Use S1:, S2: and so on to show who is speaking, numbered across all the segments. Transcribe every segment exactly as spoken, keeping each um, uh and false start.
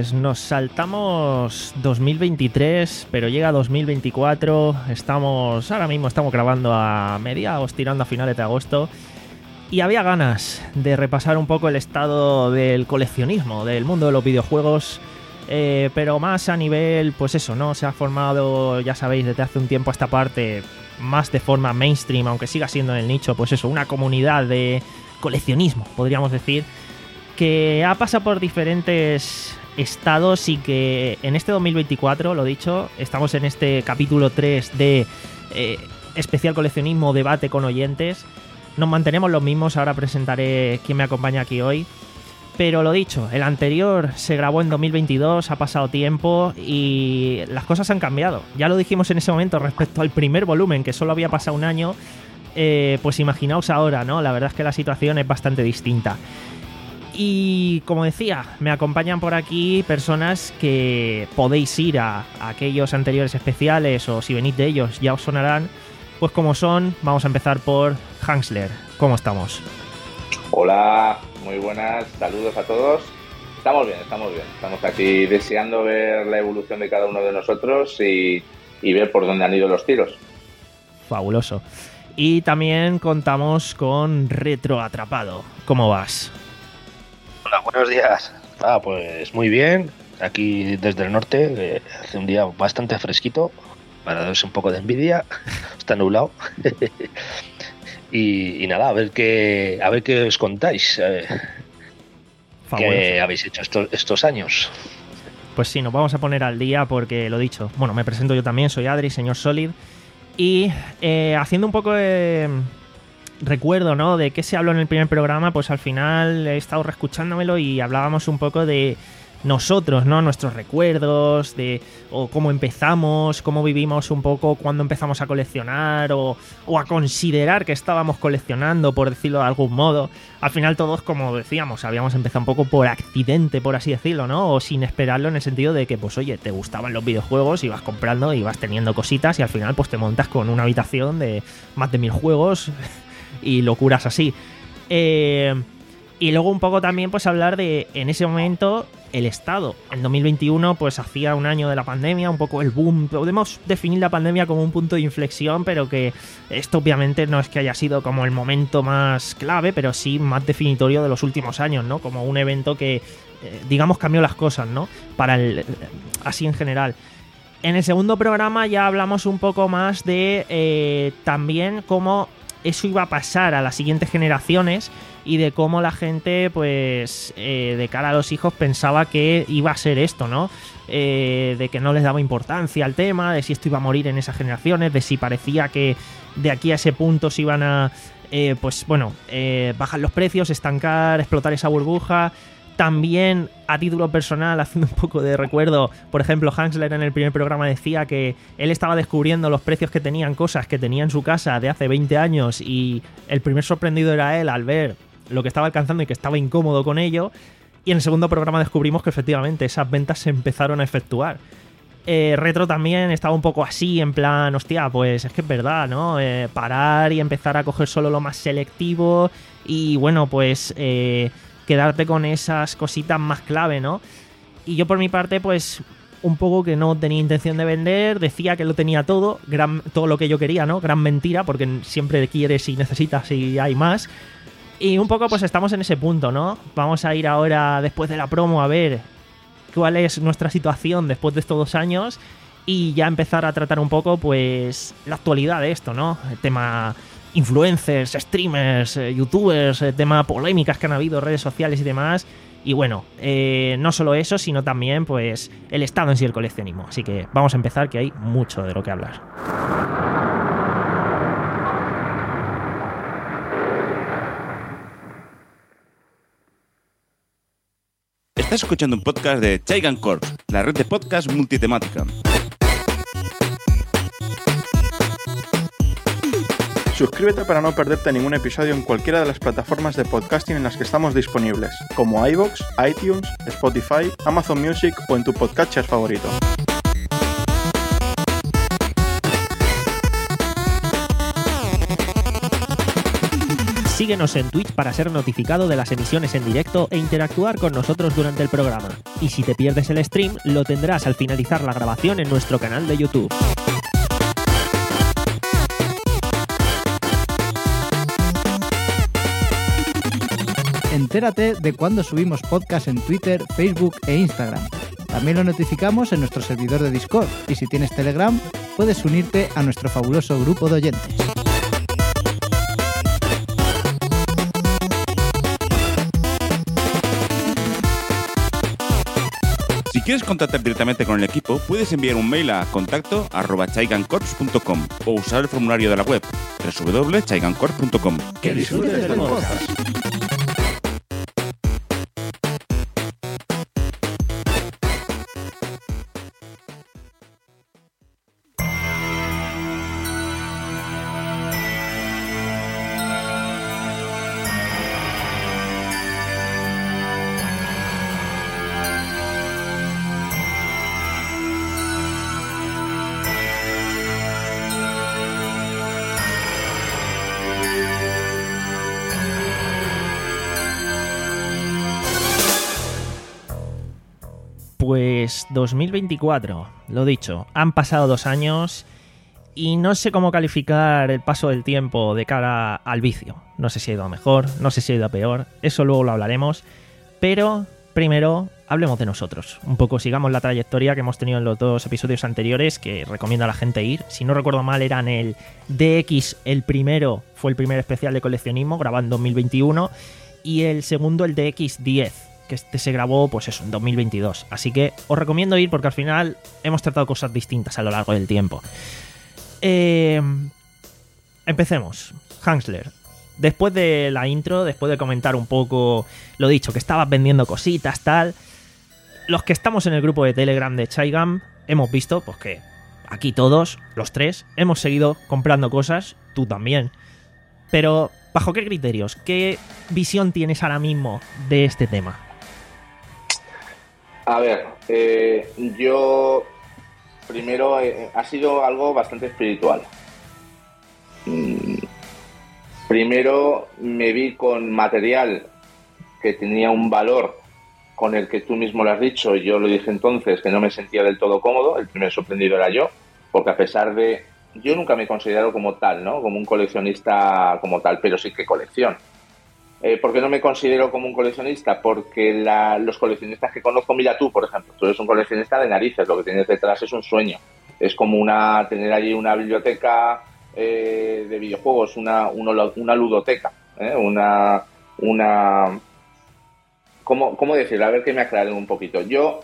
S1: pues nos saltamos dos mil veintitrés, pero llega dos mil veinticuatro. Estamos, ahora mismo estamos grabando a mediados, tirando a finales de agosto. Y había ganas de repasar un poco el estado del coleccionismo, del mundo de los videojuegos, eh, pero más a nivel, pues eso, ¿no? Se ha formado, ya sabéis, desde hace un tiempo a esta parte, más de forma mainstream, aunque siga siendo en el nicho, pues eso, una comunidad de coleccionismo, podríamos decir, que ha pasado por diferentes estados y que en este dos mil veinticuatro, lo dicho, estamos en este capítulo tres de eh, especial coleccionismo, debate con oyentes. Nos mantenemos los mismos, ahora presentaré quién me acompaña aquí hoy. Pero lo dicho, el anterior se grabó en dos mil veintidós, ha pasado tiempo y las cosas han cambiado. Ya lo dijimos en ese momento respecto al primer volumen, que solo había pasado un año. Eh, pues imaginaos ahora, ¿no? La verdad es que la situación es bastante distinta. Y como decía, me acompañan por aquí personas que podéis ir a, a aquellos anteriores especiales, o si venís de ellos ya os sonarán. Pues como son, vamos a empezar por Hansler. ¿Cómo estamos?
S2: Hola, muy buenas, saludos a todos. Estamos bien, estamos bien. Estamos aquí deseando ver la evolución de cada uno de nosotros y, y ver por dónde han ido los tiros.
S1: Fabuloso. Y también contamos con Retro Atrapado. ¿Cómo vas?
S3: Hola, buenos días. Ah, pues muy bien. Aquí desde el norte, eh, hace un día bastante fresquito, para daros un poco de envidia. Está nublado. y, y nada, a ver qué, a ver qué os contáis. Eh, ¿Qué habéis hecho estos, estos años?
S1: Pues sí, nos vamos a poner al día porque lo dicho. Bueno, me presento yo también, soy Adri, señor Solid. Y eh, haciendo un poco de recuerdo, ¿no?, de qué se habló en el primer programa, pues al final he estado reescuchándomelo y hablábamos un poco de nosotros, ¿no?, nuestros recuerdos, de o cómo empezamos, cómo vivimos un poco cuando empezamos a coleccionar o, o a considerar que estábamos coleccionando, por decirlo de algún modo. Al final todos, como decíamos, habíamos empezado un poco por accidente, por así decirlo, ¿no?, o sin esperarlo, en el sentido de que, pues oye, te gustaban los videojuegos, ibas comprando, ibas teniendo cositas y al final pues te montas con una habitación de más de mil juegos y locuras así. Eh... Y luego un poco también pues hablar de, en ese momento, el estado. En dos mil veintiuno pues hacía un año de la pandemia, un poco el boom. Podemos definir la pandemia como un punto de inflexión, pero que esto obviamente no es que haya sido como el momento más clave, pero sí más definitorio de los últimos años, ¿no? Como un evento que, eh, digamos, cambió las cosas, ¿no? Para el, así en general. En el segundo programa ya hablamos un poco más de eh, también cómo eso iba a pasar a las siguientes generaciones y de cómo la gente, pues, eh, de cara a los hijos pensaba que iba a ser esto, ¿no? Eh, de que no les daba importancia al tema, de si esto iba a morir en esas generaciones, de si parecía que de aquí a ese punto se iban a, eh, pues, bueno, eh, bajar los precios, estancar, explotar esa burbuja. También, a título personal, haciendo un poco de recuerdo, por ejemplo, Hansler en el primer programa decía que él estaba descubriendo los precios que tenían cosas que tenía en su casa de hace veinte años y el primer sorprendido era él al ver lo que estaba alcanzando y que estaba incómodo con ello. Y en el segundo programa descubrimos que efectivamente esas ventas se empezaron a efectuar. Eh, Retro también estaba un poco así, en plan, hostia, pues es que es verdad, ¿no? Eh, parar y empezar a coger solo lo más selectivo y, bueno, pues eh, quedarte con esas cositas más clave, ¿no? Y yo por mi parte, pues un poco que no tenía intención de vender, decía que lo tenía todo, gran, todo lo que yo quería, ¿no? Gran mentira, porque siempre quieres y necesitas y hay más. Y un poco pues estamos en ese punto, ¿no? Vamos a ir ahora, después de la promo, a ver cuál es nuestra situación después de estos dos años y ya empezar a tratar un poco, pues, la actualidad de esto, ¿no? El tema influencers, streamers, eh, youtubers, el tema polémicas que han habido, redes sociales y demás. Y bueno, eh, no solo eso, sino también, pues, el estado en sí del coleccionismo. Así que vamos a empezar, que hay mucho de lo que hablar.
S4: Estás escuchando un podcast de Giant Corp, la red de podcast multitemática.
S5: Suscríbete para no perderte ningún episodio en cualquiera de las plataformas de podcasting en las que estamos disponibles, como iVoox, iTunes, Spotify, Amazon Music o en tu podcatcher favorito.
S1: Síguenos en Twitch para ser notificado de las emisiones en directo e interactuar con nosotros durante el programa. Y si te pierdes el stream, lo tendrás al finalizar la grabación en nuestro canal de YouTube.
S6: Entérate de cuándo subimos podcast en Twitter, Facebook e Instagram. También lo notificamos en nuestro servidor de Discord, y si tienes Telegram, puedes unirte a nuestro fabuloso grupo de oyentes.
S4: Si quieres contactar directamente con el equipo, puedes enviar un mail a contacto arroba chaigancorps punto com o usar el formulario de la web doble u doble u doble u punto chaigancorps punto com.
S1: ¡Que disfrutes del podcast! Pues dos mil veinticuatro, lo dicho, han pasado dos años y no sé cómo calificar el paso del tiempo de cara al vicio. No sé si ha ido a mejor, no sé si ha ido a peor, eso luego lo hablaremos, pero primero hablemos de nosotros. Un poco sigamos la trayectoria que hemos tenido en los dos episodios anteriores, que recomiendo a la gente ir. Si no recuerdo mal, eran el D X, el primero fue el primer especial de coleccionismo, grabado en dos mil veintiuno, y el segundo el D X diez. Que este se grabó, pues eso, en dos mil veintidós. Así que os recomiendo ir porque al final hemos tratado cosas distintas a lo largo del tiempo. Eh, empecemos. Hansler. Después de la intro, después de comentar un poco lo dicho, que estabas vendiendo cositas, tal, los que estamos en el grupo de Telegram de Chaigam hemos visto, pues que aquí todos, los tres, hemos seguido comprando cosas, tú también. Pero, ¿bajo qué criterios? ¿Qué visión tienes ahora mismo de este tema?
S2: A ver, eh, yo primero eh, ha sido algo bastante espiritual. Mm, primero me vi con material que tenía un valor con el que tú mismo lo has dicho, y yo lo dije entonces, que no me sentía del todo cómodo. El primer sorprendido era yo, porque a pesar de... Yo nunca me considero como tal, ¿no? Como un coleccionista como tal, pero sí que colecciono. Eh, ¿Por qué no me considero como un coleccionista? Porque la, los coleccionistas que conozco, mira tú, por ejemplo, tú eres un coleccionista de narices, lo que tienes detrás es un sueño. Es como una tener allí una biblioteca eh, de videojuegos, una, una, una ludoteca, ¿eh? una... una ¿cómo, ¿Cómo decirlo? A ver que me aclaren un poquito. Yo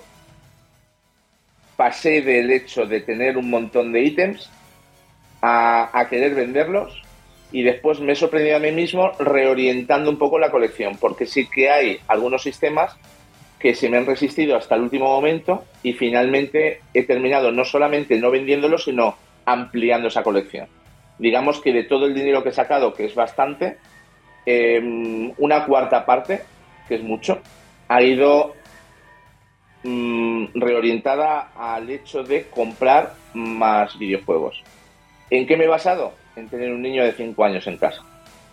S2: pasé del hecho de tener un montón de ítems a, a querer venderlos. Y después me he sorprendido a mí mismo reorientando un poco la colección, porque sí que hay algunos sistemas que se me han resistido hasta el último momento y finalmente he terminado no solamente no vendiéndolos, sino ampliando esa colección. Digamos que de todo el dinero que he sacado, que es bastante, eh, una cuarta parte, que es mucho, ha ido mm, reorientada al hecho de comprar más videojuegos. ¿En qué me he basado? En tener un niño de cinco años en casa.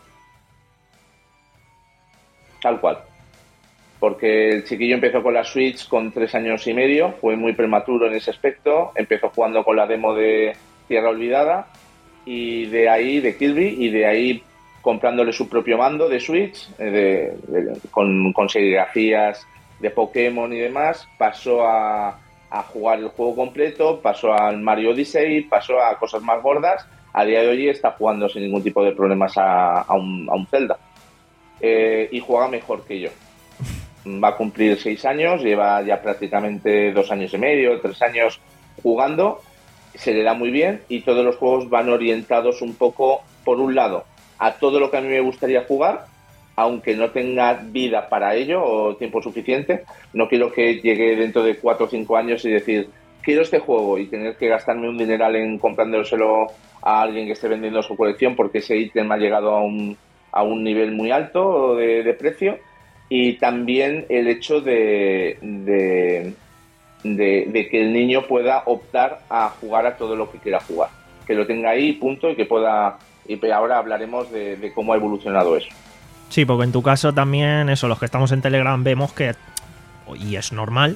S2: Tal cual. Porque el chiquillo empezó con la Switch con tres años y medio, fue muy prematuro en ese aspecto, empezó jugando con la demo de Tierra Olvidada, y de ahí, de Kirby, y de ahí comprándole su propio mando de Switch, de, de, con, con serigrafías de Pokémon y demás, pasó a, a jugar el juego completo, pasó al Mario Odyssey, pasó a cosas más gordas. A día de hoy está jugando sin ningún tipo de problemas a, a, un, a un Zelda. Eh, y juega mejor que yo. Va a cumplir seis años, lleva ya prácticamente dos años y medio, tres años jugando. Se le da muy bien y todos los juegos van orientados un poco, por un lado, a todo lo que a mí me gustaría jugar, aunque no tenga vida para ello o tiempo suficiente. No quiero que llegue dentro de cuatro o cinco años y decir, quiero este juego y tener que gastarme un dineral en comprándoselo a alguien que esté vendiendo su colección porque ese ítem ha llegado a un, a un nivel muy alto de, de precio. Y también el hecho de, de, de, de que el niño pueda optar a jugar a todo lo que quiera jugar. Que lo tenga ahí, punto, y que pueda... Y ahora hablaremos de, de cómo ha evolucionado eso.
S1: Sí, porque en tu caso también, eso, los que estamos en Telegram vemos que, y es normal,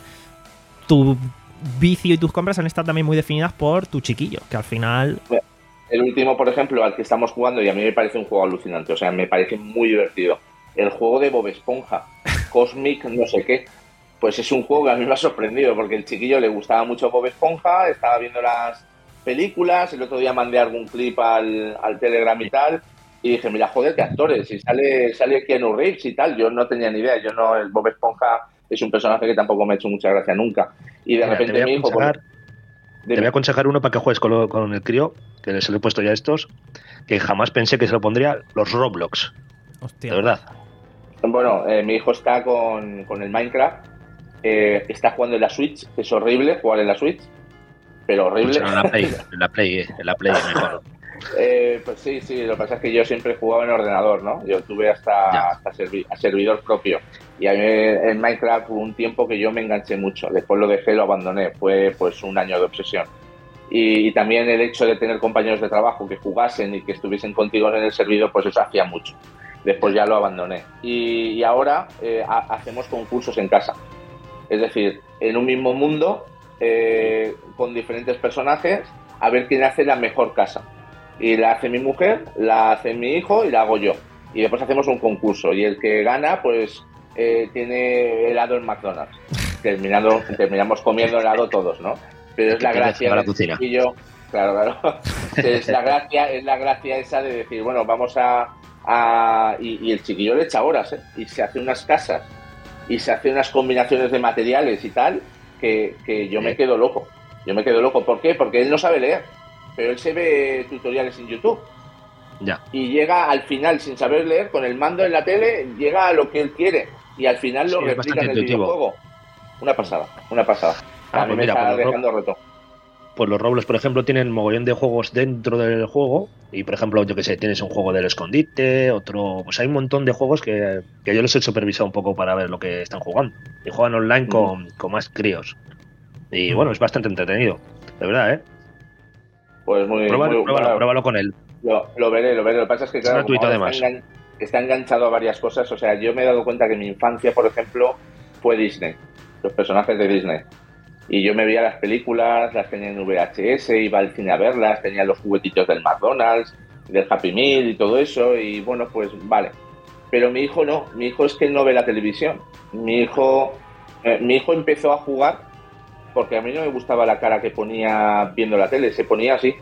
S1: tu vicio y tus compras han estado también muy definidas por tu chiquillo, que al final...
S2: El último, por ejemplo, al que estamos jugando, y a mí me parece un juego alucinante, o sea, me parece muy divertido. El juego de Bob Esponja, Cosmic no sé qué, pues es un juego que a mí me ha sorprendido, porque el chiquillo le gustaba mucho Bob Esponja, estaba viendo las películas, el otro día mandé algún clip al, al Telegram y tal, y dije, mira, joder, qué actores, y sale, sale Keanu Reeves y tal, yo no tenía ni idea, yo no, el Bob Esponja es un personaje que tampoco me ha hecho mucha gracia nunca, y de
S3: Mira,
S2: repente mi hijo... Pues,
S3: te voy a aconsejar uno para que juegues con, lo, con el crío, que se lo he puesto ya a estos, que jamás pensé que se lo pondría, los Roblox.
S1: Hostia.
S3: De verdad.
S2: Bueno, eh, mi hijo está con, con el Minecraft, eh, está jugando en la Switch, es horrible jugar en la Switch, pero horrible.
S3: Pues en la Play, en la Play, en la Play mejor.
S2: eh, pues sí, sí, lo que pasa es que yo siempre he jugado en ordenador, ¿no? Yo tuve hasta, hasta servi a servidor propio. Y a mí en Minecraft hubo un tiempo que yo me enganché mucho, después lo dejé, lo abandoné, fue pues un año de obsesión. Y, y también el hecho de tener compañeros de trabajo que jugasen y que estuviesen contigo en el servidor, pues eso hacía mucho. Después ya lo abandoné. Y, y ahora eh, ha, hacemos concursos en casa. Es decir, en un mismo mundo, eh, con diferentes personajes, a ver quién hace la mejor casa. Y la hace mi mujer, la hace mi hijo y la hago yo. Y después hacemos un concurso. Y el que gana, pues... Eh, tiene helado en McDonald's. Terminando, terminamos comiendo helado todos, ¿no? Pero es la gracia del chiquillo. Claro, claro. Es la gracia, es la gracia esa de decir, bueno, vamos a. a y, y el chiquillo le echa horas, ¿eh? Y se hace unas casas y se hace unas combinaciones de materiales y tal, que, que yo me quedo loco. Yo me quedo loco. ¿Por qué? Porque él no sabe leer, pero él se ve tutoriales en YouTube.
S3: Ya.
S2: Y llega al final, sin saber leer, con el mando en la tele, llega a lo que él quiere. Y al final lo sí, replica en el intuitivo. Videojuego. Una pasada, una pasada.
S3: Ah,
S2: a mí
S3: pues
S2: me
S3: mira,
S2: está
S3: pues
S2: dejando reto.
S3: Pues los Roblox, por ejemplo, tienen mogollón de juegos dentro del juego. Y, por ejemplo, yo que sé, tienes un juego del escondite, otro... Pues hay un montón de juegos que, que yo los he supervisado un poco para ver lo que están jugando. Y juegan online mm. con, con más críos. Y, mm. bueno, es bastante entretenido. De verdad, ¿eh?
S2: Pues muy...
S3: Pruébalo,
S2: muy,
S3: pruébalo,
S2: bueno,
S3: pruébalo con él.
S2: Lo, lo veré, lo veré. Lo que pasa es que, claro,
S3: es gratuito, además.
S2: Está, engan está enganchado a varias cosas. O sea, yo me he dado cuenta que mi infancia, por ejemplo, fue Disney. Los personajes de Disney. Y yo me veía las películas, las tenía en V H S, iba al cine a verlas, tenía los juguetitos del McDonald's, del Happy Meal y todo eso. Y bueno, pues vale. Pero mi hijo no. Mi hijo es que no ve la televisión. Mi hijo, eh, mi hijo empezó a jugar porque a mí no me gustaba la cara que ponía viendo la tele. Se ponía así.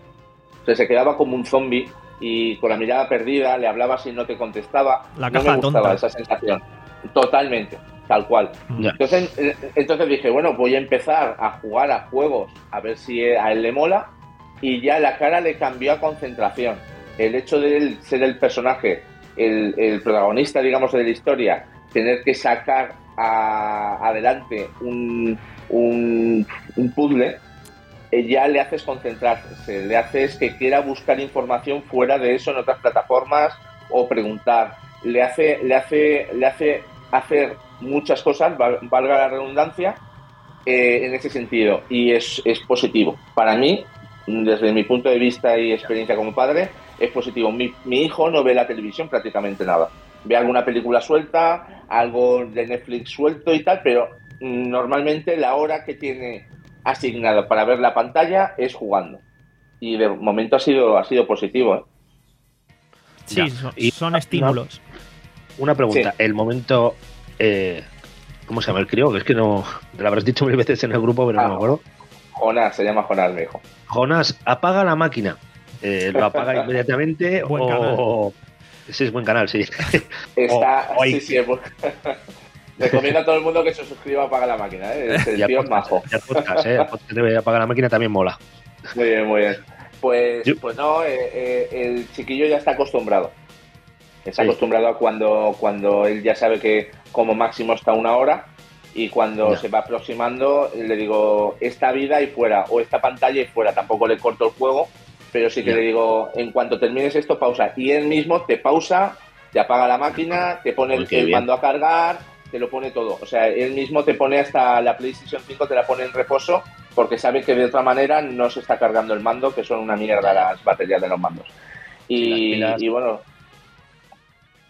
S2: O sea, se quedaba como un zombie y con la mirada perdida, le hablabas y no te contestaba.
S1: La
S2: no
S1: caja
S2: me gustaba
S1: tonta.
S2: esa sensación. Totalmente, tal cual.
S3: Ya.
S2: Entonces, entonces dije, bueno, voy a empezar a jugar a juegos, a ver si a él le mola, y ya la cara le cambió a concentración. El hecho de él ser el personaje, el, el protagonista, digamos, de la historia, tener que sacar a, adelante un, un, un puzzle, ya le haces concentrarse, le haces que quiera buscar información fuera de eso en otras plataformas o preguntar, le hace, le hace, le hace hacer muchas cosas, valga la redundancia, eh, en ese sentido, y es, es positivo. Para mí, desde mi punto de vista y experiencia como padre, es positivo. Mi, mi hijo no ve la televisión prácticamente nada. Ve alguna película suelta, algo de Netflix suelto y tal, pero normalmente la hora que tiene asignado para ver la pantalla es jugando, y de momento ha sido ha sido positivo, ¿eh?
S1: Sí, son, son estímulos.
S3: Una, una pregunta, sí. El momento eh, ¿cómo se llama el crío? Que es que no te lo habrás dicho mil veces en el grupo, pero ah, no me acuerdo.
S2: Jonás, se llama Jonás, mi hijo.
S3: Jonás, apaga la máquina. Eh, lo apaga inmediatamente.
S1: Buen
S3: o
S1: canal.
S3: Sí, es buen canal, sí.
S2: Está,
S3: o,
S2: sí, sí, es buen... Recomiendo a todo el mundo que se suscriba a Apaga la Máquina, ¿eh? El tío es majo.
S3: El podcast, ¿eh? El podcast de Apaga la Máquina también mola.
S2: Muy bien, muy bien. Pues, pues no, eh, eh, el chiquillo ya está acostumbrado. Está sí. acostumbrado a cuando, cuando él ya sabe que como máximo está una hora, y cuando ya. se va aproximando le digo esta vida y fuera, o esta pantalla y fuera. Tampoco le corto el juego, pero sí que ya. le digo, en cuanto termines esto, pausa. Y él mismo te pausa, te apaga la máquina, te pone el, el mando a cargar, te lo pone todo. O sea, él mismo te pone hasta la PlayStation cinco, te la pone en reposo, porque sabe que de otra manera no se está cargando el mando, que son una mierda las baterías de los mandos. Y, y bueno...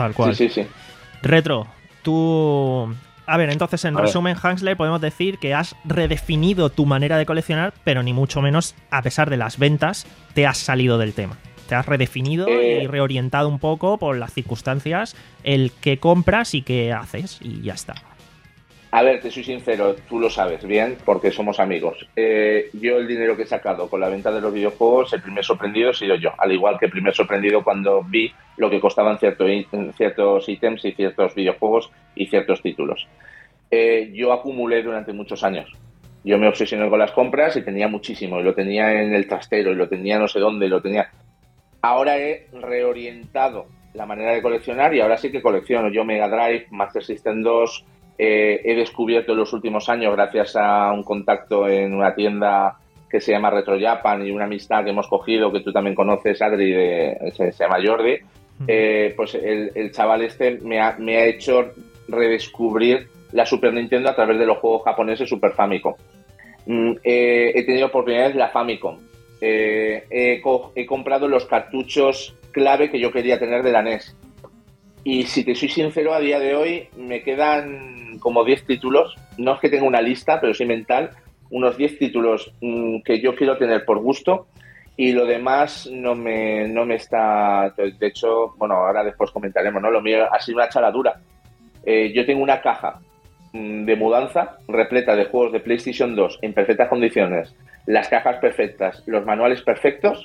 S1: Tal cual.
S2: Sí, sí, sí.
S1: Retro, tú... A ver, entonces en
S3: A
S1: resumen, Hansler, podemos decir que has redefinido tu manera de coleccionar, pero ni mucho menos, a pesar de las ventas, te has salido del tema. Te has redefinido
S2: Eh...
S1: y reorientado un poco por las circunstancias el qué compras y qué haces, y ya está.
S2: A ver, te soy sincero, tú lo sabes bien, porque somos amigos. Eh, yo el dinero que he sacado con la venta de los videojuegos, el primer sorprendido he sido yo, al igual que el primer sorprendido cuando vi lo que costaban cierto, ciertos ítems y ciertos videojuegos y ciertos títulos. Eh, yo acumulé durante muchos años. Yo me obsesioné con las compras y tenía muchísimo, y lo tenía en el trastero, y lo tenía no sé dónde, y lo tenía... Ahora he reorientado la manera de coleccionar y ahora sí que colecciono. Yo Mega Drive, Master System dos... Eh, he descubierto en los últimos años, gracias a un contacto en una tienda que se llama Retro Japan y una amistad que hemos cogido, que tú también conoces, Adri, de, se, se llama Jordi, eh, pues el, el chaval este me ha, me ha hecho redescubrir la Super Nintendo a través de los juegos japoneses Super Famicom. Mm, eh, he tenido por primera vez la Famicom. Eh, he, co- he comprado los cartuchos clave que yo quería tener de la N E S. Y si te soy sincero, a día de hoy me quedan como diez títulos. No es que tenga una lista, pero sí mental. Unos diez títulos mmm, que yo quiero tener por gusto. Y lo demás no me, no me está... De hecho, bueno, ahora después comentaremos, ¿no? Lo mío ha sido una chaladura. Eh, yo tengo una caja mmm, de mudanza repleta de juegos de PlayStation dos en perfectas condiciones. Las cajas perfectas, los manuales perfectos.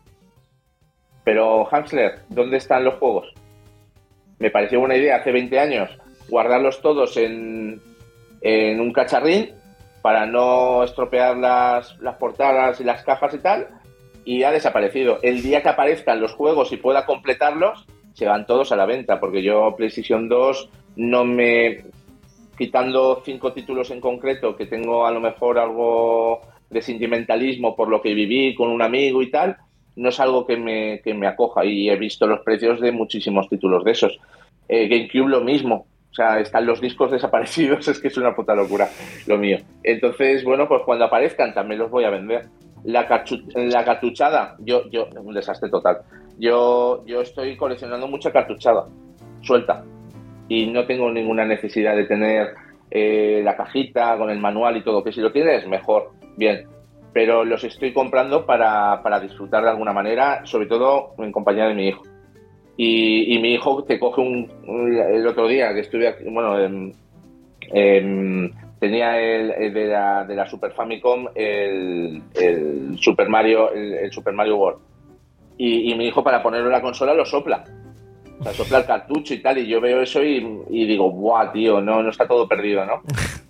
S2: Pero, Hansler, ¿dónde están los juegos? Me pareció buena idea hace veinte años guardarlos todos en, en un cacharrín para no estropear las, las portadas y las cajas y tal, y ha desaparecido. El día que aparezcan los juegos y pueda completarlos, se van todos a la venta, porque yo PlayStation dos no me... Quitando cinco títulos en concreto, que tengo a lo mejor algo de sentimentalismo por lo que viví con un amigo y tal, no es algo que me, que me acoja, y he visto los precios de muchísimos títulos de esos. Eh, GameCube lo mismo, o sea, están los discos desaparecidos, es que es una puta locura lo mío. Entonces, bueno, pues cuando aparezcan también los voy a vender. La, cartu- la cartuchada, yo, yo, un desastre total. Yo, yo estoy coleccionando mucha cartuchada, suelta, y no tengo ninguna necesidad de tener eh, la cajita con el manual y todo, que si lo tienes, mejor, bien. Pero los estoy comprando para, para disfrutar de alguna manera, sobre todo en compañía de mi hijo. Y, y mi hijo te coge un, un... El otro día que estuve aquí, bueno, en, en, tenía el, el de, la, de la Super Famicom el, el Super Mario el, el Super Mario World. Y, y mi hijo, para ponerlo en la consola, lo sopla. O sea, sopla el cartucho y tal, y yo veo eso y, y digo, ¡buah, tío! No, no está todo perdido, ¿no?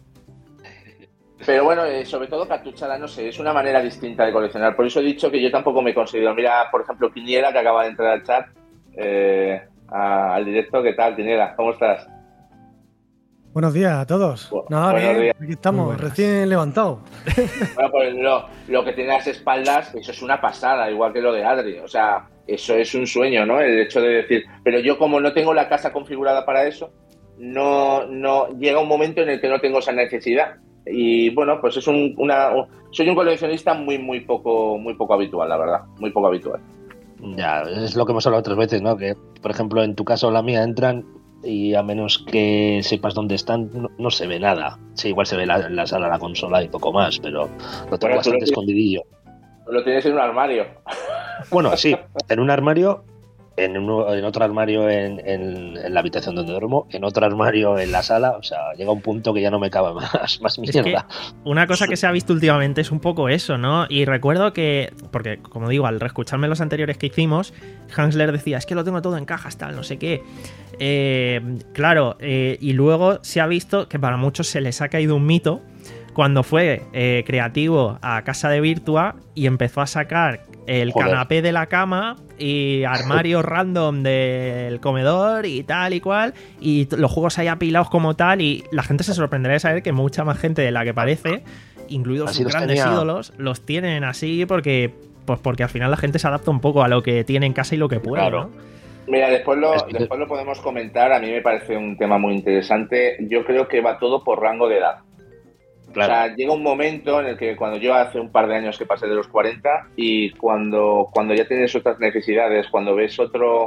S2: Pero bueno, eh, sobre todo cartuchada, no sé, es una manera distinta de coleccionar. Por eso he dicho que yo tampoco me considero. Mira, por ejemplo, Quiniela, que acaba de entrar al chat, eh, a, al directo. ¿Qué tal, Quiniela? ¿Cómo estás?
S7: Buenos días a todos.
S2: Bu-
S7: Nada,
S2: buenos
S7: bien,
S2: días.
S7: aquí estamos, recién levantados.
S2: Bueno, pues lo, lo que tiene las espaldas, eso es una pasada, igual que lo de Adri. O sea, eso es un sueño, ¿no? El hecho de decir, pero yo como no tengo la casa configurada para eso, no, no llega un momento en el que no tengo esa necesidad. Y bueno, pues es un, una, soy un coleccionista muy, muy poco, muy poco habitual, la verdad, muy poco habitual.
S3: Ya, es lo que hemos hablado otras veces, ¿no? Que, por ejemplo, en tu caso o la mía entran y a menos que sepas dónde están, no, no se ve nada. Sí, igual se ve la, la sala, la consola y poco más, pero lo tengo
S2: Bueno,
S3: bastante
S2: lo
S3: escondidillo.
S2: Lo tienes en un armario.
S3: Bueno, sí, en un armario, en, un, en otro armario en, en, en la habitación donde duermo, en otro armario en la sala, o sea, llega un punto que ya no me cabe más, más
S1: Es
S3: mierda.
S1: que una cosa que se ha visto últimamente es un poco eso, ¿no? Y recuerdo que, porque como digo, al reescucharme los anteriores que hicimos, Hansler decía, es que lo tengo todo en cajas, tal, no sé qué. Eh, claro, eh, y luego se ha visto que para muchos se les ha caído un mito cuando fue eh, creativo a casa de Virtua y empezó a sacar el
S3: Joder.
S1: canapé de la cama y armarios random del comedor y tal y cual, y t- los juegos ahí apilados como tal, y la gente se sorprenderá de saber que mucha más gente de la que parece, incluidos
S3: Así
S1: sus
S3: los
S1: grandes
S3: tenía.
S1: ídolos, los tienen así porque, pues porque al final la gente se adapta un poco a lo que tiene en casa y lo que puede,
S3: Claro.
S1: ¿no?
S2: Mira, después lo,
S3: Es-
S2: después lo podemos comentar. A mí me parece un tema muy interesante. Yo creo que va todo por rango de edad.
S3: Claro.
S2: O sea, llega un momento en el que cuando yo hace un par de años que pasé de los cuarenta y cuando, cuando ya tienes otras necesidades, cuando ves otro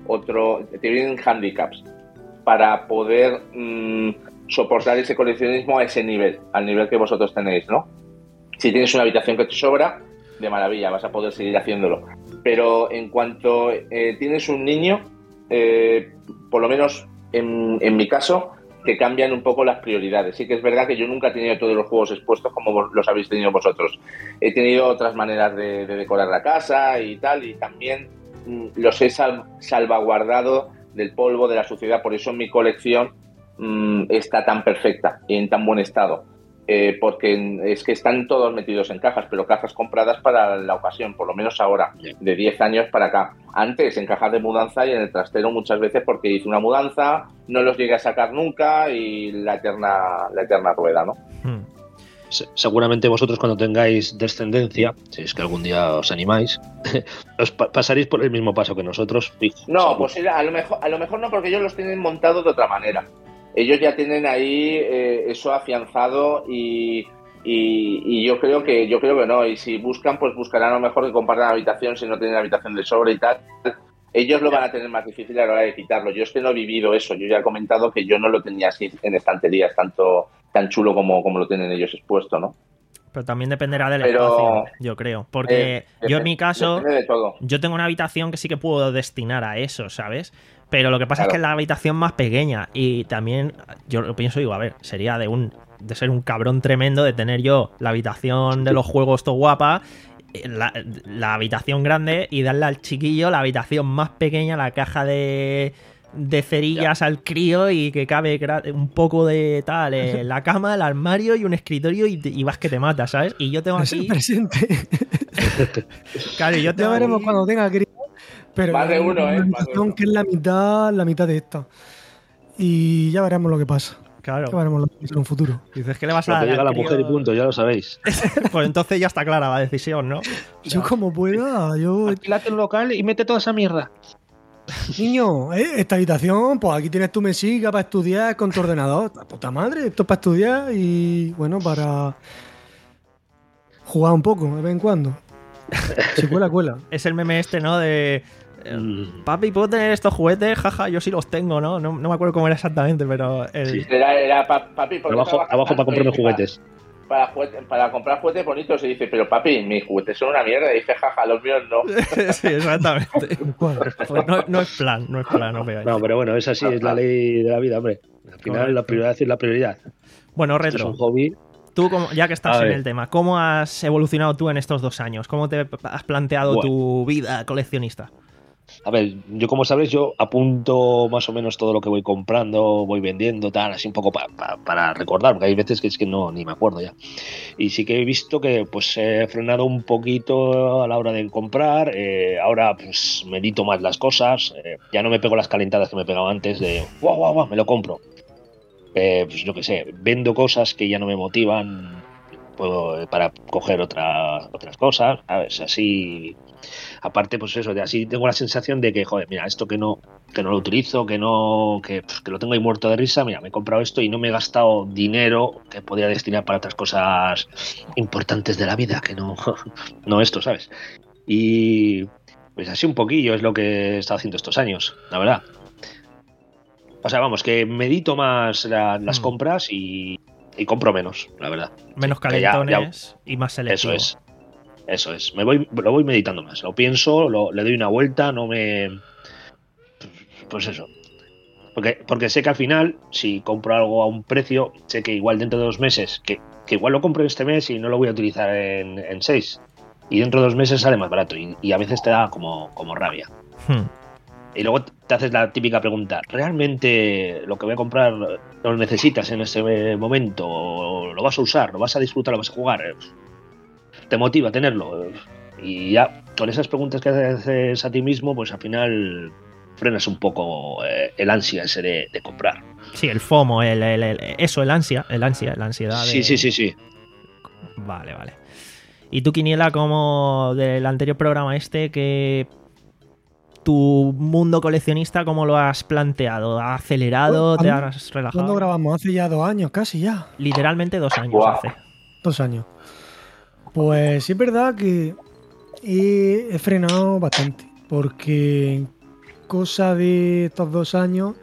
S2: otro, te vienen handicaps para poder mmm, soportar ese coleccionismo a ese nivel, al nivel que vosotros tenéis, ¿no? Si tienes una habitación que te sobra, de maravilla, vas a poder seguir haciéndolo. Pero en cuanto eh, tienes un niño, eh, por lo menos en, en mi caso, que cambian un poco las prioridades. Sí que es verdad que yo nunca he tenido todos los juegos expuestos como vos, los habéis tenido vosotros. He tenido otras maneras de, de decorar la casa y tal, y también mm, los he sal, salvaguardado del polvo, de la suciedad. Por eso mi colección mmm, está tan perfecta y en tan buen estado. Eh, porque es que están todos metidos en cajas, pero cajas compradas para la ocasión, por lo menos ahora, de diez años para acá. Antes en cajas de mudanza y en el trastero muchas veces porque hice una mudanza, no los llegué a sacar nunca y la eterna, la eterna rueda, ¿no?
S3: Hmm. Seguramente vosotros cuando tengáis descendencia, si es que algún día os animáis, os pa- pasaréis por el mismo paso que nosotros. Fijo,
S2: no,
S3: seguro.
S2: pues a lo mejor, a lo mejor no, porque ellos los tienen montados de otra manera. Ellos ya tienen ahí eh, eso afianzado y, y, y yo creo que yo creo que no. Y si buscan, pues buscarán a lo mejor que compartan habitación si no tienen habitación de sobre y tal. Ellos lo van a tener más difícil a la hora de quitarlo. Yo es que no he vivido eso. Yo ya he comentado que yo no lo tenía así en estanterías, tanto tan chulo como, como lo tienen ellos expuesto, ¿no?
S1: Pero también dependerá del
S2: Pero,
S1: espacio, yo creo. Porque
S2: eh,
S1: yo en mi caso,
S2: de todo.
S1: yo tengo una habitación que sí que puedo destinar a eso, ¿sabes? Pero lo que pasa
S2: Claro.
S1: es que es la habitación más pequeña. Y también, yo lo pienso, digo, a ver, sería de un de ser un cabrón tremendo de tener yo la habitación de los juegos todo guapa, la, la habitación grande, y darle al chiquillo la habitación más pequeña, la caja de... de cerillas ya. Al crío, y que cabe un poco de tal en la cama, el armario y un escritorio, y, y vas que te matas, ¿sabes? Y yo tengo aquí...
S7: Es presente.
S1: Claro, yo tengo
S7: ya veremos
S1: aquí...
S7: cuando tenga crío. Pero
S2: más de uno, ¿eh?
S7: Más de uno. Que es la mitad, la mitad de esta. Y ya veremos lo que pasa.
S1: Claro.
S7: Ya veremos lo que pasa en un futuro.
S1: Dices que le vas
S3: lo
S1: a dar
S3: que llega
S1: al
S3: la
S1: crío...
S3: mujer y punto, ya lo sabéis.
S1: Pues entonces ya está clara la decisión, ¿no?
S7: Yo como pueda, yo...
S3: Alquílate un local y mete toda esa mierda.
S7: Niño, ¿eh? Esta habitación, pues aquí tienes tu mesica para estudiar con tu ordenador. La puta madre, esto es para estudiar y, bueno, para jugar un poco de vez en cuando. Si cuela, cuela.
S1: Es el meme este, ¿no? De... Papi, ¿puedo tener estos juguetes? Jaja, yo sí los tengo, ¿no? No, no me acuerdo cómo era exactamente, pero... El...
S3: Sí.
S2: Era, era pa, papi...
S3: Abajo, abajo para comprarme juguetes.
S2: Para, juguete, para comprar juguetes bonitos, y dice, pero papi, mis juguetes son una mierda. Y dice, jaja, los míos no.
S1: Sí, exactamente. Pues no, no es plan, no es plan, no pegáis.
S3: No, pero bueno, es así, es la ley de la vida, hombre. Al final Correcto. La prioridad es la prioridad.
S1: Bueno, Retro.
S3: Esto es un hobby.
S1: Tú, como, ya que estás en el tema, ¿cómo has evolucionado tú en estos dos años? ¿Cómo te has planteado bueno. tu vida coleccionista?
S3: A ver, yo como sabes, yo apunto más o menos todo lo que voy comprando, voy vendiendo, tal, así un poco pa, pa, para recordar, porque hay veces que es que no ni me acuerdo ya. Y sí que he visto que pues he frenado un poquito a la hora de comprar, eh, ahora pues medito más las cosas, eh, ya no me pego las calentadas que me pegaba antes de guau, guau, guau, me lo compro. Eh, pues yo qué sé, vendo cosas que ya no me motivan puedo, para coger otra, otras cosas, ¿sabes? Así... Aparte, pues eso, de así tengo la sensación de que, joder, mira, esto que no que no lo utilizo, que no que, que lo tengo ahí muerto de risa, mira, me he comprado esto y no me he gastado dinero que podría destinar para otras cosas importantes de la vida, que no, no esto, ¿sabes? Y pues así un poquillo es lo que he estado haciendo estos años, la verdad. O sea, vamos, que medito más la, las mm. compras y, y compro menos, la verdad.
S1: Menos calentones ya, ya, y más selectivo.
S3: Eso es. Eso es, me voy, lo voy meditando más, lo pienso, lo, le doy una vuelta, no me... Pues eso. Porque, porque sé que al final, si compro algo a un precio, sé que igual dentro de dos meses, que, que igual lo compro este mes y no lo voy a utilizar en, en seis, y dentro de dos meses sale más barato, y, y a veces te da como, como rabia. Hmm. Y luego te haces la típica pregunta, ¿realmente lo que voy a comprar lo necesitas en ese momento? ¿Lo vas a usar? ¿Lo vas a disfrutar? ¿Lo vas a jugar? Te motiva a tenerlo, y ya con esas preguntas que haces a ti mismo, pues al final frenas un poco eh, el ansia ese de, de comprar.
S1: Sí, el FOMO, el, el, el, eso, el ansia, el ansia, la ansiedad. De...
S3: Sí, sí, sí, sí.
S1: Vale, vale. Y tú, Quiniela, como del anterior programa este, que tu mundo coleccionista, ¿cómo lo has planteado? ¿Ha acelerado? ¿Te has relajado?
S7: ¿Cuándo grabamos? Hace ya dos años, casi ya.
S1: Literalmente dos años
S2: wow.
S1: hace.
S7: Dos años. Pues sí es verdad que he, he frenado bastante, porque cosa de estos dos años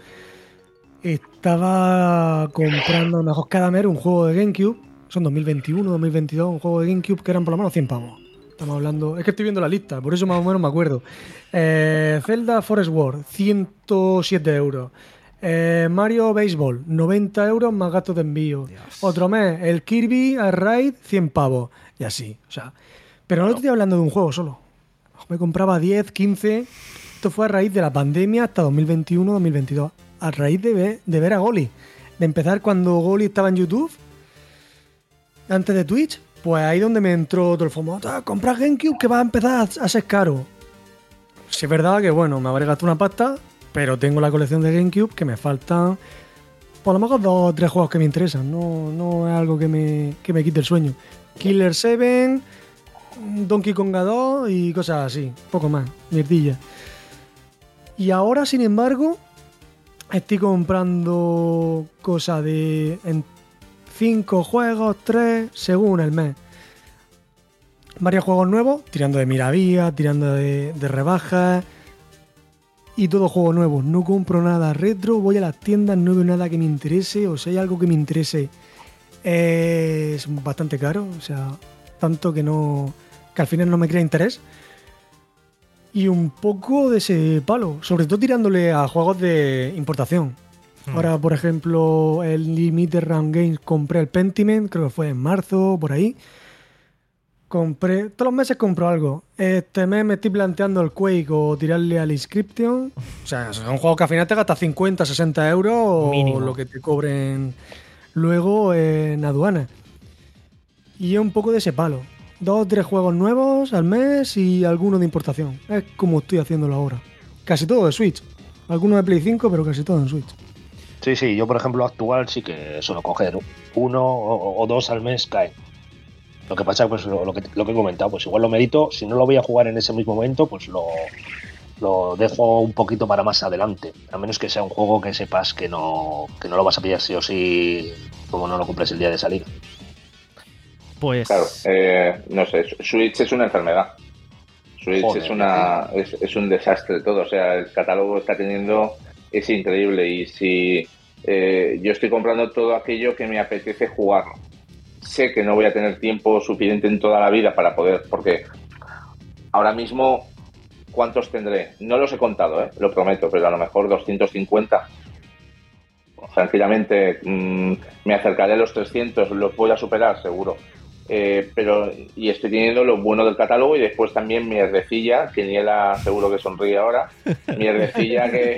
S7: estaba comprando a lo mejor cada mes un juego de GameCube. Son dos mil veintiuno, dos mil veintidós, un juego de GameCube que eran por lo menos cien pavos. Estamos hablando... Es que estoy viendo la lista, por eso más o menos me acuerdo. Eh, Zelda Forest World, ciento siete euros. Eh, Mario Baseball, noventa euros más gastos de envío. Dios. Otro mes, el Kirby Air Ride, cien pavos. Y así, o sea... Pero no estoy hablando de un juego solo. Me compraba diez, quince... Esto fue a raíz de la pandemia hasta dos mil veintiuno, dos mil veintidós. A raíz de ver, de ver a Goli. De empezar cuando Goli estaba en YouTube, antes de Twitch, pues ahí donde me entró todo el FOMO. Comprar GameCube que va a empezar a ser caro. Sí es verdad que, bueno, me habré gastado una pasta, pero tengo la colección de GameCube que me faltan por lo menos dos o tres juegos que me interesan. No, no es algo que me, que me quite el sueño. Killer siete, Donkey Kong dos y cosas así. Poco más, mierdilla. Y ahora, sin embargo, estoy comprando cosas de en cinco juegos, tres, según el mes. Varios juegos nuevos, tirando de miravía, tirando de, de rebajas. Y todo juego nuevo. No compro nada retro, voy a las tiendas, no veo nada que me interese. O si hay algo que me interese, es bastante caro. O sea, tanto que no que al final no me crea interés. Y un poco de ese palo, sobre todo tirándole a juegos de importación. Mm. Ahora, por ejemplo, el Limited Run Games compré el Pentiment, creo que fue en marzo, por ahí. Compré, todos los meses compro algo. Este mes me estoy planteando el Quake o tirarle al Inscription. O sea, son juegos que al final te gastas cincuenta, sesenta euros o mínimo lo que te cobren luego en aduana. Y es un poco de ese palo. Dos o tres juegos nuevos al mes y alguno de importación. Es como estoy haciéndolo ahora. Casi todo de Switch. Algunos de Play cinco, pero casi todo en Switch.
S3: Sí, sí, yo por ejemplo actual sí que suelo coger uno o, o dos al mes caen. Lo que pasa, pues lo, lo, que, lo que he comentado, pues igual lo medito. Si no lo voy a jugar en ese mismo momento, pues lo, lo dejo un poquito para más adelante. A menos que sea un juego que sepas que no, que no lo vas a pillar sí o sí, como no lo cumples el día de salida.
S1: Pues...
S2: Claro, eh, no sé, Switch es una enfermedad. Switch Joder, es una es, es un desastre todo. O sea, el catálogo que está teniendo es increíble. Y si eh, yo estoy comprando todo aquello que me apetece jugarlo. Sé que no voy a tener tiempo suficiente en toda la vida para poder, porque ahora mismo, ¿cuántos tendré? No los he contado, ¿eh? Lo prometo, pero a lo mejor doscientos cincuenta. Tranquilamente mmm, me acercaré a los trescientos, los voy a superar, seguro. Eh, pero y estoy teniendo lo bueno del catálogo y después también mi mierdecilla, que Niela seguro que sonríe ahora, mierdecilla que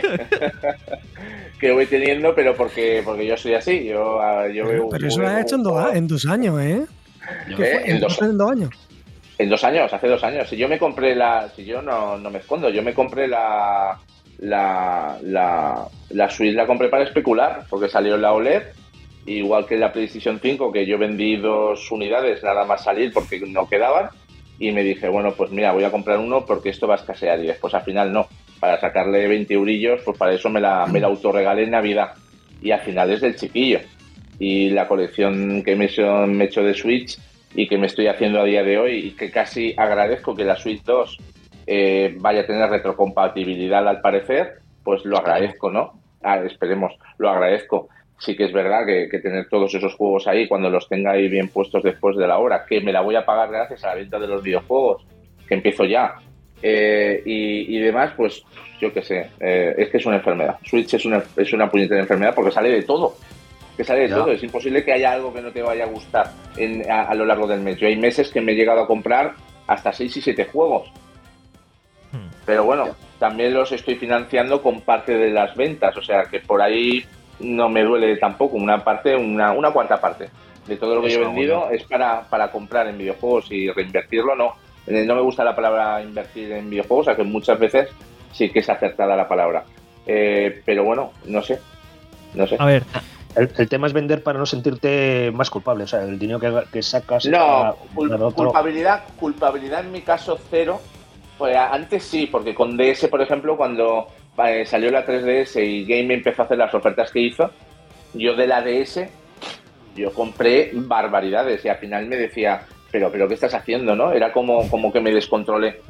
S2: que voy teniendo, pero porque porque yo soy así, yo, yo
S7: pero,
S2: veo
S7: pero eso lo has hecho en dos, en dos años, ¿eh? ¿Eh?
S2: En, dos,
S7: en dos años.
S2: En dos años, hace dos años. Si yo me compré la, si yo no, no me escondo, yo me compré la la la la Switch, la compré para especular, porque salió la O L E D. Igual que la PlayStation cinco, que yo vendí dos unidades nada más salir porque no quedaban, y me dije, bueno, pues mira, voy a comprar uno porque esto va a escasear, y después al final no, para sacarle veinte eurillos, pues para eso me la, me la autorregalé en Navidad, y al final es del chiquillo. Y la colección que me he hecho, me he hecho de Switch y que me estoy haciendo a día de hoy, y que casi agradezco que la Switch dos eh, vaya a tener retrocompatibilidad al parecer, pues lo agradezco, ¿no? Ah, esperemos, lo agradezco. Sí que es verdad que, que tener todos esos juegos ahí, cuando los tenga ahí bien puestos después de la hora, que me la voy a pagar gracias a la venta de los videojuegos, que empiezo ya, eh, y, y demás, pues yo qué sé, eh, es que es una enfermedad. Switch es una, es una puñetera enfermedad porque sale de todo, que sale de ya. todo. Es imposible que haya algo que no te vaya a gustar en, a, a lo largo del mes. Yo hay meses que me he llegado a comprar hasta seis y siete juegos. Hmm. Pero bueno, ya. también los estoy financiando con parte de las ventas, o sea que por ahí no me duele tampoco. Una parte, una, una cuarta parte de todo lo que Eso, yo he vendido bueno. es para, para comprar en videojuegos y reinvertirlo, no. No me gusta la palabra invertir en videojuegos, aunque muchas veces sí que es acertada la palabra. Eh, pero bueno, no sé. No sé.
S1: A ver,
S3: el, el tema es vender para no sentirte más culpable. O sea, el dinero que, que sacas...
S2: No, cul- culpabilidad, culpabilidad en mi caso cero. Pues antes sí, porque con D S, por ejemplo, cuando eh, salió la tres D S y Game empezó a hacer las ofertas que hizo, yo de la D S, yo compré barbaridades y al final me decía, pero, pero ¿qué estás haciendo, no? Era como, como que me descontrolé.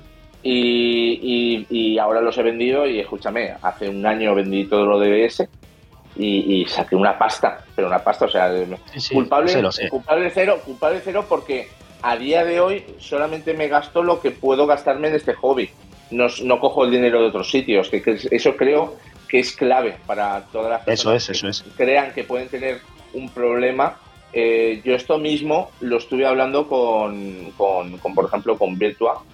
S2: Y, y, y ahora los he vendido y escúchame, hace un año vendí todo lo de D S y, y saqué una pasta, pero una pasta, o sea,
S3: sí, sí,
S2: culpable,
S3: sé, lo sé.
S2: culpable cero, culpable cero porque a día de hoy solamente me gasto lo que puedo gastarme en este hobby. No, no cojo el dinero de otros sitios, que, que eso creo que es clave para todas las personas
S3: eso es, eso es.
S2: que crean que pueden tener un problema. Eh, yo esto mismo lo estuve hablando con, con, con por ejemplo, con Virtua,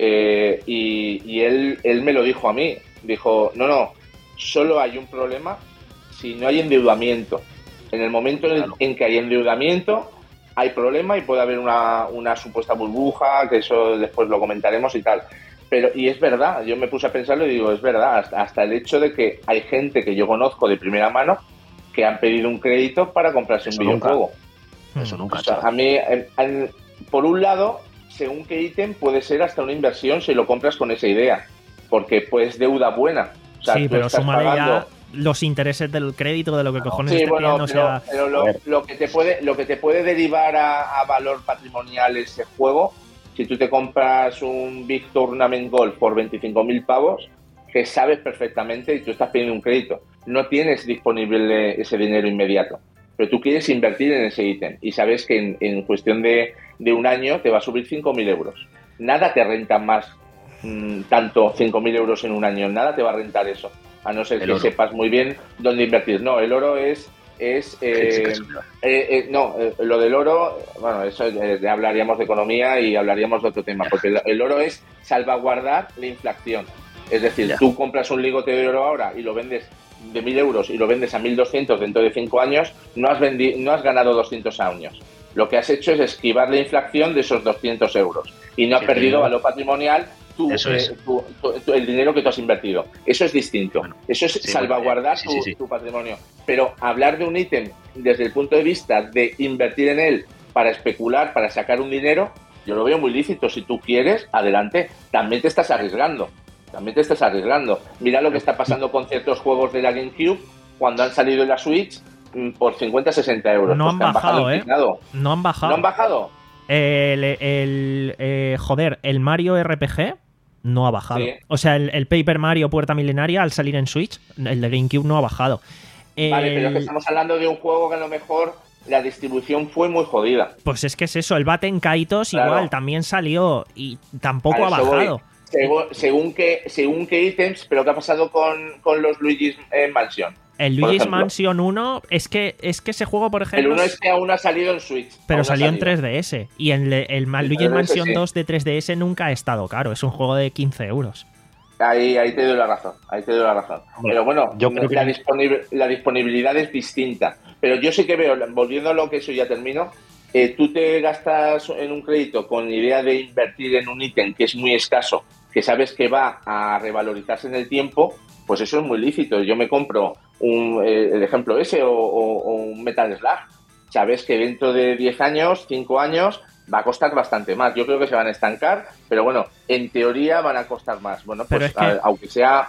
S2: eh, y, y él, él me lo dijo a mí. Dijo, no, no, solo hay un problema si no hay endeudamiento. En el momento en, el,
S3: Claro.
S2: en que hay endeudamiento, hay problema y puede haber una, una supuesta burbuja, que eso después lo comentaremos y tal. Pero, y es verdad, yo me puse a pensarlo y digo, es verdad, hasta, hasta el hecho de que hay gente que yo conozco de primera mano que han pedido un crédito para comprarse
S3: Eso
S2: un videojuego.
S3: Eso nunca.
S2: O sea,
S3: chaval.
S2: a mí, en- en- por un lado, según qué ítem, puede ser hasta una inversión si lo compras con esa idea, porque pues deuda buena. O sea,
S1: sí,
S2: tú
S1: pero
S2: estás
S1: súmale
S2: pagando-
S1: ya los intereses del crédito, de lo que cojones
S2: Sí,
S1: esté
S2: bueno,
S1: pidiendo, o
S2: pero,
S1: sea...
S2: pero
S3: A
S2: lo,
S3: ver.
S2: lo que te puede, lo que te puede derivar a, a valor patrimonial ese juego, si tú te compras un Big Tournament Golf por veinticinco mil pavos, que sabes perfectamente y tú estás pidiendo un crédito, no tienes disponible ese dinero inmediato, pero tú quieres invertir en ese ítem y sabes que en, en cuestión de, de un año te va a subir cinco mil euros. Nada te renta más mmm, tanto cinco mil euros en un año, nada te va a rentar eso, a no ser
S3: El
S2: que
S3: oro.
S2: sepas muy bien dónde invertir. No, el oro es... es eh,
S3: Sí, sí, que es verdad.
S2: eh, eh, no, eh, lo del oro, bueno, eso eh, ya hablaríamos de economía y hablaríamos de otro tema, porque el, el oro es salvaguardar la inflación. Es decir,
S3: Ya.
S2: tú compras un lingote de oro ahora y lo vendes de mil euros y lo vendes a mil doscientos dentro de cinco años, no has, vendi- no has ganado doscientos años. Lo que has hecho es esquivar la inflación de esos doscientos euros y no has
S3: Sí,
S2: perdido
S3: sí.
S2: valor patrimonial tu,
S3: Eso
S2: eh,
S3: es.
S2: tu- tu- tu- el dinero que tú has invertido. Eso es distinto.
S3: Bueno,
S2: Eso es
S3: sí,
S2: salvaguardar
S3: bueno, sí,
S2: tu,
S3: sí, sí.
S2: tu patrimonio. Pero hablar de un ítem desde el punto de vista de invertir en él para especular, para sacar un dinero, yo lo veo muy lícito. Si tú quieres, adelante. También te estás arriesgando. También te estás arriesgando. Mira lo que está pasando con ciertos juegos de la GameCube cuando han salido en la Switch mm, por cincuenta, sesenta euros.
S1: No
S2: Pues
S1: han
S2: que
S1: bajado,
S2: el
S1: ¿eh?
S2: picado.
S1: No han bajado.
S2: ¿No han bajado?
S1: El, el, eh, joder, el Mario R P G no ha bajado.
S2: Sí.
S1: O sea, el, el Paper Mario Puerta Milenaria al salir en Switch, el de GameCube no ha bajado.
S2: Vale, pero es que
S1: El-
S2: estamos hablando de un juego que a lo mejor la distribución fue muy jodida.
S1: Pues es que es eso, el Baten Kaitos
S2: Claro.
S1: igual también salió y tampoco
S2: A
S1: ha
S2: eso voy.
S1: bajado.
S2: Según, según qué según qué ítems, pero ¿qué ha pasado con, con los Luigi's eh, Mansion?
S1: El
S2: por
S1: Luigi's
S2: ejemplo.
S1: Mansion uno, es que, es que ese juego, por
S2: El
S1: ejemplo,
S2: uno es que aún ha salido en Switch.
S1: pero
S2: aún ha
S1: salió en
S2: salido.
S1: tres D S. Y en el, el Ma-
S2: En
S1: Luigi's
S2: tres D S,
S1: Mansion
S2: sí.
S1: dos de tres D S nunca ha estado caro. Es un juego de quince euros.
S2: Ahí, ahí te doy la razón, ahí te doy la razón.
S3: Hombre,
S2: Pero bueno,
S3: yo creo que-
S2: la, disponibil- la disponibilidad es distinta. Pero yo sí que veo, volviendo a lo que eso ya termino, eh, tú te gastas en un crédito con idea de invertir en un ítem que es muy escaso, que sabes que va a revalorizarse en el tiempo, pues eso es muy lícito. Yo me compro un, eh, el ejemplo ese o, o- o un Metal Slug. Sabes que dentro de diez años, cinco años, va a costar bastante más. Yo creo que se van a estancar, pero bueno, en teoría van a costar más. Bueno,
S1: Pero
S2: pues
S1: es que-
S2: a- aunque sea...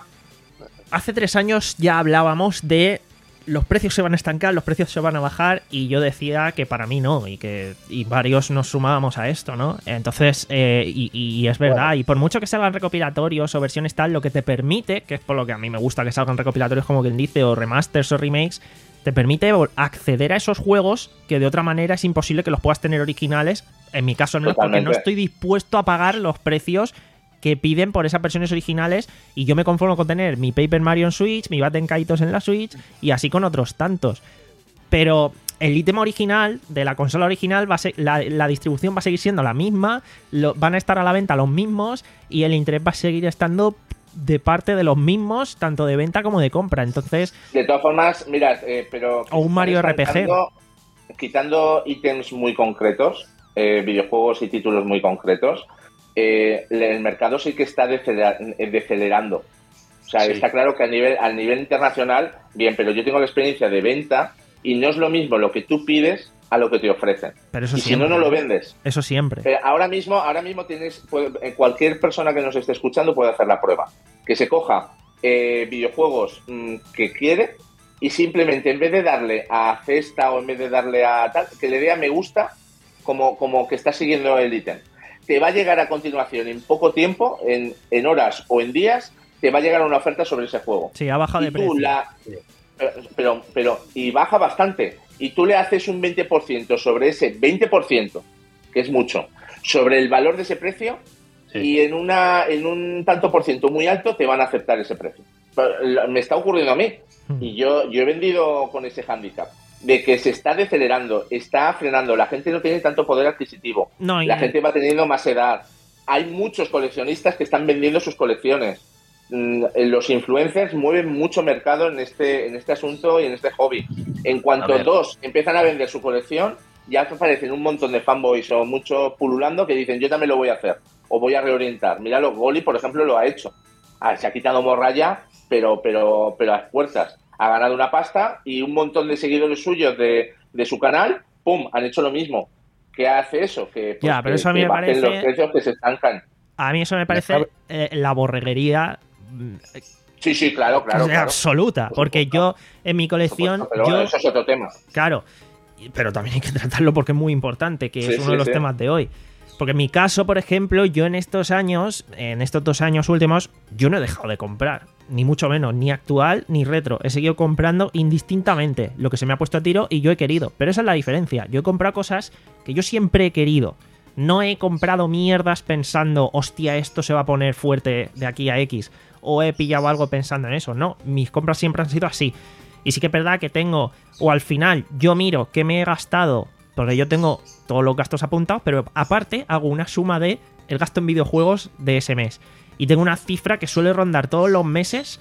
S1: Hace tres años ya hablábamos de los precios se van a estancar, los precios se van a bajar, y yo decía que para mí no, y que y varios nos sumábamos a esto, ¿no? Entonces, eh, y, y es verdad,
S3: Bueno.
S1: y por mucho que salgan recopilatorios o versiones tal, lo que te permite, que es por lo que a mí me gusta que salgan recopilatorios como quien dice, o remasters o remakes, te permite vol- acceder a esos juegos que de otra manera es imposible que los puedas tener originales, en mi caso al menos, porque no
S2: Totalmente.
S1: estoy dispuesto a pagar los precios que piden por esas versiones originales, y yo me conformo con tener mi Paper Mario en Switch, mi Baten Kaitos en la Switch, y así con otros tantos. Pero el ítem original de la consola original, va a ser, la, la distribución va a seguir siendo la misma, lo- van a estar a la venta los mismos, y el interés va a seguir estando de parte de los mismos, tanto de venta como de compra. Entonces,
S2: De todas formas, mirad, eh, pero...
S1: O un Mario R P G.
S2: Quitando, quitando ítems muy concretos, eh, videojuegos y títulos muy concretos, eh, el mercado sí que está decelera- eh, decelerando. O sea,
S3: Sí.
S2: está claro que a nivel, a nivel internacional, bien, pero yo tengo la experiencia de venta y no es lo mismo lo que tú pides a lo que te ofrecen.
S1: pero eso
S2: Y si
S1: siempre.
S2: no, no lo vendes.
S1: Eso siempre.
S2: Pero ahora mismo, ahora mismo tienes, puede- eh, cualquier persona que nos esté escuchando puede hacer la prueba. Que se coja eh, videojuegos mm, que quiere y simplemente en vez de darle a cesta o en vez de darle a tal, que le dé a me gusta como, como que está siguiendo el ítem. te va a llegar a continuación en poco tiempo, en, en horas o en días, te va a llegar una oferta sobre ese juego.
S1: Sí, ha bajado
S2: y
S1: de
S2: tú
S1: precio.
S2: La, pero, pero, y baja bastante. Y tú le haces un veinte por ciento sobre ese veinte por ciento, que es mucho, sobre el valor de ese precio, sí. y en, una, en un tanto por ciento muy alto te van a aceptar ese precio. Me está ocurriendo a mí. Mm. Y yo, yo he vendido con ese hándicap. De que se está decelerando, está frenando, la gente no tiene tanto poder adquisitivo,
S1: no, y...
S2: la gente va teniendo más edad. Hay muchos coleccionistas que están vendiendo sus colecciones. Los influencers mueven mucho mercado en este, en este asunto y en este hobby. En cuanto dos empiezan a vender su colección, ya aparecen un montón de fanboys o muchos pululando que dicen yo también lo voy a hacer o voy a reorientar. Míralo, Goli, por ejemplo, lo ha hecho. Ah, se ha quitado morralla, pero, pero, pero a las puertas. Ha ganado una pasta y un montón de seguidores suyos de, de su canal, ¡pum!, han hecho lo mismo. ¿Qué hace eso? Que, pues,
S1: ya, pero
S2: que,
S1: eso a mí
S2: que
S1: me parece...
S2: los precios que se estancan.
S1: A mí eso me parece eh, la borreguería...
S2: Sí, sí, claro, claro. claro.
S1: Absoluta, porque yo en mi colección...
S2: Pero
S1: yo,
S2: eso es otro tema.
S1: Claro, pero también hay que tratarlo porque es muy importante, que sí, es uno sí, de los sí. temas de hoy. Porque en mi caso, por ejemplo, yo en estos años, en estos dos años últimos, yo no he dejado de comprar. Ni mucho menos, ni actual ni retro. He seguido comprando indistintamente lo que se me ha puesto a tiro y yo he querido. Pero esa es la diferencia. Yo he comprado cosas que yo siempre he querido. No he comprado mierdas pensando, hostia, esto se va a poner fuerte de aquí a X. O he pillado algo pensando en eso. No, mis compras siempre han sido así. Y sí que es verdad que tengo, o al final yo miro qué me he gastado, porque yo tengo todos los gastos apuntados, pero aparte hago una suma de el gasto en videojuegos de ese mes. Y tengo una cifra que suele rondar todos los meses,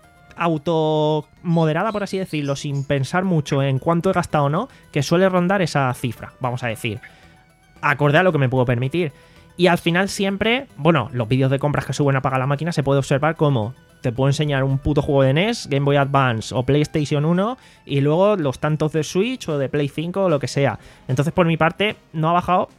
S1: automoderada, por así decirlo, sin pensar mucho en cuánto he gastado o no, que suele rondar esa cifra, vamos a decir, acorde a lo que me puedo permitir. Y al final siempre, bueno, los vídeos de compras que suben a Apaga la Máquina se puede observar como te puedo enseñar un puto juego de N E S, Game Boy Advance o PlayStation uno y luego los tantos de Switch o de Play cinco o lo que sea. Entonces, por mi parte, no ha bajado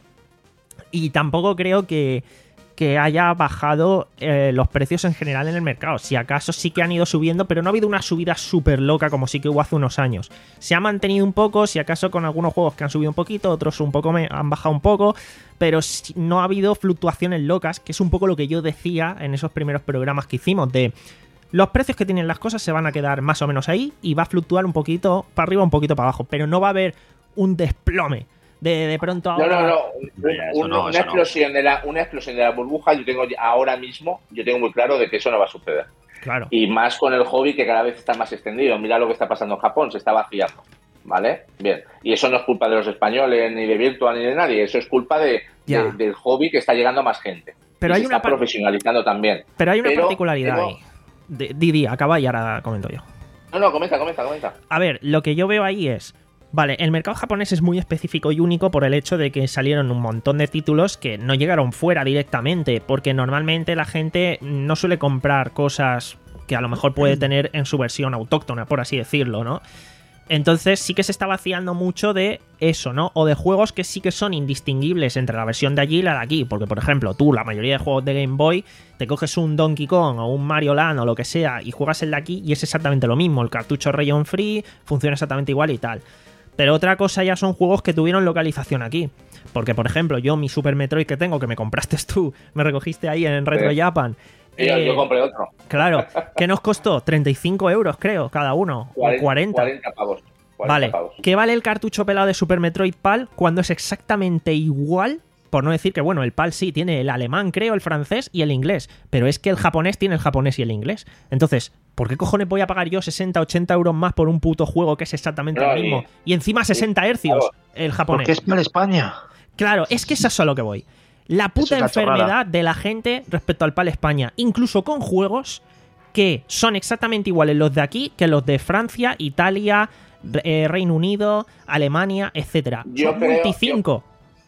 S1: y tampoco creo que, que haya bajado eh, los precios en general en el mercado. Si acaso sí que han ido subiendo, pero no ha habido una subida súper loca como sí que hubo hace unos años. Se ha mantenido un poco, si acaso con algunos juegos que han subido un poquito, otros un poco me han bajado un poco, pero no ha habido fluctuaciones locas, que es un poco lo que yo decía en esos primeros programas que hicimos, de los precios que tienen las cosas se van a quedar más o menos ahí y va a fluctuar un poquito para arriba, un poquito para abajo, pero no va a haber un desplome de, de pronto ahora...
S2: No, no, no, un, un, no una, explosión no. de la, una explosión de la burbuja, yo tengo ahora mismo, yo tengo muy claro de que eso no va a suceder.
S1: Claro.
S2: Y más con el hobby que cada vez está más extendido. Mira lo que está pasando en Japón, se está vaciando. ¿Vale? Bien. Y eso no es culpa de los españoles, ni de Virtua, ni de nadie. Eso es culpa de, de, del hobby que está llegando a más gente.
S1: Pero
S2: y
S1: hay
S2: se
S1: una
S2: está profesionalizando también.
S1: Pero hay una
S2: Pero
S1: particularidad
S2: tengo...
S1: ahí. Didi, acaba y ahora comento yo.
S2: No, no, comenta, comenta, comenta.
S1: A ver, lo que yo veo ahí es... Vale, el mercado japonés es muy específico y único por el hecho de que salieron un montón de títulos que no llegaron fuera directamente, porque normalmente la gente no suele comprar cosas que a lo mejor puede tener en su versión autóctona, por así decirlo, ¿no? Entonces sí que se está vaciando mucho de eso, ¿no? O de juegos que sí que son indistinguibles entre la versión de allí y la de aquí. Porque, por ejemplo, tú, la mayoría de juegos de Game Boy, te coges un Donkey Kong o un Mario Land o lo que sea y juegas el de aquí y es exactamente lo mismo. El cartucho Rayon Free funciona exactamente igual y tal. Pero otra cosa ya son juegos que tuvieron localización aquí. Porque, por ejemplo, yo mi Super Metroid que tengo, que me compraste tú, me recogiste ahí en Retro sí. Japan...
S2: Sí, eh, yo compré otro.
S1: Claro, ¿qué nos costó? treinta y cinco euros, creo, cada uno.
S2: cuarenta,
S1: o cuarenta.
S2: cuarenta pavos. cuarenta
S1: vale,
S2: pavos.
S1: ¿Qué vale el cartucho pelado de Super Metroid PAL cuando es exactamente igual? Por no decir que, bueno, el PAL sí tiene el alemán, creo, el francés y el inglés. Pero es que el japonés tiene el japonés y el inglés. Entonces, ¿por qué cojones voy a pagar yo sesenta, ochenta euros más por un puto juego que es exactamente
S2: no,
S1: el mismo?
S2: Y,
S1: y encima sesenta hercios, claro, el japonés.
S3: Porque es para España.
S1: Claro, es que eso es a lo que voy. La puta enfermedad chorrada. de la gente respecto al PAL España, incluso con juegos que son exactamente iguales los de aquí que los de Francia, Italia, eh, Reino Unido, Alemania, etcétera. Son multicinco.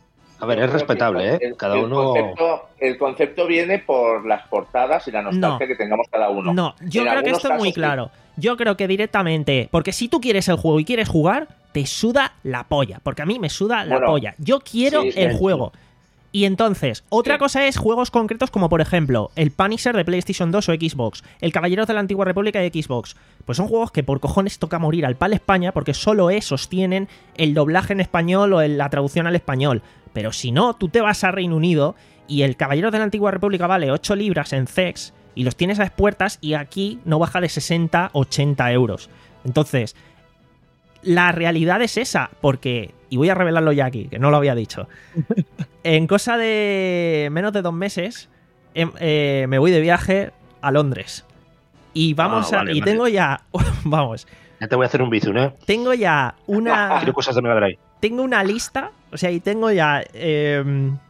S3: A ver, es respetable, ¿eh?
S2: El,
S3: cada
S2: el
S3: uno...
S2: Concepto, el concepto viene por las portadas y la nostalgia no, que tengamos cada uno.
S1: No, yo en creo que esto es muy claro. Sí. Yo creo que directamente... Porque si tú quieres el juego y quieres jugar, te suda la polla. Porque a mí me suda la bueno, polla. Yo quiero sí, el sí, juego. Sí. Y entonces, otra sí. cosa es juegos concretos como, por ejemplo, el Punisher de PlayStation dos o Xbox, el Caballeros de la Antigua República de Xbox. Pues son juegos que por cojones toca morir al PAL España porque solo esos tienen el doblaje en español o la traducción al español. Pero si no, tú te vas a Reino Unido Y el Caballero de la Antigua República vale ocho libras en C E X y los tienes a expuertas y aquí no baja de sesenta, ochenta euros. Entonces, la realidad es esa, porque, y voy a revelarlo ya aquí, que no lo había dicho, en cosa de menos de dos meses eh, eh, me voy de viaje a Londres. Y vamos
S3: ah,
S1: a...
S3: vale,
S1: y
S3: vale.
S1: tengo ya... vamos.
S3: Ya te voy a hacer un bizum, ¿eh?
S1: Tengo ya una...
S3: Quiero cosas de Mega Drive.
S1: Tengo una lista, o sea, y tengo ya... Eh,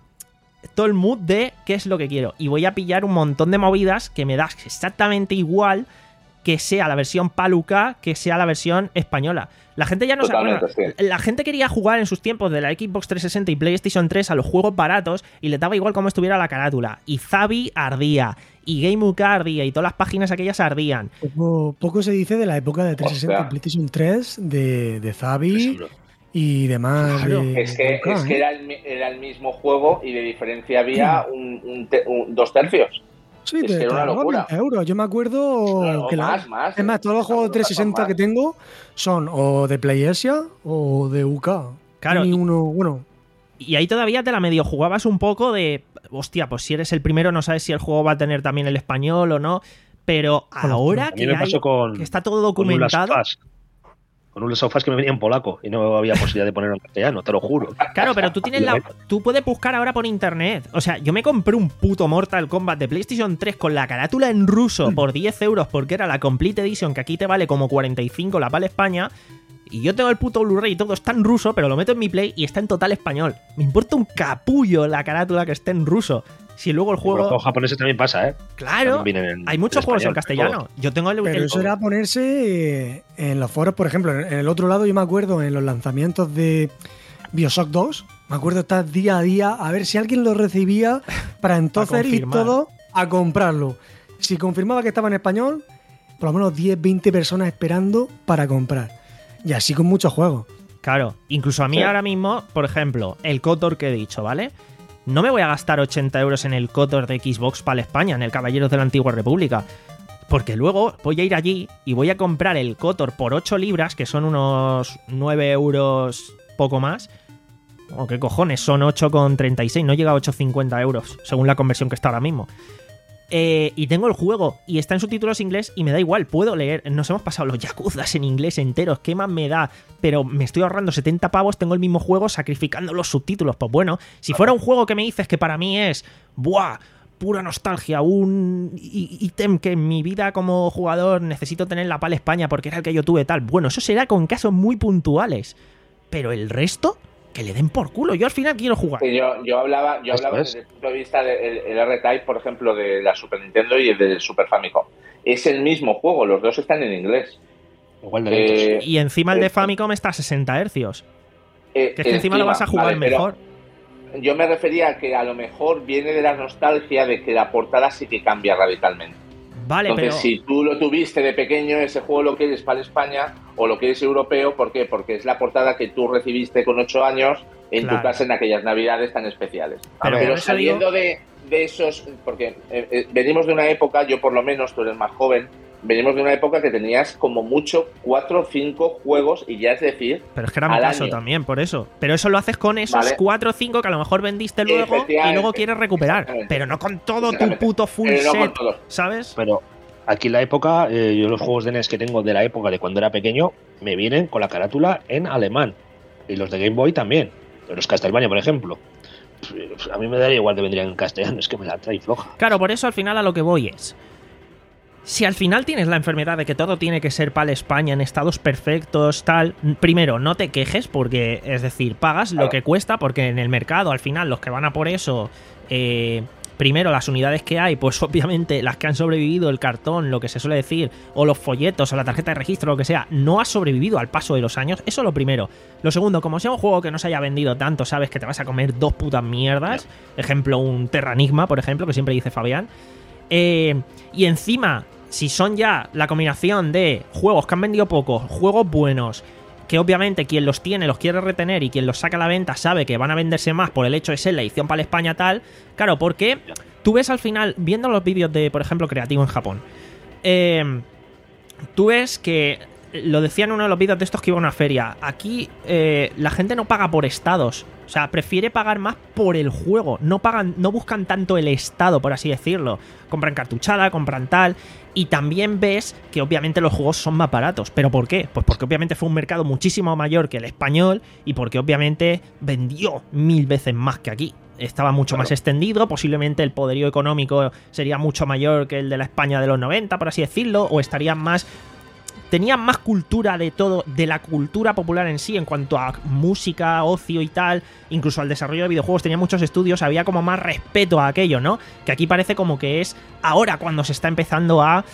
S1: todo el mood de qué es lo que quiero. Y voy a pillar un montón de movidas que me das exactamente igual que sea la versión Paluca, que sea la versión española. La gente ya no
S2: Totalmente,
S1: se acuerda.
S2: sí.
S1: La gente quería jugar en sus tiempos de la Xbox trescientos sesenta y PlayStation tres a los juegos baratos y le daba igual cómo estuviera la carátula. Y Zabi ardía, y Game U K ardía, y todas las páginas aquellas ardían.
S7: Poco, poco se dice de la época de trescientos sesenta y PlayStation tres, de, de Zabi
S3: Seguro.
S7: y demás.
S1: Claro.
S7: de-
S2: Es que,
S7: de U K,
S2: es que
S7: ¿eh?
S2: era, el, mi- era el mismo juego y de diferencia había un, un te- un- dos tercios.
S7: Sí,
S2: es
S7: te,
S2: que era
S7: te
S2: una
S7: ahorraba
S2: locura.
S7: veinte euros. Yo me acuerdo
S2: No,
S7: que la-
S2: más, más.
S7: es más, todos los juegos de trescientos sesenta
S2: Más.
S7: que tengo son o de PlayAsia o de U K.
S1: Claro,
S7: Ni
S1: y-
S7: uno, bueno,
S1: Y ahí todavía te la medio jugabas un poco de... Hostia, pues si eres el primero no sabes si el juego va a tener también el español o no. Pero ahora
S3: A mí
S1: que,
S3: me
S1: hay,
S3: pasó con,
S1: que está todo
S3: con un Last
S1: documentado...
S3: of Us. Con un Last of Us que me venía en polaco y no había posibilidad de ponerlo en castellano, te lo juro.
S1: Claro, pero tú tienes la, tú puedes buscar ahora por internet. O sea, yo me compré un puto Mortal Kombat de PlayStation tres con la carátula en ruso por diez euros porque era la Complete Edition, que aquí te vale como cuarenta y cinco, la vale España. Y yo tengo el puto Blu-ray y todo está en ruso, pero lo meto en mi Play y está en total español. Me importa un capullo la carátula que esté en ruso. Si luego el
S3: Con los
S1: juego...
S3: juegos japoneses también pasa, ¿eh?
S1: Claro,
S3: También vienen en-
S1: hay muchos
S3: en
S1: juegos en
S3: español,
S1: castellano.
S3: todos.
S1: Yo tengo el...
S7: pero
S1: el-
S7: eso era ponerse eh, en los foros, por ejemplo, en en el otro lado yo me acuerdo en los lanzamientos de BioShock dos, me acuerdo estar día a día a ver si alguien lo recibía para entonces ir
S1: confirmar.
S7: todo a comprarlo. Si confirmaba que estaba en español, por lo menos diez, veinte personas esperando para comprar. Y así con muchos juegos.
S1: Claro, incluso a mí
S2: Sí.
S1: ahora mismo, por ejemplo, el KOTOR que he dicho, ¿vale? No me voy a gastar ochenta euros en el KOTOR de Xbox para España, en el Caballeros de la Antigua República. Porque luego voy a ir allí y voy a comprar el KOTOR por ocho libras, que son unos nueve euros poco más. O qué cojones, son ocho con treinta y seis, no llega a ocho con cincuenta euros, según la conversión que está ahora mismo. Eh, y tengo el juego y está en subtítulos inglés y me da igual, puedo leer. Nos hemos pasado los Yakuzas en inglés enteros, ¿qué más me da? Pero me estoy ahorrando setenta pavos, tengo el mismo juego sacrificando los subtítulos. Pues bueno, si fuera un juego que me dices que para mí es, ¡buah! Pura nostalgia, un í- ítem que en mi vida como jugador necesito tener la PAL España porque era el que yo tuve tal. Bueno, eso será con casos muy puntuales. Pero el resto, que le den por culo. Yo al final quiero jugar.
S2: Sí, yo, yo hablaba, yo
S3: Esto
S2: hablaba
S3: es.
S2: desde el punto de vista del el R-Type, por ejemplo, de la Super Nintendo y el del Super Famicom. Es el mismo juego, los dos están en inglés.
S3: Igual de lentos.
S2: Eh,
S1: Y encima el de
S2: eh,
S1: Famicom está a sesenta hercios.
S2: eh,
S1: Que es que encima lo vas a jugar
S2: vale, pero
S1: mejor.
S2: Yo me refería a que a lo mejor viene de la nostalgia de que la portada sí que cambia radicalmente.
S1: Vale,
S2: Entonces,
S1: pero...
S2: si tú lo tuviste de pequeño, ese juego lo quieres para España o lo quieres europeo, ¿por qué? Porque es la portada que tú recibiste con ocho años en
S1: Claro.
S2: tu casa en aquellas navidades tan especiales.
S1: Pero
S2: Pero,
S1: por eso
S2: saliendo de, de esos, porque eh, eh, venimos de una época, yo por lo menos, tú eres más joven, venimos de una época que tenías como mucho cuatro o cinco juegos y ya es decir,
S1: Pero es que era mi
S2: al
S1: caso
S2: año.
S1: también, por eso. Pero eso lo haces con esos
S2: Vale.
S1: cuatro o cinco que a lo mejor vendiste luego y
S2: Efectivamente.
S1: luego quieres recuperar.
S2: Exactamente.
S1: Pero no con todo tu
S2: Exactamente.
S1: puto full
S2: Pero no con
S1: set,
S2: todo.
S1: ¿sabes?
S3: Pero aquí en la época, eh, yo los juegos de N E S que tengo de la época de cuando era pequeño, me vienen con la carátula en alemán. Y los de Game Boy también. Los Castlevania, por ejemplo. Pues, a mí me daría igual de vendrían en castellano, es que me la trae floja.
S1: Claro, por eso al final a lo que voy es... Si al final tienes la enfermedad de que todo tiene que ser para España en estados perfectos, tal, primero, no te quejes porque, es decir, pagas lo
S2: Claro.
S1: que cuesta porque en el mercado al final los que van a por eso, eh, primero las unidades que hay, pues obviamente las que han sobrevivido, el cartón, lo que se suele decir, o los folletos o la tarjeta de registro, lo que sea, no ha sobrevivido al paso de los años, eso es lo primero. Lo segundo, como sea un juego que no se haya vendido tanto, sabes que te vas a comer dos putas mierdas, ejemplo un Terranigma, por ejemplo, que siempre dice Fabián. Eh, y encima, si son ya la combinación de juegos que han vendido poco, juegos buenos, que obviamente quien los tiene los quiere retener y quien los saca a la venta sabe que van a venderse más por el hecho de ser la edición para España tal, claro, porque tú ves al final, viendo los vídeos de, por ejemplo, Creativo en Japón, eh, tú ves que, lo decía en uno de los vídeos de estos que iba a una feria, aquí eh, la gente no paga por estados, O sea, prefiere pagar más por el juego. No pagan, no buscan tanto el estado, por así decirlo. Compran cartuchada, compran tal. Y también ves que obviamente los juegos son más baratos. ¿Pero por qué? Pues porque obviamente fue un mercado muchísimo mayor que el español y porque obviamente vendió mil veces más que aquí. Estaba mucho claro. más extendido, posiblemente el poderío económico sería mucho mayor que el de la España de los noventa, por así decirlo, o estarían más... Tenían más cultura de todo, de la cultura popular en sí, en cuanto a música, ocio y tal, incluso al desarrollo de videojuegos, tenía muchos estudios, había como más respeto a aquello, ¿no? Que aquí parece como que es ahora cuando se está empezando a...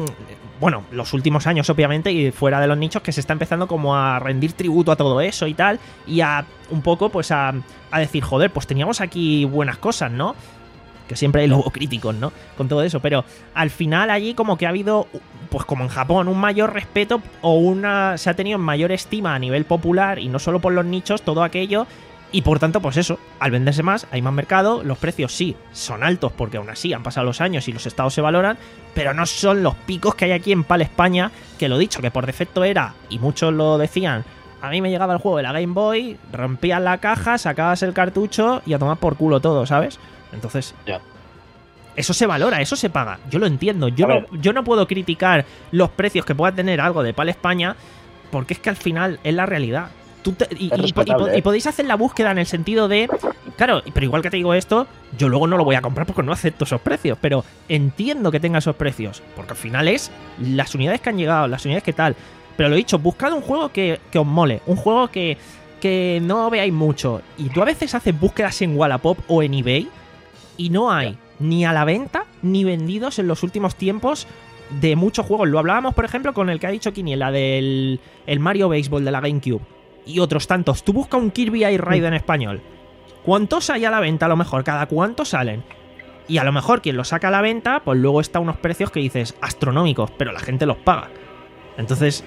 S1: Bueno, los últimos años obviamente, y fuera de los nichos, que se está empezando como a rendir tributo a todo eso y tal, y a un poco pues a, a decir, joder, pues teníamos aquí buenas cosas, ¿no? Que siempre hay luego críticos, ¿no? Con todo eso, pero al final allí como que ha habido, pues como en Japón, un mayor respeto o una... se ha tenido mayor estima a nivel popular y no solo por los nichos, todo aquello, y por tanto, pues eso, al venderse más, hay más mercado, los precios sí, son altos porque aún así han pasado los años y los estados se valoran, pero no son los picos que hay aquí en PAL España, que lo dicho, que por defecto era, y muchos lo decían, a mí me llegaba el juego de la Game Boy, rompías la caja, sacabas el cartucho y a tomar por culo todo, ¿sabes? Entonces,
S3: ya.
S1: Eso se valora, eso se paga. Yo lo entiendo. Yo no, yo no puedo criticar los precios que pueda tener algo de PAL España, porque es que al final es la realidad. Tú te, y, y, y, y podéis hacer la búsqueda en el sentido de... Claro, pero igual que te digo esto, yo luego no lo voy a comprar porque no acepto esos precios. Pero entiendo que tenga esos precios, porque al final es las unidades que han llegado, las unidades que tal. Pero lo dicho, buscad un juego que, que os mole, un juego que, que no veáis mucho. Y tú a veces haces búsquedas en Wallapop o en eBay y no hay ni a la venta ni vendidos en los últimos tiempos de muchos juegos. Lo hablábamos, por ejemplo, con el que ha dicho Quiniela del el Mario Baseball de la GameCube y otros tantos. Tú busca un Kirby Air Ride en español. ¿Cuántos hay a la venta? A lo mejor, ¿cada cuánto salen? Y a lo mejor quien lo saca a la venta, pues luego está a unos precios que dices astronómicos, pero la gente los paga. Entonces...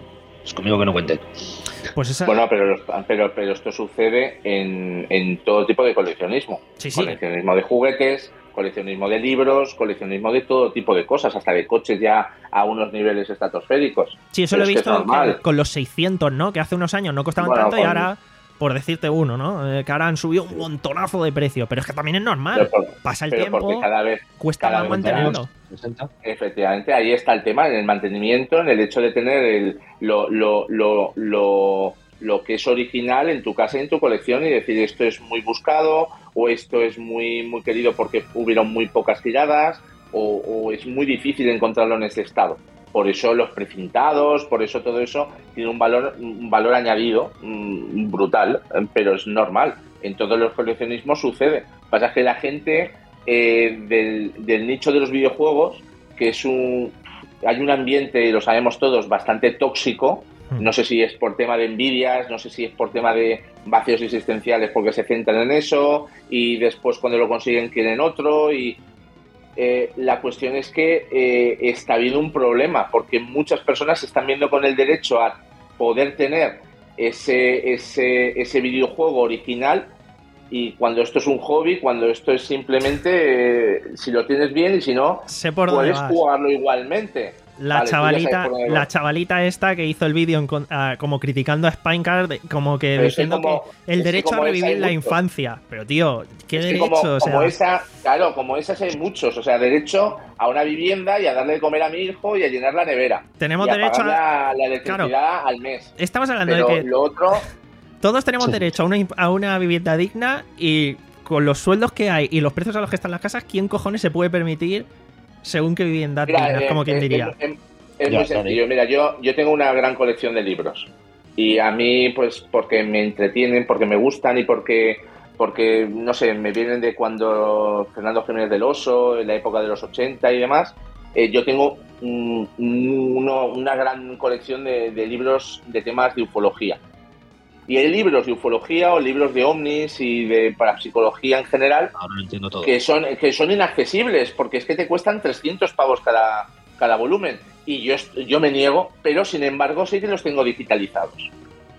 S3: Es conmigo que no cuenten.
S1: Pues esa...
S2: Bueno, pero, pero, pero esto sucede en, en todo tipo de coleccionismo.
S1: Sí, sí.
S2: Coleccionismo de juguetes, coleccionismo de libros, coleccionismo de todo tipo de cosas, hasta de coches ya a unos niveles estratosféricos.
S1: Sí, eso
S2: pero
S1: lo he visto
S2: que
S1: que con los seiscientos, ¿no? Que hace unos años no costaban
S2: bueno,
S1: tanto
S2: con...
S1: y ahora, por decirte uno, ¿no? Eh, que ahora han subido un montonazo de precio. Pero es que también es normal.
S2: Por,
S1: Pasa el
S2: pero
S1: tiempo,
S2: cada vez,
S1: cuesta
S2: cada
S1: más mantenerlo.
S2: Efectivamente, ahí está el tema, en el mantenimiento, en el hecho de tener el, lo, lo, lo, lo, lo que es original en tu casa y en tu colección y decir esto es muy buscado o esto es muy, muy querido porque hubieron muy pocas tiradas o, o es muy difícil encontrarlo en ese estado. Por eso los precintados, por eso todo eso tiene un valor, un valor añadido mmm, brutal, pero es normal. En todos los coleccionismos sucede. Lo que pasa es que la gente eh, del, del nicho de los videojuegos, que es un... Hay un ambiente, lo sabemos todos, bastante tóxico. No sé si es por tema de envidias, no sé si es por tema de vacíos existenciales porque se centran en eso y después cuando lo consiguen quieren otro y... Eh, la cuestión es que eh, está habiendo un problema porque muchas personas se están viendo con el derecho a poder tener ese, ese, ese videojuego original y cuando esto es un hobby, cuando esto es simplemente eh, si lo tienes bien y si no,
S1: sé por
S2: puedes jugarlo igualmente.
S1: La vale, chavalita la chavalita esta que hizo el vídeo uh, como criticando a Spinecart, como que pero diciendo como, que el derecho que a revivir la infancia. Pero tío, ¿qué es derecho?
S2: Que como,
S1: o sea...
S2: como esa, claro, como esas hay muchos. O sea, derecho a una vivienda y a darle de comer a mi hijo y a llenar la nevera.
S1: Tenemos
S2: y a
S1: derecho a
S2: la, la electricidad
S1: claro.
S2: al mes.
S1: Estamos hablando
S2: pero
S1: de que
S2: lo otro...
S1: todos tenemos sí. derecho a una, a una vivienda digna y con los sueldos que hay y los precios a los que están las casas, ¿quién cojones se puede permitir según qué vivienda digna? Eh, como quien eh, diría.
S2: Eh, eh, Es ya, muy sencillo. Mira, yo, yo tengo una gran colección de libros y a mí, pues, porque me entretienen, porque me gustan y porque, porque no sé, me vienen de cuando Fernando Jiménez del Oso, en la época de los ochenta y demás. Eh, yo tengo un, uno, una gran colección de, de libros de temas de ufología. Y hay libros de ufología o libros de ovnis y de parapsicología en general.
S3: Ahora lo entiendo todo.
S2: Que son, que son inaccesibles porque es que te cuestan trescientos pavos cada, cada volumen. Y yo, yo me niego, pero sin embargo sí que los tengo digitalizados.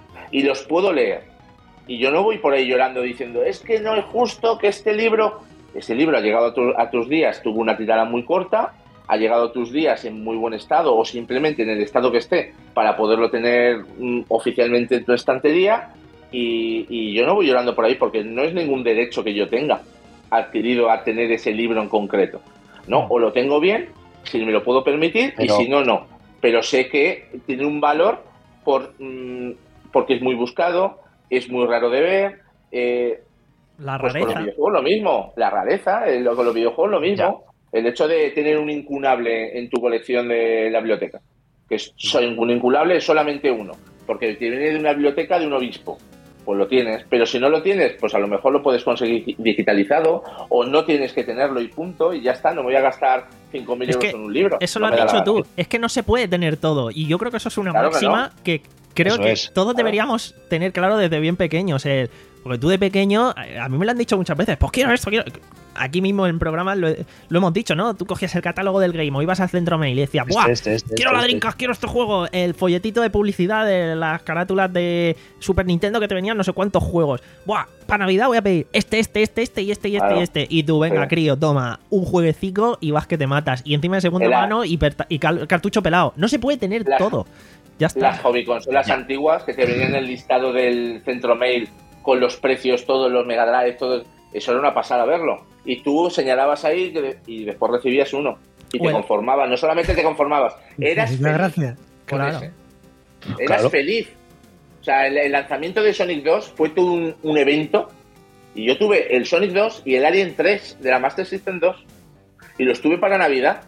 S2: Y los puedo leer. Y yo no voy por ahí llorando diciendo, es que no es justo que este libro... Este libro ha llegado a, tu, a tus días, tuvo una tirada muy corta, ha llegado a tus días en muy buen estado o simplemente en el estado que esté para poderlo tener mm, oficialmente en tu estantería Y, y yo no voy llorando por ahí porque no es ningún derecho que yo tenga adquirido a tener ese libro en concreto. No, o lo tengo bien, si me lo puedo permitir, pero... y si no, no. Pero sé que tiene un valor por mmm, porque es muy buscado, es muy raro de ver. Eh,
S1: la
S2: pues
S1: rareza.
S2: Con los videojuegos lo mismo, la rareza, el, con los videojuegos lo mismo. Ya. El hecho de tener un incunable en tu colección de la biblioteca, que es, un incunable es solamente uno, porque te viene de una biblioteca de un obispo. Pues lo tienes, pero si no lo tienes, pues a lo mejor lo puedes conseguir digitalizado o no tienes que tenerlo y punto, y ya está, no voy a gastar cinco mil euros en un libro.
S1: Eso
S2: no
S1: lo has dicho tú, es que no se puede tener todo, y yo creo que eso es una claro máxima que, no. que creo eso que es. todos claro. deberíamos tener claro desde bien pequeños, eh, porque tú de pequeño, a mí me lo han dicho muchas veces, pues quiero esto, quiero... Aquí mismo en programas lo, lo hemos dicho, ¿no? Tú cogías el catálogo del Game o ibas al centro mail y decías, ¡buah! Este, este, este, quiero este, la Dreamcast, este. quiero este juego. El folletito de publicidad de las carátulas de Super Nintendo que te venían no sé cuántos juegos. ¡Buah! Para Navidad voy a pedir este, este, este, este y este y este claro. y este. Y tú, venga, sí. crío, toma un jueguecico y vas que te matas. Y encima de segunda la... mano y, y cartucho pelado. No se puede tener la... todo. Ya está.
S2: Las hobby consolas antiguas que te venían en el listado del centro mail con los precios, todos los Mega Drive, todo. Eso era una pasada verlo. Y tú señalabas ahí y después recibías uno. Y bueno. te conformabas. No solamente te conformabas, eras feliz.
S7: Gracias. Claro.
S2: Ese. Eras claro. feliz. O sea, el, el lanzamiento de Sonic dos fue todo un, un evento. Y yo tuve el Sonic dos y el Alien tres de la Master System dos. Y los tuve para Navidad.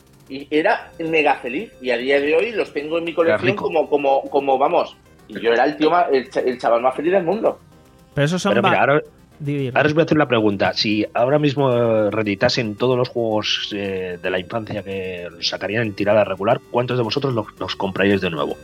S2: Y era mega feliz. Y a día de hoy los tengo en mi colección como, como, como, vamos. Y yo era el tío más, el, el chaval más feliz del mundo.
S1: Pero eso son...
S3: Pero mira, ahora... Ahora os voy a hacer la pregunta. Si ahora mismo reeditasen todos los juegos eh, de la infancia que los sacarían en tirada regular, ¿cuántos de vosotros los, los compraríais de nuevo?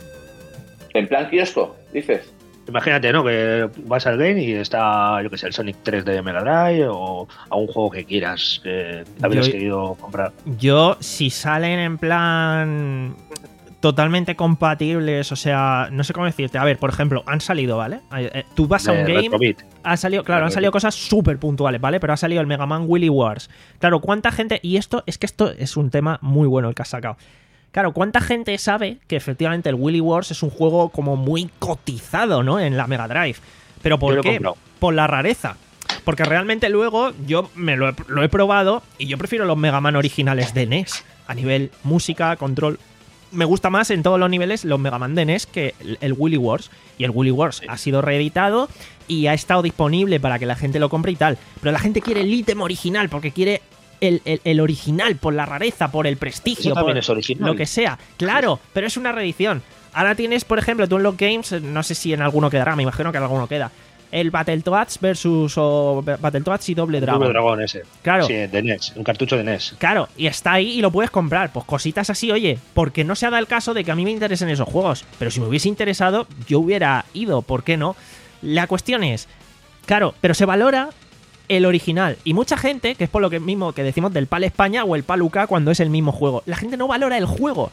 S2: ¿En plan kiosco, dices?
S3: Imagínate, ¿no? Que vas al game y está, yo que sé, el Sonic tres de Mega Drive o a un juego que quieras que habrías querido comprar.
S1: Yo, si salen en plan... totalmente compatibles, o sea, no sé cómo decirte. A ver, por ejemplo, han salido, ¿vale? Tú vas a un game, han salido, claro, han salido cosas súper puntuales, ¿vale? Pero ha salido el Mega Man Wily Wars. Claro, ¿cuánta gente? Y esto, es que esto es un tema muy bueno el que has sacado. Claro, ¿cuánta gente sabe que efectivamente el Wily Wars es un juego como muy cotizado, ¿no? En la Mega Drive. ¿Pero por qué? Por la rareza. Porque realmente luego yo me lo he, lo he probado y yo prefiero los Mega Man originales de N E S. A nivel música, control... Me gusta más en todos los niveles los Mega Man de N E S que el, el Wily Wars. Y el Wily Wars sí. ha sido reeditado y ha estado disponible para que la gente lo compre y tal. Pero la gente quiere el ítem original porque quiere el, el, el original por la rareza, por el prestigio, por
S3: es original.
S1: Lo que sea. Claro, sí. pero es una reedición. Ahora tienes, por ejemplo, tú en los games, no sé si en alguno quedará, me imagino que en alguno queda. El Battletoads versus o Battletoads y Doble Dragon.
S3: Doble Dragon ese.
S1: Claro.
S3: Sí, de N E S, un cartucho de N E S.
S1: Claro, y está ahí y lo puedes comprar. Pues cositas así, oye, porque no se ha dado el caso de que a mí me interesen esos juegos. Pero si me hubiese interesado, yo hubiera ido, ¿por qué no? La cuestión es, claro, pero se valora el original. Y mucha gente, que es por lo que mismo que decimos del PAL España o el PAL U K cuando es el mismo juego, la gente no valora el juego.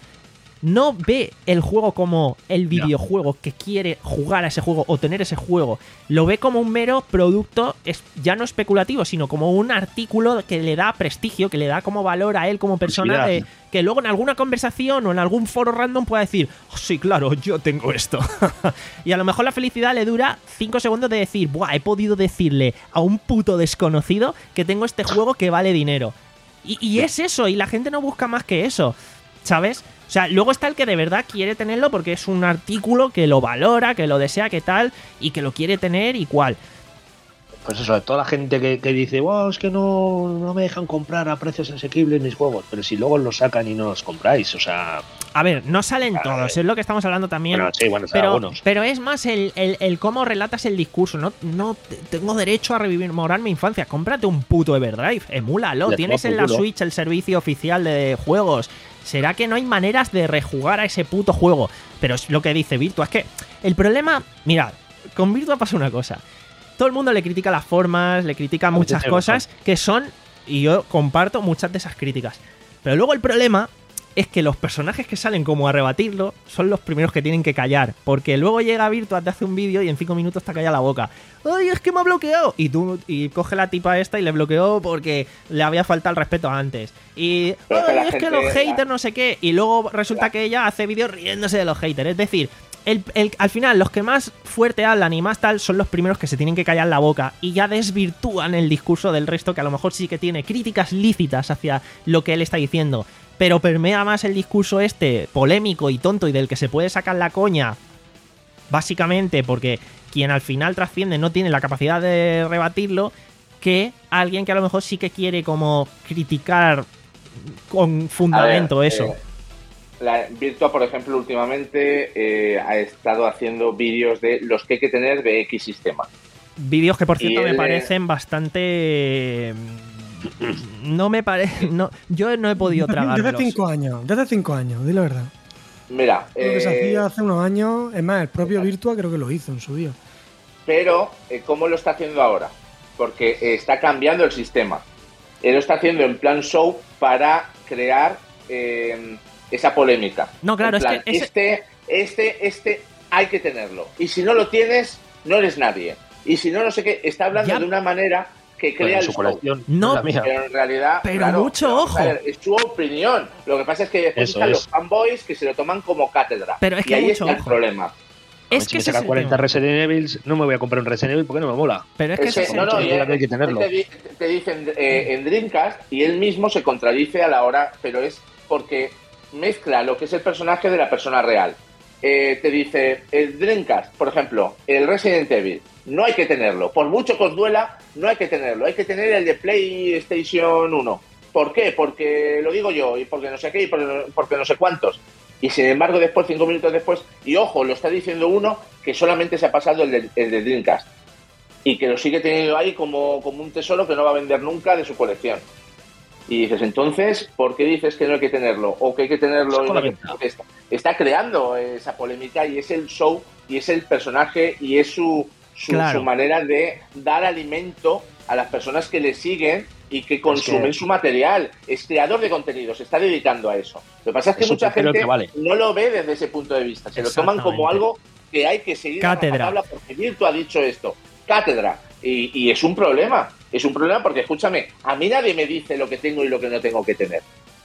S1: No ve el juego como el videojuego que quiere jugar a ese juego o tener ese juego. Lo ve como un mero producto, ya no especulativo, sino como un artículo que le da prestigio, que le da como valor a él como persona, de, que luego en alguna conversación o en algún foro random pueda decir, oh, sí, claro, yo tengo esto. Y a lo mejor la felicidad le dura cinco segundos de decir, buah, he podido decirle a un puto desconocido que tengo este juego que vale dinero. Y, y es eso, y la gente no busca más que eso, ¿sabes? O sea, luego está el que de verdad quiere tenerlo porque es un artículo que lo valora, que lo desea, que tal, y que lo quiere tener y cual.
S3: Pues eso, toda la gente que, que dice, wow, es que no, no me dejan comprar a precios asequibles mis juegos, pero si luego los sacan y no los compráis, o sea...
S1: A ver, no salen a todos, ver. Es lo que estamos hablando también.
S3: Bueno, sí, bueno,
S1: pero,
S3: algunos.
S1: Pero es más el, el, el cómo relatas el discurso. No, no tengo derecho a rememorar mi infancia. Cómprate un puto Everdrive, emúlalo. Tienes en la Switch el servicio oficial de juegos. ¿Será que no hay maneras de rejugar a ese puto juego? Pero es lo que dice Virtua. Es que el problema... Mirad, con Virtua pasa una cosa. Todo el mundo le critica las formas, le critica muchas cosas que son... Y yo comparto muchas de esas críticas. Pero luego el problema es que los personajes que salen como a rebatirlo son los primeros que tienen que callar. Porque luego llega Virtua, te hace un vídeo y en cinco minutos te calla la boca. ¡Ay, es que me ha bloqueado! Y tú y coge la tipa esta y le bloqueó porque le había faltado el respeto antes. Y ¡ay, es que los haters no sé qué! Y luego resulta que ella hace vídeos riéndose de los haters. Es decir, el, el, al final, los que más fuerte hablan y más tal son los primeros que se tienen que callar la boca y ya desvirtúan el discurso del resto, que a lo mejor sí que tiene críticas lícitas hacia lo que él está diciendo, pero permea más el discurso este polémico y tonto y del que se puede sacar la coña, básicamente porque quien al final trasciende no tiene la capacidad de rebatirlo, que alguien que a lo mejor sí que quiere como criticar con fundamento
S2: ver,
S1: eso.
S2: Eh, la Virtua, por ejemplo, últimamente eh, ha estado haciendo vídeos de los que hay que tener de X sistema.
S1: Vídeos que, por cierto, me
S2: él,
S1: parecen bastante... No me parece... No, yo no he podido tragármelos.
S7: Desde cinco años, desde cinco años, di la verdad.
S2: Mira,
S7: Lo que
S2: eh,
S7: se hacía hace unos años, es más, el propio Virtua creo que lo hizo en su día.
S2: Pero, eh, ¿cómo lo está haciendo ahora? Porque eh, está cambiando el sistema. Él lo está haciendo en plan show para crear eh, esa polémica.
S1: No, claro,
S2: en plan,
S1: es que... Ese...
S2: Este, este, este, hay que tenerlo. Y si no lo tienes, no eres nadie. Y si no, no sé qué, está hablando
S1: ya.
S2: de una manera que crea el
S3: su
S2: show.
S3: colección,
S1: no,
S3: la mía.
S2: Pero en realidad,
S1: pero
S2: claro,
S1: mucho
S2: pero,
S1: ojo.
S2: a ver, es su opinión. Lo que pasa es que después
S3: Eso
S2: están
S3: es.
S2: los fanboys que se lo toman como cátedra.
S1: Pero es que
S2: y ahí
S1: mucho
S2: está el
S1: ojo.
S2: problema.
S1: Es
S3: si
S1: que
S3: me
S1: ese
S3: saca
S1: es el
S3: cuarenta
S1: tema.
S3: Resident Evil, no me voy a comprar un Resident Evil porque no me mola.
S1: Pero es que
S2: Ese-
S1: ese es
S2: no,
S1: el
S2: no,
S1: tema.
S2: y
S3: tema
S2: él-
S3: que hay que tenerlo.
S2: Te, di- te dicen eh, en Dreamcast y él mismo se contradice a la hora, pero es porque mezcla lo que es el personaje de la persona real. Eh, te dice, el Dreamcast, por ejemplo, el Resident Evil, no hay que tenerlo. Por mucho que os duela, no hay que tenerlo. Hay que tener el de PlayStation uno. ¿Por qué? Porque lo digo yo, y porque no sé qué, y porque, porque no sé cuántos. Y sin embargo, después, cinco minutos después, y ojo, lo está diciendo uno que solamente se ha pasado el de, el de Dreamcast. Y que lo sigue teniendo ahí como, como un tesoro que no va a vender nunca de su colección. Y dices, entonces, ¿por qué dices que no hay que tenerlo? O que hay que tenerlo.
S3: Es
S2: y no hay que- porque está, está creando esa polémica y es el show, y es el personaje, y es su, su,
S1: Claro.
S2: su manera de dar alimento a las personas que le siguen y que consumen
S3: que-
S2: su material. Es creador de contenido, se está dedicando a eso. Lo que pasa es que
S3: Eso
S2: mucha
S3: creo
S2: gente
S3: que vale.
S2: no lo ve desde ese punto de vista. Se lo toman como
S1: Exactamente.
S2: algo que hay que seguir a
S1: Cátedra.
S2: rajatabla porque Virtua ha dicho esto. Cátedra. Y, y es un problema. Es un problema porque, escúchame, a mí nadie me dice lo que tengo y lo que no tengo que tener.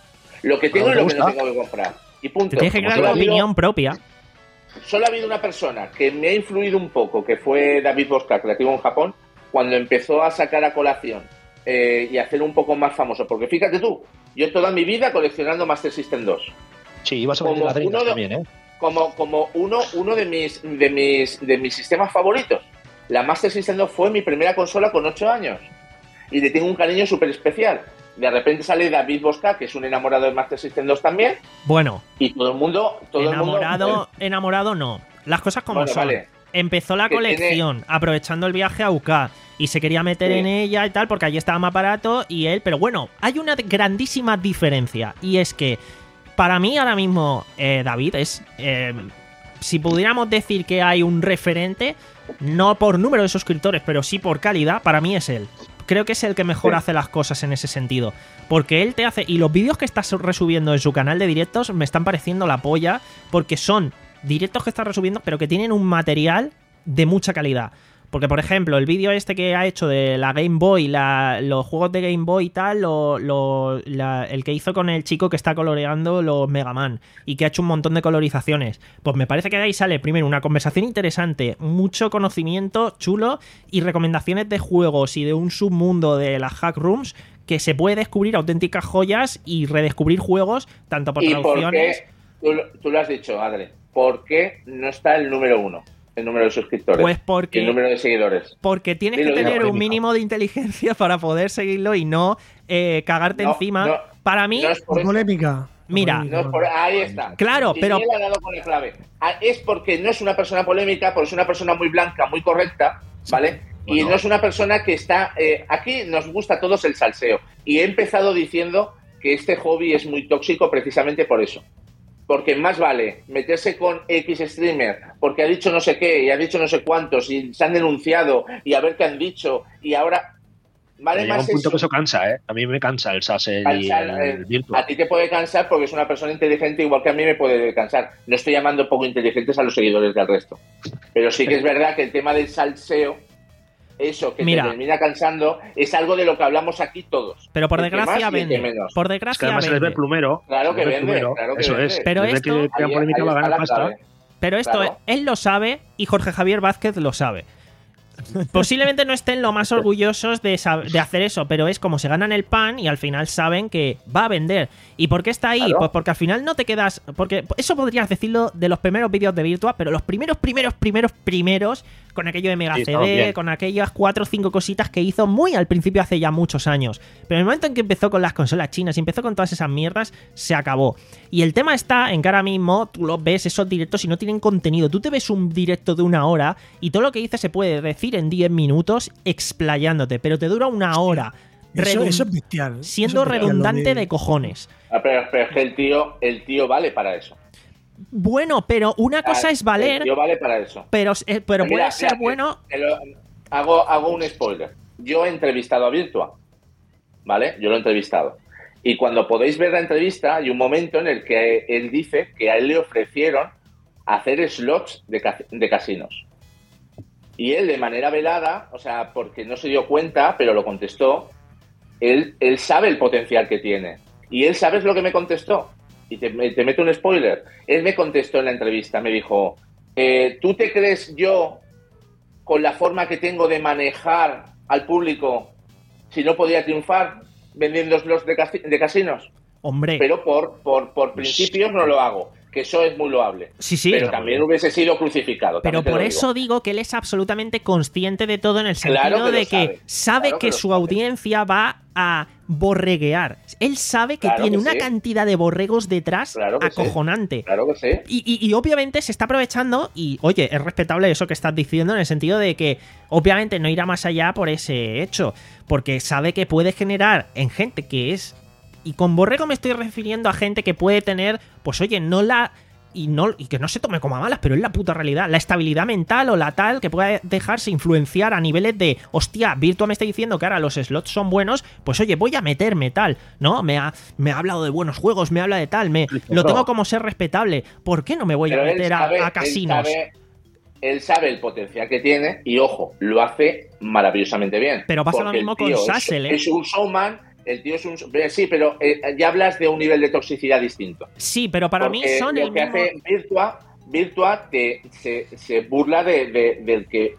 S2: Lo que tengo y
S3: ¿Pero
S2: lo
S3: te
S2: que no
S3: gusta?
S2: tengo que comprar. Y punto.
S1: Te tienes que crear
S2: Solo
S1: tu
S2: ha habido-
S1: opinión propia.
S2: Solo ha habido una persona que me ha influido un poco, que fue David Bosca, creativo en Japón, cuando empezó a sacar a colación eh, y a hacerlo un poco más famoso. Porque fíjate tú, yo toda mi vida coleccionando Master System dos.
S3: Sí, ibas a
S2: Como
S3: meter la Dreamcast
S2: uno de-
S3: también, ¿eh?
S2: Como, como uno, uno de, mis, de, mis, de mis sistemas favoritos. La Master System dos fue mi primera consola con ocho años. Y le tengo un cariño súper especial. De repente sale David Bosca, que es un enamorado de Master System dos también,
S1: Bueno,
S2: y todo el mundo... Todo
S1: enamorado,
S2: el mundo,
S1: enamorado no. Las cosas como
S2: Bueno,
S1: son.
S2: vale.
S1: Empezó la
S2: Que
S1: colección aprovechando el viaje a U K y se quería meter
S2: Sí.
S1: en ella y tal porque allí estaba más barato y él... Pero bueno, hay una grandísima diferencia y es que para mí ahora mismo eh, David es... eh, si pudiéramos decir que hay un referente, no por número de suscriptores, pero sí por calidad, para mí es él. Creo que es el que mejor
S2: Sí.
S1: hace las cosas en ese sentido. Porque él te hace... Y los vídeos que está resubiendo en su canal de directos me están pareciendo la polla. Porque son directos que está resubiendo, pero que tienen un material de mucha calidad. Porque, por ejemplo, el vídeo este que ha hecho de la Game Boy, la- los juegos de Game Boy y tal, lo- lo- la- el que hizo con el chico que está coloreando los Mega Man y que ha hecho un montón de colorizaciones, pues me parece que de ahí sale primero una conversación interesante, mucho conocimiento chulo y recomendaciones de juegos y de un submundo de las hack rooms que se puede descubrir auténticas joyas y redescubrir juegos tanto por
S2: ¿Y por
S1: traducciones...
S2: qué? Tú, lo- tú lo has dicho, Adri. ¿Por qué no está el número uno? El número de suscriptores.
S1: Pues
S2: y
S1: porque...
S2: el número de seguidores.
S1: Porque tienes
S2: Dilo,
S1: que
S2: dilo,
S1: tener un
S3: polémico.
S1: mínimo de inteligencia para poder seguirlo y no eh, cagarte
S2: No,
S1: encima.
S2: no,
S1: para mí,
S2: No es por
S7: Por
S2: eso.
S7: polémica.
S1: Mira,
S7: Por
S2: No es por- ahí está.
S1: Claro,
S2: Y
S1: pero-
S2: Miguel ha dado con la clave. Ah, Es porque no es una persona polémica, porque es una persona muy blanca, muy correcta, ¿vale? Y
S3: Bueno.
S2: no es una persona que está... eh, aquí nos gusta a todos el salseo. Y he empezado diciendo que este hobby es muy tóxico precisamente por eso. Porque más vale meterse con X streamer porque ha dicho no sé qué y ha dicho no sé cuántos y se han denunciado y a ver qué han dicho y ahora...
S3: Pero
S2: Vale
S3: llega
S2: más
S3: un punto
S2: eso.
S3: que eso cansa, ¿eh? A mí me cansa el S A S y
S2: Cansar,
S3: el,
S2: eh,
S3: el Virtua.
S2: A ti te puede cansar porque es una persona inteligente, igual que a mí me puede cansar. No estoy llamando poco inteligentes a los seguidores del resto. Pero sí que es verdad que el tema del salseo, eso que
S1: Mira.
S2: te termina cansando, es algo de lo que hablamos aquí todos.
S1: pero por
S2: El que
S1: desgracia
S2: más y el que
S1: vende.
S2: menos.
S1: Por
S3: Es que
S1: desgracia
S3: además se les ve
S1: vende.
S3: plumero.
S2: Claro
S3: se les
S2: que
S3: ve
S2: vende,
S3: plumero,
S2: claro que
S3: eso
S2: vende.
S3: es.
S1: Pero
S3: Se les ve
S1: esto-
S3: que crean
S2: Ahí-
S3: polémica
S2: ahí
S3: va a
S2: está
S3: ganar
S2: la
S3: pasta.
S2: clave.
S1: Pero esto
S2: Claro.
S1: él lo sabe y Jorge Javier Vázquez lo sabe. Posiblemente no estén lo más orgullosos de, sab- de hacer eso, pero es como se ganan el pan y al final saben que va a vender. ¿Y por qué está ahí?
S2: Claro.
S1: Pues porque al final no te quedas... Porque eso podrías decirlo de los primeros vídeos de Virtua, pero los primeros, primeros, primeros, primeros, con aquello de Mega
S3: Sí,
S1: C
S3: estaban
S1: D,
S3: bien.
S1: con aquellas cuatro o cinco cositas que hizo muy al principio hace ya muchos años. Pero en el momento en que empezó con las consolas chinas y empezó con todas esas mierdas, se acabó. Y el tema está en que ahora mismo tú lo ves, esos directos y no tienen contenido. Tú te ves un directo de una hora y todo lo que dice se puede decir en diez minutos explayándote, pero te dura una hora.
S7: Eso,
S1: redun-
S7: eso es bestial.
S1: siendo
S7: Eso es bestial,
S1: redundante
S7: lo
S1: de cojones.
S2: Ah, pero, pero es que el tío, el tío vale para eso.
S1: Bueno, pero una cosa
S2: Ah,
S1: es valer,
S2: El tío vale para eso.
S1: pero, eh, pero
S2: Mira,
S1: puede ser
S2: mira,
S1: bueno.
S2: te lo- hago, hago un spoiler. Yo he entrevistado a Virtua, ¿vale? Yo lo he entrevistado. Y cuando podéis ver la entrevista, hay un momento en el que él dice que a él le ofrecieron hacer slots de, ca- de casinos. Y él, de manera velada, o sea, porque no se dio cuenta, pero lo contestó, él, él sabe el potencial que tiene. Y él, ¿sabes lo que me contestó? Y te, te meto un spoiler. Él me contestó en la entrevista, me dijo, eh, ¿tú te crees yo, con la forma que tengo de manejar al público, si no podía triunfar vendiendo slots de, casi- de casinos?
S1: Hombre,
S2: Pero por, por, por principios no lo hago, que eso es muy loable.
S1: sí, sí.
S2: Pero también hubiese sido crucificado.
S1: Pero
S2: también te
S1: por
S2: lo
S1: eso digo que él es absolutamente consciente de todo en el sentido
S2: Claro que lo
S1: de que
S2: sabe.
S1: sabe
S2: Claro
S1: que,
S2: que lo
S1: su
S2: sabe.
S1: audiencia va a borreguear. Él sabe que
S2: Claro
S1: tiene
S2: que
S1: una
S2: sí.
S1: cantidad de borregos detrás
S2: Claro que sí.
S1: acojonante.
S2: Claro que sí.
S1: Y, y- y obviamente se está aprovechando y, oye, es respetable eso que estás diciendo en el sentido de que obviamente no irá más allá por ese hecho, porque sabe que puede generar en gente que es... Y con borrego me estoy refiriendo a gente que puede tener, pues oye, no la... Y, no, y que no se tome como a malas, pero es la puta realidad. La estabilidad mental o la tal que pueda dejarse influenciar a niveles de, hostia, Virtua me está diciendo que ahora los slots son buenos, pues oye, voy a meterme tal, ¿no? Me ha, me ha hablado de buenos juegos, me habla de tal, me, lo tengo como ser respetable. ¿Por qué no me voy
S2: Pero
S1: a
S2: él
S1: meter a-
S2: sabe-
S1: a,
S2: él
S1: casinos?
S2: sabe- Él sabe el potencial que tiene y, ojo, lo hace maravillosamente bien.
S1: Pero pasa lo
S2: Porque el
S1: mismo con
S2: tío es-
S1: Sassel, ¿eh?
S2: Es un showman, el tío es un... Sí, pero eh, ya hablas de un nivel de toxicidad distinto.
S1: Sí, pero para mí
S2: Porque
S1: son
S2: lo
S1: el
S2: que
S1: mismo...
S2: hace Virtua, Virtua te, se, se burla de, de- del que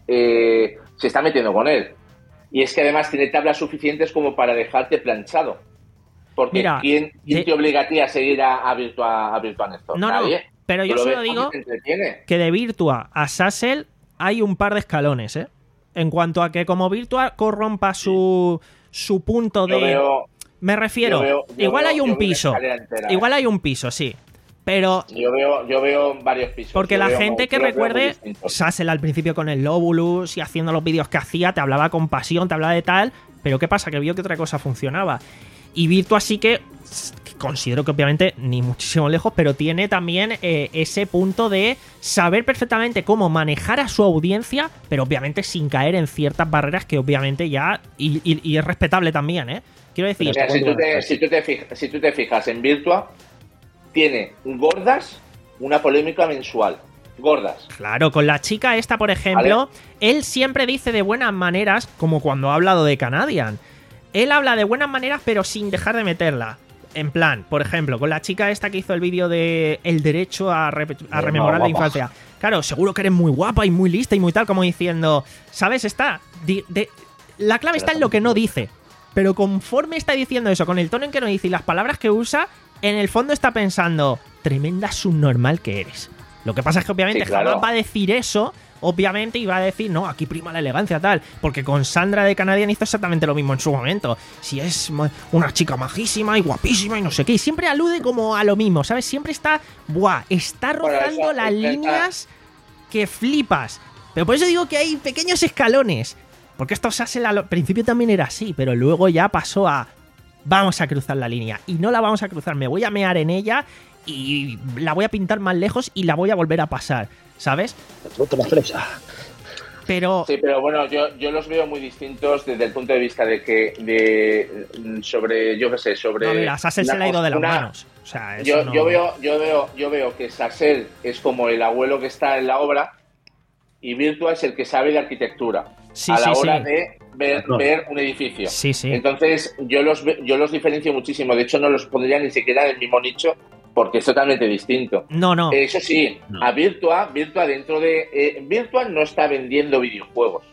S2: eh, se está metiendo con él. Y es que además tiene tablas suficientes como para dejarte planchado. Porque
S1: Mira,
S2: ¿quién, quién
S1: de-
S2: te obliga a ti a seguir a, a Virtua, a Virtua Néstor?
S1: No, no,
S2: Nadie.
S1: pero
S2: Tú
S1: yo
S2: lo
S1: solo
S2: ves
S1: digo
S2: porque te entretiene.
S1: que de Virtua a Sassel hay un par de escalones, ¿eh? En cuanto a que como Virtua corrompa su, su punto de...
S2: Yo veo,
S1: Me refiero,
S2: yo veo- yo
S1: igual
S2: veo-
S1: hay
S2: yo
S1: un
S2: veo una
S1: piso,
S2: escalera entera, ¿eh?
S1: igual hay un piso, sí, pero
S2: Yo veo, yo veo varios pisos.
S1: porque
S2: Yo
S1: la
S2: veo
S1: gente
S2: muy-
S1: que
S2: yo los veo muy
S1: recuerde,
S2: distintos.
S1: Sassel al principio con el Lobulus y haciendo los vídeos que hacía, te hablaba con pasión, te hablaba de tal, pero ¿qué pasa? Que vio que otra cosa funcionaba. Y Virtua sí que, que considero que obviamente ni muchísimo lejos, pero tiene también eh, ese punto de saber perfectamente cómo manejar a su audiencia, pero obviamente sin caer en ciertas barreras que obviamente ya... Y, y- y es respetable también, ¿eh? Quiero decir...
S2: Mira, si, tú te, si, tú te fijas, si tú te fijas en Virtua, tiene gordas una polémica mensual. Gordas.
S1: Claro, con la chica esta, por ejemplo,
S2: Vale.
S1: él siempre dice de buenas maneras, como cuando ha hablado de Canadian. Él habla de buenas maneras, pero sin dejar de meterla. En plan, por ejemplo, con la chica esta que hizo el vídeo de el derecho a, re- a rememorar la
S3: guapa.
S1: infancia. Claro, seguro que eres muy guapa y muy lista y muy tal, como diciendo, ¿sabes? Está... di- de- la clave está en lo que no dice. Pero conforme está diciendo eso, con el tono en que no dice y las palabras que usa, en el fondo está pensando, tremenda subnormal que eres. Lo que pasa es que obviamente
S2: Sí, claro.
S1: jamás va a decir eso, obviamente, y va a decir, no, aquí prima la elegancia, tal. Porque con Sandra de Canadian hizo exactamente lo mismo en su momento. Si es ma- una chica majísima y guapísima y no sé qué. Y siempre alude como a lo mismo, ¿sabes? Siempre está, buah, está
S2: Bueno,
S1: rozando
S2: eso,
S1: las
S2: intenta-
S1: líneas que flipas. Pero por eso digo que hay pequeños escalones. Porque esto se hace al principio también era así, pero luego ya pasó a vamos a cruzar la línea. Y no la vamos a cruzar, me voy a mear en ella y la voy a pintar más lejos y la voy a volver a pasar, ¿sabes?
S3: La fresa.
S1: Pero
S2: Sí, pero bueno, yo, yo los veo muy distintos desde el punto de vista de que, de, sobre, yo qué sé, sobre...
S1: no, mira, Sassel se
S2: una
S1: le ha ido de las
S2: una-
S1: manos. O sea, eso
S2: Yo,
S1: no-
S2: yo, veo, yo, veo, yo veo que Sassel es como el abuelo que está en la obra y Virtua es el que sabe de arquitectura
S1: Sí,
S2: a la
S1: sí,
S2: hora
S1: sí.
S2: de ver,
S3: Claro.
S2: ver un edificio.
S1: Sí, sí.
S2: Entonces, yo los, ve- yo los diferencio muchísimo. De hecho, no los pondría ni siquiera en el mismo nicho porque es totalmente distinto.
S1: No, no.
S2: Eso sí,
S3: No.
S2: a Virtua, Virtua dentro de... Eh, Virtua no está vendiendo videojuegos.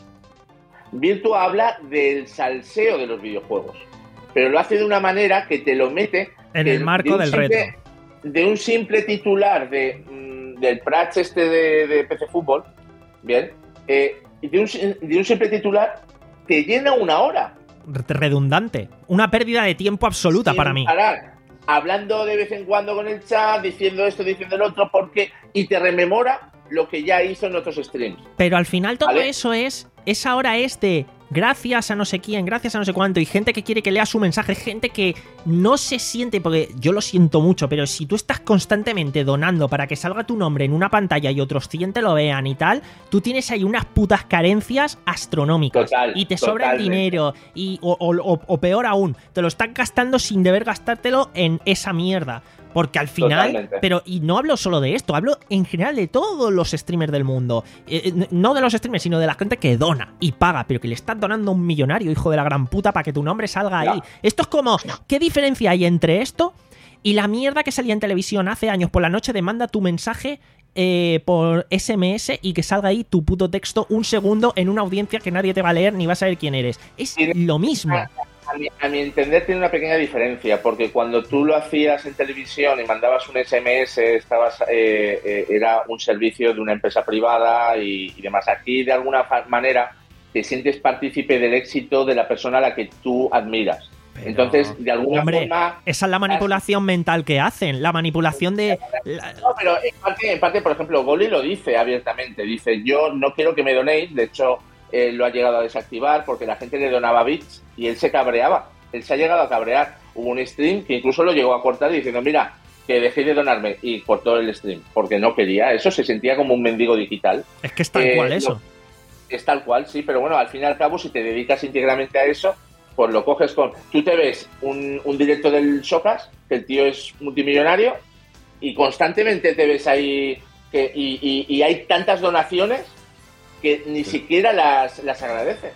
S2: Virtua habla del salseo de los videojuegos, pero lo hace de una manera que te lo mete...
S1: En
S2: que
S1: el marco
S2: de un
S1: del
S2: simple-
S1: retro.
S2: De un simple titular de, mm, del Prats este de, de P C Fútbol, bien, eh, de, un, de un simple titular te llena una hora.
S1: Redundante. Una pérdida de tiempo absoluta
S2: Sin
S1: para mí.
S2: parar, hablando de vez en cuando con el chat, diciendo esto, diciendo el otro, porque y te rememora lo que ya hizo en otros streams.
S1: Pero al final todo
S2: ¿Vale?
S1: eso es... Esa hora es de gracias a no sé quién, gracias a no sé cuánto, y gente que quiere que lea su mensaje, gente que no se siente, porque yo lo siento mucho, pero si tú estás constantemente donando para que salga tu nombre en una pantalla y otros cien te lo vean y tal, tú tienes ahí unas putas carencias astronómicas.
S2: Total,
S1: y te sobra el
S2: totalmente.
S1: dinero, y, o, o- o- o peor aún, te lo estás gastando sin deber gastártelo en esa mierda. Porque al final,
S2: Totalmente.
S1: pero y no hablo solo de esto, hablo en general de todos los streamers del mundo. Eh, eh, no de los streamers, sino de la gente que dona y paga, pero que le estás donando a un millonario, hijo de la gran puta, para que tu nombre salga ahí.
S2: Ya.
S1: Esto es como, ¿qué diferencia hay entre esto y la mierda que salía en televisión hace años por la noche de manda tu mensaje eh, por ese eme ese y que salga ahí tu puto texto un segundo en una audiencia que nadie te va a leer ni va a saber quién eres? Es lo mismo.
S2: A mi, a mi entender tiene una pequeña diferencia, porque cuando tú lo hacías en televisión y mandabas un ese eme ese, estabas, eh, eh, era un servicio de una empresa privada y, y demás. Aquí, de alguna fa- manera, te sientes partícipe del éxito de la persona a la que tú admiras.
S1: Pero,
S2: Entonces, de alguna
S1: hombre,
S2: forma...
S1: esa es la manipulación mental que hacen, la manipulación de... la-
S2: No, pero en parte, en parte, por ejemplo, Goli lo dice abiertamente. Dice, yo no quiero que me donéis. De hecho, eh, lo ha llegado a desactivar porque la gente le donaba bits y él se cabreaba. Él se ha llegado a cabrear. Hubo un stream que incluso lo llegó a cortar diciendo, mira, que dejéis de donarme. Y cortó el stream porque no quería. Eso se sentía como un mendigo digital.
S1: Es que es tal
S2: Eh,
S1: cual
S2: no,
S1: eso.
S2: Es tal cual, sí, pero bueno, al fin y al cabo, si te dedicas íntegramente a eso, pues lo coges con... Tú te ves un, un directo del Socas, que el tío es multimillonario, y constantemente te ves ahí, que, y, y- y hay tantas donaciones que ni siquiera las, las agradece.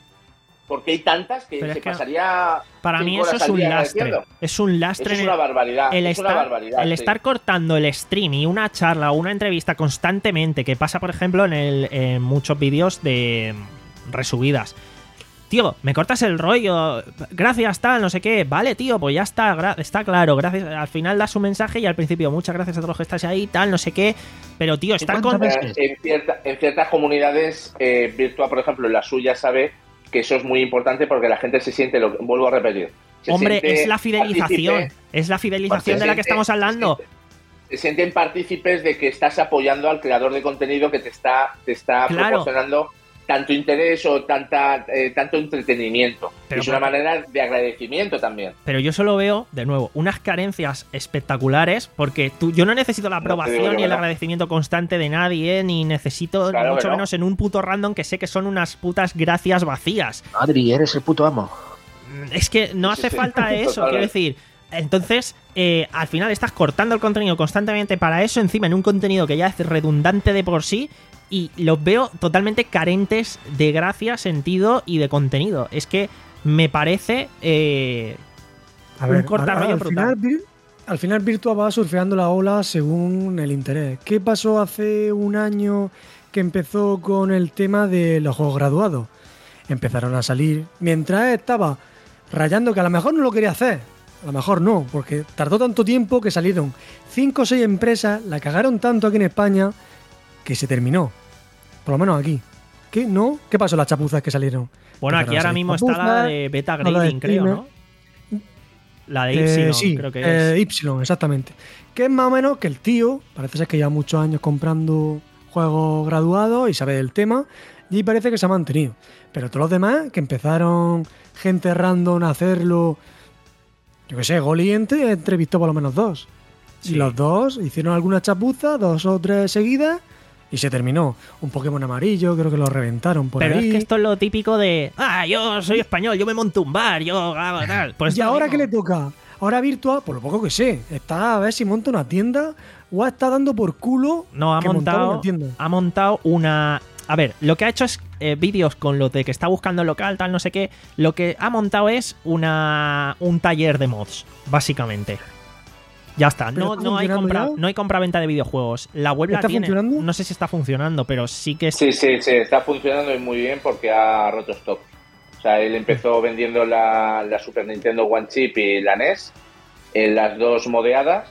S2: Porque hay tantas que
S1: Pero es
S2: se
S1: que
S2: pasaría...
S1: Para
S2: cinco
S1: mí eso
S2: horas
S1: es
S2: al
S1: un
S2: día
S1: lastre.
S2: agradeciendo.
S1: Es un
S2: Eso
S1: lastre
S2: es
S1: en
S2: una
S1: el-
S2: barbaridad.
S1: el
S2: es
S1: estar,
S2: una barbaridad.
S1: el
S2: sí.
S1: estar cortando el stream y una charla o una entrevista constantemente, que pasa, por ejemplo, en, el, en muchos vídeos de mm, resubidas. Tío, me cortas el rollo, gracias, tal, no sé qué. Vale, tío, pues ya está, gra- está claro. Gracias. Al final das un mensaje y al principio, muchas gracias a todos los que estáis ahí, tal, no sé qué. Pero, tío, estar con.
S3: cuántas
S2: Eh, en, cierta- en ciertas comunidades, eh, Virtua, por ejemplo, en la suya sabe que eso es muy importante porque la gente se siente, lo vuelvo a repetir. se
S1: Hombre,
S2: siente
S1: es la fidelización.
S2: partícipe,
S1: Es la fidelización
S2: se
S1: de la que
S2: siente-
S1: estamos hablando.
S2: Se sienten partícipes de que estás apoyando al creador de contenido que te está, te está
S1: Claro.
S2: proporcionando tanto interés o tanta, eh, tanto entretenimiento.
S1: Pero
S2: es una
S1: porque-
S2: manera de agradecimiento también.
S1: Pero yo solo veo, de nuevo, unas carencias espectaculares, porque tú, yo no necesito la
S2: No te digo
S1: aprobación
S2: yo
S1: ni el
S2: que no.
S1: agradecimiento constante de nadie, ni necesito,
S2: Claro
S1: ni mucho
S2: que no.
S1: menos en un puto random que sé que son unas putas gracias vacías.
S3: Adri, eres el puto amo.
S1: Es que no
S2: Sí,
S1: hace
S2: sí.
S1: falta eso,
S2: Totalmente.
S1: quiero decir. Entonces, eh, al final estás cortando el contenido constantemente para eso, encima en un contenido que ya es redundante de por sí, y los veo totalmente carentes de gracia, sentido y de contenido. Es que me parece eh,
S7: A
S1: un
S7: ver,
S1: cortarrollo
S7: al, al
S1: brutal.
S7: final, Vir- al final Virtua va surfeando la ola según el interés. ¿Qué pasó hace un año que empezó con el tema de los juegos graduados? Empezaron a salir mientras estaba rayando que a lo mejor no lo quería hacer. A lo mejor no, porque tardó tanto tiempo que salieron cinco o seis empresas, la cagaron tanto aquí en España que se terminó. Por lo menos aquí. ¿Qué? ¿No? ¿Qué pasó las chapuzas que salieron?
S1: Bueno, aquí
S7: Empezaron a
S1: ahora
S7: salir
S1: mismo está la
S7: chapuzas,
S1: de beta
S7: no la de
S1: grading, creo,
S7: streamer.
S1: ¿no? La de
S7: Eh,
S1: Ipsilon,
S7: sí,
S1: creo que
S7: eh,
S1: es.
S7: Ipsilon, exactamente. Que es más o menos que el tío, parece ser que lleva muchos años comprando juegos graduados y sabe del tema, y parece que se ha mantenido. Pero todos los demás, que empezaron gente random a hacerlo, yo qué sé, Goli ent- entrevistó por lo menos dos.
S1: Sí.
S7: Y los dos hicieron alguna chapuza, dos o tres seguidas, y se terminó. Un Pokémon amarillo, creo que lo reventaron por
S1: Pero
S7: ahí.
S1: es que esto es lo típico de, ah, yo soy español, yo me monto un bar, yo hago tal. Pues
S7: ¿Y
S1: lo
S7: ahora
S1: mismo.
S7: qué le toca? Ahora Virtua, por lo poco que sé, está a ver si monta una tienda o está dando por culo
S1: No, ha
S7: que montara
S1: montado,
S7: una tienda.
S1: ha montado una... A ver, lo que ha hecho es eh, vídeos con lo de que está buscando el local, tal, no sé qué. Lo que ha montado es una un taller de mods, básicamente. Ya está.
S7: ¿Pero
S1: No,
S7: está
S1: no hay
S7: funcionando
S1: compra,
S7: ya?
S1: no hay compra-venta de videojuegos. La web la
S7: ¿Está
S1: tiene.
S7: funcionando?
S1: No sé si está funcionando, pero sí que es...
S2: Sí, sí, sí, está funcionando y muy bien porque ha roto stock. O sea, él empezó vendiendo la, la Super Nintendo One Chip y la N E S, en las dos modeadas,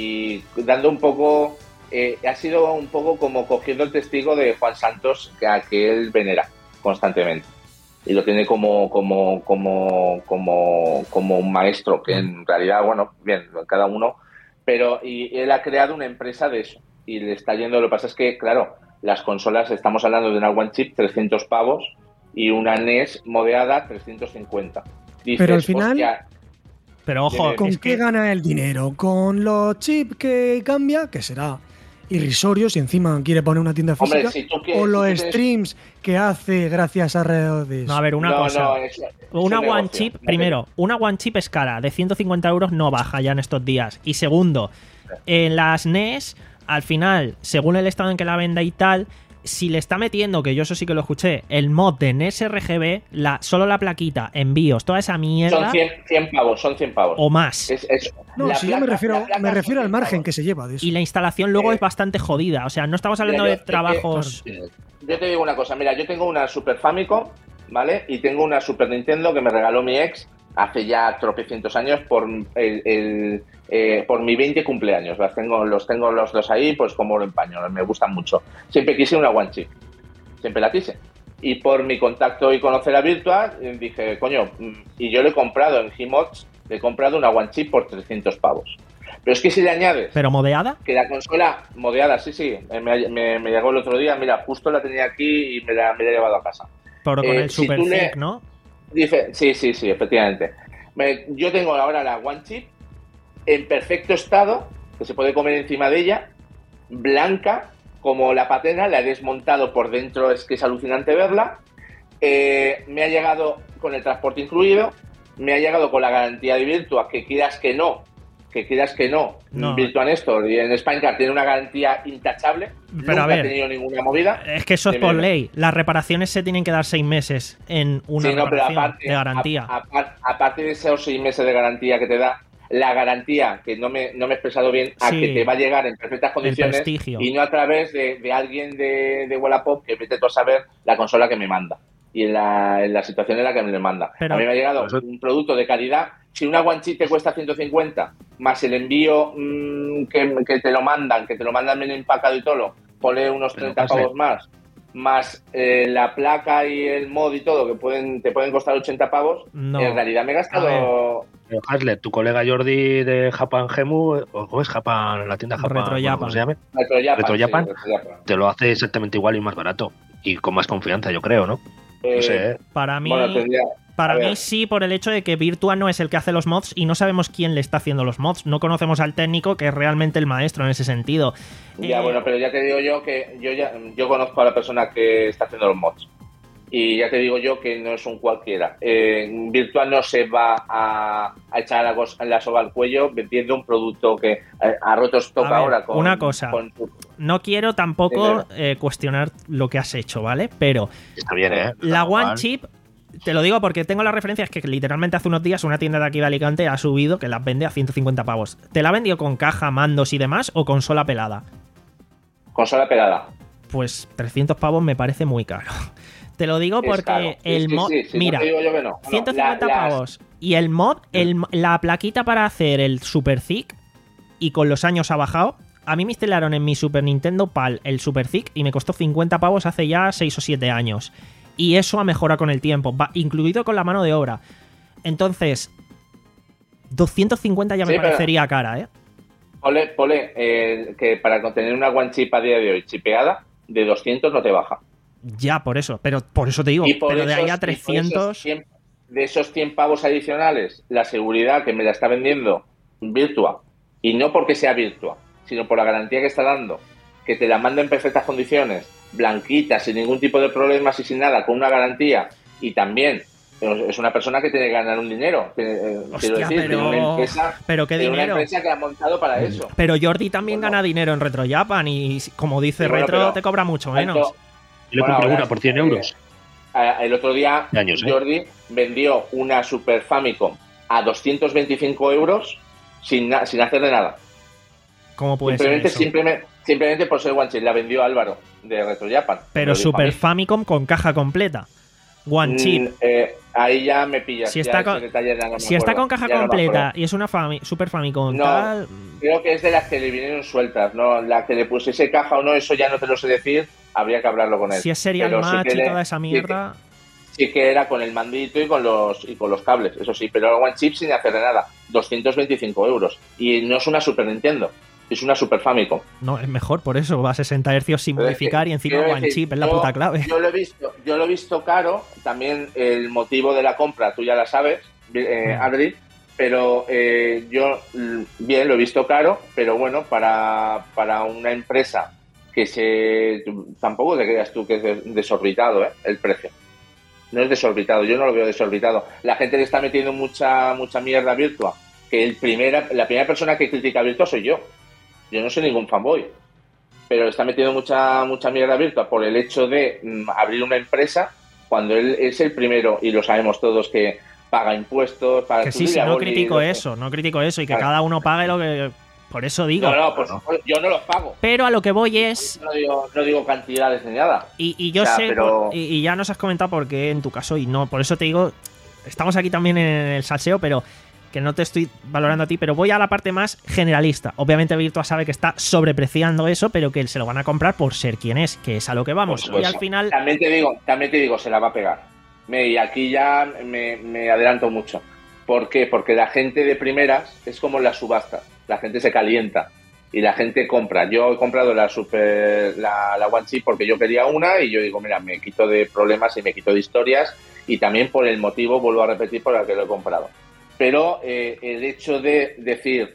S2: y dando un poco... Eh, ha sido un poco como cogiendo el testigo de Juan Santos, que, a que él venera constantemente. Y lo tiene como, como, como, como, como un maestro, que en realidad, bueno, bien, cada uno... Pero y él ha creado una empresa de eso. Y le está yendo... Lo que pasa es que, claro, las consolas, estamos hablando de una One Chip, trescientos pavos, y una N E S modeada, trescientos cincuenta. Dices,
S7: Pero al final-
S2: hostia,
S1: Pero ojo,
S7: ¿Con
S1: es
S7: qué
S1: que...
S7: gana el dinero? ¿Con los chips que cambia? Que será irrisorio si encima quiere poner una tienda
S2: Hombre,
S7: física.
S2: si tú quieres-
S7: o los
S2: si tú tienes-
S7: streams que hace gracias a redes.
S1: No, a ver, una
S2: no,
S1: cosa.
S2: no, es- es
S1: Una
S2: un
S1: One
S2: negocio.
S1: Chip, primero, una One Chip es cara, de ciento cincuenta euros no baja ya en estos días. Y segundo, en las N E S, al final, según el estado en que la venda y tal, si le está metiendo, que yo eso sí que lo escuché, el mod de N E S R G B, la, solo la plaquita, envíos, toda esa mierda
S2: Son cien, cien pavos, son cien pavos.
S1: o más.
S2: Es- es-
S7: No,
S2: la
S7: si yo me
S2: placa-
S7: refiero,
S2: la placa
S7: me
S2: son
S7: refiero al
S2: cien
S7: margen
S2: pavos.
S7: que se lleva de eso.
S1: Y la instalación luego
S2: Eh,
S1: es bastante jodida. O sea, no estamos hablando
S2: Mira,
S1: de
S2: yo-
S1: trabajos...
S2: Yo te digo una cosa, mira, yo tengo una Super Famicom, ¿vale? Y tengo una Super Nintendo que me regaló mi ex hace ya tropecientos años por el, el, eh, por mi veinte cumpleaños. Las tengo, los tengo los dos ahí, pues como lo empaño, me gustan mucho. Siempre quise una One Chip, siempre la quise. Y por mi contacto y conocer a Virtua, eh, dije, coño, mm, y yo le he comprado en Gmods, le he comprado una One Chip por trescientos pavos. Pero es que si le añades
S1: ¿Pero modeada?
S2: que la consola modeada, sí, sí, eh, me, me- me llegó el otro día, mira, justo la tenía aquí y me la, me la he llevado a casa.
S1: Pero con
S2: Eh,
S1: el
S2: si
S1: Super
S2: tú le-
S1: Thick, ¿no?
S2: Dice, sí, sí, sí, efectivamente. Me- yo tengo ahora la One Chip en perfecto estado, que se puede comer encima de ella, blanca, como la patena, la he desmontado por dentro, es que es alucinante verla. Eh, me ha llegado con el transporte incluido, me ha llegado con la garantía de Virtua, que quieras que no, que quieras que no,
S1: No.
S2: Virtua Nestor y en Spinecart tiene una garantía intachable,
S1: Pero
S2: nunca
S1: a ver.
S2: ha tenido ninguna movida.
S1: Es que eso es
S2: Dime,
S1: por
S2: dime.
S1: ley. Las reparaciones se tienen que dar seis meses en una
S2: Sí, no, pero
S1: reparación
S2: aparte,
S1: de garantía.
S2: a- a- aparte de esos seis meses de garantía que te da, la garantía, que no me, no me he expresado bien, a
S1: Sí.
S2: que te va a llegar en perfectas condiciones
S1: prestigio.
S2: y no a través de, de alguien de, de Wallapop que vete tú a saber la consola que me manda y en la, en la situación en la que me le manda.
S1: Pero-
S2: a mí me ha llegado
S3: Pero eso-
S2: un producto de calidad. Si una One Chip te cuesta ciento cincuenta, más el envío mmm, que, que te lo mandan, que te lo mandan bien empacado y todo, ponle unos
S3: Pero
S2: treinta
S3: pase.
S2: pavos más, más eh, la placa y el mod y todo, que pueden te pueden costar ochenta pavos,
S1: No.
S2: en realidad me he gastado...
S3: Pero, Hasler, tu colega Jordi de Japan Gemu, o ¿cómo es Japan, la tienda Japan?
S1: Retro
S3: bueno,
S1: Japan.
S3: ¿cómo se llama?
S2: Retro Japan,
S3: Retro
S2: sí,
S3: Japan.
S2: Retro Japan.
S3: Te lo hace exactamente igual y más barato. Y con más confianza, yo creo, ¿no?
S2: Eh,
S3: No sé, ¿eh?
S1: Para mí,
S2: Bueno, tendría...
S1: para
S2: a ver.
S1: mí sí, por el hecho de que Virtua no es el que hace los mods y no sabemos quién le está haciendo los mods. No conocemos al técnico, que es realmente el maestro en ese sentido.
S2: Ya,
S1: Eh,
S2: bueno, pero ya te digo yo que yo ya yo conozco a la persona que está haciendo los mods. Y ya te digo yo que no es un cualquiera. Eh, Virtual no se va a, a echar la, cos- la soga al cuello vendiendo un producto que eh, ha roto stock
S1: A ver,
S2: ahora con...
S1: una cosa.
S2: con su-
S1: No quiero tampoco
S2: Dinero.
S1: eh, cuestionar lo que has hecho, ¿vale? Pero
S3: Está bien, ¿eh?
S1: la
S3: Tampoco
S1: One
S3: mal.
S1: Chip, te lo digo porque tengo las referencias que literalmente hace unos días una tienda de aquí de Alicante ha subido que las vende a ciento cincuenta pavos. ¿Te la ha vendido con caja, mandos y demás o consola pelada?
S2: Consola pelada.
S1: Pues trescientos pavos me parece muy caro. Te lo digo
S2: Es
S1: porque
S2: caro. Sí,
S1: el
S2: sí,
S1: mod...
S2: sí, sí, no
S1: mira,
S2: te digo yo que no. No,
S1: ciento cincuenta
S2: la- las-
S1: pavos. Y el mod, el, la plaquita para hacer el Super Thick, y con los años ha bajado. A mí me instalaron en mi Super Nintendo PAL el Super Thick y me costó cincuenta pavos hace ya seis o siete años. Y eso ha mejorado con el tiempo, va, incluido con la mano de obra. Entonces, doscientos cincuenta ya me
S2: Sí, pero-
S1: parecería cara, ¿eh?
S2: Ponle, ponle, eh, que para contener una One Chip a día de hoy chipeada, de doscientos no te baja.
S1: Ya, por eso. Pero por eso te digo,
S2: Y por
S1: pero de ahí
S2: esos-
S1: a
S2: y por esos
S1: trescientos...
S2: cien de esos cien pavos adicionales, la seguridad que me la está vendiendo Virtua, y no porque sea Virtua, sino por la garantía que está dando, que te la manda en perfectas condiciones, blanquita, sin ningún tipo de problemas y sin nada, con una garantía, y también es una persona que tiene que ganar un dinero, tiene, eh,
S1: Hostia,
S2: quiero decir,
S1: pero-
S2: tiene una empresa,
S1: pero qué
S2: tiene una
S1: dinero.
S2: empresa que ha montado para eso.
S1: Pero Jordi también
S2: Bueno.
S1: gana dinero en Retro Japan y como dice
S2: Sí, bueno,
S1: Retro
S2: pero-
S1: te cobra mucho
S2: Tanto-
S1: menos.
S3: Yo le
S2: Bueno,
S3: compré
S2: ahora,
S3: una por cien
S2: eh,
S3: euros.
S2: Eh, El otro día
S3: De años, ¿eh?
S2: Jordi vendió una Super Famicom a doscientos veinticinco euros sin, na- sin hacerle nada.
S1: ¿Cómo puede ser
S2: Simplemente,
S1: eso?
S2: simplemente, simplemente por ser One Chip. La vendió Álvaro de Retro Japan.
S1: Pero
S2: Me lo dijo a
S1: Super
S2: mí.
S1: Famicom con caja completa. One
S2: Mm,
S1: Chip.
S2: eh, ahí ya me pillas.
S1: Si
S2: ya
S1: está
S2: ese
S1: con,
S2: detalle ya no me
S1: si está
S2: acuerdo,
S1: con caja
S2: ya no me
S1: completa
S2: acuerdo.
S1: y es una Fami- Super Famicom
S2: No.
S1: tal...
S2: Creo que es de las que le vinieron sueltas, ¿no? La que le pusiese caja o no, eso ya no te lo sé decir. Habría que hablarlo con él.
S1: Si es Serial
S2: Pero sí
S1: Match
S2: que
S1: y
S2: le-
S1: toda esa
S2: sí que-
S1: mierda...
S2: Sí que era con el mandito y con los y con los cables, eso sí, pero el One Chip sin hacerle nada, doscientos veinticinco euros. Y no es una Super Nintendo, es una Super Famicom.
S1: No, es mejor, por eso va a sesenta hercios sin
S2: Pero es
S1: modificar
S2: que,
S1: y encima
S2: quiero
S1: One
S2: decir,
S1: Chip, es la
S2: yo-
S1: puta clave.
S2: Yo lo he visto, yo lo he visto caro, también el motivo de la compra, tú ya la sabes, eh,
S1: Mm.
S2: Adri, pero eh, yo mm, bien lo he visto caro, pero bueno, para, para una empresa que se... Tampoco te creas tú que es des- desorbitado, ¿eh? El precio. No es desorbitado, yo no lo veo desorbitado. La gente le está metiendo mucha mucha mierda a Virtua. Que el primera, la primera persona que critica a Virtua soy yo. Yo no soy ningún fanboy. Pero le está metiendo mucha mucha mierda a Virtua por el hecho de mm, abrir una empresa cuando él es el primero, y lo sabemos todos, que paga impuestos, paga...
S1: Que
S2: tú
S1: sí, sí,
S2: dile a
S1: no
S2: Boli
S1: critico
S2: lo que-
S1: eso, no critico eso y que
S2: Claro.
S1: cada uno pague lo que... Por eso digo.
S2: No, no, pues yo no los pago.
S1: Pero a lo que voy es...
S2: No digo, no digo cantidades ni nada.
S1: Y, y yo
S2: O sea,
S1: sé,
S2: pero-
S1: por- y, y ya nos has comentado por qué en tu caso, y no, por eso te digo, estamos aquí también en el salseo, pero que no te estoy valorando a ti, pero voy a la parte más generalista. Obviamente Virtua sabe que está sobrepreciando eso, pero que se lo van a comprar por ser quien es, que es a lo que vamos.
S2: Por
S1: y
S2: supuesto.
S1: al final...
S2: También te digo, también te digo, se la va a pegar. Me, y aquí ya me, me adelanto mucho. ¿Por qué? Porque la gente de primeras es como las subastas. La gente se calienta y la gente compra. Yo he comprado la Super, la, la One Chip porque yo quería una y yo digo, mira, me quito de problemas y me quito de historias, y también por el motivo, vuelvo a repetir, por el que lo he comprado. Pero eh, el hecho de decir,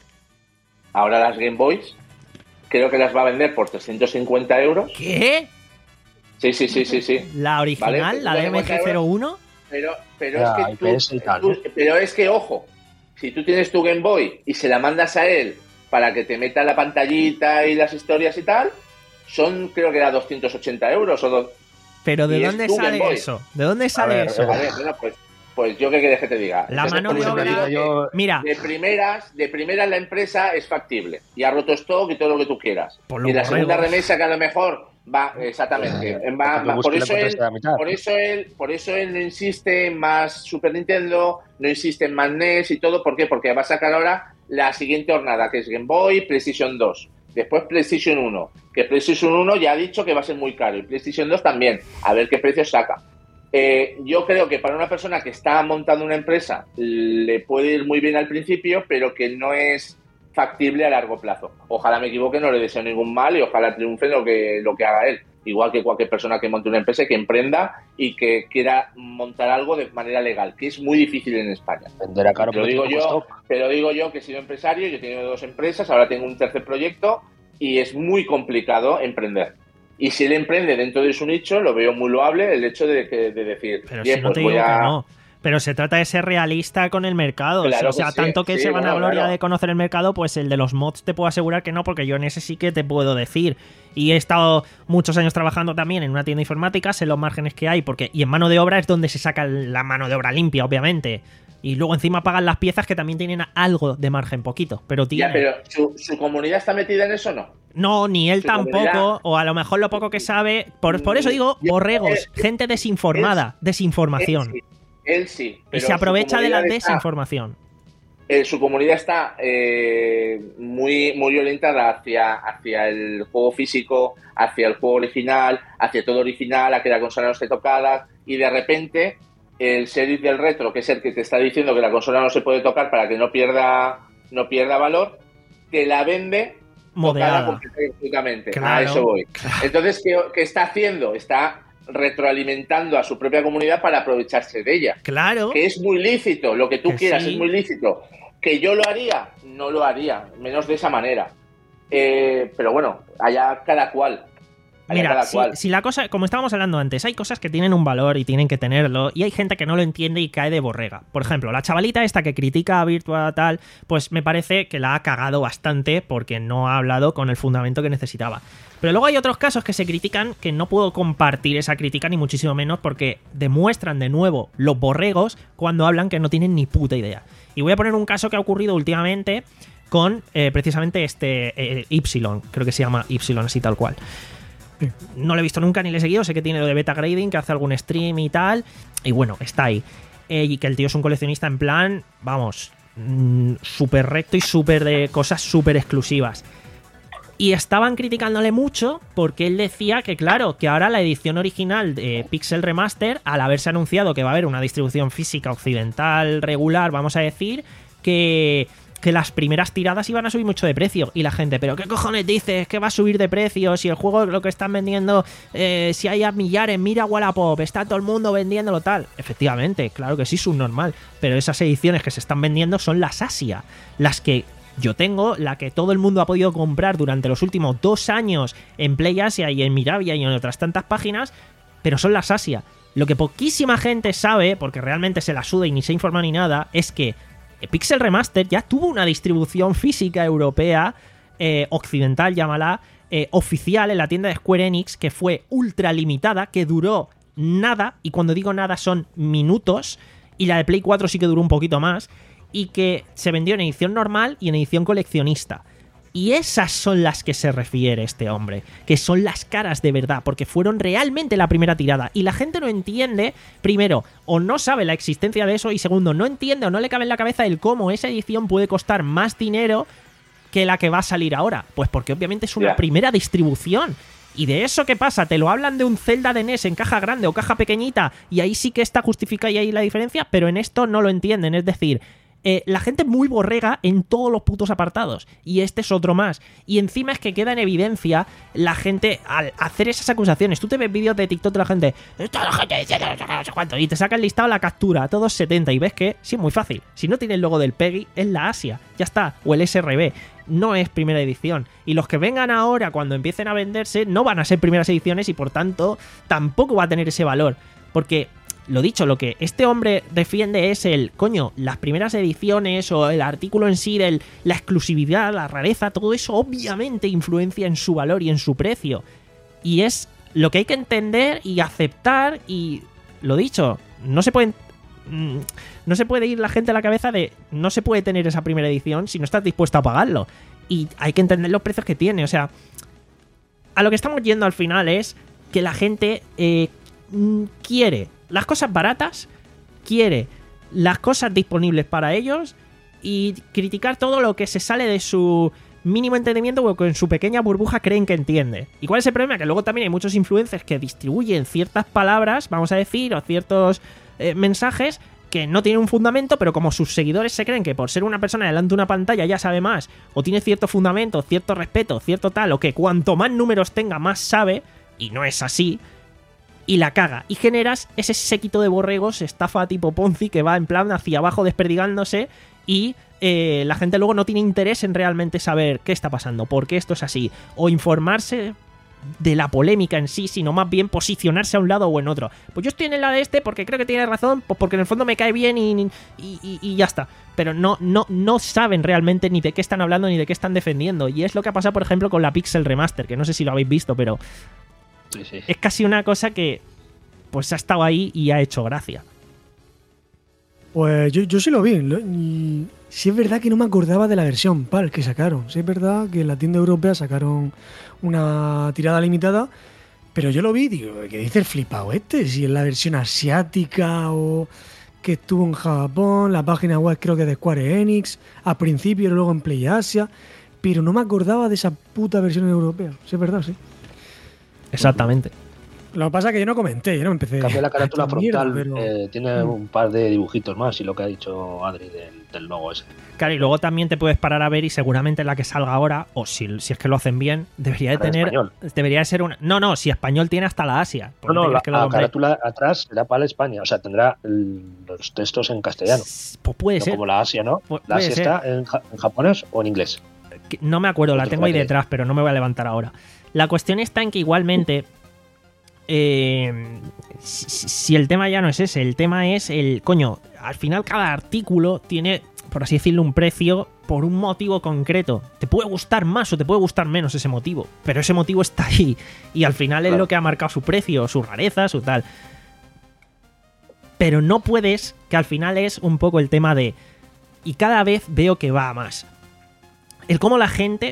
S2: ahora las Game Boys, creo que las va a vender por trescientos cincuenta euros.
S1: ¿Qué?
S2: Sí, sí, sí, sí, sí.
S1: ¿La original?
S2: Vale,
S1: ¿La de M G cero uno?
S2: Pero, pero
S3: Ya,
S2: es que
S3: I
S2: tú,
S3: P S y tal,
S2: tú-
S3: ¿no?
S2: pero es que, ojo, si tú tienes tu Game Boy y se la mandas a él para que te meta la pantallita y las historias y tal, son, creo que era doscientos ochenta euros o dos.
S1: ¿Pero de
S2: Y es
S1: dónde
S2: tu
S1: sale
S2: Game Boy.
S1: eso? ¿De dónde sale
S3: ver,
S1: eso?
S3: eh,
S2: A ver, bueno, pues, pues yo qué quieres que te diga.
S1: La
S2: Entonces,
S1: mano
S2: por
S1: de
S2: eso te
S1: obra-
S2: digo que
S3: yo-
S1: Mira,
S2: de primeras, de primeras la empresa es factible y ha roto stock y todo lo que tú quieras.
S1: Por los
S2: Y la segunda
S1: borregos.
S2: remesa que a lo mejor va, exactamente,
S3: Eh,
S2: va-
S3: porque
S2: va-
S3: busque
S2: por
S3: la
S2: eso él,
S3: encontraste a la mitad.
S2: por eso él, por eso él no insiste en más Super Nintendo, no insiste en más N E S y todo. ¿Por qué? Porque va a sacar ahora la siguiente hornada, que es Game Boy, PlayStation dos, después PlayStation uno, que PlayStation uno ya ha dicho que va a ser muy caro, y PlayStation dos también, a ver qué precios saca. Eh, yo creo que para una persona que está montando una empresa le puede ir muy bien al principio, pero que no es factible a largo plazo. Ojalá me equivoque, no le deseo ningún mal y ojalá triunfe lo que, lo que haga él. Igual que cualquier persona que monte una empresa, que emprenda y que quiera montar algo de manera legal, que es muy difícil en España.
S3: Venderá caro,
S2: Te lo
S3: pero
S2: digo
S3: tiene
S2: yo,
S3: poco stock.
S2: te lo digo yo que he sido empresario, yo he tenido dos empresas, ahora tengo un tercer proyecto y es muy complicado emprender. Y si él emprende dentro de su nicho, lo veo muy loable el hecho de, que, de decir,
S1: pero
S2: bien,
S1: si no
S2: pues
S1: te
S2: voy
S1: digo
S2: a...
S1: que no. Pero se trata de ser realista con el mercado.
S2: Claro
S1: o sea,
S2: que sí,
S1: tanto que
S2: sí,
S1: se van a
S2: bueno,
S1: gloria
S2: claro.
S1: de conocer el mercado, pues el de los mods te puedo asegurar que no, porque yo en ese sí que te puedo decir. Y he estado muchos años trabajando también en una tienda informática, sé los márgenes que hay, porque y en mano de obra es donde se saca la mano de obra limpia, obviamente. Y luego encima pagan las piezas que también tienen algo de margen, poquito. Pero tiene.
S2: Ya, pero ¿su, su comunidad está metida en eso o no?
S1: No, ni él
S2: Su
S1: tampoco,
S2: comunidad-
S1: o a lo mejor lo poco que sabe. Por, por eso digo,
S2: Yo-
S1: borregos,
S2: él-
S1: gente desinformada, desinformación.
S2: Él sí, él sí,
S1: Y
S2: pero
S1: se
S2: su
S1: aprovecha de la
S2: comunidad está-
S1: desinformación.
S2: eh, su comunidad está eh, muy, muy orientada hacia, hacia el juego físico, hacia el juego original, hacia todo original, a que la consola no esté tocada, y de repente el sheriff del retro, que es el que te está diciendo que la consola no se puede tocar para que no pierda, no pierda valor, te la vende tocada
S1: Modeada.
S2: completamente.
S1: Claro,
S2: A eso voy.
S1: claro.
S2: Entonces, ¿qué, ¿qué está haciendo? Está retroalimentando a su propia comunidad para aprovecharse de ella.
S1: Claro.
S2: Que es muy lícito, lo que tú
S1: Que
S2: quieras,
S1: sí.
S2: es muy lícito. ¿Que yo lo haría? No lo haría, menos de esa manera. Eh, pero bueno, allá cada cual. Allá
S1: Mira,
S2: cada
S1: si,
S2: cual.
S1: si la cosa, como estábamos hablando antes, hay cosas que tienen un valor y tienen que tenerlo, y hay gente que no lo entiende y cae de borrega. Por ejemplo, la chavalita esta que critica a Virtua tal, pues me parece que la ha cagado bastante porque no ha hablado con el fundamento que necesitaba. Pero luego hay otros casos que se critican que no puedo compartir esa crítica, ni muchísimo menos, porque demuestran de nuevo los borregos cuando hablan que no tienen ni puta idea. Y voy a poner un caso que ha ocurrido últimamente con eh, precisamente este eh, Y, creo que se llama Y, así tal cual. No lo he visto nunca ni le he seguido, sé que tiene lo de beta grading, que hace algún stream y tal, y bueno, está ahí. Eh, y que el tío es un coleccionista en plan, vamos, mmm, súper recto y súper de cosas súper exclusivas. Y estaban criticándole mucho porque él decía que, claro, que ahora la edición original de Pixel Remaster, al haberse anunciado que va a haber una distribución física occidental regular, vamos a decir, que, que las primeras tiradas iban a subir mucho de precio. Y la gente, ¿pero qué cojones dices? ¿Qué va a subir de precio? Si el juego lo que están vendiendo, eh, si hay a millares, mira Wallapop, está todo el mundo vendiéndolo tal. Efectivamente, claro que sí, subnormal. Pero esas ediciones que se están vendiendo son las Asia, las que yo tengo, la que todo el mundo ha podido comprar durante los últimos dos años en Play Asia y en Mirabia y en otras tantas páginas, pero son las Asia. Lo que poquísima gente sabe, porque realmente se la suda y ni se informa ni nada, es que Pixel Remaster ya tuvo una distribución física europea, eh, occidental, llámala, eh, oficial en la tienda de Square Enix, que fue ultra limitada, que duró nada, y cuando digo nada son minutos, y la de Play cuatro sí que duró un poquito más, y que se vendió en edición normal y en edición coleccionista. Y esas son las que se refiere este hombre, que son las caras de verdad, porque fueron realmente la primera tirada. Y la gente no entiende, primero, o no sabe la existencia de eso, y segundo, no entiende o no le cabe en la cabeza el cómo esa edición puede costar más dinero que la que va a salir ahora. Pues porque obviamente es una yeah. primera distribución. Y de eso, ¿qué pasa? Te lo hablan de un Zelda de N E S en caja grande o caja pequeñita, y ahí sí que está justificada y ahí la diferencia, pero en esto no lo entienden. Es decir, Eh, la gente es muy borrega en todos los putos apartados, y este es otro más. Y encima es que queda en evidencia la gente al hacer esas acusaciones. Tú te ves vídeos de TikTok de la gente, toda la gente diciendo no sé cuánto, y te saca el listado la captura, todos setenta, y ves que sí, es muy fácil. Si no tiene el logo del Peggy, es la Asia, ya está, o el S R B. No es primera edición. Y los que vengan ahora, cuando empiecen a venderse, no van a ser primeras ediciones, y por tanto tampoco va a tener ese valor. Porque lo dicho, lo que este hombre defiende es el, coño, las primeras ediciones o el artículo en sí, de la exclusividad, la rareza, todo eso obviamente influencia en su valor y en su precio. Y es lo que hay que entender y aceptar, y lo dicho, no se puede, no se puede ir la gente a la cabeza de no se puede tener esa primera edición si no estás dispuesto a pagarlo. Y hay que entender los precios que tiene. O sea, a lo que estamos yendo al final es que la gente eh, quiere las cosas baratas, quiere las cosas disponibles para ellos, y criticar todo lo que se sale de su mínimo entendimiento o que en su pequeña burbuja creen que entiende. ¿Y cuál es el problema? Que luego también hay muchos influencers que distribuyen ciertas palabras, vamos a decir, o ciertos eh, mensajes que no tienen un fundamento, pero como sus seguidores se creen que por ser una persona delante de una pantalla ya sabe más, o tiene cierto fundamento, cierto respeto, cierto tal, o que cuanto más números tenga más sabe, y no es así, y la caga, y generas ese séquito de borregos, estafa tipo Ponzi, que va en plan hacia abajo desperdigándose, y eh, la gente luego no tiene interés en realmente saber qué está pasando, por qué esto es así, o informarse de la polémica en sí, sino más bien posicionarse a un lado o en otro. Pues yo estoy en el lado de este porque creo que tiene razón, pues porque en el fondo me cae bien y, y, y, y ya está. Pero no, no, no saben realmente ni de qué están hablando ni de qué están defendiendo, y es lo que ha pasado, por ejemplo, con la Pixel Remaster, que no sé si lo habéis visto, pero sí, sí. Es casi una cosa que pues ha estado ahí y ha hecho gracia.
S7: Pues yo, yo sí lo vi, y sí es verdad que no me acordaba de la versión P A L que sacaron. Sí es verdad que en la tienda europea sacaron una tirada limitada, pero yo lo vi y digo, ¿qué dice el flipado este? Si es la versión asiática o que estuvo en Japón, la página web creo que de Square Enix, al principio y luego en Play Asia, pero no me acordaba de esa puta versión europea. Sí es verdad, sí.
S1: Exactamente.
S7: Lo que pasa es que yo no comenté, yo no empecé.
S3: Cambié la carátula frontal,
S7: mierda, pero...
S3: eh, tiene un par de dibujitos más y lo que ha dicho Adri del, del logo ese.
S1: Claro, y luego también te puedes parar a ver, y seguramente la que salga ahora, o si, si es que lo hacen bien, debería de tener. Español. Debería de ser una. No, no, si español tiene hasta la Asia.
S3: No, no, la, la carátula atrás será para España, o sea, tendrá el, los textos en castellano.
S1: Pues puede
S3: no
S1: ser.
S3: Como la Asia, ¿no?
S1: Pu
S3: la Asia
S1: ser.
S3: está en, en japonés o en inglés.
S1: No me acuerdo, la tengo ahí detrás, pero no me voy a levantar ahora. La cuestión está en que igualmente. Eh, si, si el tema ya no es ese, el tema es el. Coño, al final cada artículo tiene, por así decirlo, un precio por un motivo concreto. Te puede gustar más o te puede gustar menos ese motivo, pero ese motivo está ahí, y al final claro. es lo que ha marcado su precio, su rareza, su tal. Pero no puedes, que al final es un poco el tema de. Y cada vez veo que va a más. el cómo la gente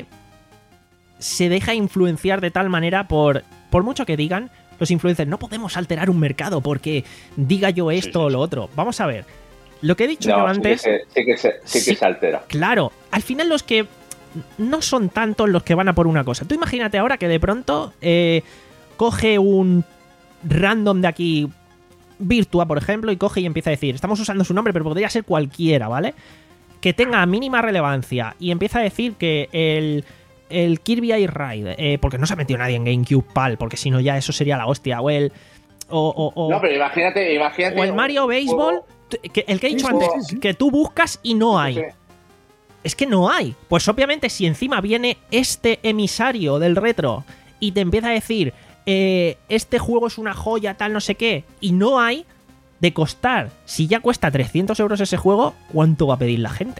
S1: se deja influenciar de tal manera por, por mucho que digan los influencers, no podemos alterar un mercado porque diga yo esto sí, sí, o lo otro. Vamos a ver, lo que he dicho
S2: no,
S1: yo antes...
S2: Sí que, se, sí, que se, sí
S1: sí,
S2: que se altera.
S1: Claro, al final los que... no son tantos los que van a por una cosa. Tú imagínate ahora que de pronto eh, coge un random de aquí, Virtua, por ejemplo, y coge y empieza a decir, estamos usando su nombre, pero podría ser cualquiera, ¿vale? Que tenga mínima relevancia y empieza a decir que el... el Kirby Air Ride, eh, porque no se ha metido nadie en GameCube PAL, porque si no ya eso sería la hostia, o el... O, o, o,
S2: no, pero imagínate, imagínate...
S1: O el Mario un, Baseball, que, el que he dicho
S7: sí,
S1: antes,
S7: sí, sí.
S1: que tú buscas y no hay.
S2: Sí.
S1: Es que no hay. Pues obviamente si encima viene este emisario del retro y te empieza a decir, eh, este juego es una joya, tal, no sé qué, y no hay, de costar, si ya cuesta trescientos euros ese juego, ¿cuánto va a pedir la gente?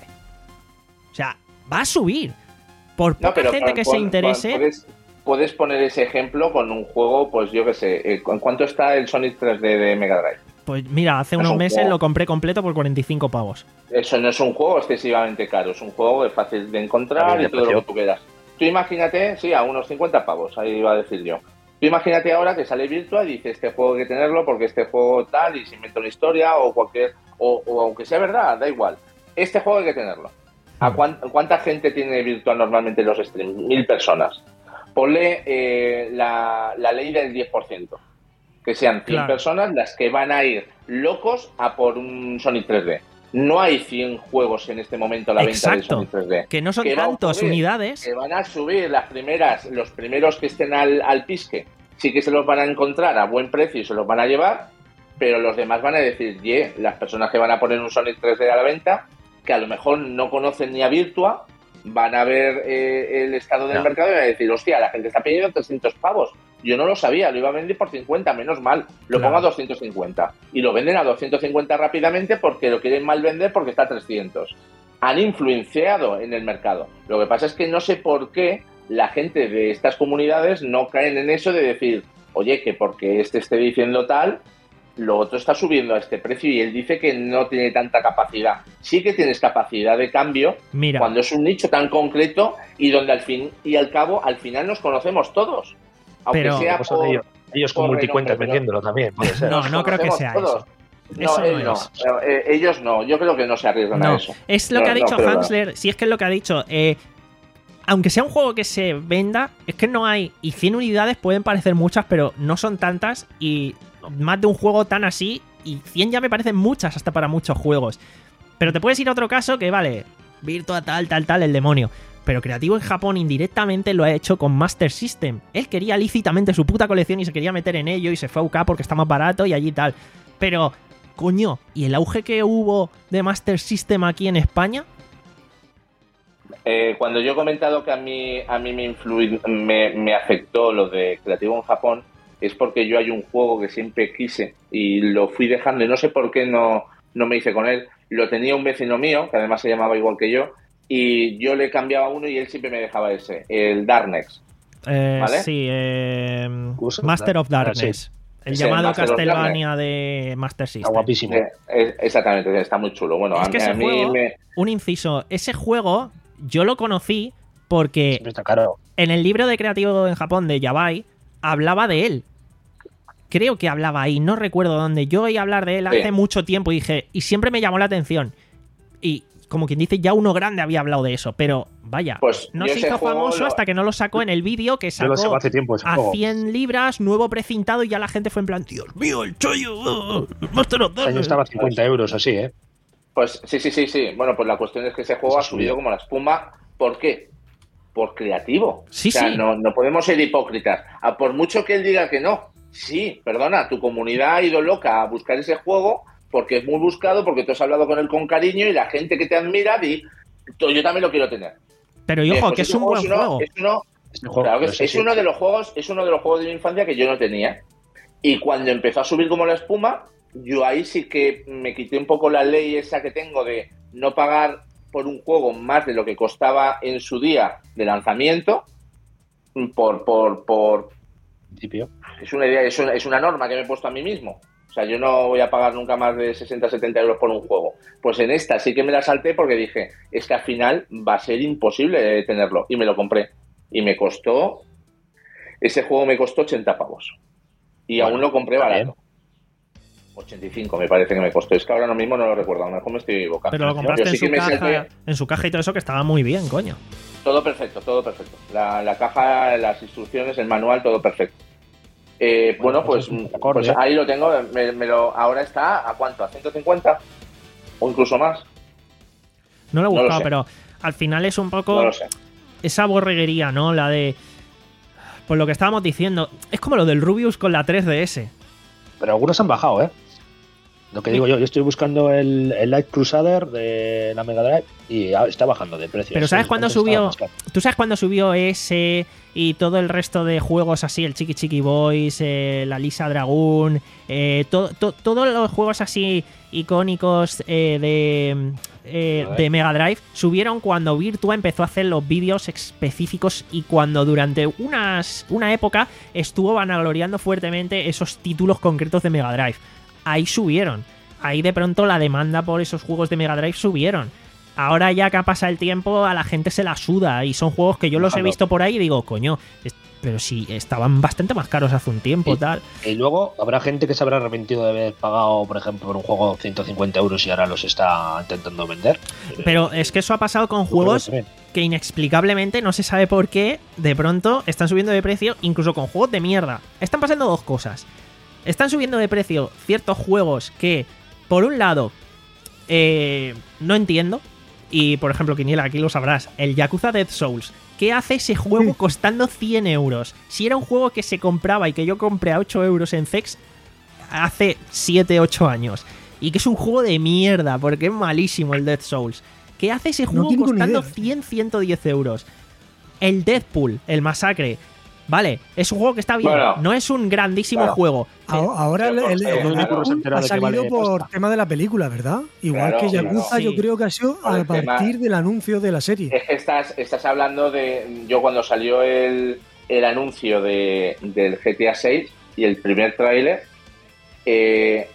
S1: O sea, va a subir. Por poca
S2: no, pero
S1: gente
S2: con,
S1: que
S2: con,
S1: se interese...
S2: Puedes, puedes poner ese ejemplo con un juego, pues yo qué sé, ¿en cuánto está el Sonic tres D de Mega Drive?
S1: Pues mira, hace
S2: no
S1: unos
S2: un
S1: meses
S2: juego.
S1: lo compré completo por cuarenta y cinco pavos.
S2: Eso no es un juego excesivamente caro, es un juego que es fácil de encontrar y todo lo que tú quieras. Tú imagínate, sí, a unos cincuenta pavos, ahí iba a decir yo. Tú imagínate ahora que sale Virtua y dice, este juego hay que tenerlo porque este juego tal, y se inventa una historia o cualquier, o, o aunque sea verdad, da igual. Este juego hay que tenerlo. ¿A cuán, cuánta gente tiene Virtua normalmente en los streams? Mil personas. Ponle eh, la, la ley del diez por ciento. Que sean cien
S1: claro.
S2: personas las que van a ir locos a por un Sonic tres D. No hay cien juegos en este momento a la
S1: Exacto.
S2: venta de Sonic tres D.
S1: Que no son
S2: ¿Qué
S1: tantas unidades.
S2: Que van a subir las primeras, los primeros que estén al, al pisque. Sí que se los van a encontrar a buen precio y se los van a llevar, pero los demás van a decir, ye, las personas que van a poner un Sonic tres D a la venta, que a lo mejor no conocen ni a Virtua, van a ver eh, el estado del
S3: no.
S2: mercado y van a decir, hostia, la gente está pidiendo trescientos pavos. Yo no lo sabía, lo iba a vender por cincuenta, menos mal. Lo
S1: claro.
S2: pongo a doscientos cincuenta. Y lo venden a doscientos cincuenta rápidamente porque lo quieren mal vender porque está a trescientos. Han influenciado en el mercado. Lo que pasa es que no sé por qué la gente de estas comunidades no caen en eso de decir, oye, que porque este esté diciendo tal, lo otro está subiendo a este precio y él dice que no tiene tanta capacidad. Sí que tienes capacidad de cambio
S1: Mira.
S2: cuando es un nicho tan concreto y donde al fin y al cabo, al final nos conocemos todos. Aunque
S1: pero
S2: sea
S3: pues
S2: por,
S3: ellos, ellos con
S2: por
S3: multicuentas
S2: renombre,
S3: vendiéndolo también, puede ser.
S1: No, no creo que sea
S2: todos.
S1: eso.
S2: No,
S1: Eso
S2: él
S1: no
S2: no.
S1: es.
S2: Eh, ellos no. Yo creo que no se arriesgan
S1: No,
S2: a eso.
S1: es lo
S2: No,
S1: que ha
S2: no,
S1: dicho
S2: pero
S1: Hansler. Si es que es lo que ha dicho. Eh, aunque sea un juego que se venda, es que no hay. Y cien unidades pueden parecer muchas, pero no son tantas. Y más de un juego tan así. Y cien ya me parecen muchas hasta para muchos juegos. Pero te puedes ir a otro caso que, vale, Virtua tal, tal, tal, el demonio. Pero Creativo en Japón indirectamente lo ha hecho con Master System. Él quería lícitamente su puta colección y se quería meter en ello y se fue a U K porque está más barato y allí tal. Pero, coño, ¿y el auge que hubo de Master System aquí en España?
S2: Eh, cuando yo he comentado que a mí, a mí me, influi- me, me afectó lo de Creativo en Japón, es porque yo hay un juego que siempre quise y lo fui dejando y no sé por qué no, no me hice con él. Lo tenía un vecino mío, que además se llamaba igual que yo, y yo le cambiaba uno y él siempre me dejaba ese, el Darknex.
S1: Eh,
S2: ¿Vale?
S1: Sí, eh,
S3: Uso-
S1: Master of
S3: Ah,
S1: Darkness. El
S2: Sí,
S1: llamado
S2: Master of
S1: Castlevania de Master
S3: Está
S1: System.
S3: guapísimo.
S2: Eh, eh, exactamente, está muy chulo. Bueno,
S1: Es
S2: a,
S1: que
S2: mí-
S1: ese
S2: a mí
S1: juego,
S2: me...
S1: un inciso, ese juego yo lo conocí porque
S3: Siempre está caro.
S1: en el libro de Creativo en Japón de Yabai hablaba de él. Creo que hablaba ahí, no recuerdo dónde. Yo oí hablar de él hace
S2: Sí.
S1: mucho tiempo y dije, y siempre me llamó la atención. Y como quien dice, ya uno grande había hablado de eso, pero vaya,
S2: Pues
S1: no
S2: yo
S1: se
S2: ese
S1: hizo
S2: juego
S1: famoso
S2: lo-
S1: hasta que no lo sacó en el vídeo que
S3: Yo lo sé
S1: sacó
S3: hace tiempo ese
S1: a
S3: juego.
S1: cien libras, nuevo precintado, y ya la gente fue en plan, Dios mío, el chollo, oh, Master of
S3: Este año
S1: Darkness".
S3: estaba a cincuenta euros así, ¿eh?
S2: Pues sí, sí, sí, sí. Bueno, pues la cuestión es que ese juego
S3: Eso
S2: ha subido
S3: subió.
S2: como la espuma. ¿Por qué? Por creativo.
S1: Sí,
S2: o sea,
S1: sí.
S2: No, no podemos ser hipócritas. A por mucho que él diga que no. Sí, perdona, tu comunidad ha ido loca a buscar ese juego porque es muy buscado, porque tú has hablado con él con cariño y la gente que te admira di, yo también lo quiero tener.
S1: Pero y
S2: Bien,
S1: ojo,
S2: pues
S1: que es
S2: ese
S1: un buen
S2: uno-
S1: juego.
S2: Es uno,
S3: Este juego,
S2: claro que
S3: pero
S2: es,
S3: sí,
S2: es
S3: sí.
S2: uno de los juegos, es uno de los juegos de mi infancia que yo no tenía. Y cuando empezó a subir como la espuma, yo ahí sí que me quité un poco la ley esa que tengo de no pagar por un juego más de lo que costaba en su día de lanzamiento. Por, por, por
S3: Principio.
S2: es una idea, es una, es una norma que me he puesto a mí mismo. O sea, yo no voy a pagar nunca más de sesenta, setenta euros por un juego. Pues en esta sí que me la salté porque dije, es que al final va a ser imposible tenerlo. Y me lo compré. Y me costó, ese juego me costó ochenta pavos. Y bueno, aún lo compré barato. ochenta y cinco me parece que me costó. Es que ahora mismo no lo recuerdo, a lo mejor me estoy equivocando.
S1: Pero lo compraste
S2: sí
S1: en, su caja,
S2: salté...
S1: en su caja y todo eso, que estaba muy bien, coño.
S2: Todo perfecto, todo perfecto. La, la caja, las instrucciones, el manual, todo perfecto. Eh, bueno, bueno, pues, pues, pues ahí lo tengo. Me, me lo, ahora está, ¿a cuánto? ¿A ciento cincuenta? ¿O incluso más?
S1: No lo he buscado, no lo pero al final es un poco...
S2: No lo sé.
S1: Esa borreguería, ¿no? La de... Pues lo que estábamos diciendo. Es como lo del Rubius con la tres D S.
S3: Pero algunos han bajado, ¿eh? Lo que digo yo, yo estoy buscando el, el Light Crusader de la Mega Drive y está bajando de precio.
S1: Pero ¿sabes cuándo subió? ¿Tú sabes cuándo subió ese y todo el resto de juegos así? El Chiqui Chiqui Boys, eh, la Lisa Dragoon, eh, to, to, todos los juegos así icónicos eh, de, eh, de Mega Drive subieron cuando Virtua empezó a hacer los vídeos específicos y cuando durante unas, una época estuvo vanagloriando fuertemente esos títulos concretos de Mega Drive. Ahí subieron. Ahí de pronto la demanda por esos juegos de Mega Drive subieron. Ahora ya que ha pasado el tiempo, a la gente se la suda. Y son juegos que yo los he visto por ahí y digo, coño, pero sí, estaban bastante más caros hace un tiempo.
S3: Y,
S1: tal.
S3: Y luego habrá gente que se habrá arrepentido de haber pagado, por ejemplo, por un juego ciento cincuenta euros y ahora los está intentando vender.
S1: Pero es que eso ha pasado con juegos que inexplicablemente, no se sabe por qué, de pronto están subiendo de precio, incluso con juegos de mierda. Están pasando dos cosas. Están subiendo de precio ciertos juegos que, por un lado, eh, no entiendo. Y, por ejemplo, Quiniela, aquí lo sabrás. El Yakuza Dead Souls. ¿Qué hace ese juego costando cien euros? Si era un juego que se compraba y que yo compré a ocho euros en C E X hace siete, ocho años. Y que es un juego de mierda, porque es malísimo el Dead Souls. ¿Qué hace ese juego no costando cien, ciento diez euros? El Deadpool, el Masacre. Vale, es un juego que está bien, bueno, no es un grandísimo claro. juego.
S7: Ahora el, el, el, el ha salido vale por pasta. Tema de la película, ¿verdad? Igual claro, que Yakuza, claro. yo sí. creo que ha sido a partir tema, del anuncio de la serie.
S2: Es que estás, estás hablando de... Yo cuando salió el, el anuncio de, del G T A seis y el primer tráiler, eh,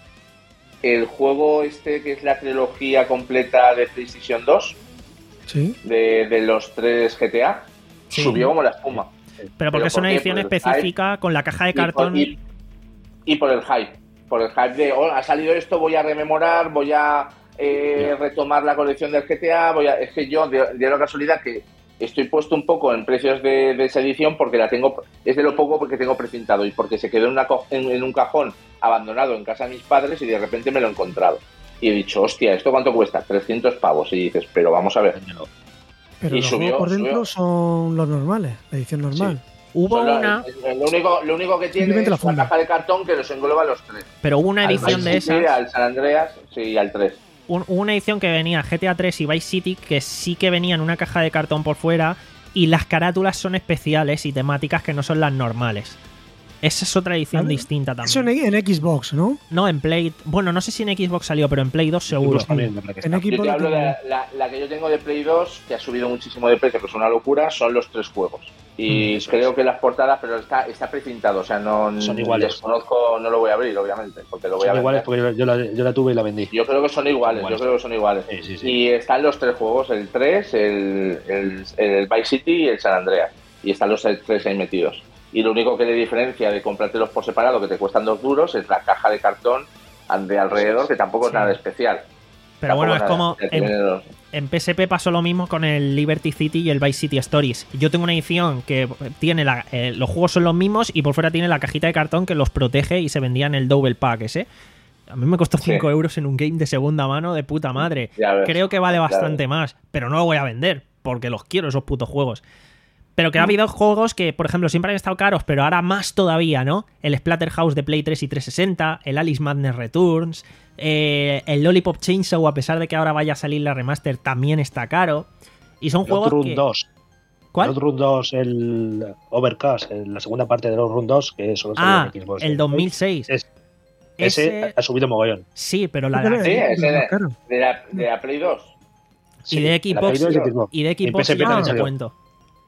S2: el juego este que es la trilogía completa de PlayStation dos,
S7: ¿sí?
S2: de, de los tres G T A, sí. subió como la espuma.
S1: Pero porque es una edición específica con la caja de cartón.
S2: Y por, y, y por el hype. Por el hype de, oh, ha salido esto, voy a rememorar, voy a eh, retomar la colección del G T A. Voy a, es que yo, de, de la casualidad, que estoy puesto un poco en precios de, de esa edición porque la tengo, es de lo poco porque tengo precintado y porque se quedó en, una, en, en un cajón abandonado en casa de mis padres y de repente me lo he encontrado. Y he dicho, hostia, ¿esto cuánto cuesta? trescientos pavos. Y dices, pero vamos a ver.
S7: Pero y los subió, por dentro subió. Son los normales, la edición normal.
S1: Sí. Hubo
S2: la,
S1: una...
S2: Lo único, lo único que tiene es la una caja de cartón que los engloba a los tres.
S1: Pero hubo una edición
S2: al
S1: de esas...
S2: Al San Andreas, sí, y al tres.
S1: Un, hubo una edición que venía G T A tres y Vice City que sí que venían una caja de cartón por fuera y las carátulas son especiales y temáticas que no son las normales. Esa es otra edición ¿vale? distinta también.
S7: Eso en, en Xbox, ¿no?
S1: No, en Play... Bueno, no sé si en Xbox salió, pero en Play dos seguro.
S7: Sí. En
S2: Xbox yo te hablo de la, la, la que yo tengo de Play dos, que ha subido muchísimo de precio, que es una locura, son los tres juegos. Y mm, creo es. que las portadas, pero está, está precintado, o sea, no
S3: son iguales.
S2: Desconozco, no lo voy a abrir, obviamente, porque lo voy
S3: son
S2: a
S3: iguales porque yo, yo, la, yo la tuve y la vendí.
S2: Yo creo que son iguales, iguales. yo creo que son iguales.
S3: Sí, sí, sí.
S2: Y están los tres juegos, el tres, el, el, el Vice City y el San Andreas. Y están los tres ahí metidos. Y lo único que le diferencia de comprártelos por separado, que te cuestan dos duros, es la caja de cartón de alrededor, que tampoco sí. es nada especial.
S1: Pero
S2: tampoco
S1: bueno, es como en, en P S P pasó lo mismo con el Liberty City y el Vice City Stories. Yo tengo una edición que tiene la, eh, los juegos son los mismos y por fuera tiene la cajita de cartón que los protege y se vendía en el double pack ese. A mí me costó cinco sí. euros en un game de segunda mano de puta madre. Creo que vale bastante más, pero no lo voy a vender porque los quiero esos putos juegos. Pero que ha habido juegos que, por ejemplo, siempre han estado caros, pero ahora más todavía, ¿no? El Splatterhouse de Play tres y trescientos sesenta, el Alice Madness Returns, eh, el Lollipop Chainsaw, a pesar de que ahora vaya a salir la remaster, también está caro. Y son juegos
S3: Outrun
S1: que...
S3: dos.
S1: ¿Cuál?
S3: Outrun dos, el Overcast, la segunda parte de Outrun dos, que solo salió
S1: ah,
S3: en Xbox.
S1: el dos mil seis.
S3: Es, ese, ese ha subido mogollón.
S1: Sí, pero la...
S2: Sí, ese de, de, la, de la Play dos.
S1: Y de Xbox, y de Xbox, y de Xbox no te cuento.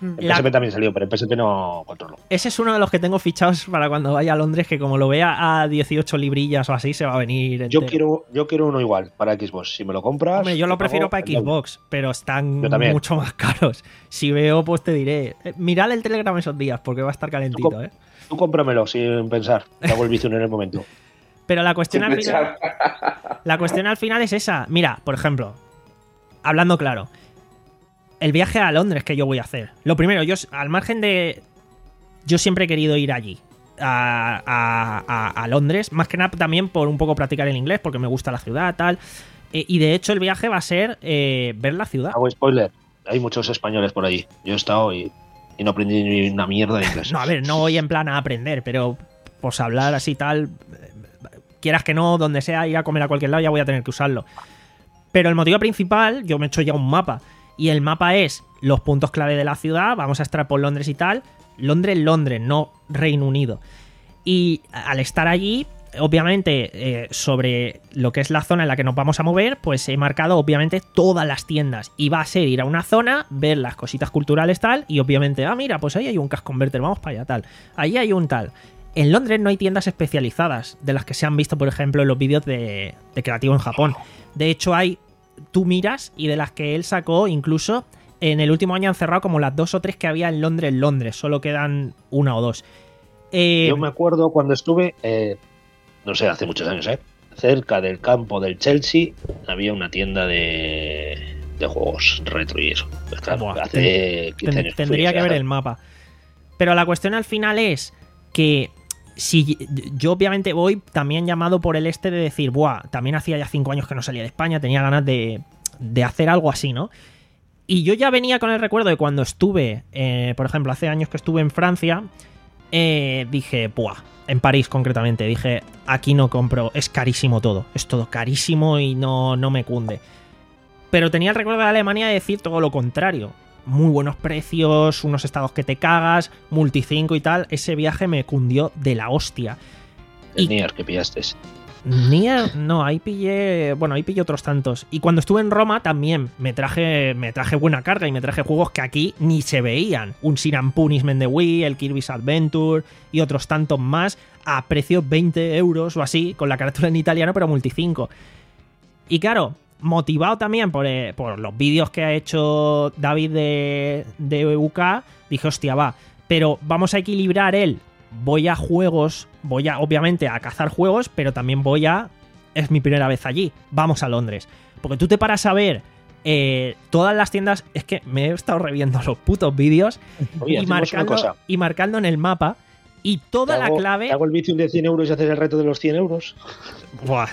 S3: En
S1: La-
S3: P S P también salió, pero en P S P no controlo.
S1: Ese es uno de los que tengo fichados para cuando vaya a Londres, que como lo vea a dieciocho librillas o así, se va a venir entero.
S3: Yo quiero, yo quiero uno igual para Xbox. Si me lo compras.
S1: Hombre, yo lo
S3: te
S1: prefiero
S3: pago
S1: para
S3: el doble.
S1: Xbox, pero están
S3: Yo también.
S1: mucho más caros. Si veo, pues te diré. Eh, Mirad el Telegram esos días, porque va a estar calentito,
S3: Tú,
S1: ¿eh?
S3: Tú cómpramelo sin pensar. Te hago el vicio en el momento.
S1: Pero la cuestión,
S2: Sin
S1: al final,
S2: pensar.
S1: la cuestión al final es esa. Mira, por ejemplo, hablando claro, el viaje a Londres que yo voy a hacer. Lo primero, yo al margen de... Yo siempre he querido ir allí, a, a- a- a Londres, más que nada también por un poco practicar el inglés, porque me gusta la ciudad, tal. Eh, y de hecho el viaje va a ser eh, ver la ciudad.
S3: Hago spoiler. Hay muchos españoles por allí. Yo he estado y, y no aprendí ni una mierda de inglés.
S1: No, a ver, no voy en plan a aprender, pero pues hablar así tal, eh, quieras que no, donde sea, ir a comer a cualquier lado, ya voy a tener que usarlo. Pero el motivo principal, yo me he hecho ya un mapa, y el mapa es los puntos clave de la ciudad, vamos a estar por Londres y tal, Londres, Londres, no Reino Unido. Y al estar allí, obviamente, eh, sobre lo que es la zona en la que nos vamos a mover, pues he marcado obviamente todas las tiendas. Y va a ser ir a una zona, ver las cositas culturales tal, y obviamente, ah, mira, pues ahí hay un Cash Converter, vamos para allá tal. Ahí hay un tal. En Londres no hay tiendas especializadas, de las que se han visto, por ejemplo, en los vídeos de, de Creativo en Japón. De hecho, hay, tú miras, y de las que él sacó, incluso, en el último año han cerrado como las dos o tres que había en Londres, en Londres. Solo quedan una o dos. Eh,
S3: Yo me acuerdo cuando estuve, eh, no sé, hace muchos años, ¿eh? Cerca del campo del Chelsea había una tienda de, de juegos retro y eso. Pues claro,
S1: Buah,
S3: hace quince
S1: Ten-
S3: años.
S1: tendría
S3: fui,
S1: que
S3: o sea,
S1: ver el mapa. Pero la cuestión al final es que si yo obviamente voy también llamado por el este de decir, buah, también hacía ya cinco años que no salía de España, tenía ganas de, de hacer algo así, ¿no? Y yo ya venía con el recuerdo de cuando estuve, eh, por ejemplo, hace años que estuve en Francia, eh, dije, buah, en París concretamente, dije, aquí no compro, es carísimo todo, es todo carísimo y no, no me cunde. Pero tenía el recuerdo de Alemania de decir todo lo contrario. Muy buenos precios, unos estados que te cagas, multicinco y tal. Ese viaje me cundió de la hostia.
S3: El
S1: Y-
S3: Nier que pillaste.
S1: Nier, no, ahí pillé. Bueno, ahí pillé otros tantos. Y cuando estuve en Roma también me traje, me traje buena carga y me traje juegos que aquí ni se veían. Un Sin and Punishment de Wii, el Kirby's Adventure y otros tantos más a precio veinte euros o así, con la carátula en italiano, pero multicinco. Y claro, motivado también por, eh, por los vídeos que ha hecho David de, de U K, dije, hostia, va, pero vamos a equilibrar el voy a juegos, voy a, obviamente, a cazar juegos, pero también voy a... Es mi primera vez allí, vamos a Londres. Porque tú te paras a ver eh, todas las tiendas... Es que me he estado reviendo los putos vídeos
S3: Oye,
S1: y,
S3: hacemos una
S1: marcando,
S3: cosa.
S1: y marcando en el mapa y toda
S3: Te
S1: la
S3: hago-
S1: clave...
S3: te hago el vicio de cien euros y haces el reto de los cien euros.
S1: Buah,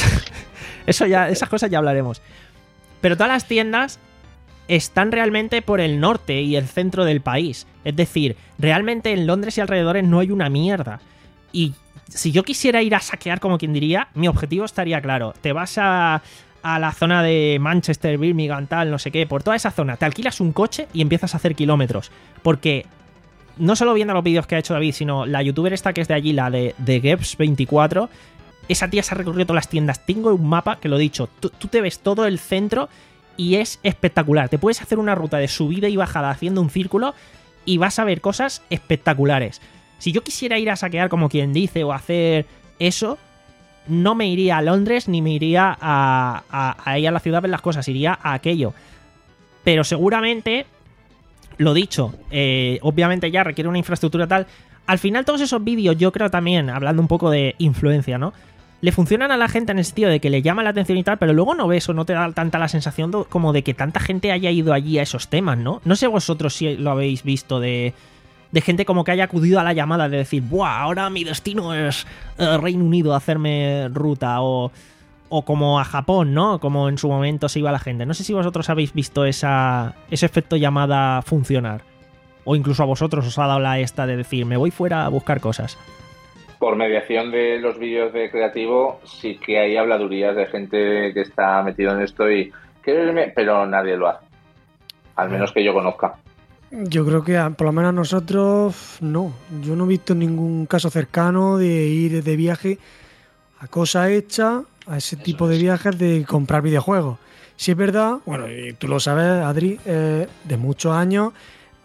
S1: eso ya, esas cosas ya hablaremos. Pero todas las tiendas están realmente por el norte y el centro del país. Es decir, realmente en Londres y alrededores no hay una mierda. Y si yo quisiera ir a saquear, como quien diría, mi objetivo estaría claro. Te vas a, a la zona de Manchester, Birmingham, tal, no sé qué, por toda esa zona. Te alquilas un coche y empiezas a hacer kilómetros. Porque no solo viendo los vídeos que ha hecho David, sino la youtuber esta que es de allí, la de, de Geps veinticuatro, esa tía se ha recorrido todas las tiendas. Tengo un mapa que lo he dicho. Tú, tú te ves todo el centro y es espectacular. Te puedes hacer una ruta de subida y bajada haciendo un círculo y vas a ver cosas espectaculares. Si yo quisiera ir a saquear, como quien dice, o hacer eso, no me iría a Londres ni me iría a, a, a ir a la ciudad a ver las cosas, iría a aquello. Pero seguramente, lo dicho, eh, obviamente ya requiere una infraestructura tal. Al final todos esos vídeos, yo creo también, hablando un poco de influencia, ¿no? Le funcionan a la gente en el sentido de que le llama la atención y tal, pero luego no ves o no te da tanta la sensación do- como de que tanta gente haya ido allí a esos temas, ¿no? No sé vosotros si lo habéis visto de, de gente como que haya acudido a la llamada de decir, ¡buah! Ahora mi destino es eh, Reino Unido, hacerme ruta, o, o como a Japón, ¿no? Como en su momento se iba la gente. No sé si vosotros habéis visto esa, ese efecto llamada funcionar. O incluso a vosotros os ha dado la esta de decir, me voy fuera a buscar cosas.
S2: Por mediación de los vídeos de Creativo, sí que hay habladurías de gente que está metido en esto y quiero irme, pero nadie lo hace. Al menos que yo conozca.
S7: Yo creo que a- por lo menos a nosotros no. Yo no he visto ningún caso cercano de ir de viaje a cosa hecha, a ese tipo de viajes de comprar videojuegos. Si es verdad, bueno, y tú lo sabes, Adri, eh, de muchos años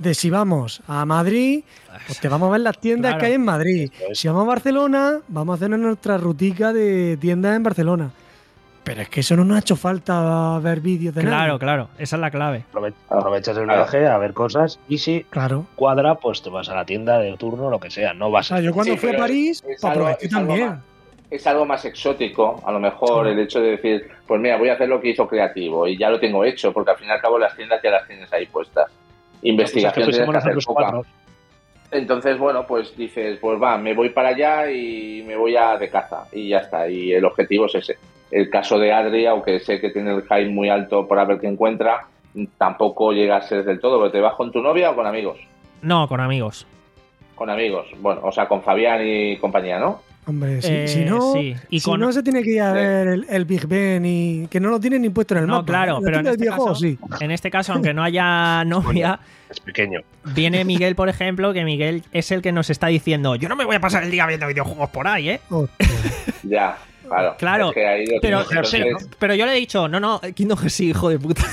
S7: de si vamos a Madrid, pues te vamos a ver las tiendas
S1: Claro.
S7: que hay en Madrid. Si vamos a Barcelona, vamos a hacer nuestra rutica de tiendas en Barcelona. Pero es que eso no nos ha hecho falta ver vídeos de
S1: Claro,
S7: nadie.
S1: claro, esa es la clave.
S3: Aprove- Aprovechas el
S2: Claro.
S3: viaje a ver cosas y si
S7: Claro.
S3: cuadra, pues te vas a la tienda de turno, lo que sea. No vas
S7: O
S3: a...
S7: sea, yo cuando
S2: Sí,
S7: fui a
S2: pero
S7: París,
S2: es
S7: pues
S2: algo-
S7: aproveché
S2: es algo
S7: también.
S2: más- es algo más exótico, a lo mejor,
S7: Sí.
S2: el hecho de decir, pues mira, voy a hacer lo que hizo Creativo y ya lo tengo hecho, porque al fin y al cabo las tiendas ya las tienes ahí puestas. Investigación
S3: Pues es que
S2: tienes que hacer
S3: fuésemos
S2: poca.
S3: nosotros cuatro.
S2: Entonces, bueno, pues dices, pues va, me voy para allá y me voy a de caza y ya está. Y el objetivo es ese. El caso de Adri, aunque sé que tiene el hype muy alto por a ver qué encuentra, tampoco llega a ser del todo, porque te vas con tu novia o con amigos.
S1: No, con amigos.
S2: Con amigos, bueno, o sea, con Fabián y compañía, ¿no?
S7: Hombre, si,
S1: Eh,
S7: si no,
S1: sí. Y
S7: si
S1: con-
S7: no se tiene que ir a
S2: Sí.
S7: ver el, el Big Ben y que no lo tienen ni puesto en el
S1: No,
S7: mapa.
S1: claro,
S7: La
S1: pero en
S7: tienda de
S1: este,
S7: videojuegos,
S1: caso,
S7: sí.
S1: en este caso, aunque no haya novia,
S3: Es pequeño.
S1: viene Miguel, por ejemplo, que Miguel es el que nos está diciendo, yo no me voy a pasar el día viendo videojuegos por ahí, ¿eh?
S7: Hostia.
S2: Ya, claro.
S1: Claro,
S2: Es que ahí lo
S1: Pero,
S2: tienes.
S1: pero,
S2: Entonces,
S1: pero yo le he dicho, no, no, Kingdom Hearts sí, hijo de puta.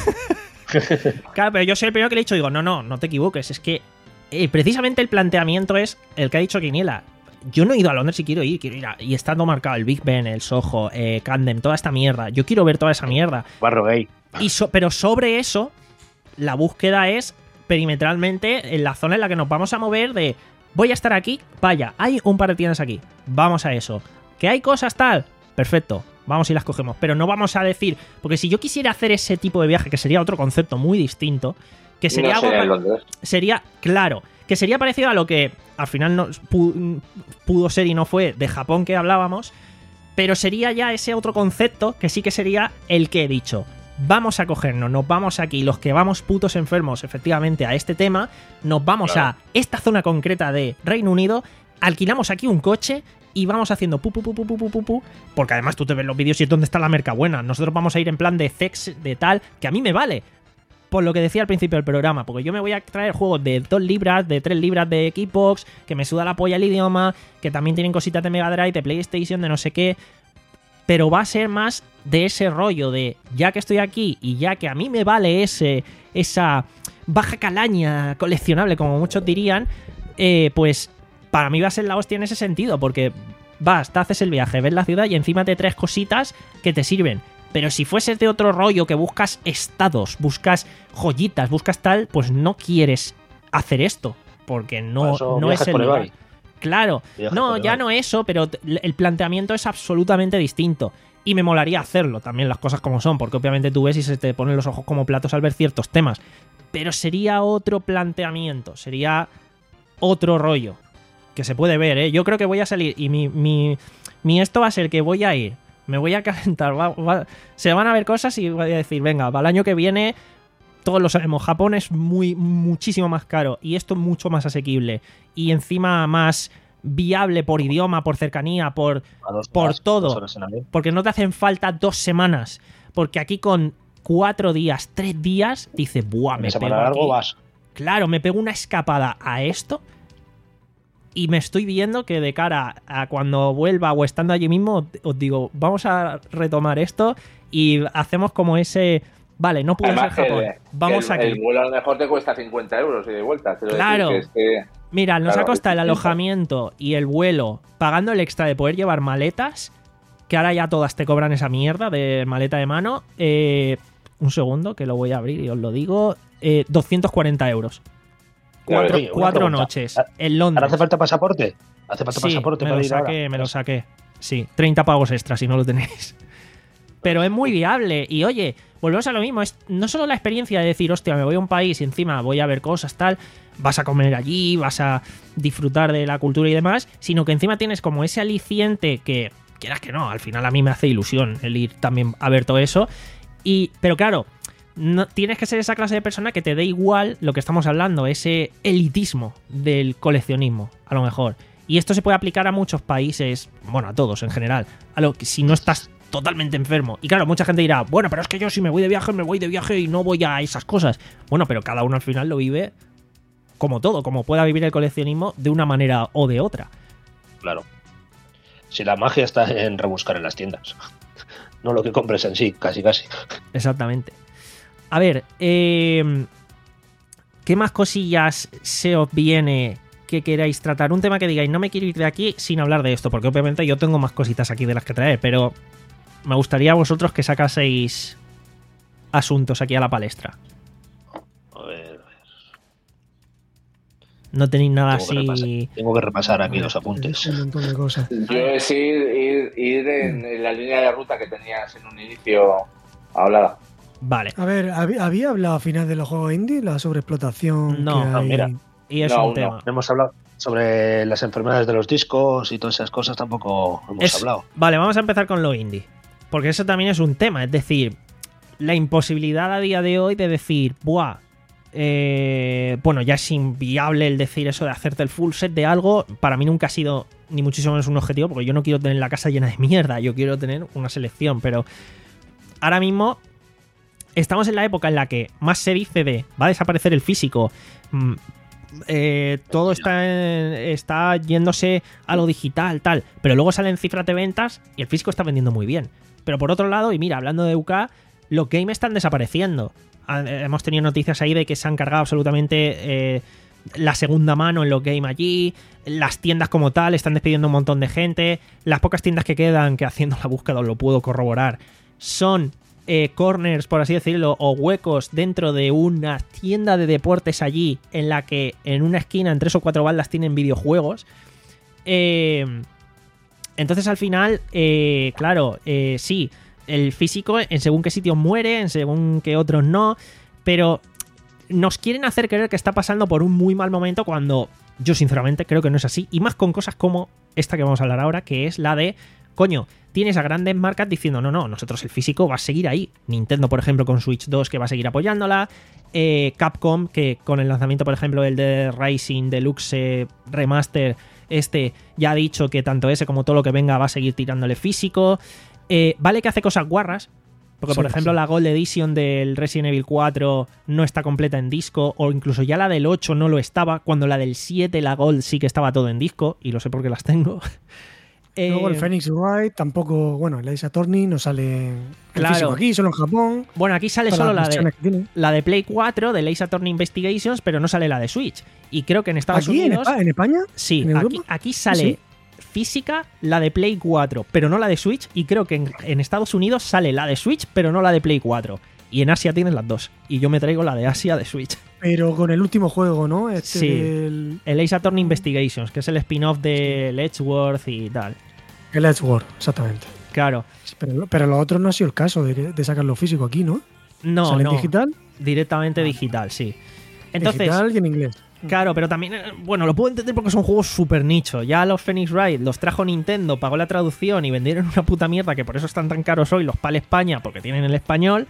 S1: Claro, pero yo soy el primero que le he dicho, digo, no, no, no te equivoques, es que eh, precisamente el planteamiento es el que ha dicho Quiniela. Yo no he ido a Londres y quiero ir, quiero ir a- y estando marcado el Big Ben, el Soho, eh, Camden, toda esta mierda. Yo quiero ver toda esa mierda.
S3: Barro gay.
S1: Y so- pero sobre eso, la búsqueda es perimetralmente en la zona en la que nos vamos a mover de voy a estar aquí, vaya, hay un par de tiendas aquí, vamos a eso. ¿Que hay cosas tal? Perfecto, vamos y las cogemos. Pero no vamos a decir, porque si yo quisiera hacer ese tipo de viaje, que sería otro concepto muy distinto, que sería
S2: no
S1: algo
S2: sería en
S1: pa-
S2: Londres.
S1: sería, claro, que sería parecido a lo que al final no, pu- pudo ser y no fue de Japón que hablábamos, pero sería ya ese otro concepto que sí que sería el que he dicho. Vamos a cogernos, nos vamos aquí, los que vamos putos enfermos efectivamente a este tema, nos vamos
S3: Claro.
S1: a esta zona concreta de Reino Unido, alquilamos aquí un coche y vamos haciendo pu pu pu pu pu pu pu, pu, porque además tú te ves los vídeos y es donde está la merca buena. Nosotros vamos a ir en plan de sex, de tal, que a mí me vale. Por lo que decía al principio del programa, porque yo me voy a traer juegos de dos libras, de tres libras de Xbox, que me suda la polla el idioma, que también tienen cositas de Mega Drive, de PlayStation, de no sé qué, pero va a ser más de ese rollo de, ya que estoy aquí y ya que a mí me vale ese esa baja calaña coleccionable, como muchos dirían, eh, pues para mí va a ser la hostia en ese sentido, porque vas, te haces el viaje, ves la ciudad y encima te traes cositas que te sirven. Pero si fueses de otro rollo, que buscas estados, buscas joyitas, buscas tal, pues no quieres hacer esto, porque
S3: Por
S1: no,
S3: eso
S1: no es
S3: viajas
S1: el
S3: por
S1: lugar.
S3: eBay.
S1: Claro,
S3: Viajas
S1: no,
S3: por
S1: ya
S3: eBay.
S1: no eso, pero t- el planteamiento es absolutamente distinto. Y me molaría hacerlo, también las cosas como son, porque obviamente tú ves y se te ponen los ojos como platos al ver ciertos temas. Pero sería otro planteamiento, sería otro rollo, que se puede ver, ¿eh? Yo creo que voy a salir y mi, mi, mi esto va a ser que voy a ir, me voy a calentar, va- va- se van a ver cosas y voy a decir, venga, para el año que viene, todos lo sabemos, Japón es muy, muchísimo más caro y esto mucho más asequible y encima más viable por idioma, por cercanía, por
S3: A dos
S1: por
S3: horas,
S1: todo.
S3: dos horas en avión.
S1: porque no te hacen falta dos semanas, porque aquí con cuatro días, tres días, dices, buah,
S3: En
S1: me
S3: semana
S1: pego
S3: largo
S1: aquí.
S3: vas.
S1: Claro, me pego una escapada a esto y me estoy viendo que de cara a cuando vuelva o estando allí mismo, os digo, vamos a retomar esto y hacemos como ese, vale, no pude ser
S2: Además, que
S1: Japón,
S2: el-
S1: vamos
S2: el,
S1: aquí.
S2: el vuelo a lo mejor te cuesta cincuenta euros y de vuelta. quiero decir
S1: Claro.
S2: que es que-
S1: Mira, nos
S2: claro,
S1: ha costado el
S2: es distinto.
S1: alojamiento y el vuelo, pagando el extra de poder llevar maletas, que ahora ya todas te cobran esa mierda de maleta de mano. Eh, un segundo, que lo voy a abrir y os lo digo. Eh, doscientos cuarenta euros.
S2: Claro,
S1: Cuatro,
S3: oye, una
S1: cuatro
S3: pregunta.
S1: noches
S3: ¿Ahora
S1: en Londres.
S3: hace falta pasaporte? ¿Hace falta
S1: Sí,
S3: pasaporte
S1: me
S3: para
S1: lo
S3: ir ahora?
S1: saqué, me lo saqué. Sí, treinta pavos extra si no lo tenéis. Pero es muy viable. Y oye, volvemos a lo mismo. Es no solo la experiencia de decir, hostia, me voy a un país y encima voy a ver cosas, tal. Vas a comer allí, vas a disfrutar de la cultura y demás. Sino que encima tienes como ese aliciente que, quieras que no, al final a mí me hace ilusión el ir también a ver todo eso. Y, pero claro, no, tienes que ser esa clase de persona que te dé igual lo que estamos hablando, ese elitismo del coleccionismo, a lo mejor. Y esto se puede aplicar a muchos países, bueno, a todos en general. A lo que si no estás totalmente enfermo. Y claro, mucha gente dirá, bueno, pero es que yo si me voy de viaje, me voy de viaje y no voy a esas cosas. Bueno, pero cada uno al final lo vive como todo, como pueda vivir el coleccionismo de una manera o de otra.
S3: Claro. Si la magia está en rebuscar en las tiendas. No lo que compres en sí, casi casi.
S1: Exactamente. A ver, eh, ¿qué más cosillas se os viene que queráis tratar? Un tema que digáis, no me quiero ir de aquí sin hablar de esto, porque obviamente yo tengo más cositas aquí de las que traer, pero me gustaría a vosotros que sacaseis asuntos aquí a la palestra.
S3: A ver,
S1: No tenéis nada
S3: tengo que,
S1: así...
S3: repasar, tengo que repasar aquí los apuntes.
S7: Un montón de cosas.
S2: Yo es ir, ir, ir en, en la línea de ruta que tenías en un inicio hablada.
S1: Vale.
S7: A ver, ¿había, ¿había hablado al final de los juegos indie? La sobreexplotación
S1: No,
S7: que
S3: no,
S7: hay.
S3: mira.
S1: Y es
S2: No,
S1: un
S2: no.
S1: tema.
S3: Hemos hablado sobre las enfermedades de los discos y todas esas cosas, tampoco hemos
S1: Es-
S3: hablado.
S1: Vale, vamos a empezar con lo indie. Porque eso también es un tema. Es decir, la imposibilidad a día de hoy de decir, buah, eh, bueno, ya es inviable el decir eso de hacerte el full set de algo. Para mí nunca ha sido ni muchísimo menos un objetivo, porque yo no quiero tener la casa llena de mierda. Yo quiero tener una selección, pero ahora mismo estamos en la época en la que más se dice de va a desaparecer el físico. mm, eh, todo está, en- está yéndose a lo digital, tal. Pero luego salen cifras de ventas y el físico está vendiendo muy bien. Pero por otro lado, y mira, hablando de U K, los games están desapareciendo. Ha- Hemos tenido noticias ahí de que se han cargado absolutamente eh, la segunda mano en los games allí. Las tiendas como tal están despidiendo un montón de gente. Las pocas tiendas que quedan, que haciendo la búsqueda os lo puedo corroborar, son eh, corners, por así decirlo, o huecos dentro de una tienda de deportes allí, en la que en una esquina, en tres o cuatro baldas, tienen videojuegos. Eh, entonces al final, eh, claro, eh, sí, el físico en según qué sitios muere, en según qué otros no, pero nos quieren hacer creer que está pasando por un muy mal momento cuando yo sinceramente creo que no es así, y más con cosas como esta que vamos a hablar ahora, que es la de, coño, tienes a grandes marcas diciendo, no, no, nosotros el físico va a seguir ahí. Nintendo, por ejemplo, con Switch dos, que va a seguir apoyándola. Eh, Capcom, que con el lanzamiento, por ejemplo, el de Rising Deluxe eh, Remaster, este ya ha dicho que tanto ese como todo lo que venga va a seguir tirándole físico. Eh, vale que hace cosas guarras, porque por
S7: Sí,
S1: ejemplo
S7: sí.
S1: la Gold Edition del Resident Evil cuatro no está completa en disco, o incluso ya la del ocho no lo estaba, cuando la del siete, la Gold, sí que estaba todo en disco, y lo sé porque las tengo. Eh,
S7: Luego el Phoenix Wright tampoco, bueno, el Ace Attorney no sale en
S1: Claro.
S7: físico aquí, solo en Japón.
S1: Bueno, aquí sale
S7: para
S1: solo
S7: las
S1: la de,
S7: versiones que tiene.
S1: la de Play cuatro, de Ace Attorney Investigations, pero no sale la de Switch. Y creo que en Estados
S7: ¿Aquí en,
S1: Unidos...
S7: Espa- en España?
S1: Sí,
S7: ¿En
S1: aquí,
S7: Europa?
S1: aquí sale
S7: ¿Sí?
S1: física la de Play cuatro, pero no la de Switch. Y creo que en, en Estados Unidos sale la de Switch, pero no la de Play cuatro. Y en Asia tienes las dos. Y yo me traigo la de Asia de Switch.
S7: Pero con el último juego, ¿no? Este
S1: Sí.
S7: del-
S1: El Ace Attorney Investigations, que es el spin-off de Edgeworth y tal.
S7: el Edgeworth, exactamente.
S1: Claro.
S7: Sí, Pero, pero lo otro no ha sido el caso de, de sacarlo físico aquí, ¿no?
S1: No,
S7: ¿Sale
S1: no.
S7: en digital?
S1: Directamente digital, sí. Entonces,
S7: Digital y en inglés.
S1: claro, pero también, eh, bueno, lo puedo entender porque son juegos súper nicho. Ya los Phoenix Wright los trajo Nintendo, pagó la traducción y vendieron una puta mierda, que por eso están tan caros hoy los PAL España, porque tienen el español.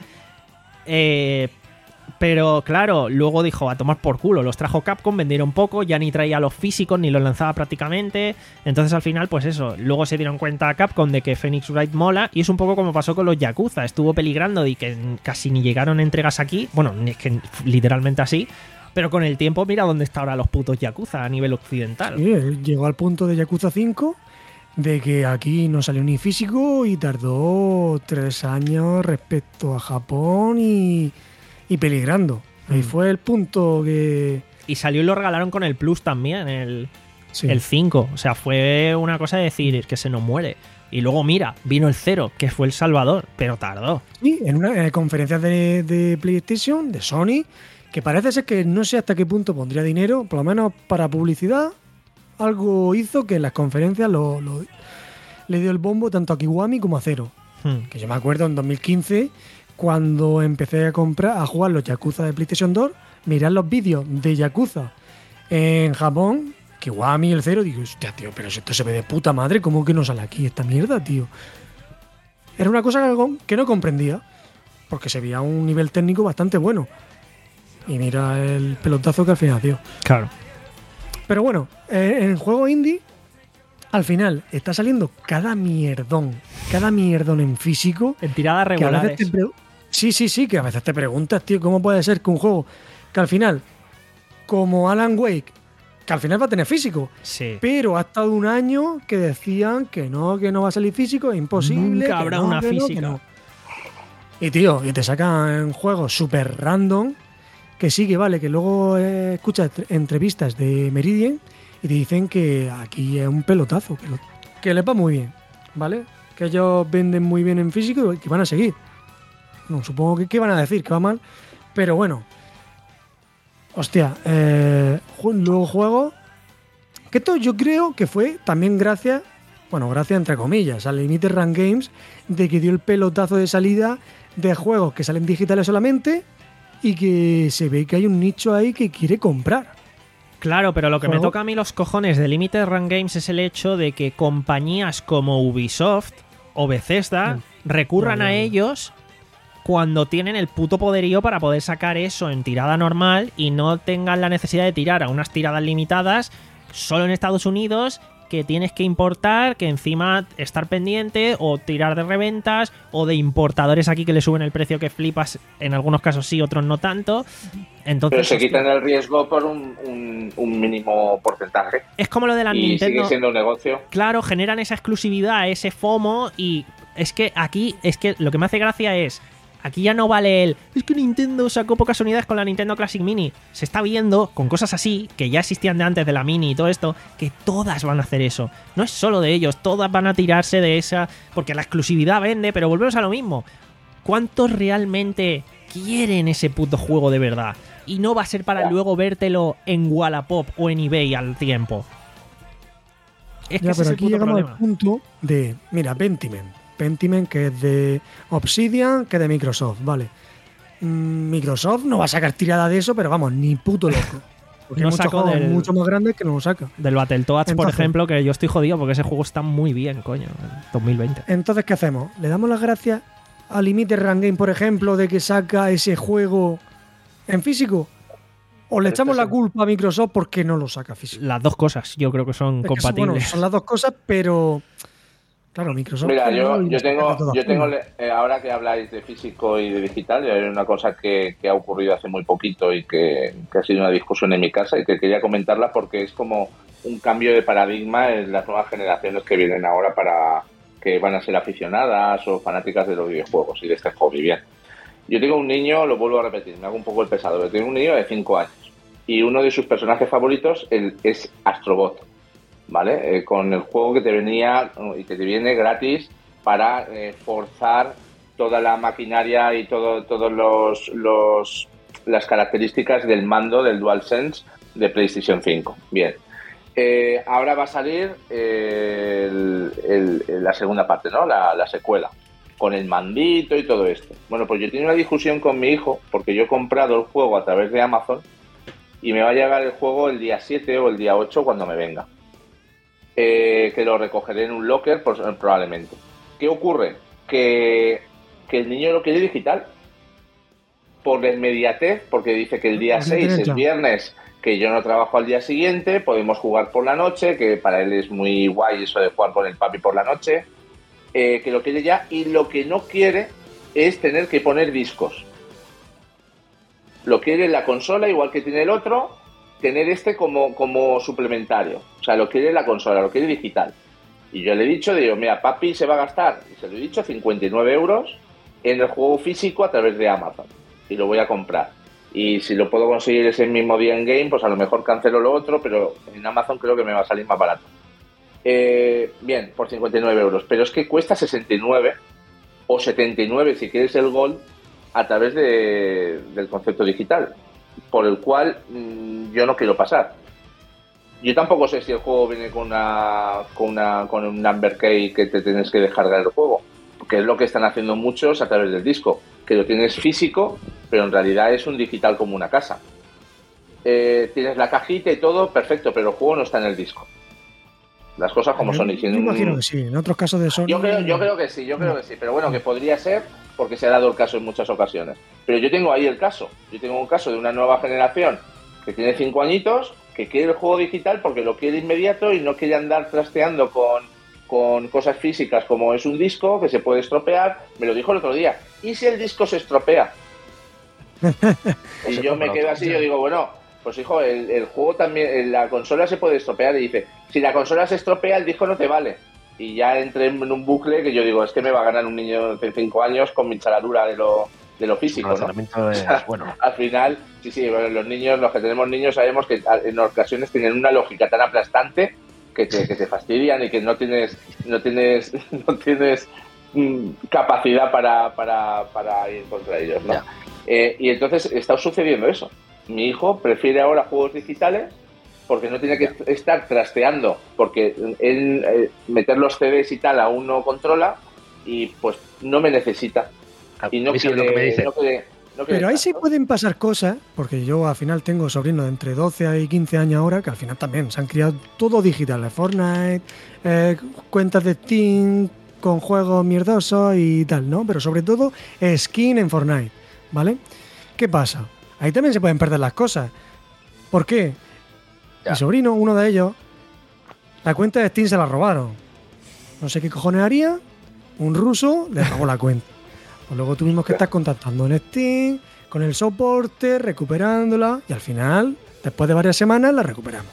S1: Eh, pero claro, luego dijo a tomar por culo. Los trajo Capcom, vendieron poco, ya ni traía los físicos ni los lanzaba prácticamente. Entonces al final, pues eso, luego se dieron cuenta a Capcom de que Phoenix Wright mola, y es un poco como pasó con los Yakuza. Estuvo peligrando y que casi ni llegaron entregas aquí. Bueno, es que literalmente así. Pero con el tiempo, mira dónde está ahora los putos Yakuza a nivel occidental.
S7: Sí, él llegó al punto de Yakuza cinco de que aquí no salió ni físico y tardó tres años respecto a Japón y, y peligrando. Ahí
S1: Mm.
S7: fue el punto que...
S1: Y salió y lo regalaron con el Plus también, el,
S7: Sí.
S1: el cinco. O sea, fue una cosa de decir, es que se nos muere. Y luego, mira, vino el cero, que fue el salvador, pero tardó.
S7: Sí, en una en conferencias de, de PlayStation, de Sony, que parece ser que no sé hasta qué punto pondría dinero, por lo menos para publicidad, algo hizo que en las conferencias lo, lo- le dio el bombo tanto a Kiwami como a Zero.
S1: Hmm.
S7: Que yo me acuerdo en dos mil quince, cuando empecé a comprar, a jugar los Yakuza de PlayStation dos, mirar los vídeos de Yakuza en Japón, Kiwami el Zero, digo, hostia, tío, pero si esto se ve de puta madre, ¿cómo que no sale aquí esta mierda, tío? Era una cosa que, que no comprendía, porque se veía a un nivel técnico bastante bueno. Y mira el pelotazo que al final dio.
S1: Claro.
S7: Pero bueno, eh, en el juego indie, al final está saliendo cada mierdón, cada mierdón en físico.
S1: En tiradas
S7: Que a veces
S1: regulares.
S7: te pre- sí, sí, sí, que a veces te preguntas, tío, ¿cómo puede ser que un juego que al final, como Alan Wake, que al final va a tener físico,
S1: Sí.
S7: pero ha estado un año que decían que no, que no va a salir físico, es imposible.
S1: Nunca
S7: que
S1: habrá
S7: no,
S1: una
S7: que no, que
S1: física.
S7: no. Y tío, y te sacan juegos súper random que sí, que vale, que luego eh, escuchas entrevistas de Meridian y te dicen que aquí es un pelotazo, que, lo, que les va muy bien, ¿vale? Que ellos venden muy bien en físico y que van a seguir. No, supongo que, que van a decir que va mal, pero bueno. Hostia, eh, luego juego... Que esto yo creo que fue también gracias, bueno, gracias entre comillas, a Limited Run Games, de que dio el pelotazo de salida de juegos que salen digitales solamente y que se ve que hay un nicho ahí que quiere comprar.
S1: Claro, pero lo que
S7: ¿Juego?
S1: me toca a mí los cojones de Limited Run Games es el hecho de que compañías como Ubisoft o Bethesda
S7: Mm.
S1: recurran
S7: Ya, ya,
S1: a
S7: ya.
S1: ellos cuando tienen el puto poderío para poder sacar eso en tirada normal y no tengan la necesidad de tirar a unas tiradas limitadas solo en Estados Unidos, que tienes que importar, que encima estar pendiente o tirar de reventas o de importadores aquí que le suben el precio que flipas, en algunos casos sí, otros no tanto. Entonces,
S2: Pero se
S1: hostia,
S2: quitan el riesgo por un, un, un mínimo porcentaje.
S1: es como lo de la
S2: Y
S1: Nintendo.
S2: sigue siendo un negocio.
S1: Claro, generan esa exclusividad, ese FOMO, y es que aquí, es que lo que me hace gracia es, aquí ya no vale el, es que Nintendo sacó pocas unidades con la Nintendo Classic Mini. Se está viendo con cosas así, que ya existían de antes de la Mini y todo esto, que todas van a hacer eso. No es solo de ellos, todas van a tirarse de esa, porque la exclusividad vende, pero volvemos a lo mismo. ¿Cuántos realmente quieren ese puto juego de verdad? Y no va a ser para
S2: Ya.
S1: luego vértelo en Wallapop o en eBay al tiempo. Es que
S7: Ya,
S1: ese es
S7: pero
S1: el
S7: aquí
S1: puto
S7: llegamos
S1: problema.
S7: al punto de, mira, Pentiment. Pentiment, que es de Obsidian, que es de Microsoft, vale. Mm, Microsoft no va a sacar tirada de eso, pero vamos, ni puto loco. Porque
S1: No
S7: hay muchos
S1: sacó
S7: juegos
S1: del-
S7: mucho más grandes que no lo saca.
S1: Del Battletoads, por
S7: Entonces-
S1: ejemplo, que yo estoy jodido porque ese juego está muy bien, coño, en dos mil veinte.
S7: Entonces, ¿qué hacemos? ¿Le damos las gracias a Limited Run Game, por ejemplo, de que saca ese juego en físico? ¿O le
S2: Pero
S7: echamos
S2: esto
S7: la
S2: es-
S7: culpa a Microsoft porque no lo saca físico?
S1: Las dos cosas yo creo que son
S7: Es que,
S1: compatibles.
S7: bueno, son las dos cosas, pero... Claro, Microsoft...
S2: Mira, yo,
S7: no
S2: yo
S7: lo saca de
S2: tengo,
S7: todas
S2: yo tengo
S7: formas.
S2: eh, ahora que habláis de físico y de digital, hay una cosa que, que ha ocurrido hace muy poquito y que, que ha sido una discusión en mi casa y que quería comentarla porque es como un cambio de paradigma en las nuevas generaciones que vienen ahora para que van a ser aficionadas o fanáticas de los videojuegos y de este hobby. Bien, yo tengo un niño, lo vuelvo a repetir, me hago un poco el pesado, pero tengo un niño de cinco años y uno de sus personajes favoritos el, es Astrobot, ¿vale? Eh, con el juego que te venía y que te viene gratis para eh, forzar toda la maquinaria y todo, todos los, los las características del mando del DualSense de PlayStation cinco. Bien. Eh, ahora va a salir eh, el, el, la segunda parte, ¿no? La, la secuela, con el mandito y todo esto. Bueno, pues yo tengo una discusión con mi hijo porque yo he comprado el juego a través de Amazon y me va a llegar el juego el día siete o el día ocho cuando me venga. Eh, que lo recogeré en un locker pues, probablemente. ¿Qué ocurre? Que, que el niño lo quiere digital. Por la inmediatez, porque dice que el día
S7: Lo quiere
S2: seis
S7: tener
S2: es
S7: ya.
S2: viernes, que yo no trabajo al día siguiente, podemos jugar por la noche, que para él es muy guay eso de jugar con el papi por la noche, eh, que lo quiere ya, y lo que no quiere es tener que poner discos. Lo quiere en la consola, igual que tiene el otro, tener este como, como suplementario. O sea, lo quiere en la consola, lo quiere digital. Y yo le he dicho, digo, mira, papi se va a gastar, y se lo he dicho, cincuenta y nueve euros en el juego físico a través de Amazon. Y lo voy a comprar. Y si lo puedo conseguir ese mismo día en game, pues a lo mejor cancelo lo otro, pero en Amazon creo que me va a salir más barato. Eh, bien, por cincuenta y nueve euros. Pero es que cuesta sesenta y nueve o setenta y nueve si quieres el Gold a través de, del concepto digital, por el cual mmm, yo no quiero pasar. Yo tampoco sé si el juego viene con una con una con un number key que te tienes que descargar el juego, porque es lo que están haciendo muchos a través del disco, que lo tienes físico, pero en realidad es un digital como una casa. Eh, tienes la cajita y todo, perfecto, pero el juego no está en el disco. Las cosas como
S7: Yo-
S2: son. Y
S7: yo
S2: siendo un-
S7: imagino que sí, en otros casos de Sony...
S2: yo creo, yo creo que sí, yo creo que sí, pero bueno, que podría ser porque se ha dado el caso en muchas ocasiones. Pero yo tengo ahí el caso, yo tengo un caso de una nueva generación que tiene cinco añitos, que quiere el juego digital porque lo quiere inmediato y no quiere andar trasteando con, con cosas físicas como es un disco que se puede estropear. Me lo dijo el otro día, ¿y si el disco se estropea? Y yo me quedo así, yo digo, bueno, pues hijo, el, el juego también, la consola se puede estropear. Y dice, si la consola se estropea, el disco no te vale. Y ya entré en un bucle que yo digo, es que me va a ganar un niño de cinco años con mi charadura de lo, de lo físico,
S3: El
S2: ¿no?
S3: razonamiento es
S2: O sea,
S3: bueno.
S2: Al final, sí, sí, bueno, los niños, los que tenemos niños, sabemos que en ocasiones tienen una lógica tan aplastante que te, que te fastidian y que no tienes, no tienes, no tienes mm, capacidad para, para, para ir contra ellos, ¿no? Eh, y entonces está sucediendo eso. Mi hijo prefiere ahora juegos digitales porque no tiene que ya. estar trasteando, porque él eh, meter los C Ds y tal aún no controla y pues no me necesita. Y no quiere,
S3: lo que me dice.
S2: No quiere, no quiere
S7: Pero ahí
S2: estar,
S7: sí
S2: ¿no?
S7: pueden pasar cosas, porque yo al final tengo sobrinos de entre doce y quince años ahora, que al final también se han criado todo digital, Fortnite, eh, cuentas de Steam con juegos mierdosos y tal, ¿no? Pero sobre todo skin en Fortnite, ¿vale? ¿Qué pasa? Ahí también se pueden perder las cosas. ¿Por qué? Ya. Mi sobrino, uno de ellos, la cuenta de Steam se la robaron. No sé qué cojones haría, un ruso le robó la cuenta. Pues luego tuvimos que estar contactando en Steam, con el soporte, recuperándola y al final, después de varias semanas, la recuperamos.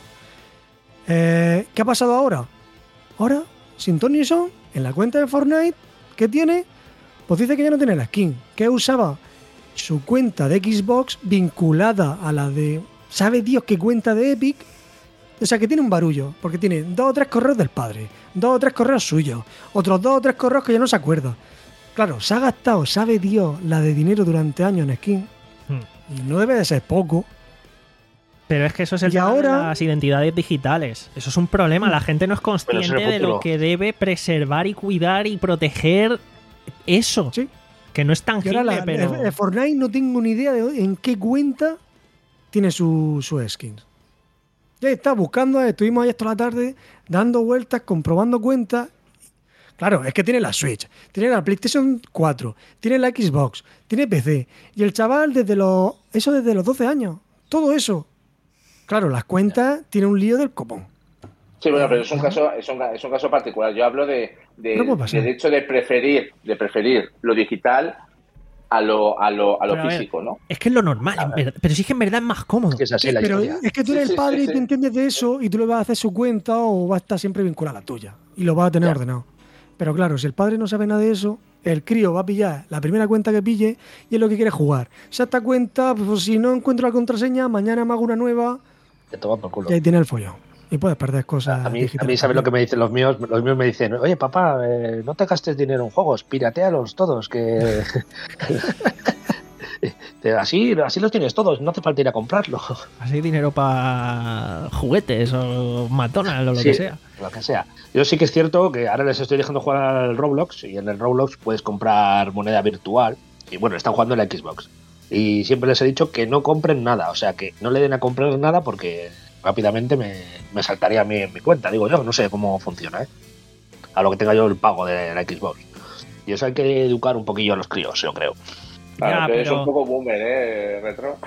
S7: Eh, ¿Qué ha pasado ahora? Ahora, sin ton ni son, en la cuenta de Fortnite que tiene, pues dice que ya no tiene la skin, que usaba su cuenta de Xbox vinculada a la de, ¿sabe Dios qué cuenta de Epic? O sea, que tiene un barullo, porque tiene dos o tres correos del padre, dos o tres correos suyos, otros dos o tres correos que ya no se acuerda. Claro, se ha gastado, sabe Dios, la de dinero durante años en skin. Hmm. Y no debe de ser poco.
S1: Pero es que eso es el tema ahora... de las identidades digitales. Eso es un problema. La gente no es consciente de lo que debe preservar y cuidar y proteger eso.
S7: Sí.
S1: Que no es tangible,
S7: la,
S1: pero...
S7: El Fortnite no tengo ni idea de en qué cuenta tiene su, su skins. Ya está buscando, estuvimos ahí hasta la tarde dando vueltas, comprobando cuentas. Claro, es que tiene la Switch, tiene la PlayStation cuatro, tiene la Xbox, tiene P C. Y el chaval desde los... Eso desde los doce años. Todo eso. Claro, las cuentas tiene un lío del copón.
S2: Sí, bueno, pero es un caso, es un, es un caso particular. Yo hablo de, de del hecho de preferir, de preferir lo digital a lo, a lo, a lo
S1: pero
S2: físico,
S1: a ver,
S2: ¿no?
S1: Es que es lo normal, en verdad, pero sí que en verdad es más cómodo.
S3: Es que es así la
S7: pero
S3: historia.
S7: Es que tú eres
S2: sí,
S7: el padre
S2: sí,
S7: y
S2: sí.
S7: te entiendes de eso y tú le vas a hacer su cuenta o va a estar siempre vinculada a la tuya y lo vas a tener ya. ordenado. Pero claro, si el padre no sabe nada de eso, el crío va a pillar la primera cuenta que pille y es lo que quiere jugar. Si esta cuenta, pues si no encuentro la contraseña, mañana me hago una nueva.
S3: Te toma por culo.
S7: Y ahí tiene el follón. Y puedes perder cosas.
S3: A mí, a mí ¿sabes lo que me dicen los míos? Los míos me dicen, oye papá, eh, no te gastes dinero en juegos, piratealos todos, que... así, así los tienes todos, no hace falta ir a comprarlo.
S1: Así dinero para juguetes o McDonald's o lo
S3: sí,
S1: que sea.
S3: Lo que sea. Yo sí que es cierto que ahora les estoy dejando jugar al Roblox y en el Roblox puedes comprar moneda virtual y bueno, están jugando en la Xbox. Y siempre les he dicho que no compren nada, o sea, que no le den a comprar nada porque rápidamente me, me saltaría a mí en mi cuenta, digo yo, no sé cómo funciona, ¿eh? A lo que tenga yo el pago de la Xbox. Y eso hay que educar un poquillo a los críos, yo creo.
S2: Claro,
S1: ya,
S2: que
S1: pero...
S2: es un poco boomer, ¿eh, Retro?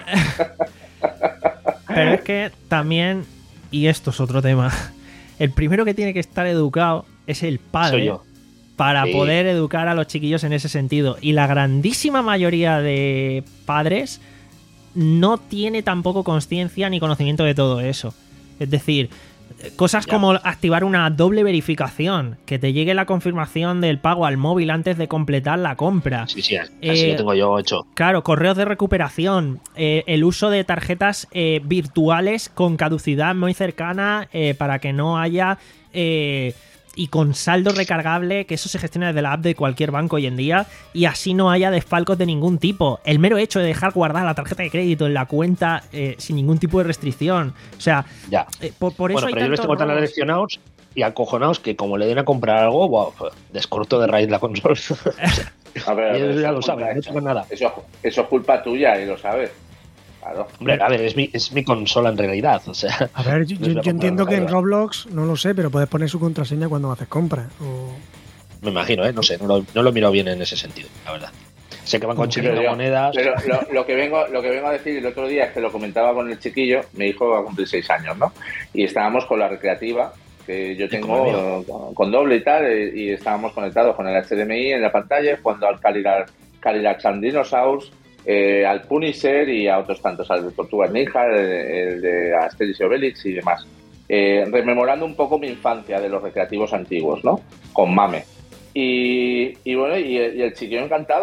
S1: Pero es que también, y esto es otro tema, el primero que tiene que estar educado es el padre.
S3: Soy yo.
S1: Para
S3: sí.
S1: poder educar a los chiquillos en ese sentido. Y la grandísima mayoría de padres no tiene tampoco consciencia ni conocimiento de todo eso. Es decir, cosas ya. como activar una doble verificación, que te llegue la confirmación del pago al móvil antes de completar la compra.
S3: Sí, sí, así
S1: eh,
S3: lo tengo yo hecho.
S1: Claro, correos de recuperación, eh, el uso de tarjetas eh, virtuales con caducidad muy cercana eh, para que no haya... Eh, y con saldo recargable, que eso se gestiona desde la app de cualquier banco hoy en día, y así no haya desfalcos de ningún tipo. El mero hecho de dejar guardada la tarjeta de crédito en la cuenta eh, sin ningún tipo de restricción. O sea,
S3: ya.
S1: Eh, por, por eso
S3: bueno,
S1: hay
S3: pero yo les tengo tan aleccionados y acojonados que como le den a comprar algo, wow, descorto de raíz la consola.
S2: A ver,
S3: y ellos ya lo
S2: culpa,
S3: saben, no tengo nada.
S2: Eso, eso es culpa tuya y lo sabes. Claro.
S3: Hombre, a ver, es mi, es mi consola en realidad, o sea...
S7: A ver, yo, yo, yo entiendo que en Roblox, no lo sé, pero puedes poner su contraseña cuando haces compras. O...
S3: Me imagino, ¿eh? No sé, no lo, no lo he mirado bien en ese sentido, la verdad. Sé que van consiguiendo
S2: yo,
S3: monedas...
S2: Pero lo, lo, que vengo, lo que vengo a decir el otro día es que lo comentaba con el chiquillo, mi hijo va a cumplir seis años, ¿no? Y estábamos con la recreativa, que yo tengo con, con doble y tal, y estábamos conectados con el H D M I en la pantalla, jugando al Cadillac, Cadillac and Dinosaurs, Eh, al Punisher y a otros tantos, al de Tortugas Ninja, el, el de Asterix y Obelix y demás. Eh, rememorando un poco mi infancia de los recreativos antiguos, ¿no? Con Mame. Y, y bueno, y, y el chiquillo encantado.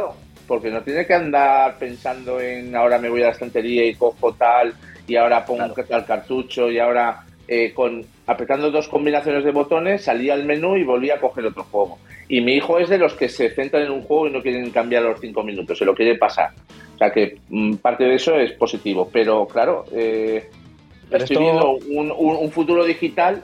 S2: porque no tiene que andar pensando en ahora me voy a la estantería y cojo tal, y ahora pongo claro. tal cartucho, y ahora eh, con apretando dos combinaciones de botones salía al menú y volvía a coger otro juego. Y mi hijo es de los que se centran en un juego y no quieren cambiar a los cinco minutos, se lo quiere pasar. O sea que mm, parte de eso es positivo, pero claro, eh, pero estoy esto... viendo un, un, un futuro digital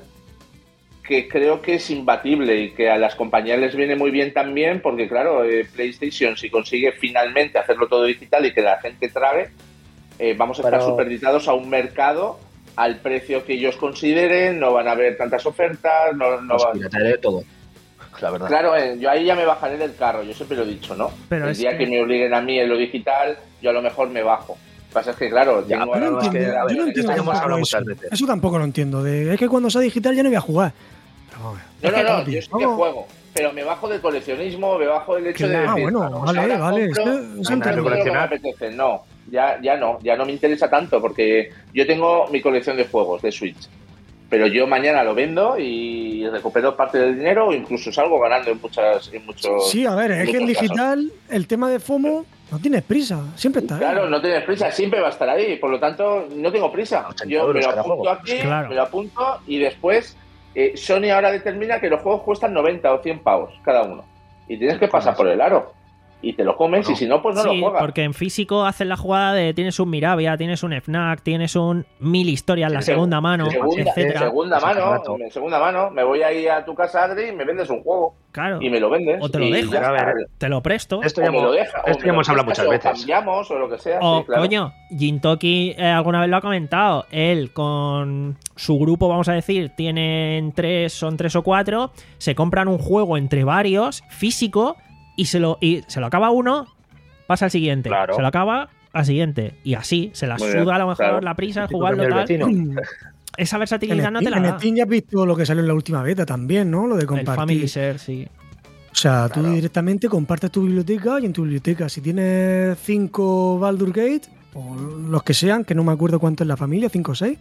S2: que creo que es imbatible y que a las compañías les viene muy bien también, porque claro, eh, PlayStation, si consigue finalmente hacerlo todo digital y que la gente trague, eh, vamos a Pero... estar superditados a un mercado al precio que ellos consideren, no van a haber tantas ofertas, no, no
S3: pues
S2: van...
S3: de todo, la verdad.
S2: Claro, eh, yo ahí ya me bajaré del carro, yo siempre lo he dicho, ¿no? Pero el día que... que me obliguen a mí en lo digital, yo a lo mejor me bajo. Lo que pasa es que, claro,
S7: ya,
S2: tengo
S7: no entiendo, que, a ver, no entiendo hemos hablado muchas veces. Eso tampoco lo entiendo. De, es que cuando sea digital ya no voy a jugar.
S2: No, no, no, no, yo sí que juego, pero me bajo del coleccionismo, me bajo del hecho de decir,
S7: ah, bueno,
S2: no,
S7: vale,
S2: ahora
S7: vale,
S2: compro,
S7: es que, es
S2: no, no, me apetece, no, ya, ya no, ya no me interesa tanto, porque yo tengo mi colección de juegos de Switch, pero yo mañana lo vendo y recupero parte del dinero o incluso salgo ganando en muchas, en muchos.
S7: Sí, a ver, es que en digital casos. El tema de FOMO no tienes prisa, siempre está ahí.
S2: Claro, no tienes prisa, siempre va a estar ahí, por lo tanto no tengo prisa. Yo me lo apunto aquí, claro. me lo apunto y después eh, Sony ahora determina que los juegos cuestan noventa o cien pavos cada uno y tienes que pasar por el aro. Y te lo comes no. y si no, pues no
S1: sí,
S2: lo juegas.
S1: Porque en físico haces la jugada de tienes un Mirabia, tienes un FNAC, tienes un mil historias en la segunda mano,
S2: segunda,
S1: etcétera.
S2: En segunda mano, en segunda mano, me voy a ir a tu casa, Adri, y me vendes un juego.
S1: Claro.
S2: Y me lo vendes.
S1: O te lo dejo.
S2: Ya,
S1: a ver, te lo presto.
S3: Esto ya, hemos, lo deja, esto ya hemos hablado muchas veces.
S2: O cambiamos o lo que sea.
S1: O,
S2: sí, claro.
S1: coño, Gintoki eh, alguna vez lo ha comentado. Él con su grupo, vamos a decir, tienen tres, son tres o cuatro, se compran un juego entre varios, físico, y se lo, y se lo acaba uno, pasa al siguiente. Claro. Se lo acaba al siguiente. Y así, se la Muy suda bien, a lo mejor claro. la prisa, jugarlo tal. Esa versatilidad
S7: en
S1: no te la
S7: en
S1: da.
S7: En Steam ya has visto lo que salió en la última beta también, ¿no? Lo de compartir.
S1: El Family Share, sí.
S7: O sea, claro. tú directamente compartes tu biblioteca y en tu biblioteca, si tienes cinco Baldur's Gate, o los que sean, que no me acuerdo cuánto es la familia, cinco o seis,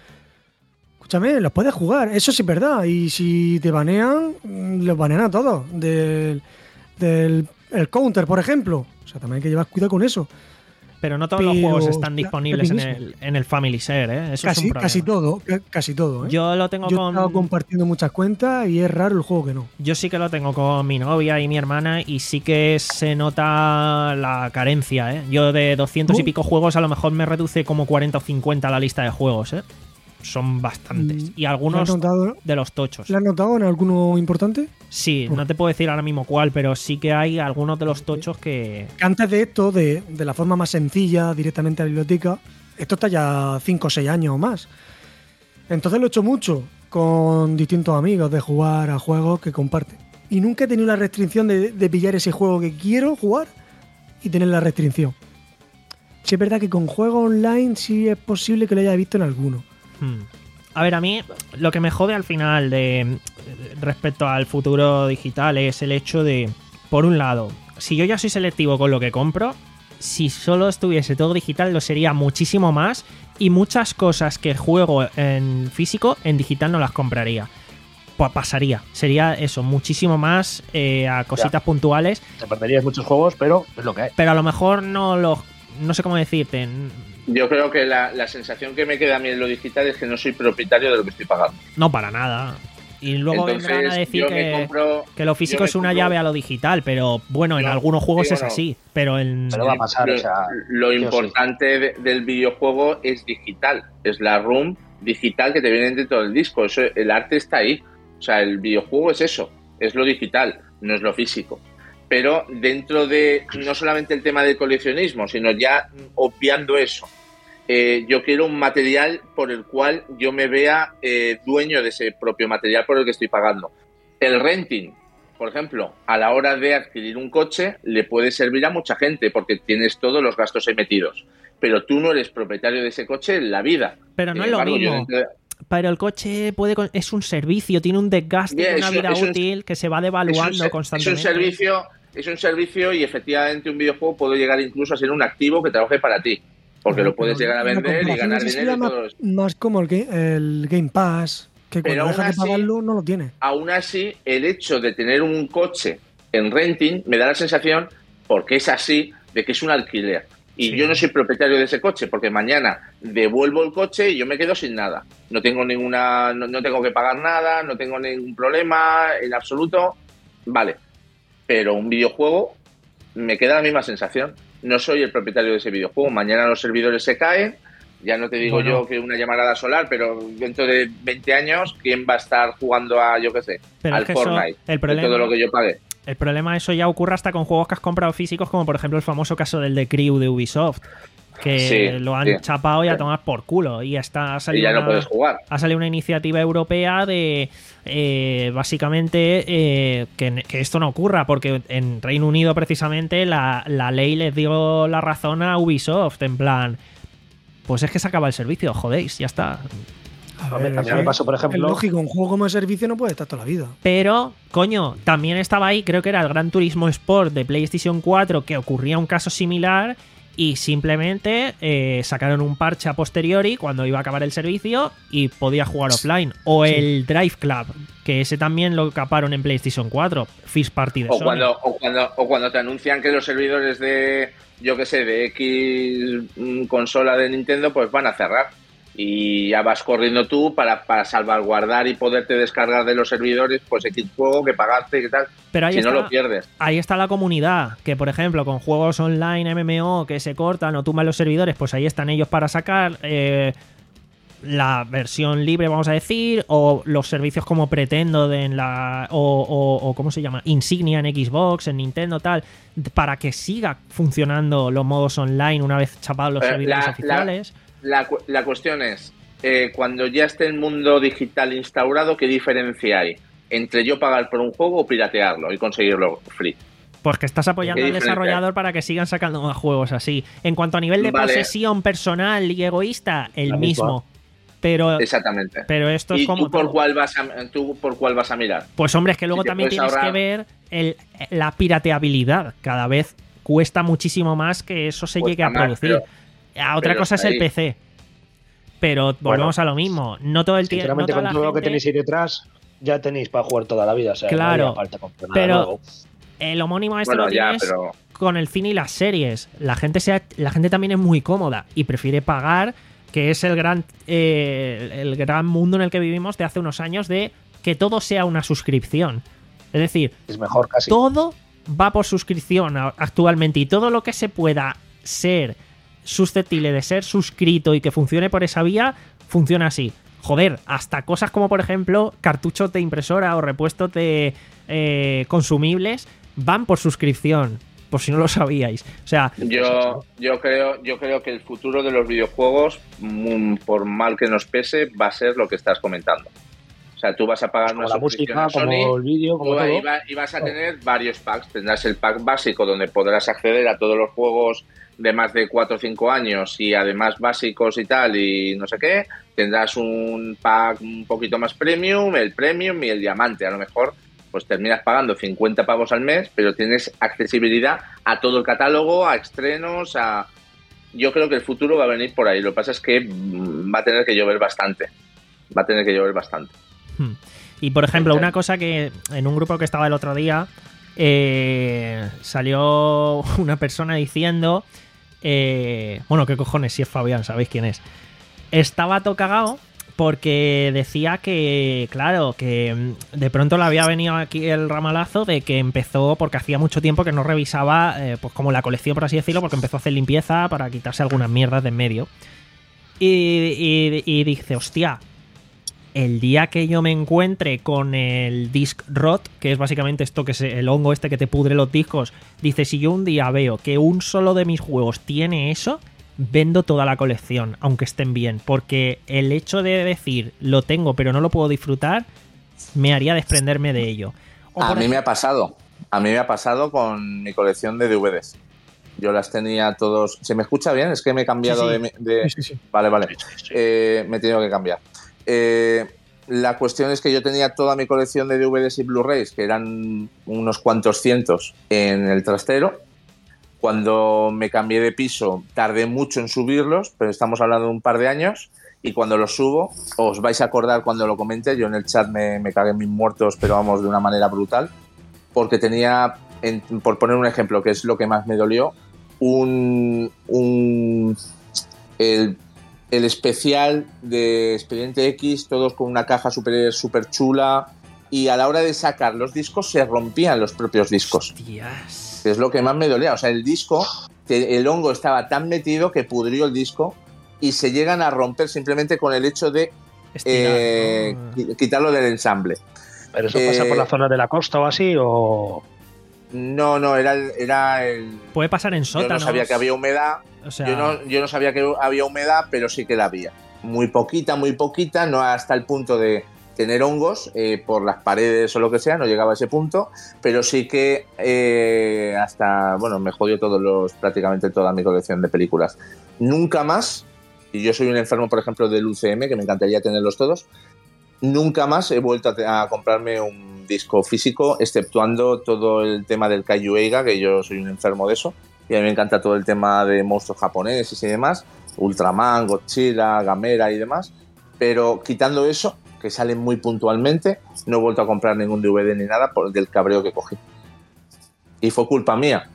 S7: escúchame, los puedes jugar. Eso sí es verdad. Y si te banean, los banean a todos. Del, del el counter, por ejemplo. O sea, también hay que llevar cuidado con eso.
S1: Pero no todos Pero, los juegos están disponibles en el, en el Family Share, ¿eh? Eso
S7: casi,
S1: es un problema.
S7: Casi todo, casi todo, ¿eh?
S1: Yo lo tengo
S7: Yo
S1: con...
S7: he estado compartiendo muchas cuentas y es raro el juego que no.
S1: Yo sí que lo tengo con mi novia y mi hermana y sí que se nota la carencia, ¿eh? Yo de doscientos ¿Oh? y pico juegos a lo mejor me reduce como cuarenta o cincuenta la lista de juegos, ¿eh? Son bastantes. Y algunos notado, de los tochos.
S7: ¿Le has notado en alguno importante?
S1: Sí, no te puedo decir ahora mismo cuál, pero sí que hay algunos de los tochos que...
S7: Antes de esto, de, de la forma más sencilla, directamente a la biblioteca, esto está ya cinco o seis años o más. Entonces lo he hecho mucho con distintos amigos de jugar a juegos que comparten. Y nunca he tenido la restricción de, de pillar ese juego que quiero jugar y tener la restricción. Sí es verdad que con juegos online sí es posible que lo haya visto en alguno.
S1: Hmm. A ver, a mí lo que me jode al final de respecto al futuro digital es el hecho de, por un lado, si yo ya soy selectivo con lo que compro, si solo estuviese todo digital lo sería muchísimo más y muchas cosas que juego en físico, en digital no las compraría. Pues pasaría, sería eso, muchísimo más eh, a cositas ya. puntuales.
S3: Te perderías muchos juegos, pero es lo que hay.
S1: Pero a lo mejor no los, no sé cómo decirte.
S2: Yo creo que la, la sensación que me queda a mí en lo digital es que no soy propietario de lo que estoy pagando.
S1: No, para nada. Y luego Entonces, vendrán a decir que, compro, que lo físico es una compro... llave a lo digital, pero bueno, en no, algunos juegos sí, es bueno, así. Pero, en...
S3: pero va a pasar.
S2: Lo,
S3: o sea,
S2: lo importante de, del videojuego es digital. Es la ROM digital que te viene dentro del disco. Eso, el arte está ahí. O sea, el videojuego es eso. Es lo digital, no es lo físico. Pero dentro de no solamente el tema del coleccionismo, sino ya obviando eso, eh, yo quiero un material por el cual yo me vea eh, dueño de ese propio material por el que estoy pagando. El renting, por ejemplo, a la hora de adquirir un coche, le puede servir a mucha gente porque tienes todos los gastos ahí metidos. Pero tú no eres propietario de ese coche en la vida.
S1: Pero no es lo mismo. Yo... Pero el coche puede es un servicio, tiene un desgaste, yeah, una vida un, útil que se va devaluando es un, constantemente.
S2: Es un servicio, es un servicio y efectivamente un videojuego puede llegar incluso a ser un activo que trabaje para ti, porque no, lo puedes llegar a vender y ganar dinero.
S7: Más, todo más como el, el Game Pass, que cuando dejas de pagarlo no lo tiene.
S2: Aún así, el hecho de tener un coche en renting me da la sensación porque es así, de que es un alquiler. Y
S1: Sí.
S2: yo no soy propietario de ese coche, porque mañana devuelvo el coche y yo me quedo sin nada. No tengo ninguna, no, no tengo que pagar nada, no tengo ningún problema en absoluto. Vale. Pero un videojuego me queda la misma sensación. No soy el propietario de ese videojuego. Mañana los servidores se caen. Ya no te digo
S1: Bueno.
S2: yo que una llamarada solar, pero dentro de veinte años, ¿quién va a estar jugando a, yo qué sé,
S1: Pero
S2: al
S1: es que eso,
S2: Fortnite?
S1: el
S2: De
S1: problema,
S2: todo lo que yo pagué.
S1: el problema eso ya ocurre hasta con juegos que has comprado físicos, como por ejemplo el famoso caso del The Crew de Ubisoft, que
S2: Sí,
S1: lo han
S2: sí.
S1: chapado y a
S2: Sí.
S1: tomar por culo. Y hasta ha
S2: Y
S1: salido
S2: ya no
S1: una-
S2: puedes jugar.
S1: ha salido una iniciativa europea de eh, básicamente eh, que, que esto no ocurra, porque en Reino Unido precisamente la, la ley les dio la razón a Ubisoft, en plan, pues es que se acaba el servicio, jodéis, ya está.
S7: A
S3: A mí-
S7: ver,
S3: a mí me
S7: es-
S3: pasó, por
S7: Es
S3: ejemplo,
S7: lógico, un juego como de servicio no puede estar toda la vida.
S1: Pero, coño, también estaba ahí, creo que era el Gran Turismo Sport de PlayStation cuatro, que ocurría un caso similar y simplemente eh, sacaron un parche a posteriori cuando iba a acabar el servicio y podía jugar offline. O el Drive Club, que ese también lo caparon en PlayStation cuatro, First Party de
S2: O
S1: Sony.
S2: cuando, o, cuando, o cuando te anuncian que los servidores de, yo qué sé, de X mm, consola de Nintendo, pues van a cerrar. Y ya vas corriendo tú para, para salvaguardar y poderte descargar de los servidores, pues X juego que pagaste y qué tal.
S1: Pero ahí
S2: Si
S1: está,
S2: no lo pierdes.
S1: ahí está la comunidad, que por ejemplo con juegos online M M O que se cortan o tumban los servidores, pues ahí están ellos para sacar eh, la versión libre, vamos a decir, o los servicios como Pretendo de en la o, o, o ¿cómo se llama? Insignia en Xbox, en Nintendo, tal, para que siga funcionando los modos online una vez chapados los
S2: Eh,
S1: servidores
S2: la-
S1: oficiales.
S2: La, cu- la cuestión es, eh, cuando ya esté el mundo digital instaurado, ¿qué diferencia hay entre yo pagar por un juego o piratearlo y conseguirlo free?
S1: Pues que estás apoyando
S2: ¿Qué
S1: al
S2: diferencia
S1: desarrollador para que sigan sacando más juegos así. En cuanto a nivel de
S2: Vale.
S1: posesión personal y egoísta, el
S3: La
S1: mismo.
S3: misma.
S1: Pero,
S2: Exactamente.
S1: pero esto es
S2: ¿Y
S1: como
S2: tú por,
S1: todo.
S2: cuál vas a, tú por cuál vas a mirar?
S1: Pues hombre, es que luego
S2: Si te
S1: también
S2: puedes
S1: tienes
S2: ahorrar-
S1: que ver el, la pirateabilidad. Cada vez cuesta muchísimo más que eso se
S2: Cuesta
S1: llegue a
S2: más,
S1: producir.
S2: pero-
S1: A otra
S2: pero
S1: cosa es
S2: está
S1: el
S2: ahí.
S1: P C. Pero volvemos a lo mismo. No todo el tiempo.
S3: sinceramente, con todo lo que tenéis ahí detrás, ya tenéis para jugar toda la vida. O sea,
S1: Claro,
S3: no haría falta comprar nada
S1: pero
S3: nuevo.
S1: el homónimo este
S2: Bueno,
S1: lo
S2: ya,
S1: tienes
S2: pero...
S1: con el cine y las series. La gente, sea, la gente también es muy cómoda y prefiere pagar, que es el gran, eh, el gran mundo en el que vivimos de hace unos años de que todo sea una suscripción. Es decir,
S3: Es mejor casi.
S1: todo va por suscripción a- actualmente y todo lo que se pueda ser susceptible de ser suscrito y que funcione por esa vía, funciona así. Joder, hasta cosas como por ejemplo cartuchos de impresora o repuestos de eh, consumibles van por suscripción, por si no lo sabíais. O sea,
S2: Yo, yo creo, yo creo que el futuro de los videojuegos, mm, por mal que nos pese, va a ser lo que estás comentando. O sea, tú vas a pagar
S3: Como
S2: una
S3: la
S2: suscripción
S3: música,
S2: a Sony,
S3: como el vídeo, como
S2: tú ahí
S3: todo.
S2: va- y vas a tener varios packs. Tendrás el pack básico donde podrás acceder a todos los juegos de más de cuatro o cinco años y además básicos y tal y no sé qué. Tendrás un pack un poquito más premium, el premium y el diamante. A lo mejor pues terminas pagando cincuenta pavos al mes, pero tienes accesibilidad a todo el catálogo, a estrenos, a... Yo creo que el futuro va a venir por ahí. Lo que pasa es que mm, va a tener que llover bastante. Va a tener que llover bastante.
S1: Hmm. Y por ejemplo, una cosa que en un grupo que estaba el otro día eh, salió una persona diciendo, eh, bueno, qué cojones, si es Fabián, sabéis quién es. Estaba todo cagado porque decía que, claro, que mm, de pronto le había venido aquí el ramalazo de que empezó, porque hacía mucho tiempo que no revisaba, eh, pues como la colección, por así decirlo, porque empezó a hacer limpieza para quitarse algunas mierdas de en medio. Y, y, y dice, hostia, el día que yo me encuentre con el disc rot, que es básicamente esto que es el hongo este que te pudre los discos, dice, si yo un día veo que un solo de mis juegos tiene eso, vendo toda la colección, aunque estén bien, porque el hecho de decir lo tengo pero no lo puedo disfrutar me haría desprenderme de ello. O
S2: A
S1: por
S2: mí
S1: ej-
S2: me ha pasado. A mí me ha pasado con mi colección de D V Ds. Yo las tenía todos... ¿Se me escucha bien? Es que me he cambiado
S1: Sí, sí.
S2: de... de-
S7: Sí, sí, sí.
S2: Vale, vale.
S3: Sí, sí, sí.
S2: Eh, me he tenido que cambiar. Eh, la cuestión es que yo tenía toda mi colección de D V Ds y Blu-rays, que eran unos cuantos cientos, en el trastero. Cuando me cambié de piso, tardé mucho en subirlos, pero estamos hablando de un par de años. Y cuando los subo, os vais a acordar cuando lo comenté, yo en el chat me, me cagué en mis muertos, pero vamos, de una manera brutal, porque tenía en, por poner un ejemplo, que es lo que más me dolió, un, un el, el especial de Expediente X, todos con una caja súper super chula, y a la hora de sacar los discos se rompían los propios discos.
S1: Hostias.
S2: Que es lo que más me dolía. O sea, el disco, el hongo estaba tan metido que pudrió el disco y se llegan a romper simplemente con el hecho de
S1: Estirar,
S2: eh,
S1: ¿no?
S2: quitarlo del ensamble.
S3: ¿Pero eso pasa
S2: Eh,
S3: por la zona de la costa o así? ¿O
S2: No, no, era el, era el...
S1: Puede pasar en
S2: Yo
S1: sótanos.
S2: no sabía que había humedad.
S1: O sea,
S2: Yo no, yo no sabía que había humedad, pero sí que la había. Muy poquita, muy poquita, no hasta el punto de tener hongos eh, por las paredes o lo que sea, no llegaba a ese punto, pero sí que eh, hasta, bueno, me jodió todos los, prácticamente toda mi colección de películas. Nunca más, y yo soy un enfermo, por ejemplo, del U C M, que me encantaría tenerlos todos, nunca más he vuelto a, te- a comprarme un disco físico, exceptuando todo el tema del Kaiju Eiga, que yo soy un enfermo de eso, y a mí me encanta todo el tema de monstruos japoneses y demás, Ultraman, Godzilla, Gamera y demás, pero quitando eso, que salen muy puntualmente, no he vuelto a comprar ningún D V D ni nada por del cabreo que cogí. Y fue culpa mía.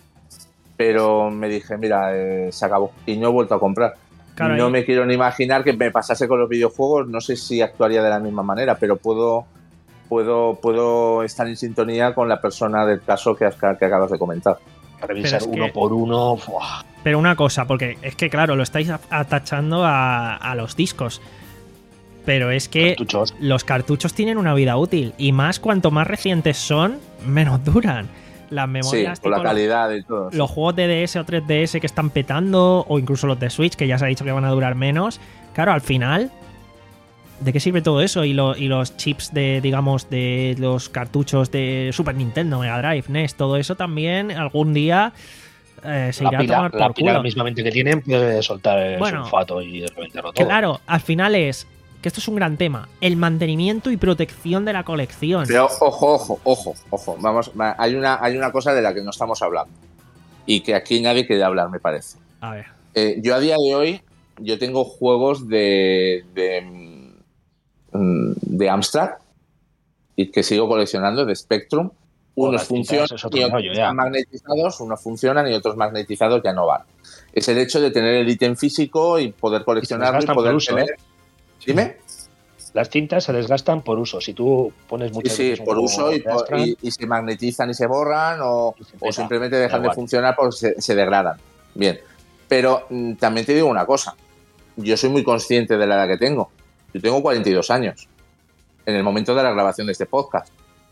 S2: Pero me dije, mira, eh, se acabó. Y no he vuelto a comprar.
S1: Claro,
S2: no
S1: ahí-
S2: me quiero ni imaginar que me pasase con los videojuegos. No sé si actuaría de la misma manera, pero puedo, puedo, puedo estar en sintonía con la persona del caso que, has- que acabas de comentar.
S3: revisar
S1: Pero es
S3: uno
S1: que-
S3: por uno? ¡Buah!
S1: Pero una cosa, porque es que, claro, lo estáis a- atachando a, a los discos. Pero es que
S3: Cartuchos.
S1: los cartuchos tienen una vida útil. Y más cuanto más recientes son, menos duran. Las
S2: Sí,
S1: memorias,
S2: por la
S1: tipo los-
S2: calidad y todo.
S1: los juegos de D S o tres D S que están petando, o incluso los de Switch, que ya se ha dicho que van a durar menos. Claro, al final, ¿de qué sirve todo eso? Y, lo- y los chips de, digamos, de los cartuchos de Super Nintendo, Mega Drive, N E S, todo eso también algún día eh, se
S3: La
S1: irá a
S3: pila,
S1: tomar
S3: la
S1: por
S3: pila
S1: culo.
S3: mismamente que tienen puede soltar el
S1: Bueno,
S3: sulfato y reventarlo todo.
S1: Claro, al final es que esto es un gran tema, el mantenimiento y protección de la colección.
S2: Pero ojo, ojo, ojo, ojo. Vamos, va, hay una, hay una cosa de la que no estamos hablando. Y que aquí nadie quiere hablar, me parece.
S1: A ver,
S2: Eh, yo a día de hoy, yo tengo juegos de, de, mm, de Amstrad y que sigo coleccionando, de Spectrum. Unos
S3: las cintas,
S2: funcionan
S3: es otro
S2: y otros
S3: rollo, ya.
S2: están magnetizados, unos funcionan y otros magnetizados ya no van. Es el hecho de tener el ítem físico y poder coleccionarlo y,
S3: desgastan
S2: poder
S3: por uso,
S2: tener...
S3: ¿eh?
S2: Dime.
S3: Las cintas se desgastan por uso. Si tú pones
S2: Sí,
S3: muchas
S2: sí,
S3: veces un
S2: por
S3: juego
S2: uso y,
S3: de
S2: por-
S3: Amstrad,
S2: y- y se magnetizan y se borran o,
S3: Y se
S2: o
S3: peta,
S2: simplemente
S3: da
S2: dejan de
S3: igual.
S2: funcionar porque se, se degradan. Bien, pero mm, también te digo una cosa. Yo soy muy consciente de la edad que tengo. Yo tengo cuarenta y dos años en el momento de la grabación de este podcast.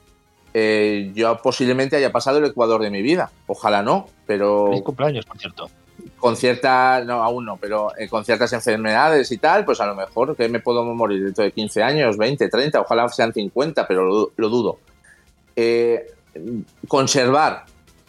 S2: Eh, yo posiblemente haya pasado el ecuador de mi vida. Ojalá no, pero
S3: feliz cumpleaños, por cierto.
S2: con ciertas, no, aún no, pero eh, con ciertas enfermedades y tal, pues a lo mejor que me puedo morir dentro de quince años, veinte, treinta, ojalá sean cincuenta, pero lo, lo dudo. Eh, conservar,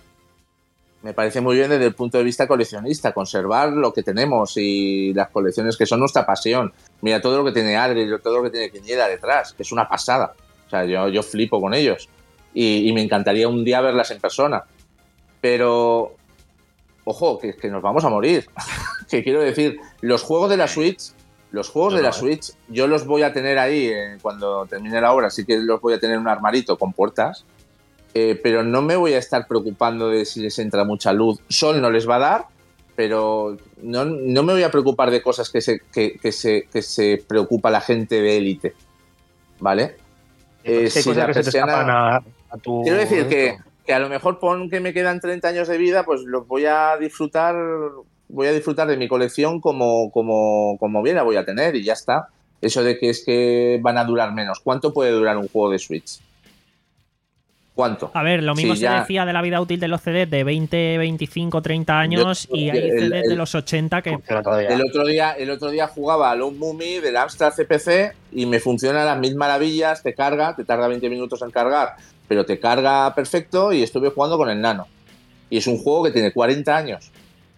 S2: me parece muy bien desde el punto de vista coleccionista, conservar lo que tenemos y las colecciones que son nuestra pasión. Mira todo lo que tiene Adri, todo lo que tiene Quiniela detrás, que es una pasada. O sea, yo, yo flipo con ellos y, y me encantaría un día verlas en persona. Pero ojo, que, que nos vamos a morir. Que quiero decir, los juegos de la Switch, los juegos
S3: No,
S2: de la
S3: no, eh.
S2: Switch, yo los voy a tener ahí eh, cuando termine la obra, sí que los voy a tener en un armarito con puertas, eh, pero no me voy a estar preocupando de si les entra mucha luz. Sol no les va a dar, pero no, no me voy a preocupar de cosas que se, que, que se, que se preocupa la gente de élite. ¿Vale? Eh,
S3: Es que hay
S2: si
S3: cosas
S2: la
S3: que se te
S2: persiana-
S3: escapan a, a tu...
S2: Quiero decir que,
S3: esto.
S2: que a lo mejor pon que me quedan treinta años de vida, pues los voy a disfrutar, voy a disfrutar de mi colección como, como, como bien la voy a tener y ya está. Eso de que es que van a durar menos. ¿Cuánto puede durar un juego de Switch? ¿Cuánto?
S1: a ver, lo mismo
S2: Sí,
S1: se
S2: ya-
S1: decía de la vida útil de los C Ds de veinte, veinticinco, treinta años
S2: Yo-
S1: y hay
S2: el-
S1: C Ds de
S2: el-
S1: los ochenta que...
S3: Funciona todavía.
S2: El otro día, el otro día jugaba a Lone Mummy del Amstrad C P C y me funciona a las mil maravillas, te carga, te tarda veinte minutos en cargar, pero te carga perfecto y estuve jugando con el Nano. Y es un juego que tiene cuarenta años.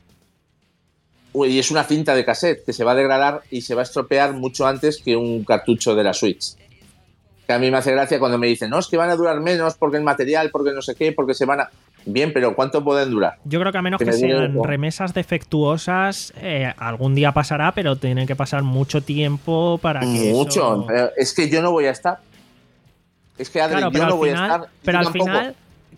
S2: Uy, y es una cinta de cassette que se va a degradar y se va a estropear mucho antes que un cartucho de la Switch. Que a mí me hace gracia cuando me dicen, no, es que van a durar menos porque el material, porque no sé qué, porque se van a... Bien, pero ¿cuánto pueden durar?
S1: Yo creo que a menos
S2: Que
S1: que
S2: me diga
S1: sean
S2: un-
S1: remesas defectuosas, eh, algún día pasará, pero tiene que pasar mucho tiempo para que
S2: Mucho.
S1: eso...
S2: Pero es que yo no voy a estar. Es que Adri,
S1: Claro,
S2: yo
S1: pero
S2: no
S1: al
S2: voy
S1: final,
S2: a estar. y
S1: pero
S2: tú
S1: al
S2: tampoco.
S1: final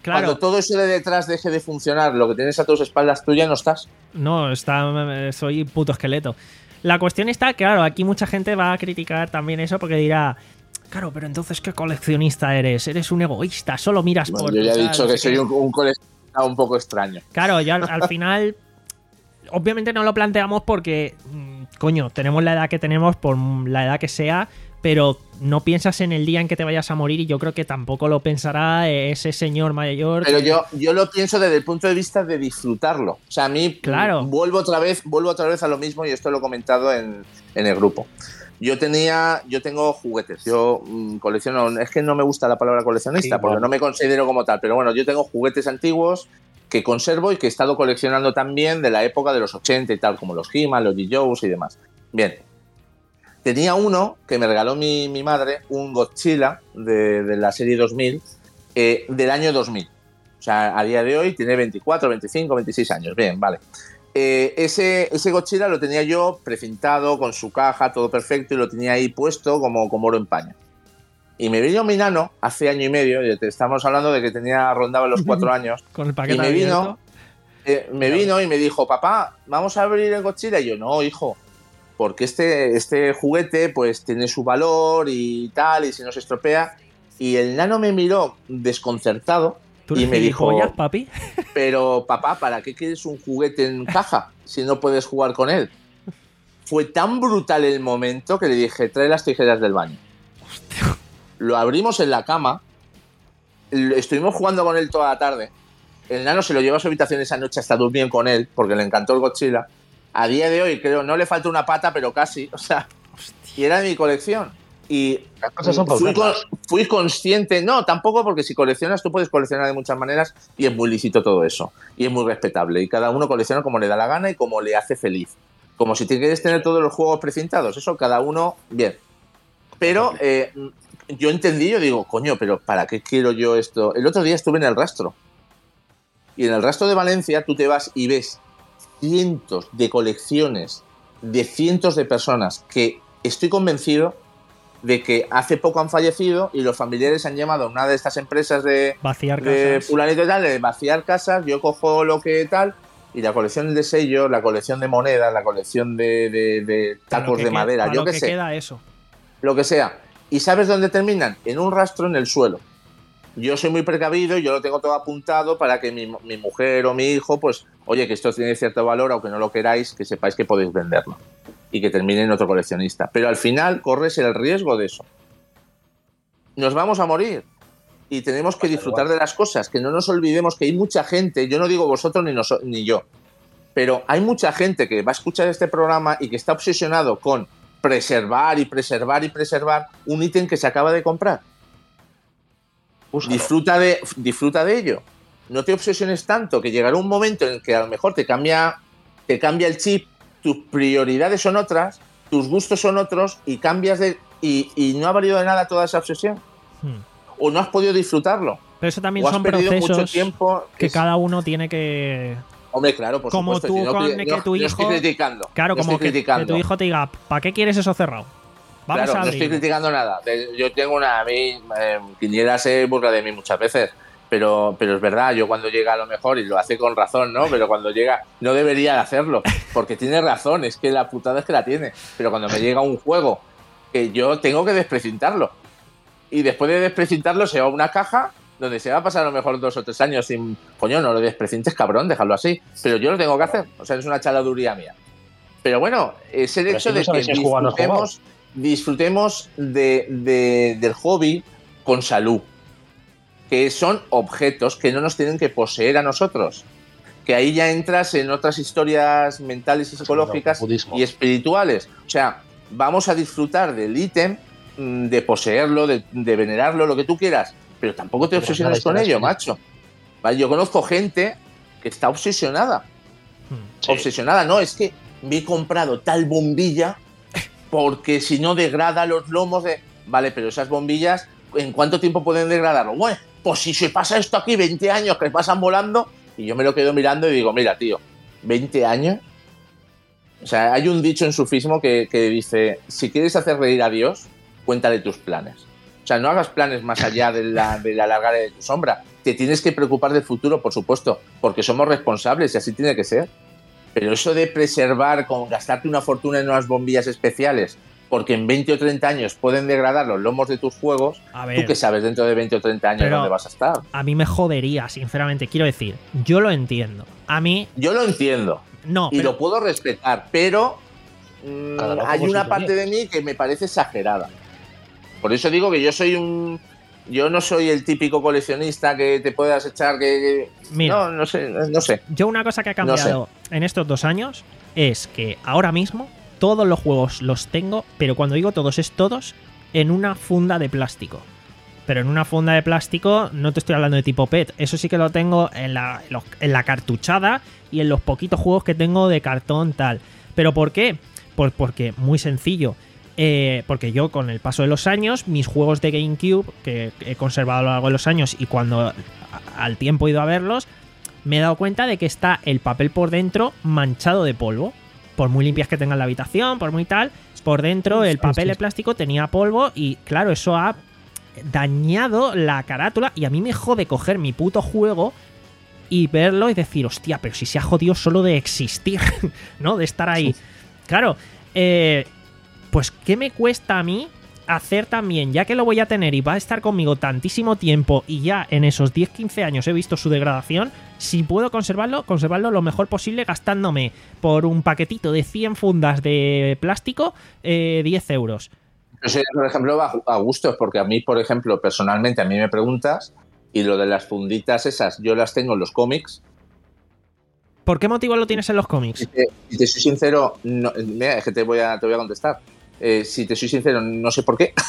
S1: Claro.
S2: Cuando todo eso de detrás deje de funcionar, lo que tienes a tus espaldas tú ya no estás.
S1: No, está, soy puto esqueleto. La cuestión está, claro, aquí mucha gente va a criticar también eso porque dirá, claro, pero entonces ¿qué coleccionista eres? Eres un egoísta, solo miras
S2: Bueno,
S1: por...
S2: yo ya he
S1: tal,
S2: dicho
S1: no
S2: que
S1: sé
S2: soy
S1: qué".
S2: un, un coleccionista un poco extraño.
S1: Claro, ya al, al final, obviamente no lo planteamos porque, mm, coño, tenemos la edad que tenemos, por la edad que sea, pero no piensas en el día en que te vayas a morir y yo creo que tampoco lo pensará ese señor mayor.
S2: Pero
S1: que...
S2: yo, yo lo pienso desde el punto de vista de disfrutarlo. O sea, a mí
S1: Claro.
S2: vuelvo otra vez, vuelvo otra vez a lo mismo y esto lo he comentado en, en el grupo. Yo tenía, yo tengo juguetes, yo mmm, colecciono, es que no me gusta la palabra coleccionista
S3: Sí,
S2: porque
S3: bueno.
S2: no me considero como tal, pero bueno, yo tengo juguetes antiguos que conservo y que he estado coleccionando también de la época de los ochenta y tal, como los He-Man, los G I. Joes y demás. Bien. Tenía uno que me regaló mi, mi madre, un Godzilla de, de la serie dos mil, eh, del año dos mil. O sea, a día de hoy tiene veinticuatro, veinticinco, veintiséis años. Bien, vale. Eh, ese, ese Godzilla lo tenía yo precintado, con su caja, todo perfecto, y lo tenía ahí puesto como, como oro en paño. Y me vino mi nano hace año y medio, y te estamos hablando de que tenía rondaba los cuatro años,
S1: Con el paquete
S2: y me vino,
S1: abierto.
S2: eh, me vino y me dijo, papá, ¿vamos a abrir el Godzilla? Y yo, no, hijo, porque este, este juguete pues tiene su valor y tal, y si no se estropea. Y el nano me miró desconcertado
S1: ¿Tú
S2: y
S1: eres
S2: me dijo,
S1: gilipollas, papi?
S2: pero papá, ¿para qué quieres un juguete en caja si no puedes jugar con él? Fue tan brutal el momento que le dije, trae las tijeras del baño.
S1: Hostia.
S2: Lo abrimos en la cama, estuvimos jugando con él toda la tarde. El nano se lo llevó a su habitación esa noche hasta durmió con él, porque le encantó el Godzilla. A día de hoy, creo, no le falta una pata, pero casi, o sea, y era de mi colección. Y
S3: Las cosas son
S2: fui, con,
S3: pautadas.
S2: fui consciente, no, tampoco, porque si coleccionas, tú puedes coleccionar de muchas maneras y es muy lícito todo eso. Y es muy respetable. Y cada uno colecciona como le da la gana y como le hace feliz. Como si te quieres tener todos los juegos precintados, eso cada uno, bien. Pero eh, yo entendí, yo digo, coño, pero ¿para qué quiero yo esto? El otro día estuve en el Rastro. Y en el Rastro de Valencia tú te vas y ves cientos de colecciones de cientos de personas que estoy convencido de que hace poco han fallecido y los familiares han llamado a una de estas empresas de,
S1: Vaciar
S2: de
S1: casas.
S2: fulanito y tal, de vaciar casas, yo cojo lo que tal, y la colección de sellos, la colección de monedas, la colección de, de, de
S1: Para lo
S2: tacos
S1: que
S2: de
S1: que-
S2: madera,
S1: para
S2: yo
S1: lo
S2: qué
S1: que
S2: sé,
S1: queda eso.
S2: lo que sea. ¿Y sabes dónde terminan? En un rastro en el suelo. Yo soy muy precavido y yo lo tengo todo apuntado para que mi, mi mujer o mi hijo, pues, oye, que esto tiene cierto valor, aunque no lo queráis, que sepáis que podéis venderlo y que termine en otro coleccionista. Pero al final corres el riesgo de eso. Nos vamos a morir y tenemos que disfrutar de las cosas, que no nos olvidemos que hay mucha gente, yo no digo vosotros ni, noso- ni yo, pero hay mucha gente que va a escuchar este programa y que está obsesionado con preservar y preservar y preservar un ítem que se acaba de comprar.
S3: Úsalo.
S2: Disfruta de, disfruta de ello. No te obsesiones tanto, que llegará un momento en el que a lo mejor te cambia, te cambia el chip, tus prioridades son otras, tus gustos son otros y cambias de... Y, y no ha valido de nada toda esa obsesión.
S1: Hmm.
S2: O no has podido disfrutarlo.
S1: Pero eso también
S2: O has
S1: son
S2: perdido mucho
S1: procesos
S2: tiempo.
S1: que
S2: Es-
S1: cada uno tiene que...
S2: Hombre, claro, por
S1: como
S2: supuesto.
S1: tú
S2: si no,
S1: con
S2: no-
S1: que tu
S2: no
S1: hijo-
S2: estoy criticando.
S1: Claro,
S2: no
S1: como
S2: estoy
S1: que,
S2: criticando.
S1: que tu hijo te diga, ¿para qué quieres eso cerrado? Vamos
S2: Claro,
S1: a
S2: no estoy
S1: abrir.
S2: criticando nada. De- Yo tengo una... A mí, eh, Quiniela se burla de mí muchas veces. Pero, pero es verdad, yo cuando llega a lo mejor, y lo hace con razón, ¿no? Pero cuando llega, no debería de hacerlo, porque tiene razón, es que la putada es que la tiene. Pero cuando me llega un juego que yo tengo que desprecintarlo, y después de desprecintarlo se va a una caja donde se va a pasar a lo mejor dos o tres años sin, coño, no lo desprecintes, cabrón, déjalo así. Pero yo lo tengo que hacer, o sea, es una chaladuría mía. Pero bueno, es el
S3: Pero
S2: hecho
S3: si no
S2: de
S3: sabes
S2: que
S3: si has jugado o no has jugado.
S2: disfrutemos, disfrutemos de, de- del hobby con salud. Que son objetos que no nos tienen que poseer a nosotros. Que ahí ya entras en otras historias mentales y psicológicas
S3: budismo.
S2: y espirituales. O sea, vamos a disfrutar del ítem, mm, de poseerlo, de, de venerarlo, lo que tú quieras, pero tampoco te
S3: Pero
S2: obsesiones
S3: nada,
S2: con
S3: estarás
S2: ello,
S3: feliz.
S2: macho. ¿Vale? Yo conozco gente que está obsesionada.
S1: Hmm.
S3: Sí.
S2: Obsesionada, no, es que me he comprado tal bombilla porque si no degrada los lomos de... Vale, pero esas bombillas, ¿en cuánto tiempo pueden degradarlo? Bueno, pues si se pasa esto aquí veinte años que pasan volando, y yo me lo quedo mirando y digo, mira, tío, ¿veinte años? O sea, hay un dicho en sufismo que, que dice, si quieres hacer reír a Dios, cuéntale tus planes. O sea, no hagas planes más allá de la, de la larga de tu sombra. te tienes que preocupar del futuro, por supuesto, porque somos responsables y así tiene que ser. Pero eso de preservar, con gastarte una fortuna en unas bombillas especiales, porque en veinte o treinta años pueden degradar los lomos de tus juegos,
S1: A ver,
S2: ¿tú qué sabes dentro de veinte o treinta años
S1: pero
S2: dónde vas a estar?
S1: a mí me jodería, sinceramente. Quiero decir, yo lo entiendo. A mí,
S2: Yo lo entiendo
S1: no,
S2: y
S1: pero
S2: lo puedo respetar, pero mm,
S3: Cada loco
S2: hay
S3: con
S2: una
S3: sus
S2: parte de mí que me parece exagerada. Por eso digo que yo soy un... Yo no soy el típico coleccionista que te puedas echar que... que-
S1: Mira.
S2: No, no sé, no sé.
S1: yo una cosa que ha
S2: No sé.
S1: cambiado en estos dos años es que ahora mismo todos los juegos los tengo, pero cuando digo todos es todos, en una funda de plástico. Pero en una funda de plástico no te estoy hablando de tipo P E T. Eso sí que lo tengo en la, en los- en la cartuchada y en los poquitos juegos que tengo de cartón tal. ¿Pero por qué? Pues porque, muy sencillo. Eh, porque yo con el paso de los años, mis juegos de GameCube, que he conservado a lo largo de los años y cuando a- al tiempo he ido a verlos, me he dado cuenta de que está el papel por dentro manchado de polvo. Por muy limpias que tengan la habitación, por muy tal, por dentro el papel de plástico tenía polvo y claro, eso ha dañado la carátula y a mí me jode coger mi puto juego y verlo y decir, hostia, pero si se ha jodido solo de existir, ¿no? De estar ahí. Claro, eh, pues ¿qué me cuesta a mí hacer también, ya que lo voy a tener y va a estar conmigo tantísimo tiempo y ya en esos diez quince años he visto su degradación, si puedo conservarlo, conservarlo lo mejor posible gastándome por un paquetito de cien fundas de plástico eh, diez euros?
S2: Eso, por ejemplo, va a gustos, porque a mí, por ejemplo, personalmente, a mí me preguntas, y lo de las funditas esas, yo las tengo en los cómics.
S1: ¿Por qué motivo lo tienes en los cómics?
S2: Si te, si te soy sincero, no, mira, es que te voy a, te voy a contestar. Eh, si te soy sincero, no sé por qué.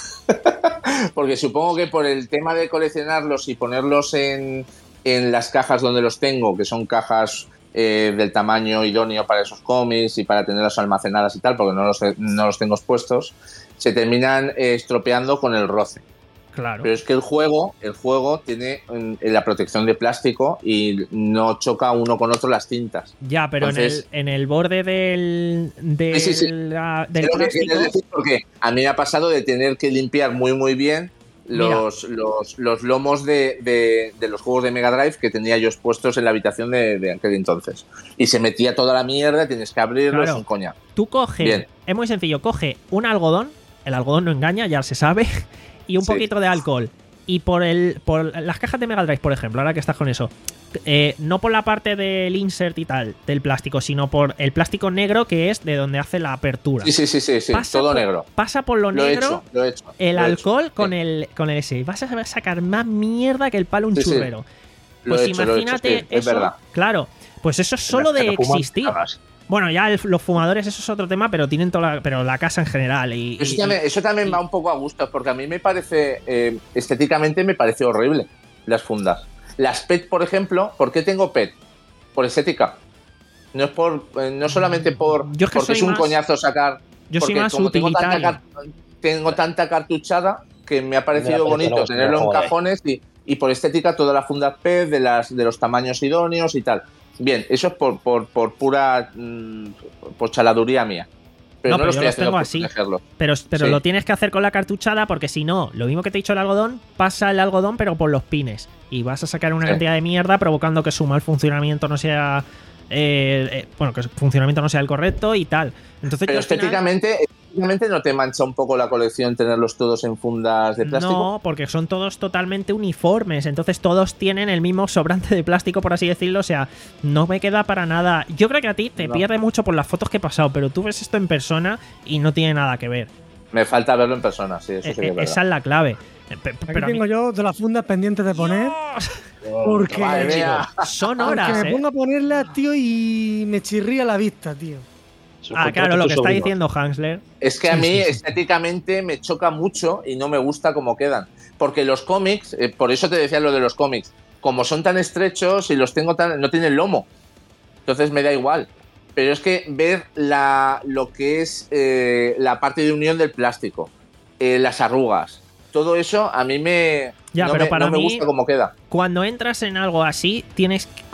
S2: Porque supongo que por el tema de coleccionarlos y ponerlos en, en las cajas donde los tengo, que son cajas eh, del tamaño idóneo para esos cómics y para tenerlas almacenadas y tal, porque no los, no los tengo expuestos, se terminan eh, estropeando con el roce.
S1: Claro.
S2: Pero es que el juego, el juego tiene mm, la protección de plástico y no choca uno con otro las cintas.
S1: Ya, pero
S2: Entonces,
S1: en, el, en el borde del, del,
S2: Sí, sí, sí.
S1: la- del
S2: Sé lo que
S1: plástico.
S2: quieres decir, porque a mí me ha pasado de tener que limpiar muy muy bien los, los, los lomos de, de, de los juegos de Mega Drive que tenía yo expuestos en la habitación de, de aquel entonces. Y se metía toda la mierda, tienes que abrirlos,
S1: Claro.
S2: un coña.
S1: Tú coge,
S2: Bien.
S1: es muy sencillo, coge un algodón, el algodón no engaña, ya se sabe, y un
S2: Sí.
S1: poquito de alcohol. Y por el por las cajas de Mega Drive, por ejemplo, ahora que estás con eso, eh, no por la parte del insert y tal, del plástico, sino por el plástico negro que es de donde hace la apertura.
S2: Sí, sí, sí, sí, sí,
S1: Pasa
S2: todo
S1: por-
S2: negro.
S1: Pasa por lo,
S2: Lo he
S1: negro,
S2: hecho, lo he hecho.
S1: el
S2: lo he
S1: alcohol
S2: hecho,
S1: con,
S2: sí.
S1: el, con el ese. Y vas a sacar más mierda que el palo un
S2: Sí, sí.
S1: churrero.
S2: Lo
S1: Pues
S2: he hecho, lo he hecho,
S1: imagínate
S2: sí, es
S1: eso.
S2: verdad.
S1: Claro, pues eso es solo
S3: Las que
S1: de
S3: no fuman,
S1: existir.
S3: cagas.
S1: Bueno, ya el- los fumadores, eso es otro tema, pero tienen toda la, pero la casa en general. Y,
S2: Eso
S1: y-
S2: también, eso también
S1: y-
S2: va un poco a gusto, porque a mí me parece, eh, estéticamente me parece horrible las fundas. Las P E T, por ejemplo, ¿por qué tengo P E T? Por estética. No es por, eh, no solamente por,
S1: Yo es que
S2: porque
S1: soy
S2: es un
S1: más-
S2: coñazo sacar.
S1: yo soy
S2: porque
S1: más
S2: como tengo tanta,
S1: utilitario.
S2: car- tengo tanta cartuchada que me ha parecido
S3: Me parece
S2: bonito
S3: luego
S2: tenerlo en
S3: juego de-
S2: cajones y, y por estética todas las fundas P E T de, las, de los tamaños idóneos y tal. Bien, eso es por, por, por pura mm, por chaladuría mía. Pero
S1: No,
S2: no,
S1: pero
S2: lo
S1: yo
S2: estoy
S1: los
S2: haciendo
S1: tengo
S2: por
S1: así.
S2: protegerlo.
S1: Pero, pero
S2: Sí.
S1: lo tienes que hacer con la cartuchada porque si no, lo mismo que te he dicho el algodón, pasa el algodón pero por los pines. Y vas a sacar una
S2: Sí.
S1: cantidad de mierda provocando que su mal funcionamiento no sea... eh, eh, bueno, que su funcionamiento no sea el correcto y tal. Entonces
S2: Pero
S1: yo al final-
S2: estéticamente, estéticamente no te mancha un poco la colección tenerlos todos en fundas de plástico.
S1: No, porque son todos totalmente uniformes. Entonces todos tienen el mismo sobrante de plástico, por así decirlo. O sea, no me queda para nada. Yo creo que a ti te
S2: No.
S1: pierde mucho por las fotos que he pasado, pero tú ves esto en persona y no tiene nada que ver.
S2: Me falta verlo en persona, sí, eso
S1: Eh,
S2: sí que
S1: eh,
S2: es verdad.
S1: esa es la clave. Eh, pe-
S7: Aquí
S1: Pero a mí-
S7: tengo yo de las fundas pendientes de poner. Porque,
S2: Madre mía.
S1: son
S7: porque
S1: horas,
S7: me
S1: ¿eh?
S7: pongo a ponerlas, tío, y me chirría la vista, tío.
S1: Ah, claro, lo que está diciendo Hansler.
S2: Es que a
S7: Sí,
S2: mí
S7: sí, sí.
S2: estéticamente me choca mucho y no me gusta cómo quedan. Porque los cómics, eh, por eso te decía lo de los cómics, como son tan estrechos y los tengo tan... no tienen lomo. Entonces me da igual. Pero es que ver la, lo que es eh, la parte de unión del plástico, eh, las arrugas, todo eso a mí me...
S1: Ya,
S2: no
S1: pero
S2: me,
S1: para
S2: no me
S1: mí-
S2: gusta cómo queda.
S1: Cuando entras en algo así, tienes que,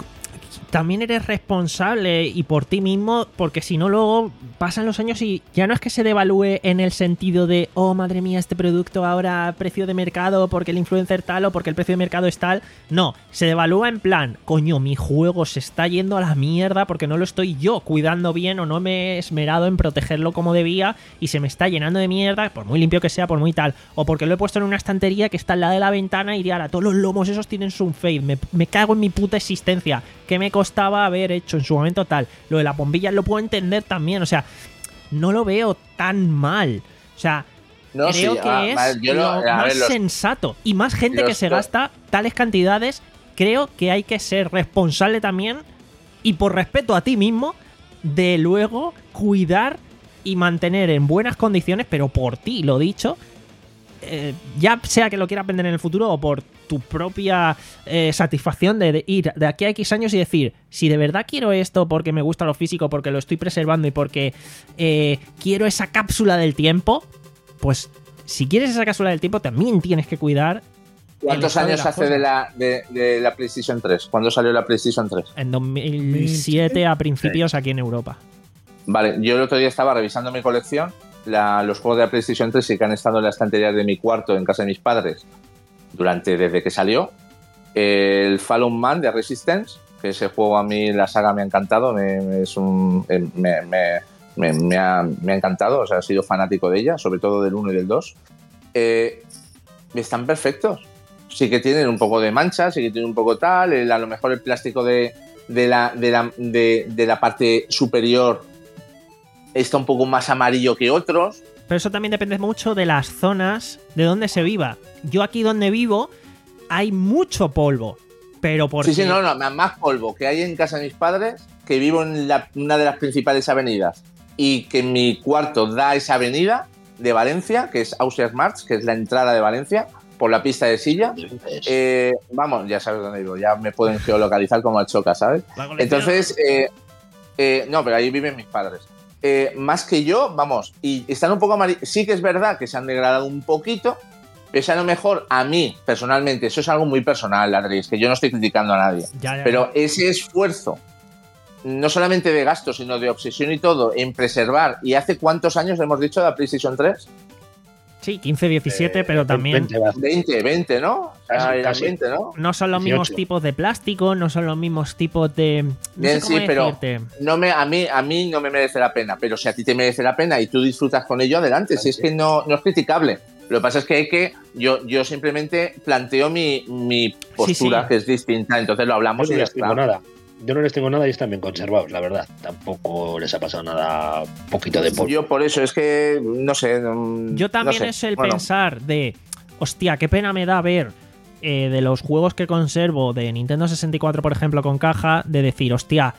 S1: también eres responsable y por ti mismo, porque si no luego pasan los años y ya no es que se devalúe en el sentido de, oh madre mía, este producto ahora precio de mercado porque el influencer tal o porque el precio de mercado es tal. No, se devalúa en plan, coño, mi juego se está yendo a la mierda porque no lo estoy yo cuidando bien o no me he esmerado en protegerlo como debía y se me está llenando de mierda, por muy limpio que sea, por muy tal, o porque lo he puesto en una estantería que está al lado de la ventana y ahora todos los lomos esos tienen su fade, me, me cago en mi puta existencia, que me costaba haber hecho en su momento tal. Lo de la bombilla lo puedo entender también, o sea, no lo veo tan mal, o sea,
S2: no,
S1: creo
S2: sí,
S1: que
S2: ah,
S1: es
S2: mal, yo
S1: lo
S2: lo, a
S1: más
S2: ver, los,
S1: sensato y más gente
S2: los,
S1: que se gasta tales cantidades. Creo que hay que ser responsable también y por respeto a ti mismo de luego cuidar y mantener en buenas condiciones, pero por ti, lo dicho, eh, ya sea que lo quieras vender en el futuro o por tu propia eh, satisfacción de, de ir de aquí a X años y decir, si de verdad quiero esto porque me gusta lo físico, porque lo estoy preservando y porque eh, quiero esa cápsula del tiempo, pues si quieres esa cápsula del tiempo también tienes que cuidar.
S2: ¿Cuántos años hace de la, de, de la PlayStation tres? ¿Cuándo salió la PlayStation tres?
S1: En dos mil siete a principios aquí en Europa.
S2: Vale, yo el otro día estaba revisando mi colección. La, los juegos de la PlayStation tres sí que han estado en la estantería de mi cuarto en casa de mis padres durante desde que salió. El Fallen Man de Resistance, que ese juego a mí, la saga me ha encantado, me, me, es un, me, me, me, me, ha, me ha encantado, o sea, he sido fanático de ella, sobre todo del uno y del dos. Eh, están perfectos. Sí que tienen un poco de mancha, sí que tienen un poco tal, el, a lo mejor el plástico de, de, la, de, la, de, de la parte superior está un poco más amarillo que otros.
S1: Pero eso también depende mucho de las zonas de donde se viva. Yo aquí donde vivo hay mucho polvo, pero porque...
S2: Sí, sí, no, no, más polvo que hay en casa de mis padres, que vivo en la, una de las principales avenidas y que mi cuarto da a esa avenida de Valencia, que es Ausias March, que es la entrada de Valencia, por la pista de Silla. Eh, vamos, ya sabes dónde vivo, ya me pueden geolocalizar como al Choca, ¿sabes? Entonces, eh, eh, no, pero ahí viven mis padres. Eh, más que yo, vamos, y están un poco amarillos. Sí que es verdad que se han degradado un poquito, pero a lo mejor a mí, personalmente, eso es algo muy personal, Adri, que yo no estoy criticando a nadie.
S1: Ya, ya,
S2: pero ese esfuerzo, no solamente de gasto, sino de obsesión y todo, en preservar, ¿y hace cuántos años le hemos dicho de la PlayStation tres?
S1: Sí, quince, diecisiete, eh, pero también...
S2: veinte, veinte, ¿no? Casi, casi. veinte, ¿no?
S1: No son los dieciocho. Mismos tipos de plástico, no son los mismos tipos de... No
S2: Bien,
S1: sé cómo
S2: sí, pero
S1: decirte.
S2: no me, a, mí, a mí no me merece la pena, pero si a ti te merece la pena y tú disfrutas con ello, adelante, si es que no, no es criticable. Lo que pasa es que hay que... Yo, yo simplemente planteo mi, mi postura, sí, sí. que es distinta, entonces lo hablamos
S3: yo
S2: y
S3: no
S2: ya
S3: les tengo
S2: está.
S3: Nada. Yo no les tengo nada y están bien conservados, la verdad. Tampoco les ha pasado nada, poquito de polvo.
S2: Yo por eso, es que, no sé...
S1: Yo también
S2: no sé.
S1: es el
S2: bueno.
S1: pensar de, hostia, qué pena me da ver eh, de los juegos que conservo de Nintendo sesenta y cuatro, por ejemplo, con caja, de decir, hostia,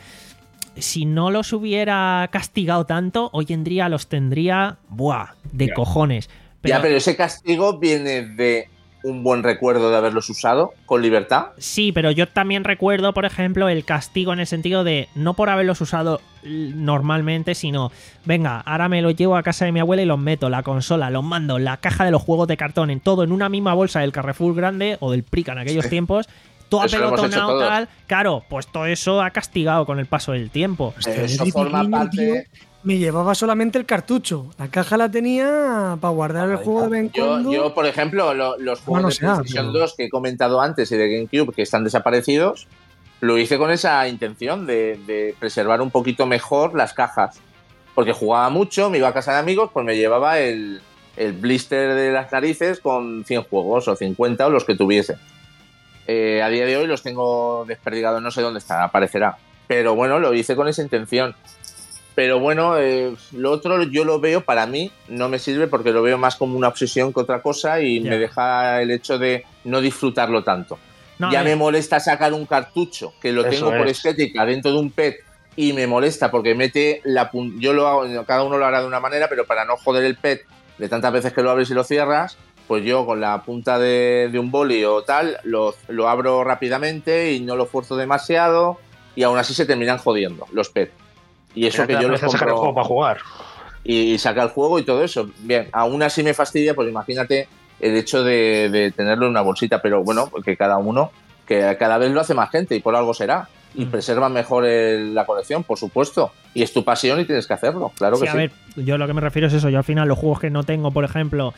S1: si no los hubiera castigado tanto, hoy en día los tendría, buah, de ya. cojones.
S2: Pero, ya, pero ese castigo viene de... un buen recuerdo de haberlos usado con libertad.
S1: Sí, pero yo también recuerdo, por ejemplo, el castigo en el sentido de no por haberlos usado normalmente, sino venga, ahora me los llevo a casa de mi abuela y los meto, la consola, los mandos, la caja de los juegos de cartón, en todo en una misma bolsa del Carrefour grande o del Prica en aquellos sí. tiempos, todo apelotonado tal, claro, pues todo eso ha castigado con el paso del tiempo.
S2: Hostia, eso forma parte...
S7: Me llevaba solamente el cartucho. La caja la tenía para guardar el juego de vez en cuando.
S2: Yo, yo, por ejemplo, lo, los juegos bueno, de sea, PlayStation pero... dos que he comentado antes y de GameCube que están desaparecidos, lo hice con esa intención de, de preservar un poquito mejor las cajas. Porque jugaba mucho, me iba a casa de amigos, pues me llevaba el, el blister de las narices con cien juegos o cincuenta o los que tuviese. Eh, a día de hoy los tengo desperdigados, no sé dónde están, aparecerá. Pero bueno, lo hice con esa intención. Pero bueno, eh, lo otro yo lo veo, para mí, no me sirve porque lo veo más como una obsesión que otra cosa y yeah. me deja el hecho de no disfrutarlo tanto. No, ya eh. me molesta sacar un cartucho, que lo Eso tengo por es. estética, dentro de un P E T, y me molesta porque mete la punta. Yo lo hago, cada uno lo hará de una manera, pero para no joder el P E T de tantas veces que lo abres y lo cierras, pues yo con la punta de, de un boli o tal, lo, lo abro rápidamente y no lo fuerzo demasiado, y aún así se terminan jodiendo los P E T. Y eso que yo lo
S3: sacar el juego para jugar.
S2: Y, y sacar el juego y todo eso. Bien, aún así me fastidia, pues imagínate el hecho de, de tenerlo en una bolsita, pero bueno, porque cada uno, que cada vez lo hace más gente y por algo será. y preservan mejor el, la colección, por supuesto. Y es tu pasión y tienes que hacerlo, claro
S1: Sí,
S2: que
S1: a
S2: sí.
S1: ver, yo lo que me refiero es eso. Yo al final los juegos que no tengo, por ejemplo,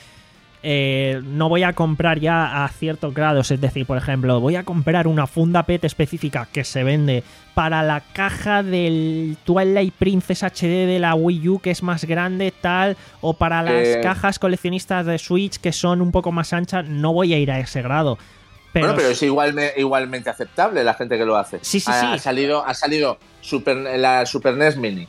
S1: eh, no voy a comprar ya a ciertos grados. Es decir, por ejemplo, voy a comprar una funda P E T específica que se vende para la caja del Twilight Princess H D de la Wii U, que es más grande, tal, o para las
S2: Eh.
S1: cajas coleccionistas de Switch que son un poco más anchas. No voy a ir a ese grado. Pero,
S2: bueno, pero es igualme, igualmente aceptable la gente que lo hace.
S1: Sí, sí,
S2: ha,
S1: sí.
S2: Ha salido, ha salido Super, la Super N E S Mini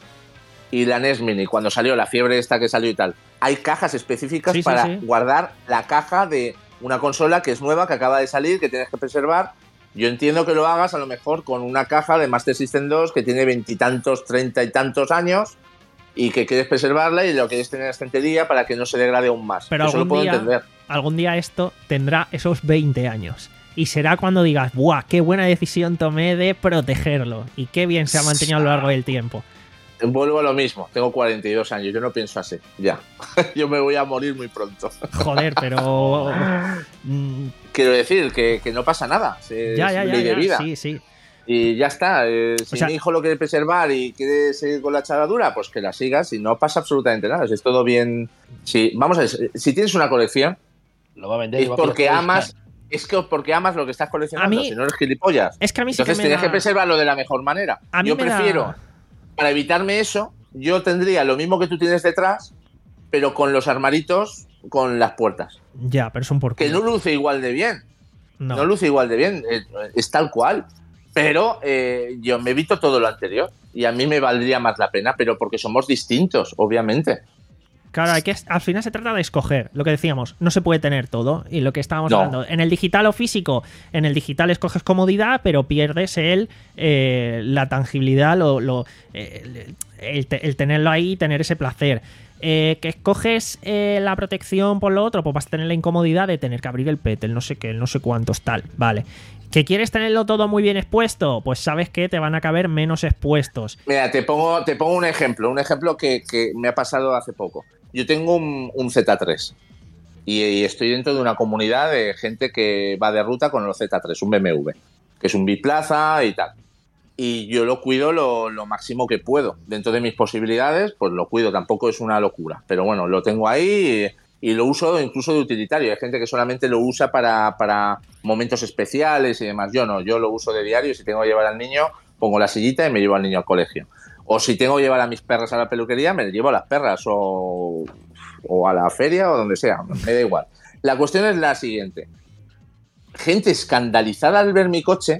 S2: y la N E S Mini, cuando salió la fiebre esta que salió y tal. Hay cajas específicas
S1: Sí, sí,
S2: para
S1: sí.
S2: guardar la caja de una consola que es nueva, que acaba de salir, que tienes que preservar. Yo entiendo que lo hagas a lo mejor con una caja de Master System dos que tiene veintitantos, treinta y tantos años y que quieres preservarla y lo quieres tener en la estantería para que no se degrade aún más.
S1: Pero
S2: Eso lo
S1: algún
S2: puedo
S1: día,
S2: entender.
S1: algún día esto tendrá esos veinte años. Y será cuando digas, ¡buah! ¡Qué buena decisión tomé de protegerlo! Y qué bien se ha mantenido a lo largo del tiempo.
S2: Vuelvo a lo mismo, tengo cuarenta y dos años, yo no pienso así, ya. Yo me voy a morir muy pronto.
S1: Joder, pero... mm,
S2: Quiero decir que, que no pasa nada, es
S1: ya, ya, ya,
S2: ley de
S1: ya,
S2: vida.
S1: sí, sí.
S2: Y ya está, eh, si
S1: O sea-
S2: mi hijo lo quiere preservar y quiere seguir con la charadura, pues que la sigas y no pasa absolutamente nada, si es todo bien... Si, vamos a ver, si tienes una colección,
S3: Lo va a vender y
S2: es
S3: va a
S2: porque
S3: pillar-
S2: amas... Es que porque amas lo que estás coleccionando,
S1: A mí-
S2: si no eres gilipollas.
S1: Es que a mí sí
S2: Entonces
S1: que me
S2: tienes
S1: da...
S2: que preservarlo de la mejor manera.
S1: A mí
S2: Yo
S1: me da-
S2: prefiero, para evitarme eso, yo tendría lo mismo que tú tienes detrás, pero con los armaritos, con las puertas.
S1: Ya, pero es un por
S2: Que
S1: culo.
S2: no luce igual de bien.
S1: No.
S2: No, luce igual de bien. Es, es tal cual. Pero eh, yo me evito todo lo anterior. Y a mí me valdría más la pena, pero porque somos distintos, obviamente.
S1: Claro, hay que, al final se trata de escoger. Lo que decíamos, no se puede tener todo. Y lo que estábamos
S2: No.
S1: hablando. En el digital o físico, en el digital escoges comodidad, pero pierdes el, eh, la tangibilidad, lo, lo, eh, el, el te- el tenerlo ahí y tener ese placer. Eh, que escoges eh, la protección por lo otro, pues vas a tener la incomodidad de tener que abrir el P E T, el no sé qué, el no sé cuántos, tal. Vale. ¿Que quieres tenerlo todo muy bien expuesto? Pues sabes que te van a caber menos expuestos.
S2: Mira, te pongo, te pongo un ejemplo. Un ejemplo que, que me ha pasado hace poco. Yo tengo un, un Z tres. Y, y estoy dentro de una comunidad de gente que va de ruta con los Z tres, un B M W. Que es un biplaza y tal. Y yo lo cuido lo, lo máximo que puedo. Dentro de mis posibilidades, pues lo cuido. Tampoco es una locura. Pero bueno, lo tengo ahí y, y lo uso incluso de utilitario. Hay gente que solamente lo usa para, para momentos especiales y demás. Yo no, yo lo uso de diario. Si tengo que llevar al niño, pongo la sillita y me llevo al niño al colegio. O si tengo que llevar a mis perras a la peluquería, me llevo a las perras o, o a la feria o donde sea. Me da igual. La cuestión es la siguiente. Gente escandalizada al ver mi coche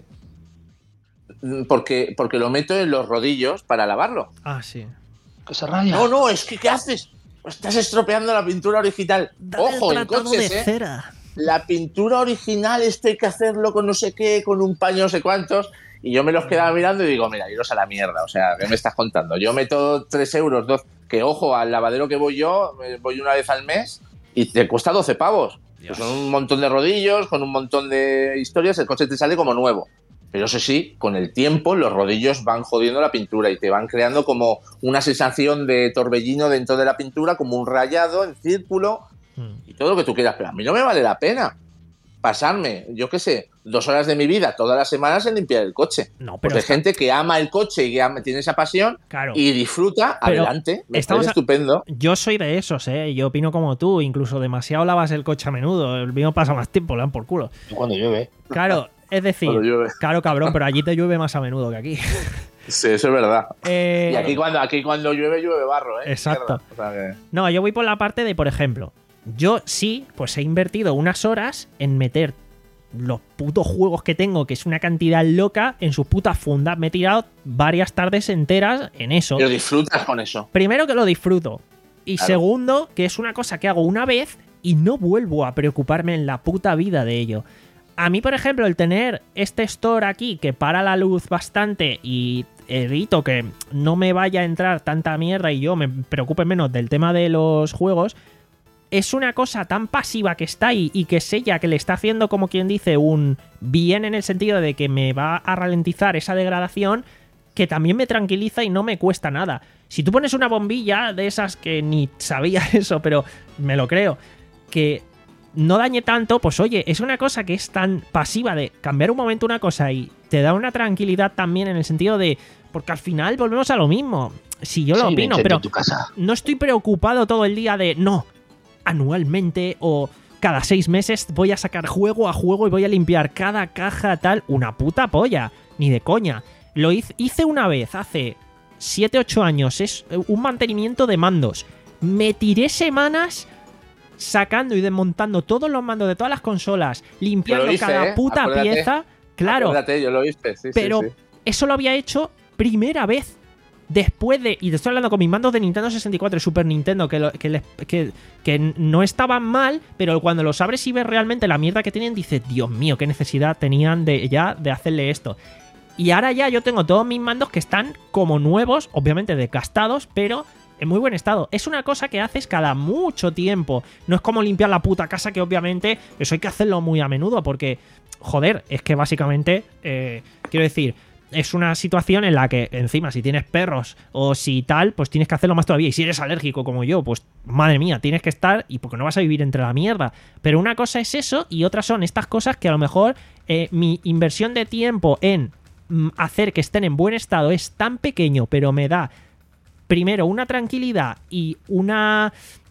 S2: porque, porque lo meto en los rodillos para lavarlo.
S1: Ah, sí.
S3: Que se raya.
S2: No, no, es que ¿qué haces? Estás estropeando la pintura original. Ojo, en coches, ¿eh?
S1: cera.
S2: La pintura original, esto hay que hacerlo con no sé qué, con un paño no sé cuántos. Y yo me los quedaba mirando y digo, mira, iros a la mierda. O sea, ¿qué me estás contando? Yo meto tres euros, dos, que ojo, al lavadero que voy yo, voy una vez al mes y te cuesta doce pavos. Pues son un montón de rodillos, con un montón de historias, el coche te sale como nuevo. Pero eso sí, con el tiempo los rodillos van jodiendo la pintura y te van creando como una sensación de torbellino dentro de la pintura, como un rayado en círculo y todo lo que tú quieras. Pero a mí no me vale la pena pasarme, yo qué sé, dos horas de mi vida todas las semanas en limpiar el coche.
S1: No, pero
S2: Porque hay
S1: está-
S2: gente que ama el coche y que ama- tiene esa pasión
S1: Claro.
S2: y disfruta,
S1: Pero
S2: adelante, me
S1: estamos
S2: parece
S1: a-
S2: estupendo.
S1: Yo soy de esos, ¿eh? Yo opino como tú. Incluso demasiado lavas el coche a menudo. El mío pasa más tiempo, le dan por culo.
S3: Y cuando llueve.
S1: Claro, es decir,
S2: Cuando llueve.
S1: claro, cabrón, pero allí te llueve más a menudo que aquí.
S2: Sí, eso es verdad.
S1: Eh,
S2: Y aquí cuando, aquí cuando llueve, llueve barro, ¿eh?
S1: Exacto.
S2: Mierda. O sea que-
S1: No, yo voy por la parte de, por ejemplo, yo sí, pues he invertido unas horas en meter los putos juegos que tengo, que es una cantidad loca, en sus putas fundas. Me he tirado varias tardes enteras en eso.
S2: Pero disfrutas con eso.
S1: Primero, que lo disfruto. Y
S2: Claro.
S1: segundo, que es una cosa que hago una vez y no vuelvo a preocuparme en la puta vida de ello. A mí, por ejemplo, el tener este store aquí que para la luz bastante y evito que no me vaya a entrar tanta mierda y yo me preocupe menos del tema de los juegos, es una cosa tan pasiva que está ahí y que es ella que le está haciendo, como quien dice, un bien en el sentido de que me va a ralentizar esa degradación, que también me tranquiliza y no me cuesta nada. Si tú pones una bombilla de esas que ni sabía eso, pero me lo creo, que no dañe tanto, pues oye, es una cosa que es tan pasiva de cambiar un momento una cosa y te da una tranquilidad también en el sentido de, porque al final volvemos a lo mismo. Si yo lo
S3: Sí,
S1: opino,
S3: Vicente,
S1: pero
S3: en tu casa.
S1: no estoy preocupado todo el día de, no, anualmente o cada seis meses voy a sacar juego a juego y voy a limpiar cada caja tal, una puta polla, ni de coña. Lo hice, hice una vez hace siete ocho años, es un mantenimiento de mandos. Me tiré semanas sacando y desmontando todos los mandos de todas las consolas, limpiando
S2: hice,
S1: cada
S2: ¿eh?
S1: puta
S2: Acuérdate.
S1: pieza. Claro,
S2: Acuérdate, yo lo hice, sí,
S1: pero
S2: sí, sí.
S1: eso lo había hecho primera vez. Después de... Y te estoy hablando con mis mandos de Nintendo sesenta y cuatro y Super Nintendo, que, lo- que, les- que, que no estaban mal, pero cuando los abres y ves realmente la mierda que tienen, dices, Dios mío, qué necesidad tenían de ya de hacerle esto. Y ahora ya yo tengo todos mis mandos que están como nuevos, obviamente desgastados, pero en muy buen estado. Es una cosa que haces cada mucho tiempo. No es como limpiar la puta casa, que obviamente eso hay que hacerlo muy a menudo, porque, joder, es que básicamente, eh, quiero decir... Es una situación en la que, encima, si tienes perros o si tal, pues tienes que hacerlo más todavía. Y si eres alérgico como yo, pues madre mía, tienes que estar y porque no vas a vivir entre la mierda. Pero una cosa es eso y otras son estas cosas que a lo mejor eh, mi inversión de tiempo en mm, hacer que estén en buen estado es tan pequeño, pero me da, primero, una tranquilidad y una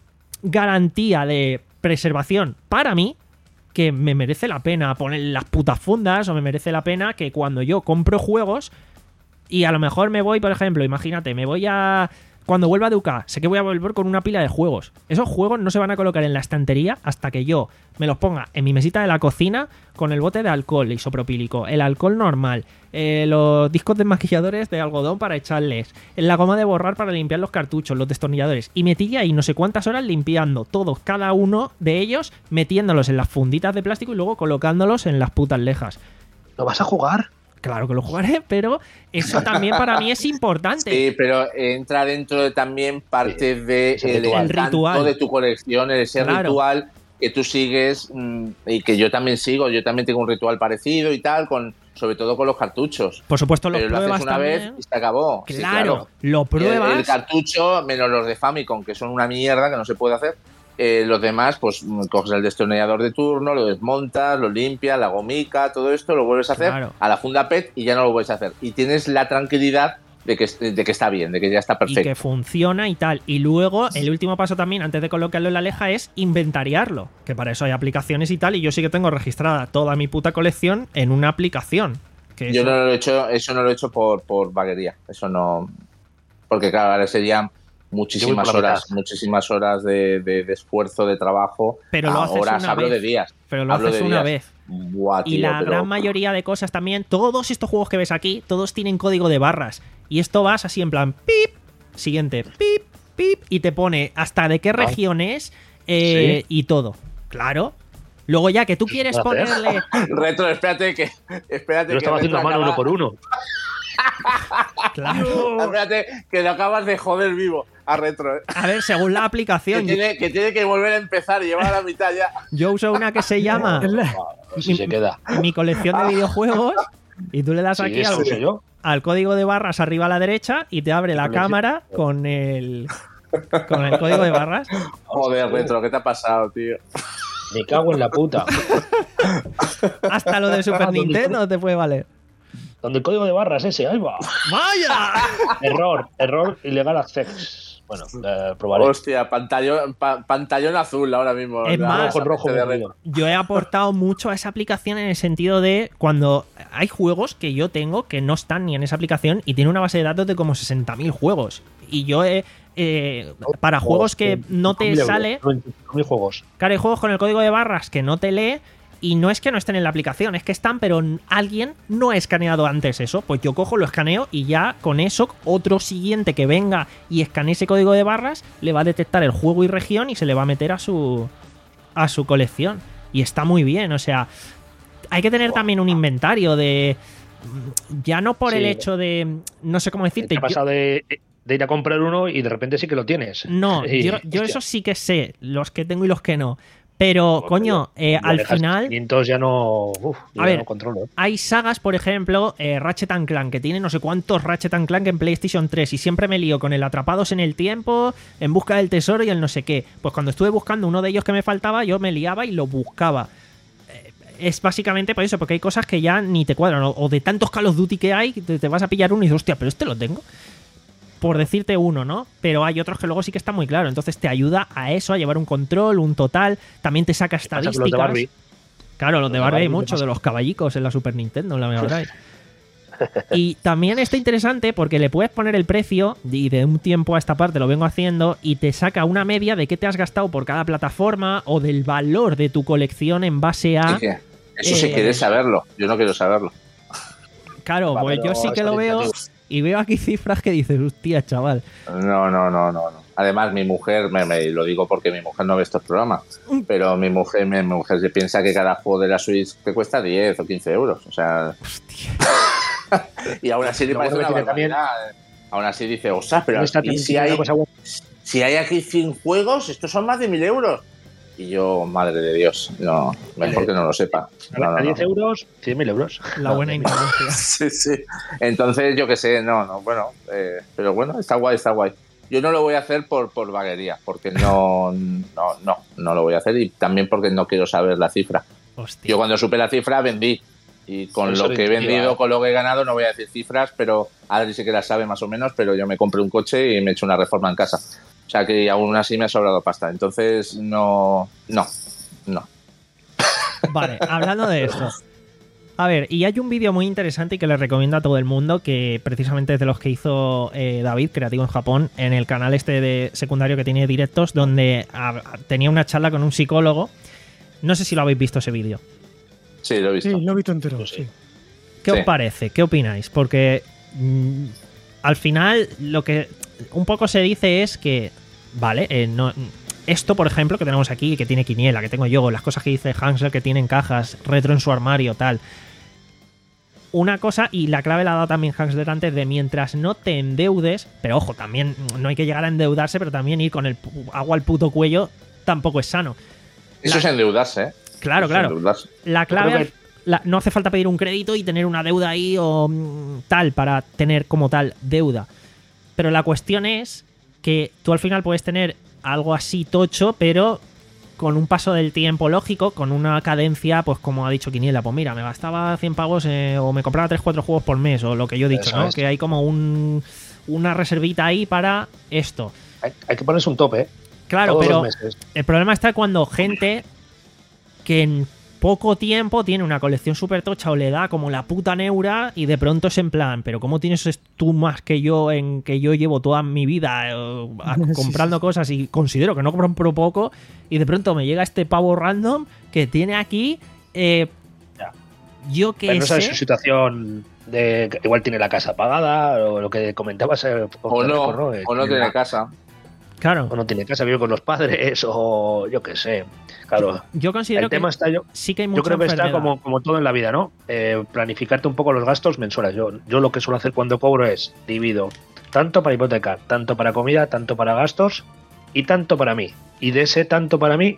S1: garantía de preservación para mí, que me merece la pena poner las putas fundas, o me merece la pena que cuando yo compro juegos y a lo mejor me voy, por ejemplo, imagínate, me voy a... Cuando vuelva de U K, sé que voy a volver con una pila de juegos. Esos juegos no se van a colocar en la estantería hasta que yo me los ponga en mi mesita de la cocina con el bote de alcohol isopropílico, el alcohol normal, eh, los discos desmaquilladores de algodón para echarles, la goma de borrar para limpiar los cartuchos, los destornilladores. Y metí ahí no sé cuántas horas limpiando todos, cada uno de ellos, metiéndolos en las funditas de plástico y luego colocándolos en las putas lejas.
S3: ¿Lo vas a jugar?
S1: Claro que lo jugaré, pero eso también para mí es importante.
S2: Sí, pero entra dentro de también parte de
S3: Ese
S2: el
S3: ritual.
S2: encanto
S1: ritual.
S2: de tu colección, ese
S1: Claro.
S2: ritual que tú sigues mm, y que yo también sigo. Yo también tengo un ritual parecido y tal, con sobre todo con los cartuchos.
S1: Por supuesto, lo
S2: Pero lo
S1: pruebas
S2: haces una
S1: también.
S2: vez y se acabó. Sí,
S1: Claro, lo
S2: El,
S1: pruebas.
S2: el cartucho, menos los de Famicom, que son una mierda que no se puede hacer. Eh, los demás, pues mm, coges el destornillador de turno, lo desmontas, lo limpias, la gomica, todo esto, lo vuelves a hacer
S1: Claro.
S2: a la funda P E T y ya no lo vuelves a hacer. Y tienes la tranquilidad de que, de que está bien, de que ya está
S1: Y
S2: perfecto.
S1: que funciona y tal. Y luego, el último paso también, antes de colocarlo en la leja, es inventariarlo. Que para eso hay aplicaciones y tal. Y yo sí que tengo registrada toda mi puta colección en una aplicación. Que
S2: Yo
S1: eso-
S2: no lo he hecho, eso no lo he hecho por, por vaguería. Eso no. Porque claro, ahora serían muchísimas
S3: Yo voy por la
S2: horas, muchísimas horas de, de- de esfuerzo, de trabajo.
S1: Pero lo haces
S2: horas,
S1: una
S2: hablo
S1: vez.
S2: de días.
S1: Pero lo
S2: hablo
S1: haces
S2: de
S1: una
S2: días.
S1: vez.
S2: Buah,
S1: Y
S2: tío,
S1: la
S2: pero-
S1: gran mayoría de cosas también, todos estos juegos que ves aquí, todos tienen código de barras. Y esto vas así en plan, pip, siguiente, pip, pip, y te pone hasta de qué región es eh,
S3: Sí.
S1: y todo. Claro. Luego ya que tú quieres
S3: puede hacer.
S1: ponerle...
S2: Retro, espérate que. Espérate
S3: Yo lo
S2: que
S3: estaba haciendo a
S2: Retro
S3: mano
S2: acaba-
S3: uno por uno.
S1: Claro.
S2: Espérate que lo acabas de joder vivo a Retro. ¿eh?
S1: A ver, según la
S2: Que
S1: aplicación, yo,
S2: tiene, que tiene que volver a empezar y llevar a la mitad ya.
S1: yo uso una que se llama
S7: Es la-
S3: Si se queda.
S1: Mi colección de videojuegos y tú le das
S3: Sí,
S1: aquí
S3: eso
S1: al,
S3: uso yo.
S1: al código de barras arriba a la derecha y te abre la
S3: Colección.
S1: cámara con el con el código de barras.
S2: Joder, Retro, ¿qué te ha pasado, tío?
S3: Me cago en la puta.
S1: Hasta lo de Super Nintendo te puede valer.
S3: Donde el código de barras ese, ahí va.
S1: ¡Vaya!
S3: Error, error, ilegal access. Bueno, eh, probaré.
S2: Hostia, pantallón, pa- pantallón azul ahora mismo.
S1: Es
S2: La-
S1: más,
S3: Rojo, rojo,
S2: de
S3: muy
S2: Retro.
S3: bien.
S1: Yo he aportado mucho a esa aplicación en el sentido de cuando hay juegos que yo tengo que no están ni en esa aplicación y tiene una base de datos de como sesenta mil juegos. Y yo he... eh, para juegos que no te sale...
S3: Mil juegos.
S1: Claro, hay juegos con el código de barras que no te lee y no es que no estén en la aplicación, es que están, pero alguien no ha escaneado antes eso. Pues yo cojo, lo escaneo y ya con eso, otro siguiente que venga y escanee ese código de barras, le va a detectar el juego y región y se le va a meter a su, a su colección. Y está muy bien, o sea, hay que tener también un inventario de... Ya no por el
S3: Sí.
S1: hecho de... No sé cómo decirte.
S3: Te ha
S1: yo-
S3: pasado de, de ir a comprar uno y de repente sí que lo tienes.
S1: No,
S3: Y,
S1: yo, yo
S3: hostia,
S1: eso sí que sé, los que tengo y los que no. Pero,
S3: Porque
S1: coño, eh,
S3: lo
S1: al
S3: dejas
S1: final...
S3: quinientos ya no... Uf,
S1: A
S3: ya
S1: ver,
S3: no controlo. ¿eh?
S1: hay sagas, por ejemplo, eh, Ratchet and Clank, que tiene no sé cuántos Ratchet and Clank en PlayStation tres y siempre me lío con el Atrapados en el Tiempo, En busca del tesoro y el no sé qué. Pues cuando estuve buscando uno de ellos que me faltaba, yo me liaba y lo buscaba. Eh, es básicamente por eso, porque hay cosas que ya ni te cuadran. O, o de tantos Call of Duty que hay, te, te vas a pillar uno y dices, hostia, pero este lo tengo. Por decirte uno, ¿no? Pero hay otros que luego sí que está muy claro. Entonces te ayuda a eso, a llevar un control, un total. También te saca
S3: Pasa con los de
S1: estadísticas.
S3: Barbie.
S1: Claro, los,
S3: Los
S1: de
S3: de
S1: Barbie hay
S3: Barbie,
S1: mucho,
S3: ¿qué
S1: de
S3: pasa?
S1: los caballicos en la Super Nintendo, en la Mega Drive. Y también está interesante porque le puedes poner el precio, y de un tiempo a esta parte lo vengo haciendo, y te saca una media de qué te has gastado por cada plataforma o del valor de tu colección en base a...
S2: Sí, que- Eso sí
S1: eh,
S2: quieres saberlo. Yo no quiero saberlo.
S1: Claro,
S3: Va,
S1: pues
S3: pero
S1: yo sí que
S3: es
S1: lo veo
S3: orientativo.
S1: y veo aquí cifras que dices, hostia, chaval.
S2: No, no, no, no, no. Además, mi mujer, me, me lo digo porque mi mujer no ve estos programas, pero mi mujer, mi, mi mujer se piensa que cada juego de la Switch te cuesta diez o quince euros. O sea,
S1: Hostia.
S2: y aún así le
S3: Lo
S2: parece
S3: bueno
S2: una
S3: que tiene
S2: barbaridad. Aún así dice, ostras, pero
S3: Esta
S2: aquí
S3: también
S2: si
S3: tiene una
S2: hay,
S3: cosa buena.
S2: si hay aquí cien juegos, estos son más de mil euros. Y yo, madre de Dios, no, mejor que no lo sepa. No, no,
S3: A
S2: no.
S3: diez euros, cien mil euros.
S1: La buena ignorancia.
S2: Sí, sí. Entonces, yo qué sé, no, no, bueno, eh, pero bueno, está guay, está guay. Yo no lo voy a hacer por, por vaguería, porque no, no, no, no lo voy a hacer y también porque no quiero saber la cifra.
S1: Hostia.
S2: Yo cuando supe la cifra vendí y con
S3: Eso
S2: lo que he
S3: orientativa,
S2: vendido,
S3: ¿eh?
S2: con lo que he ganado, no voy a decir cifras, pero Adri sí que las sabe más o menos, pero yo me compré un coche y me he hecho una reforma en casa. O sea que aún así me ha sobrado pasta. Entonces, no, no, no.
S1: Vale, hablando de esto. A ver, y hay un vídeo muy interesante y que le recomiendo a todo el mundo, que precisamente es de los que hizo eh, David, creativo en Japón, en el canal este de secundario que tiene directos, donde a, tenía una charla con un psicólogo. No sé si lo habéis visto ese vídeo.
S2: Sí, lo he visto.
S7: Sí, lo he visto entero.
S3: Pues sí.
S7: Sí.
S1: ¿Qué
S2: Sí.
S1: os parece? ¿Qué opináis? Porque mm, al final lo que un poco se dice es que, vale, eh, no, esto por ejemplo que tenemos aquí, que tiene quiniela, que tengo yo, las cosas que dice Hansel que tienen cajas, retro en su armario, tal. Una cosa, y la clave la ha dado también Hansler antes, de mientras no te endeudes, pero ojo, también no hay que llegar a endeudarse, pero también ir con el pu- agua al puto cuello tampoco es sano.
S2: Eso es endeudarse, ¿eh?
S1: Claro,
S2: Eso es
S1: claro.
S2: endeudarse.
S1: La clave,
S3: creo
S1: al- la- no hace falta pedir un crédito y tener una deuda ahí o mm, tal para tener como tal deuda. Pero la cuestión es que tú al final puedes tener algo así tocho, pero con un paso del tiempo lógico, con una cadencia, pues como ha dicho Quiniela, pues mira, me gastaba cien pavos eh, o me compraba tres cuatro juegos por mes, o lo que yo he dicho,
S3: Eso
S1: ¿no?
S3: es.
S1: Que hay como un, una reservita ahí para esto.
S3: Hay, hay que ponerse un tope, ¿eh?
S1: Claro,
S3: Todos
S1: pero
S3: los meses.
S1: el problema está cuando gente que en poco tiempo tiene una colección súper tocha o le da como la puta neura y de pronto es en plan, pero ¿cómo tienes es- tú más que yo en que yo llevo toda mi vida eh, a-
S7: Sí,
S1: comprando
S7: sí.
S1: cosas y considero que no compro poco y de pronto me llega este pavo random que tiene aquí eh,
S3: Ya.
S1: yo que
S3: Pero no sabes
S1: sé
S3: su situación de que igual tiene la casa pagada o lo que comentabas eh,
S2: O no,
S3: récord, Eh,
S2: o no tiene casa.
S1: claro,
S3: o no tiene casa, vive con los padres o yo qué sé. Claro,
S1: yo considero
S3: el tema
S1: que
S3: está yo.
S1: sí que hay mucha
S3: Yo creo que está
S1: enfermedad.
S3: como, como todo en la vida, ¿no? Eh, planificarte un poco los gastos mensuales. Yo, yo lo que suelo hacer cuando cobro es divido tanto para hipotecar, tanto para comida, tanto para gastos y tanto para mí. Y de ese tanto para mí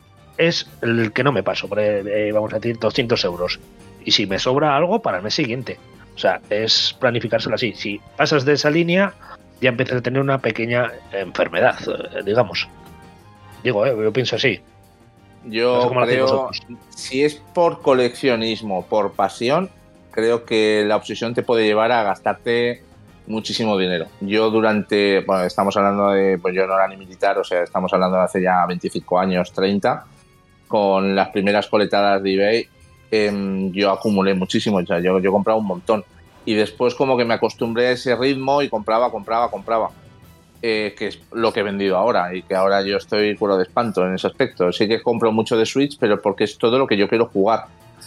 S3: es el que no me paso, por, eh, vamos a decir, doscientos euros. Y si me sobra algo, para el mes siguiente. O sea, es planificárselo así. Si pasas de esa línea, ya empiezas a tener una pequeña enfermedad, eh, digamos. Digo, eh, yo pienso así. No sé
S2: Yo
S3: cómo lo hacéis
S2: creo,
S3: vosotros.
S2: si es por coleccionismo, por pasión, creo que la obsesión te puede llevar a gastarte muchísimo dinero. Yo durante, bueno, estamos hablando de, pues yo no era ni militar, o sea, estamos hablando de hace ya veinticinco años, treinta, con las primeras coletadas de eBay, eh, yo acumulé muchísimo, o sea, yo, yo compraba un montón. Y después como que me acostumbré a ese ritmo y compraba, compraba, compraba. Eh, que es lo que he vendido ahora y que ahora yo estoy cuero de espanto en ese aspecto. Sí que compro mucho de Switch, pero porque es todo lo que yo quiero jugar.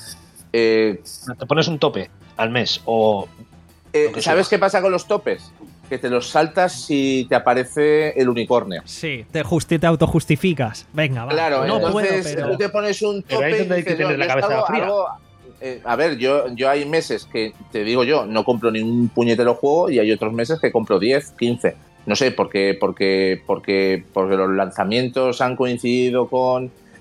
S2: Eh,
S3: Te pones un tope al mes o
S2: eh,
S3: Lo que
S2: ¿Sabes
S3: suba.
S2: qué pasa con los topes? Que te los saltas si te aparece el unicornio.
S1: Sí, te, justi te autojustificas. Venga, va.
S2: Claro,
S1: no puedo,
S2: entonces
S1: pero...
S2: tú te pones un
S3: Pero
S2: tope
S3: ahí es donde
S2: y
S3: hay que
S2: dices,
S3: tener
S2: "No,
S3: la
S2: yo
S3: cabeza
S2: algo-
S3: fría".
S2: algo- eh, a ver, yo, yo hay meses que, te digo yo, no compro ni un puñetero juego y hay otros meses que compro diez, quince. No sé, porque, porque, porque, porque los lanzamientos han coincidido con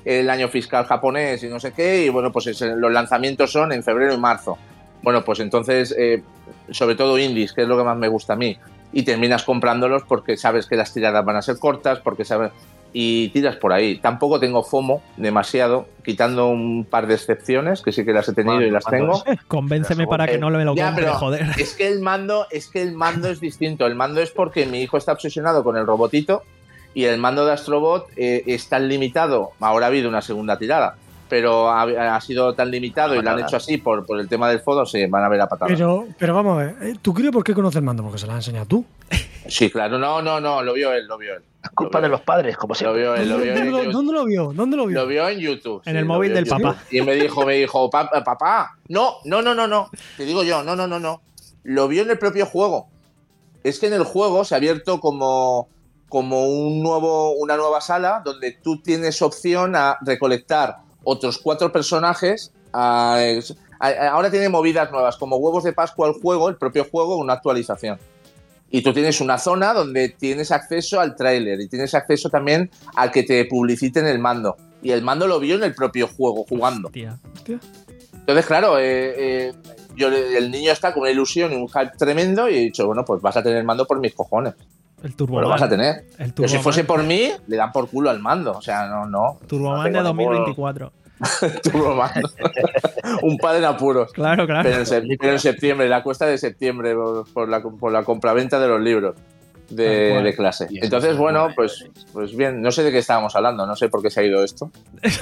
S2: el año fiscal japonés y no sé qué, y bueno, pues es, los lanzamientos son en febrero y marzo. Bueno, pues entonces, eh, sobre todo indies, que es lo que más me gusta a mí, y terminas comprándolos porque sabes que las tiradas van a ser cortas, porque sabes... y tiras por ahí. Tampoco tengo FOMO demasiado, quitando un par de excepciones, que sí que las he tenido y las tengo.
S1: Eh, convénceme para que no me lo
S2: Ya,
S1: compre,
S2: pero
S1: joder.
S2: Es que el mando, es que el mando es distinto. El mando es porque mi hijo está obsesionado con el robotito y el mando de Astrobot eh, es tan limitado. Ahora ha habido una segunda tirada, pero ha, ha sido tan limitado y lo han hecho así por, por el tema del fodo, se van a ver a patadas.
S7: Pero, pero vamos a ver, ¿tu crío por qué conoce el mando? Porque se lo has enseñado tú.
S2: Sí, claro, no, no, no, lo vio él, lo vio él.
S3: Es culpa de los padres, como
S2: Lo
S3: siempre.
S2: vio él, lo vio
S7: ¿Dónde,
S2: él.
S7: lo, ¿Dónde lo vio? ¿Dónde lo vio?
S2: Lo vio en YouTube.
S1: En
S2: sí,
S1: el
S2: lo
S1: móvil
S2: vio en
S1: del
S2: YouTube.
S1: papá.
S2: Y me dijo, me dijo, papá, papá, no, no, no, no, no. Te digo yo, no, no, no, no. Lo vio en el propio juego. Es que en el juego se ha abierto como, como un nuevo, una nueva sala donde tú tienes opción a recolectar otros cuatro personajes. A, a, ahora tiene movidas nuevas, como huevos de Pascua al juego, el propio juego, una actualización. Y tú tienes una zona donde tienes acceso al tráiler y tienes acceso también a que te publiciten el mando. Y el mando lo vio en el propio juego, jugando.
S1: Hostia.
S2: Entonces, claro, eh, eh, yo, el niño está con una ilusión y un hype tremendo y he dicho, bueno, pues vas a tener el mando por mis cojones.
S1: El Turboman.
S2: Pues lo vas a tener.
S1: El
S2: Pero si
S1: Turboman.
S2: fuese por mí, le dan por culo al mando. O sea, no, no.
S1: Turboman
S2: no
S1: de
S2: tengo
S1: dos mil
S2: ningún-
S1: veinticuatro.
S2: Turboman. Un padre en apuros.
S1: Claro, claro.
S2: Pero en, sep- pero en septiembre, la cuesta de septiembre por, por la, por la compraventa de los libros
S1: Tal
S2: de,
S1: cual.
S2: de clase.
S3: Y eso
S2: Entonces,
S3: está
S2: bueno,
S3: guay,
S2: pues,
S3: ¿eh?
S2: pues bien, no sé de qué estábamos hablando, no sé por qué se ha ido esto.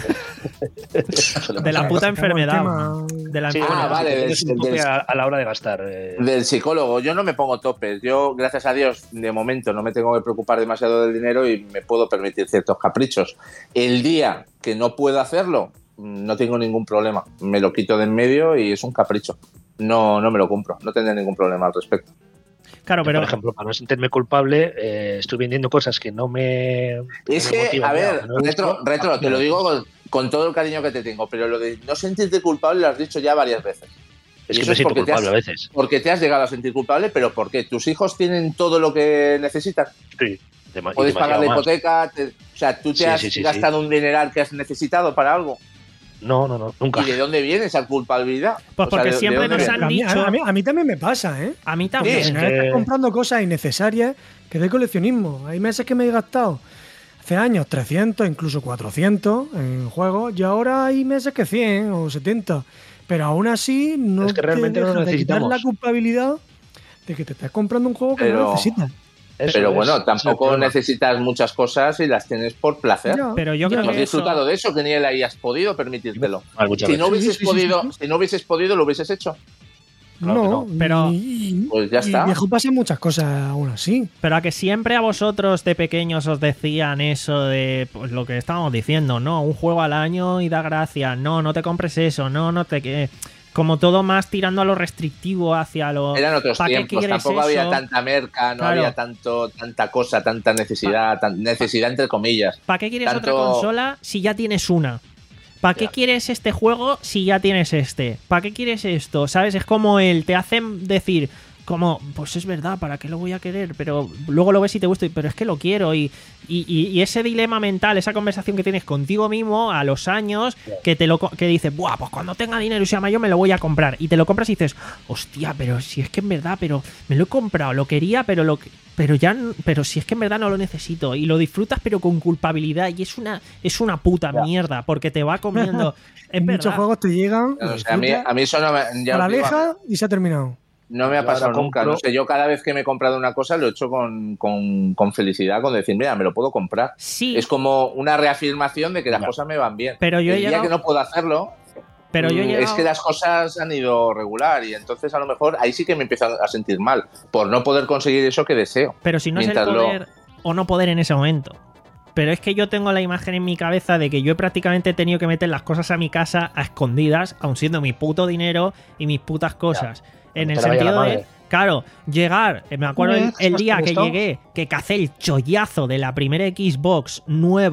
S1: De la puta enfermedad.
S7: Tema-
S1: De la
S3: Sí,
S1: enfermedad.
S2: Ah, vale,
S3: tienes
S2: del-
S3: un tope
S2: del-
S3: a, a la hora de gastar. eh.
S2: Del psicólogo, yo no me pongo topes. Yo, gracias a Dios, de momento no me tengo que preocupar demasiado del dinero y me puedo permitir ciertos caprichos. El día que no puedo hacerlo, no tengo ningún problema. Me lo quito de en medio y es un capricho. No, no me lo compro, no tendré ningún problema al respecto.
S1: Claro,
S3: Yo,
S1: pero
S3: por ejemplo, para no sentirme culpable, eh, estoy vendiendo cosas que no me.
S2: Es
S3: me
S2: que,
S3: motivan,
S2: a ver,
S3: que no he
S2: retro,
S3: visto.
S2: retro, te lo digo con, con todo el cariño que te tengo, pero lo de no sentirte culpable lo has dicho ya varias veces.
S3: Es
S2: Y
S3: que
S2: eso
S3: me
S2: es
S3: siento
S2: porque te
S3: culpable
S2: has-
S3: a veces.
S2: Porque te has llegado a sentir culpable, pero ¿por qué? ¿Tus hijos tienen todo lo que necesitan?
S3: Sí, dema- y
S2: Puedes pagar
S3: demasiado
S2: la
S3: más.
S2: hipoteca, te- o sea, tú te
S3: Sí,
S2: has
S3: sí, sí,
S2: gastado un dineral que has necesitado para algo.
S3: No, no, no, nunca.
S2: ¿Y de dónde viene esa culpabilidad?
S1: Pues
S2: O sea,
S1: porque
S2: ¿de- de
S1: siempre
S2: dónde
S1: nos
S2: viene?
S1: han
S7: A mí,
S1: dicho-
S7: a, mí, a mí también me pasa, ¿eh?
S1: a mí
S7: Al
S1: también.
S2: Sí,
S7: final
S3: que-
S7: estás comprando cosas innecesarias que de coleccionismo. Hay meses que me he gastado hace años trescientos, incluso cuatrocientos en juegos, y ahora hay meses que cien o setenta. Pero aún así no
S3: Es que realmente
S7: te
S3: no lo
S7: deja de quitar
S3: necesitamos.
S7: la culpabilidad de que te estás comprando un juego que
S2: Pero-
S7: no necesitas.
S3: Eso
S2: Pero
S3: es-
S2: bueno,
S3: ese es el
S2: tampoco
S3: problema.
S2: necesitas muchas cosas y las tienes por placer.
S7: Ya,
S1: Pero yo
S7: ya.
S1: creo
S2: No has
S1: que eso,
S2: disfrutado de eso, que ni él ahí has podido permitírtelo.
S3: Vale, muchas
S2: Si no,
S3: veces.
S2: hubieses
S7: Sí, sí, sí,
S2: podido,
S7: sí, sí.
S2: si no hubieses podido, lo hubieses hecho.
S3: Claro que
S7: no,
S3: no.
S1: Pero-
S7: y, y-
S2: Pues ya
S7: y
S2: está.
S7: viejo pasan muchas cosas aún así.
S1: pero a que siempre a vosotros de pequeños os decían eso de pues, lo que estábamos diciendo, no, un juego al año y da gracia, no, no te compres eso, no, no te que como todo más tirando a lo restrictivo hacia lo
S2: Eran otros
S1: ¿para qué
S2: tiempos,
S1: quieres
S2: tampoco había
S1: eso?
S2: tanta merca, no
S1: Claro.
S2: había tanto, tanta cosa, tanta necesidad, tan- necesidad entre comillas.
S1: ¿Para qué quieres
S2: Tanto-
S1: otra consola si ya tienes una? ¿Para qué
S2: Ya.
S1: quieres este juego si ya tienes este? ¿Para qué quieres esto? ¿Sabes? Es como el te hacen decir como, pues es verdad, ¿para qué lo voy a querer? Pero luego lo ves y te gusta, y, pero es que lo quiero. Y, y, y- y ese dilema mental, esa conversación que tienes contigo mismo a los años, que te lo co- que dices, buah, pues cuando tenga dinero y sea mayor me lo voy a comprar. Y te lo compras y dices, hostia, pero si es que en verdad, pero me lo he comprado, lo quería, pero lo que- pero ya n- pero si es que en verdad no lo necesito. Y lo disfrutas pero con culpabilidad. Y es una, es una puta mierda, porque te va comiendo. Es
S7: Muchos
S1: verdad.
S7: juegos te llegan,
S2: O
S7: lo
S2: sea, a, mí,
S7: disfrutas,
S2: a mí eso no me, ya
S7: a la
S2: os digo,
S7: aleja y se ha terminado.
S2: no me ha
S3: Yo ahora
S2: pasado nunca.
S3: compro-
S2: No sé, yo cada vez que me he comprado una cosa lo he hecho con, con, con felicidad, con decir, mira, me lo puedo comprar.
S1: Sí,
S2: Es como una reafirmación de que las
S3: Ya.
S2: cosas me van bien.
S1: Pero yo he
S2: El día
S1: llegado-
S2: que no puedo hacerlo,
S1: pero yo he
S2: mm,
S1: llegado-
S2: es que las cosas han ido regular y entonces a lo mejor ahí sí que me empiezo a sentir mal por no poder conseguir eso que deseo.
S1: Pero si no es el
S2: Mientras lo-
S1: poder o no poder en ese momento. Pero es que yo tengo la imagen en mi cabeza de que yo prácticamente he tenido que meter las cosas a mi casa a escondidas, aun siendo mi puto dinero y mis putas cosas. En
S3: Te
S1: el
S3: la vaya la
S1: sentido de,
S3: madre.
S1: claro, llegar, eh, me acuerdo el,
S3: ¿Ves?
S1: el
S3: ¿Has
S1: día que
S3: visto?
S1: llegué, que cacé el chollazo de la primera Xbox nueva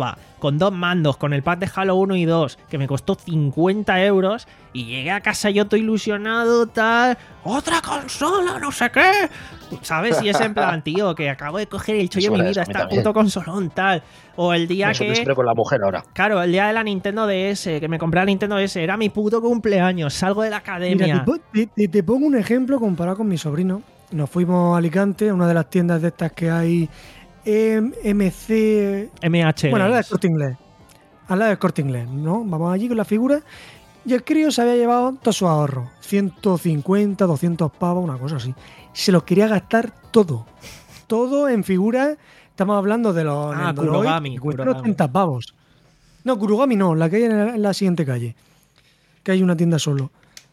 S1: con dos mandos, con el pack de Halo uno y dos, que me costó cincuenta euros, y llegué a casa yo todo ilusionado, tal, otra consola, no sé qué, ¿sabes? Y es en plan, tío, que acabo de coger el chollo de mi vida, está puto consolón, tal. O el día
S3: Eso
S1: que...
S3: me con la mujer ahora.
S1: Claro, el día de la Nintendo D S, que me compré la Nintendo D S, era mi puto cumpleaños, salgo de la academia.
S7: Mira, te, te, te pongo un ejemplo comparado con mi sobrino. Nos fuimos a Alicante, a una de las tiendas de estas que hay, M C...
S1: M H.
S7: Bueno, a la del Corte Inglés. A la del Corte Inglés, ¿no? Vamos allí con la figura. Y el crío se había llevado todos sus ahorros. ciento cincuenta, doscientos pavos, una cosa así. Se los quería gastar todo. Todo en figuras. Estamos hablando de los
S1: Ah,
S7: Nendoroid,
S1: Kurogami,
S7: que cuestan
S1: Kurogami.
S7: ochenta pavos. No, Kurogami no, la que hay en la, en la siguiente calle. Que hay una tienda solo.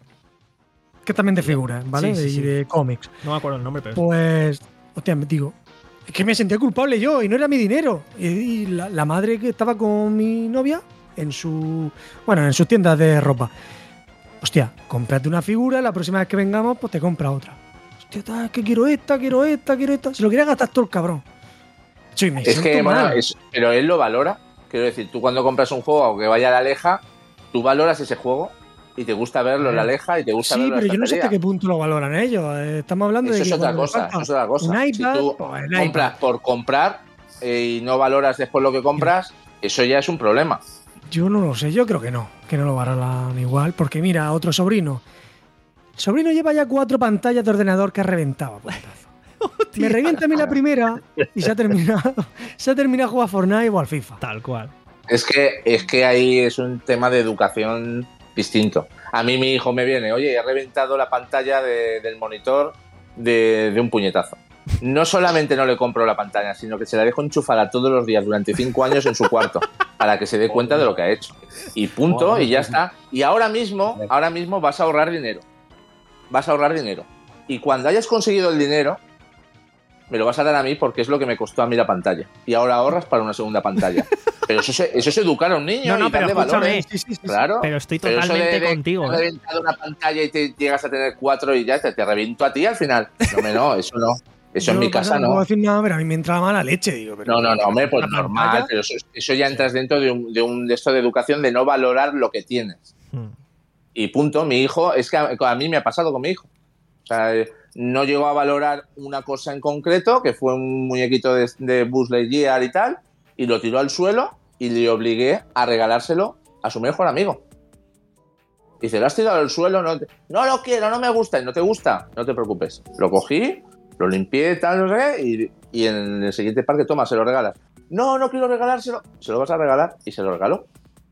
S7: Que también de figuras, ¿vale?
S1: Sí, sí,
S7: y
S1: sí.
S7: de cómics.
S1: No me acuerdo el nombre, pero...
S7: Pues, hostia, me digo, es que me sentía culpable yo y no era mi dinero. Y, y la, la madre que estaba con mi novia en su, bueno, en sus tiendas de ropa. Hostia, cómprate una figura, la próxima vez que vengamos, pues te compra otra. Hostia, ta, es que quiero esta, quiero esta, quiero esta. Se lo quería gastar todo el cabrón. Soy, me
S2: Es que,
S7: siento
S2: bueno,
S7: mal.
S2: es- pero él lo valora. Quiero decir, tú cuando compras un juego que vaya a la Leja, tú valoras ese juego y te gusta verlo en la Leja y te gusta
S7: Sí,
S2: verlo en
S7: pero
S2: la
S7: yo no sé hasta
S2: estantería.
S7: qué punto lo valoran ellos. Eh, Estamos hablando
S2: Eso
S7: de
S2: es
S7: que
S2: otra
S7: cuando me
S2: cosa,
S7: falta
S2: eso es otra cosa.
S7: un iPad,
S2: si tú
S7: pues el
S2: compras
S7: iPad.
S2: por comprar eh, y no valoras después lo que compras, eso ya es un problema.
S7: Yo no lo sé, yo creo que no, que no lo valoran igual, porque mira, otro sobrino. El sobrino lleva ya cuatro pantallas de ordenador que ha reventado. puñetazo. Me revienta a mí la primera y se ha terminado, se ha terminado a jugar a Fortnite o al FIFA.
S1: Tal cual.
S2: Es que, es que ahí es un tema de educación distinto. A mí mi hijo me viene, oye, he reventado la pantalla de- del monitor de, de un puñetazo. No solamente no le compro la pantalla, sino que se la dejo enchufada todos los días durante cinco años en su cuarto para que se dé cuenta de lo que ha hecho. Y punto, y ya está. Y ahora mismo, ahora mismo vas a ahorrar dinero. Vas a ahorrar dinero. Y cuando hayas conseguido el dinero, me lo vas a dar a mí porque es lo que me costó a mí la pantalla. Y ahora ahorras para una segunda pantalla. Pero eso es, eso es educar a un niño
S1: No, no,
S2: y
S1: pero
S2: darle
S1: escúchame.
S2: valores.
S7: Sí, sí, sí, sí.
S2: Claro.
S1: Pero estoy
S2: Pero eso
S1: totalmente
S2: de- de
S1: contigo,
S2: que
S1: ¿eh?
S2: has reventado una pantalla y te llegas a tener cuatro y ya te, te reviento a ti al final. No, me no, eso no. Eso en
S7: Yo,
S2: mi
S7: pues,
S2: casa
S7: no puedo
S2: no.
S7: decir nada, pero a mí me entra mala leche, digo. Pero
S2: No, no, no, hombre, pues
S7: la
S2: normal,
S7: pantalla-
S2: pero eso, eso ya entras dentro de un, de un de esto de educación de no valorar lo que tienes.
S1: Hmm.
S2: Y punto, mi hijo, es que a, a mí me ha pasado con mi hijo. O sea, eh, no llegó a valorar una cosa en concreto, que fue un muñequito de, de Buzz Lightyear y tal, y lo tiró al suelo y le obligué a regalárselo a su mejor amigo. Dice, ¿lo has tirado al suelo? No, te- no lo quiero, no me gusta. ¿Y no te gusta? No te preocupes. Lo cogí, lo limpié, tal, no sé qué, y, y en el siguiente parque, toma, se lo regalas. No, no quiero regalárselo. Se lo vas a regalar y se lo regaló.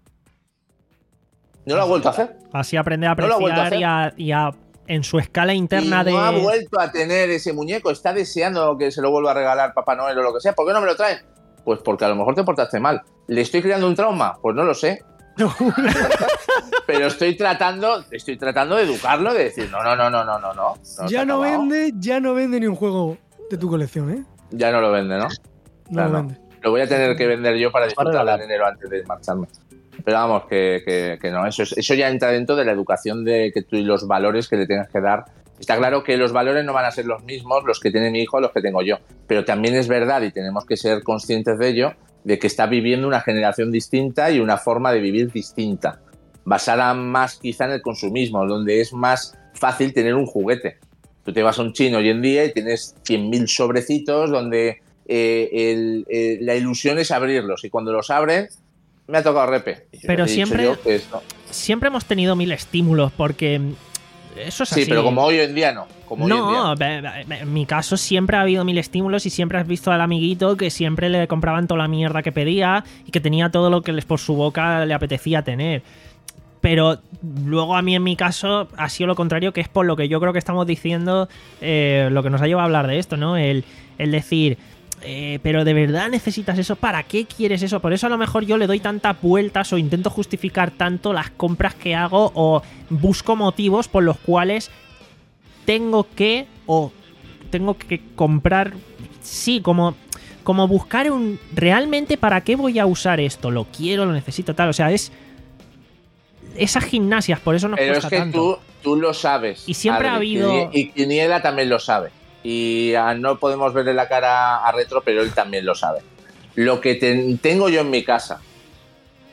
S2: No lo ha vuelto a hacer.
S1: Así aprende a
S2: No lo ha vuelto a
S1: apreciar
S2: hacer.
S1: y, a, y a- en su escala
S2: Y
S1: interna
S2: no ha
S1: de...
S2: vuelto a tener ese muñeco. Está deseando que se lo vuelva a regalar Papá Noel o lo que sea. ¿Por qué no me lo traen? Pues porque a lo mejor te portaste mal. ¿Le estoy creando un trauma? Pues no lo sé. Pero estoy tratando, estoy tratando de educarlo, de decir, no, no, no, no, no, no, no. no se
S7: ya
S2: ha
S7: no
S2: acabado.
S7: vende, ya no vende ni un juego de tu colección, ¿eh?
S2: Ya no lo vende, ¿no?
S7: No
S2: Claro,
S7: lo
S2: no.
S7: vende.
S2: Lo voy a tener que vender yo para disfrutar
S3: regalar.
S2: de dinero antes de marcharme. Pero vamos, que, que, que no, eso, es- eso ya entra dentro de la educación de que tú y los valores que le tengas que dar. Está claro que los valores no van a ser los mismos los que tiene mi hijo, los que tengo yo. Pero también es verdad, y tenemos que ser conscientes de ello, de que está viviendo una generación distinta y una forma de vivir distinta, basada más quizá en el consumismo, donde es más fácil tener un juguete. Tú te vas a un chino hoy en día y tienes cien mil sobrecitos donde eh, el- eh, la ilusión es abrirlos, y cuando los abren, me ha tocado repe. Y yo
S1: Pero
S2: te he dicho
S1: siempre-
S2: yo que esto-
S1: Siempre hemos tenido mil estímulos porque eso es
S2: Sí,
S1: así.
S2: pero como hoy en día no. Como hoy en día
S1: No, be- be- en mi caso siempre ha habido mil estímulos y siempre has visto al amiguito que siempre le compraban toda la mierda que pedía y que tenía todo lo que les por su boca le apetecía tener. Pero luego a mí en mi caso ha sido lo contrario, que es por lo que yo creo que estamos diciendo, eh, lo que nos ha llevado a hablar de esto, ¿no? El, el decir, eh, pero ¿de verdad necesitas eso? ¿Para qué quieres eso? Por eso a lo mejor yo le doy tantas vueltas o intento justificar tanto las compras que hago o busco motivos por los cuales tengo que o tengo que comprar, sí, como, como buscar un, realmente para qué voy a usar esto, lo quiero, lo necesito, tal, o sea, es esas gimnasias, por eso nos
S2: Pero es
S1: cuesta
S2: que
S1: tanto.
S2: tú, tú lo sabes.
S1: Y siempre ha
S2: Adri,
S1: habido-
S2: Y Quiniela también lo sabe. Y ah, no podemos verle la cara a Retro, pero él también lo sabe. Lo que te- tengo yo en mi casa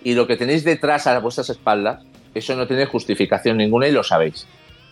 S2: y lo que tenéis detrás a vuestras espaldas, eso no tiene justificación ninguna y lo sabéis.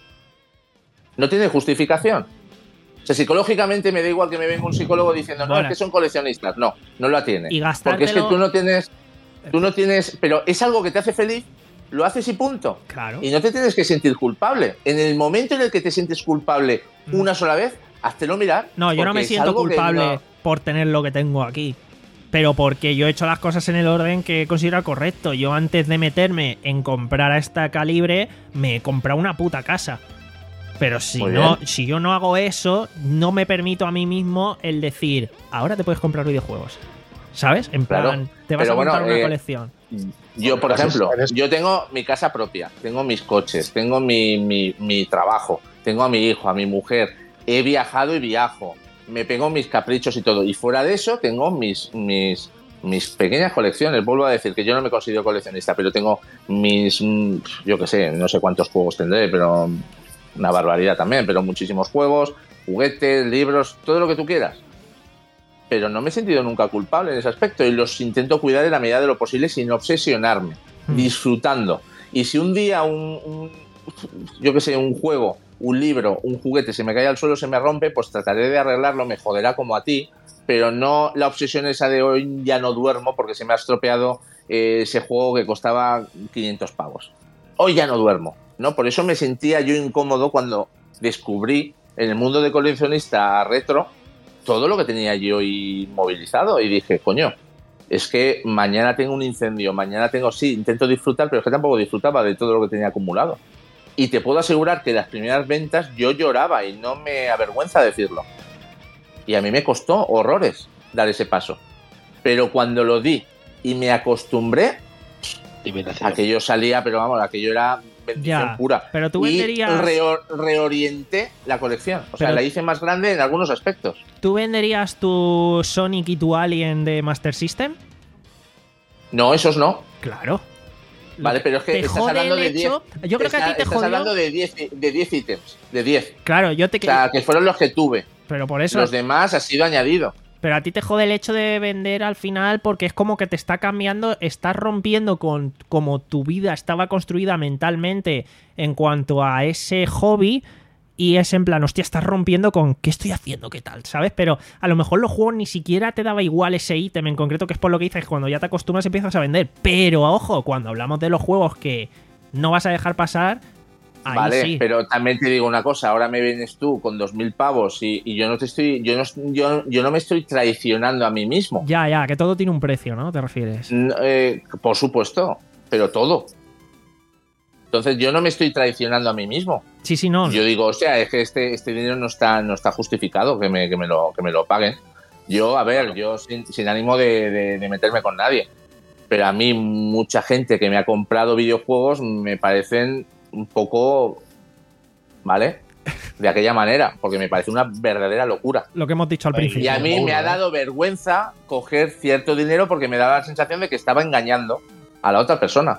S2: No tiene justificación. O sea, psicológicamente me da igual que me venga un psicólogo diciendo, no,
S1: Vale.
S2: es que son coleccionistas. No, no la tiene.
S1: Y
S2: Porque es que
S1: gastártelo-
S2: tú no tienes, tú no tienes, pero es algo que te hace feliz, lo haces y punto.
S1: Claro.
S2: Y no te tienes que sentir culpable. En el momento en el que te sientes culpable
S1: Mm.
S2: una sola vez, háztelo mirar.
S1: No, yo no
S2: porque
S1: me
S2: es
S1: siento
S2: algo que
S1: culpable
S2: no-
S1: por tener lo que tengo aquí. Pero porque yo he hecho las cosas en el orden que considero correcto. Yo antes de meterme en comprar a esta calibre, me he comprado una puta casa. Pero si
S2: Muy
S1: no,
S2: bien.
S1: si yo no hago eso, no me permito a mí mismo el decir, ahora te puedes comprar videojuegos. ¿Sabes? En
S2: Claro,
S1: plan, te vas
S2: pero
S1: a montar
S2: bueno,
S1: una
S2: eh,
S1: colección.
S2: Yo, por
S3: Eres-
S2: ejemplo,
S3: eres-
S2: yo tengo mi casa propia, tengo mis coches, tengo mi, mi, mi trabajo, tengo a mi hijo, a mi mujer, he viajado y viajo, me pego mis caprichos y todo. Y fuera de eso, tengo mis, mis, mis pequeñas colecciones. Vuelvo a decir que yo no me considero coleccionista, pero tengo mis, mm, yo qué sé, no sé cuántos juegos tendré, pero una barbaridad también, pero muchísimos juegos, juguetes, libros, todo lo que tú quieras. Pero no me he sentido nunca culpable en ese aspecto y los intento cuidar en la medida de lo posible sin obsesionarme,
S1: Mm.
S2: disfrutando. Y si un día un, un yo qué sé, un juego, un libro, un juguete se me cae al suelo, se me rompe, pues trataré de arreglarlo, me joderá como a ti, pero no la obsesión esa de hoy ya no duermo porque se me ha estropeado eh, ese juego que costaba quinientos pavos. Hoy ya no duermo, ¿no? Por eso me sentía yo incómodo cuando descubrí en el mundo de coleccionista retro todo lo que tenía yo inmovilizado y dije, coño, es que mañana tengo un incendio, mañana tengo, sí, intento disfrutar, pero es que tampoco disfrutaba de todo lo que tenía acumulado. Y te puedo asegurar que las primeras ventas yo lloraba y no me avergüenza decirlo. Y a mí me costó horrores dar ese paso. Pero cuando lo di y me acostumbré,
S3: Divinación.
S2: aquello salía, pero vamos, aquello era bendición
S1: Ya,
S2: pura.
S1: pero tú
S2: y
S1: venderías-
S2: reo- reorienté la colección. O sea,
S1: Pero-
S2: la hice más grande en algunos aspectos.
S1: ¿Tú venderías tu Sonic y tu Alien de Master System?
S2: No, esos no.
S1: Claro. Lo
S2: Vale,
S1: que
S2: pero es que
S1: te
S2: estás
S1: jode
S2: hablando
S1: el
S2: de diez.
S1: hecho- Yo creo que a
S2: Está-
S1: ti te
S2: estás
S1: jodió.
S2: hablando de diez, de diez ítems. De diez.
S1: Claro, yo te
S2: O sea, que fueron los que tuve.
S1: Pero por eso.
S2: Los demás ha sido añadido.
S1: Pero a ti te jode el hecho de vender al final porque es como que te está cambiando, estás rompiendo con como tu vida estaba construida mentalmente en cuanto a ese hobby y es en plan, hostia, estás rompiendo con ¿qué estoy haciendo? ¿Qué tal? ¿Sabes? Pero a lo mejor los juegos ni siquiera te daba igual ese ítem en concreto, que es por lo que dices, cuando ya te acostumbras empiezas a vender. Pero ojo, cuando hablamos de los juegos que no vas a dejar pasar, ahí
S2: Vale,
S1: sí.
S2: pero también te digo una cosa, ahora me vienes tú con dos mil pavos y, y yo no te estoy, yo no, yo, yo no me estoy traicionando a mí mismo.
S1: Ya, ya, que todo tiene un precio, ¿no? ¿Te refieres?
S2: N- eh, por supuesto, pero todo. Entonces yo no me estoy traicionando a mí mismo.
S1: Sí, sí, no.
S2: Yo digo, o sea, es que este, este dinero no está, no está justificado que me, que me lo, que me lo paguen. Yo, a ver, yo sin, sin ánimo de, de- de meterme con nadie. Pero a mí mucha gente que me ha comprado videojuegos me parecen un poco, ¿vale? De aquella manera, porque me parece una verdadera locura.
S1: Lo que hemos dicho al
S3: Ay,
S1: principio.
S2: Y a mí me ha dado vergüenza coger cierto dinero porque me daba la sensación de que estaba engañando a la otra persona.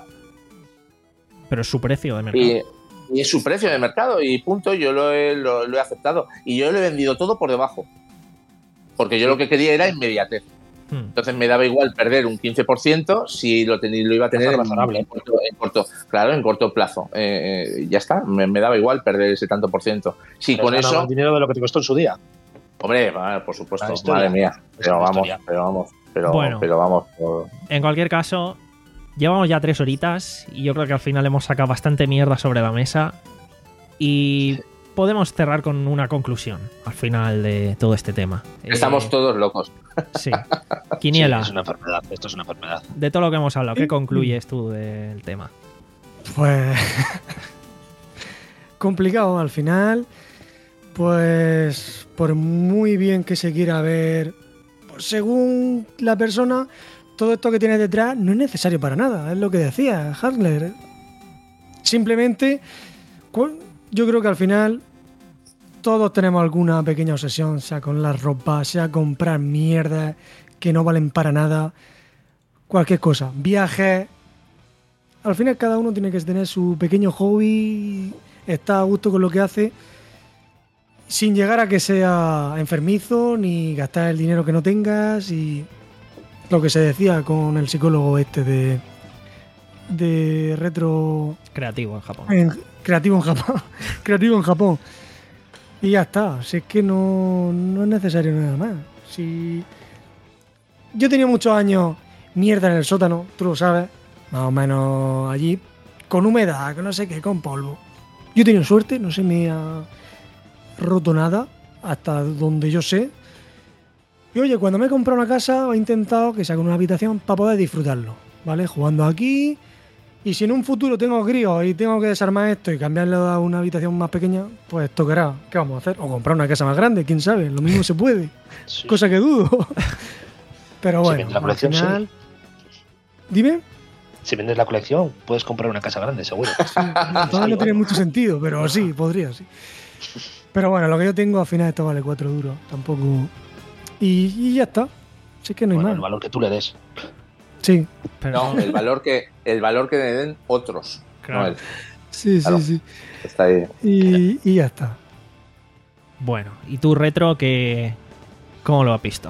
S1: Pero es su precio de mercado.
S2: Y, y es su precio de mercado y punto, yo lo he, lo, lo he aceptado. Y yo lo he vendido todo por debajo. Porque yo lo que quería era inmediatez.
S1: Hmm.
S2: Entonces me daba igual perder un quince por ciento si lo, teni- lo iba a tener
S3: Hacer
S2: en,
S3: razonable.
S2: en corto, en corto- claro, en corto plazo. Eh, eh, ya está, me, me daba igual perder ese tanto por ciento. Si
S3: Pero
S2: con
S3: has ganado
S2: eso,
S3: más dinero de lo que te costó en su día.
S2: hombre, vale, por supuesto,
S3: La historia.
S2: madre mía.
S3: Es
S2: Pero
S3: una
S2: vamos,
S3: historia.
S2: pero vamos, pero,
S1: Bueno.
S2: pero vamos. por-
S1: En cualquier caso, llevamos ya tres horitas y yo creo que al final hemos sacado bastante mierda sobre la mesa y podemos cerrar con una conclusión al final de todo este tema.
S2: Estamos
S1: Eh,
S2: todos locos.
S1: Sí. Quiniela,
S3: Sí, es una enfermedad. Esto es una enfermedad.
S1: de todo lo que hemos hablado, ¿qué concluyes tú del tema?
S7: Pues complicado al final. Pues por muy bien que se quiera ver, pues, según la persona, todo esto que tiene detrás no es necesario para nada. Es lo que decía Hartler. Simplemente, cu- yo creo que al final todos tenemos alguna pequeña obsesión, sea con la ropa, sea comprar mierda que no valen para nada, cualquier cosa, viajes. Al final cada uno tiene que tener su pequeño hobby, estar a gusto con lo que hace, sin llegar a que sea enfermizo ni gastar el dinero que no tengas y lo que se decía con el psicólogo este de de retro
S1: Creativo en Japón.
S7: en, creativo en Japón. creativo en Japón. Y ya está. Si es que no, no es necesario nada más. Si yo he tenido muchos años mierda en el sótano, tú lo sabes, más o menos allí, con humedad, que no sé qué, con polvo. Yo he tenido suerte, no se me ha roto nada, hasta donde yo sé. Y oye, cuando me he comprado una casa, he intentado que sea con una habitación para poder disfrutarlo, ¿vale? Jugando aquí. Y si en un futuro tengo críos y tengo que desarmar esto y cambiarlo a una habitación más pequeña, pues tocará. ¿Qué vamos a hacer? O comprar una casa más grande, quién sabe. Lo mismo se puede. Sí. Cosa que dudo. Pero bueno,
S3: si la colección,
S7: al final...
S3: sí.
S7: Dime.
S3: Si vendes la colección, puedes comprar una casa grande, seguro.
S7: Sí, todavía no tiene mucho sentido, pero sí, podría, sí. Pero bueno, lo que yo tengo al final esto vale cuatro duros. Tampoco... Y, y ya está. Sí que no hay
S3: bueno,
S7: más.
S3: El valor que tú le des.
S7: Sí.
S2: Pero... No, el valor que el valor que le den otros.
S1: Claro.
S2: No él.
S7: Sí,
S2: claro.
S7: sí, sí.
S2: Está ahí.
S7: Y, y ya está.
S1: Bueno, ¿y tú, Retro, que cómo lo has visto?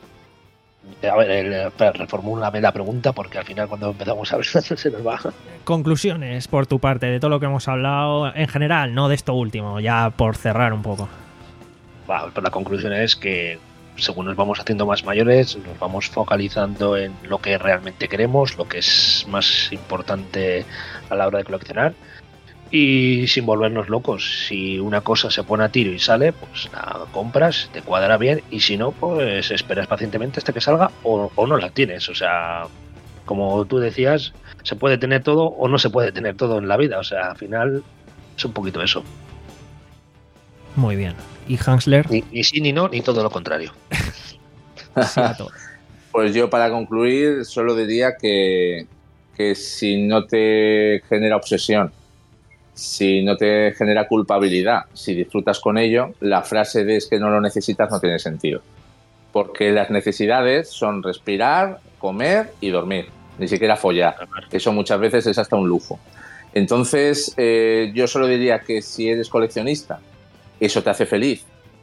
S3: A ver, el, espera, reformúlame la pregunta porque al final cuando empezamos a hablar se nos va.
S1: Conclusiones por tu parte de todo lo que hemos hablado en general, no de esto último, ya por cerrar un poco.
S3: Bueno, pues la conclusión es que según nos vamos haciendo más mayores, nos vamos focalizando en lo que realmente queremos, lo que es más importante a la hora de coleccionar y sin volvernos locos. Si una cosa se pone a tiro y sale, pues la compras, te cuadra bien y si no, pues esperas pacientemente hasta que salga o, o no la tienes. O sea, como tú decías, se puede tener todo o no se puede tener todo en la vida. O sea, al final es un poquito eso.
S1: Muy bien. ¿Y Hansler?
S3: Ni, ni sí ni no, ni todo lo contrario.
S1: Sí a todo.
S2: Pues yo para concluir solo diría que, que si no te genera obsesión, si no te genera culpabilidad, si disfrutas con ello, la frase de es que no lo necesitas no tiene sentido. Porque las necesidades son respirar, comer y dormir, ni siquiera follar. Eso muchas veces es hasta un lujo. Entonces, eh, yo solo diría que si eres coleccionista, eso te hace feliz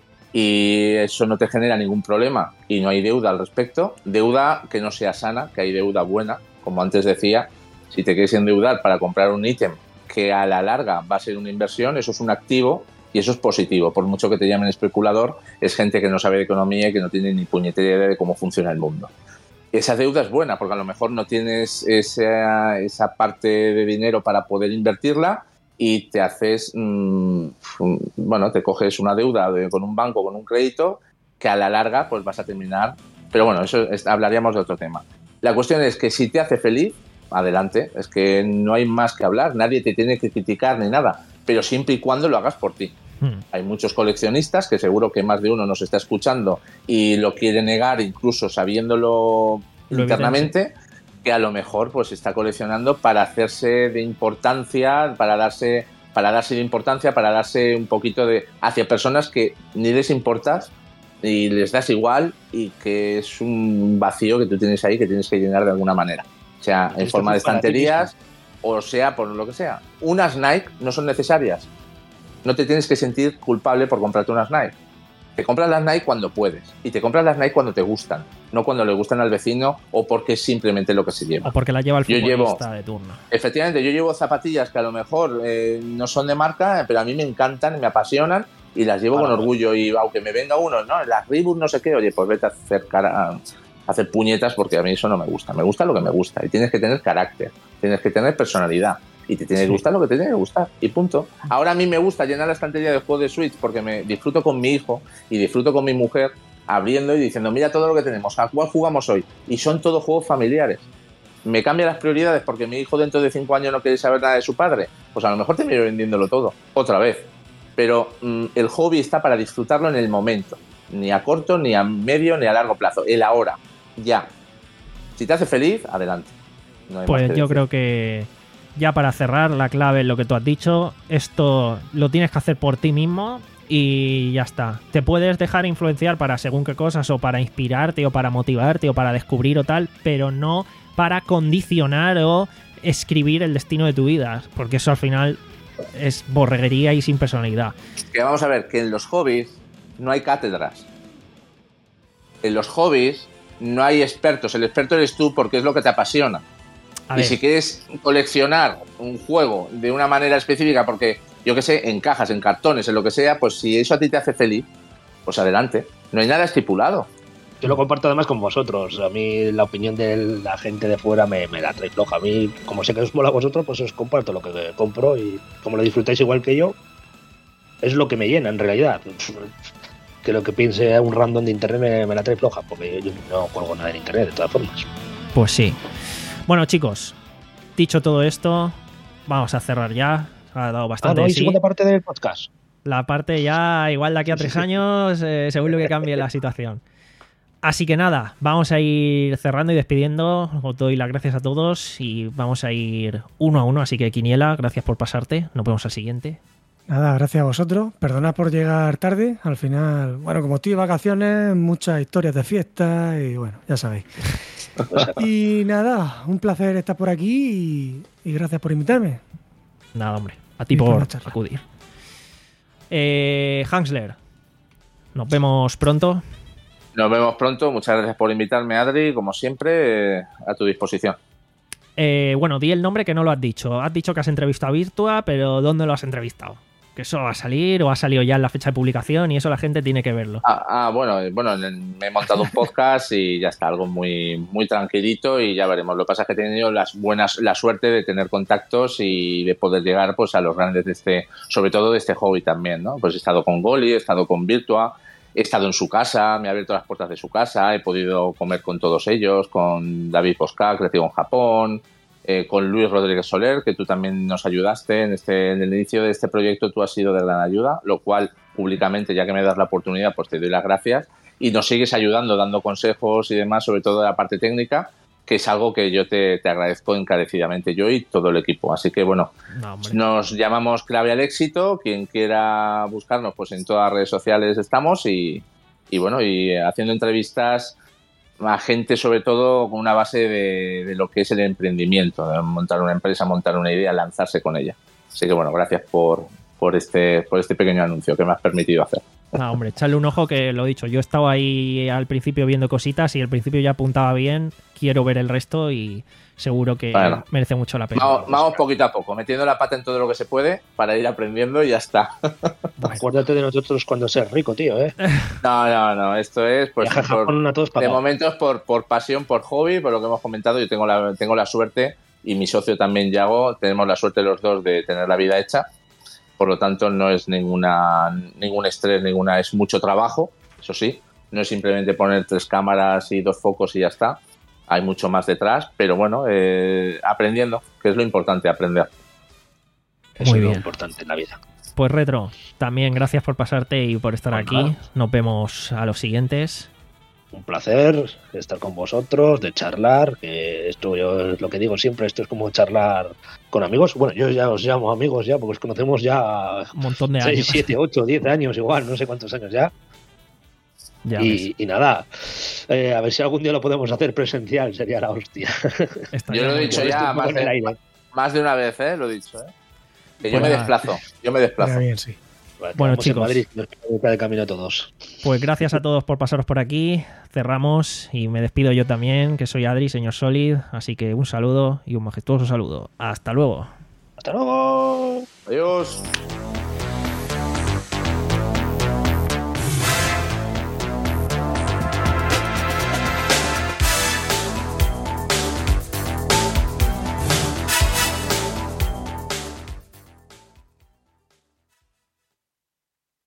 S2: y eso no te genera ningún problema y no hay deuda al respecto, deuda que no sea sana, que hay deuda buena, como antes decía, si te quieres endeudar para comprar un ítem que a la larga va a ser una inversión, eso es un activo y eso es positivo, por mucho que te llamen especulador, es gente que no sabe de economía y que no tiene ni puñetera idea de cómo funciona el mundo. Esa deuda es buena porque a lo mejor no tienes esa, esa parte de dinero para poder invertirla y te haces, mmm, bueno, te coges una deuda de, con un banco, con un crédito, que a la larga pues vas a terminar. Pero bueno, eso es, hablaríamos de otro tema. La cuestión es que si te hace feliz, adelante, es que no hay más que hablar, nadie te tiene que criticar ni nada, pero siempre y cuando lo hagas por ti. Hmm. Hay muchos coleccionistas que seguro que más de uno nos está escuchando y lo quiere negar incluso sabiéndolo lo internamente. Evidente. Que a lo mejor pues está coleccionando para hacerse de importancia, para darse, para darse de importancia, para darse un poquito de hacia personas que ni les importas y les das igual y que es un vacío que tú tienes ahí que tienes que llenar de alguna manera, sea en forma de estanterías o sea por lo que sea. Unas Nike no son necesarias, no te tienes que sentir culpable por comprarte unas Nike. Te compras las Nike cuando puedes y te compras las Nike cuando te gustan, no cuando le gustan al vecino o porque es simplemente lo que se lleva.
S1: O porque las lleva el futbolista
S2: llevo,
S1: de turno.
S2: Efectivamente, yo llevo zapatillas que a lo mejor eh, no son de marca, pero a mí me encantan, me apasionan y las llevo claro, con orgullo. Y aunque me venga uno, no, las Reebok no sé qué, oye, pues vete a hacer, cara, a hacer puñetas porque a mí eso no me gusta. Me gusta lo que me gusta y tienes que tener carácter, tienes que tener personalidad. Y te tiene que gustar lo que te tiene que gustar y punto. Ahora a mí me gusta llenar la estantería de juegos de Switch porque me disfruto con mi hijo y disfruto con mi mujer abriendo y diciendo mira todo lo que tenemos, ¿a cuál jugamos hoy? Y son todos juegos familiares. Me cambia las prioridades porque mi hijo dentro de cinco años no quiere saber nada de su padre, pues a lo mejor termino vendiéndolo todo otra vez. Pero mmm, el hobby está para disfrutarlo en el momento, ni a corto, ni a medio, ni a largo plazo, el ahora, ya. Si te hace feliz, adelante. No hay
S1: pues
S2: más que
S1: yo
S2: decir.
S1: Creo que ya para cerrar, la clave es lo que tú has dicho. Esto lo tienes que hacer por ti mismo y ya está. Te puedes dejar influenciar para según qué cosas o para inspirarte o para motivarte o para descubrir o tal, pero no para condicionar o escribir el destino de tu vida, porque eso al final es borreguería y sin personalidad.
S2: Que vamos a ver, que en los hobbies no hay cátedras. En los hobbies no hay expertos. El experto eres tú porque es lo que te apasiona.
S1: A
S2: y
S1: ver.
S2: si quieres coleccionar un juego de una manera específica, porque yo que sé, en cajas, en cartones, en lo que sea, pues si eso a ti te hace feliz, pues adelante. No hay nada estipulado.
S3: Yo lo comparto además con vosotros. A mí la opinión de la gente de fuera me, me la trae floja. A mí, como sé que os mola a vosotros, pues os comparto lo que compro y como lo disfrutáis igual que yo, es lo que me llena en realidad. Que lo que piense un random de internet me, me la trae floja, porque yo no cuelgo nada en internet de todas formas.
S1: Pues sí. Bueno, chicos, dicho todo esto, vamos a cerrar ya. Ha dado bastante
S3: Ah, ¿no?
S1: de
S3: ¿Y
S1: sí.
S3: segunda parte del podcast?
S1: La parte ya, igual de aquí a tres años, eh, según lo que cambie la situación. Así que nada, vamos a ir cerrando y despidiendo. Os doy las gracias a todos y vamos a ir uno a uno. Así que, Quiniela, gracias por pasarte. Nos vemos al siguiente.
S7: Nada, gracias a vosotros. Perdonad por llegar tarde. Al final, bueno, como estoy de vacaciones, muchas historias de fiesta y bueno, ya sabéis. Y nada, un placer estar por aquí y, y gracias por invitarme.
S1: Nada, hombre. A ti
S7: Y por
S1: por
S7: la charla.
S1: acudir. Eh, Hansler, nos vemos pronto.
S2: Nos vemos pronto. Muchas gracias por invitarme, Adri. Como siempre, eh, a tu disposición.
S1: Eh, bueno, di el nombre que no lo has dicho. Has dicho que has entrevistado a Virtua, pero ¿dónde lo has entrevistado? ¿Que eso va a salir o ha salido ya en la fecha de publicación y eso la gente tiene que verlo?
S2: Ah, ah, bueno, eh, bueno, me he montado un podcast y ya está, algo muy, muy tranquilito y ya veremos. Lo que pasa es que he tenido las buenas, la suerte de tener contactos y de poder llegar pues a los grandes de este, sobre todo de este hobby también, ¿no? Pues he estado con Goli, he estado con Virtua, he estado en su casa, me ha abierto las puertas de su casa, he podido comer con todos ellos, con David Posca, creativo en Japón, eh, con Luis Rodríguez Soler, que tú también nos ayudaste en, este, en el inicio de este proyecto, tú has sido de gran ayuda, lo cual públicamente, ya que me das la oportunidad, pues te doy las gracias y nos sigues ayudando, dando consejos y demás, sobre todo de la parte técnica, que es algo que yo te, te agradezco encarecidamente, yo y todo el equipo. Así que bueno,
S1: No, hombre.
S2: nos llamamos Clave al Éxito, quien quiera buscarnos, pues en todas las redes sociales estamos y, y bueno, y haciendo entrevistas a gente sobre todo con una base de, de lo que es el emprendimiento, de montar una empresa, montar una idea, lanzarse con ella. Así que bueno, gracias por, por, este, por este pequeño anuncio que me has permitido hacer.
S1: No, hombre, echarle un ojo que lo he dicho. Yo estaba ahí al principio viendo cositas y al principio ya apuntaba bien. Quiero ver el resto y seguro que
S2: Bueno,
S1: merece mucho la pena.
S2: Vamos, vamos poquito a poco, metiendo la pata en todo lo que se puede para ir aprendiendo y ya está.
S1: Bueno,
S3: Acuérdate de nosotros cuando seas rico, tío, ¿eh?
S2: No, no, no, esto es pues
S3: Viaja a
S2: por-
S3: Japón a todos
S2: de
S3: pagados.
S2: momento es por, por pasión, por hobby, por lo que hemos comentado. Yo tengo la, tengo la suerte y mi socio también, Yago, tenemos la suerte los dos de tener la vida hecha. Por lo tanto, no es ninguna ningún estrés, ninguna es mucho trabajo, eso sí. No es simplemente poner tres cámaras y dos focos y ya está. Hay mucho más detrás, pero bueno, eh, aprendiendo, que es lo importante, aprender.
S3: Eso
S1: Muy
S3: es lo
S1: bien.
S3: importante en la vida.
S1: pues Retro, también gracias por pasarte y por estar
S3: Pues
S1: aquí.
S3: nada.
S1: Nos vemos a los siguientes.
S3: Un placer estar con vosotros, de charlar, que esto yo es lo que digo siempre, esto es como charlar con amigos. Bueno, yo ya os llamo amigos ya, porque os conocemos ya
S1: Un montón de
S3: seis,
S1: años.
S3: siete, ocho, diez años igual, no sé cuántos años ya.
S1: Ya ves,
S3: Y, y nada, eh, a ver si algún día lo podemos hacer presencial, sería la hostia.
S1: estaría
S2: Yo lo he
S1: muy
S2: dicho
S1: bien.
S2: ya
S3: Esto un poco
S2: más
S3: en el
S2: de,
S3: aire.
S2: más de una vez, ¿eh? Lo he dicho, ¿eh? Que yo
S1: Pues
S2: me
S1: nada.
S2: desplazo, yo me desplazo.
S7: Mira bien, sí.
S3: Vale,
S1: Bueno,
S3: quedamos en
S1: chicos.
S3: Madrid, nos quedamos de camino todos.
S1: Pues gracias a todos por pasaros por aquí. Cerramos y me despido yo también, que soy Adri, señor Solid. Así que un saludo y un majestuoso saludo. Hasta luego.
S3: ¡Hasta luego!
S2: Adiós.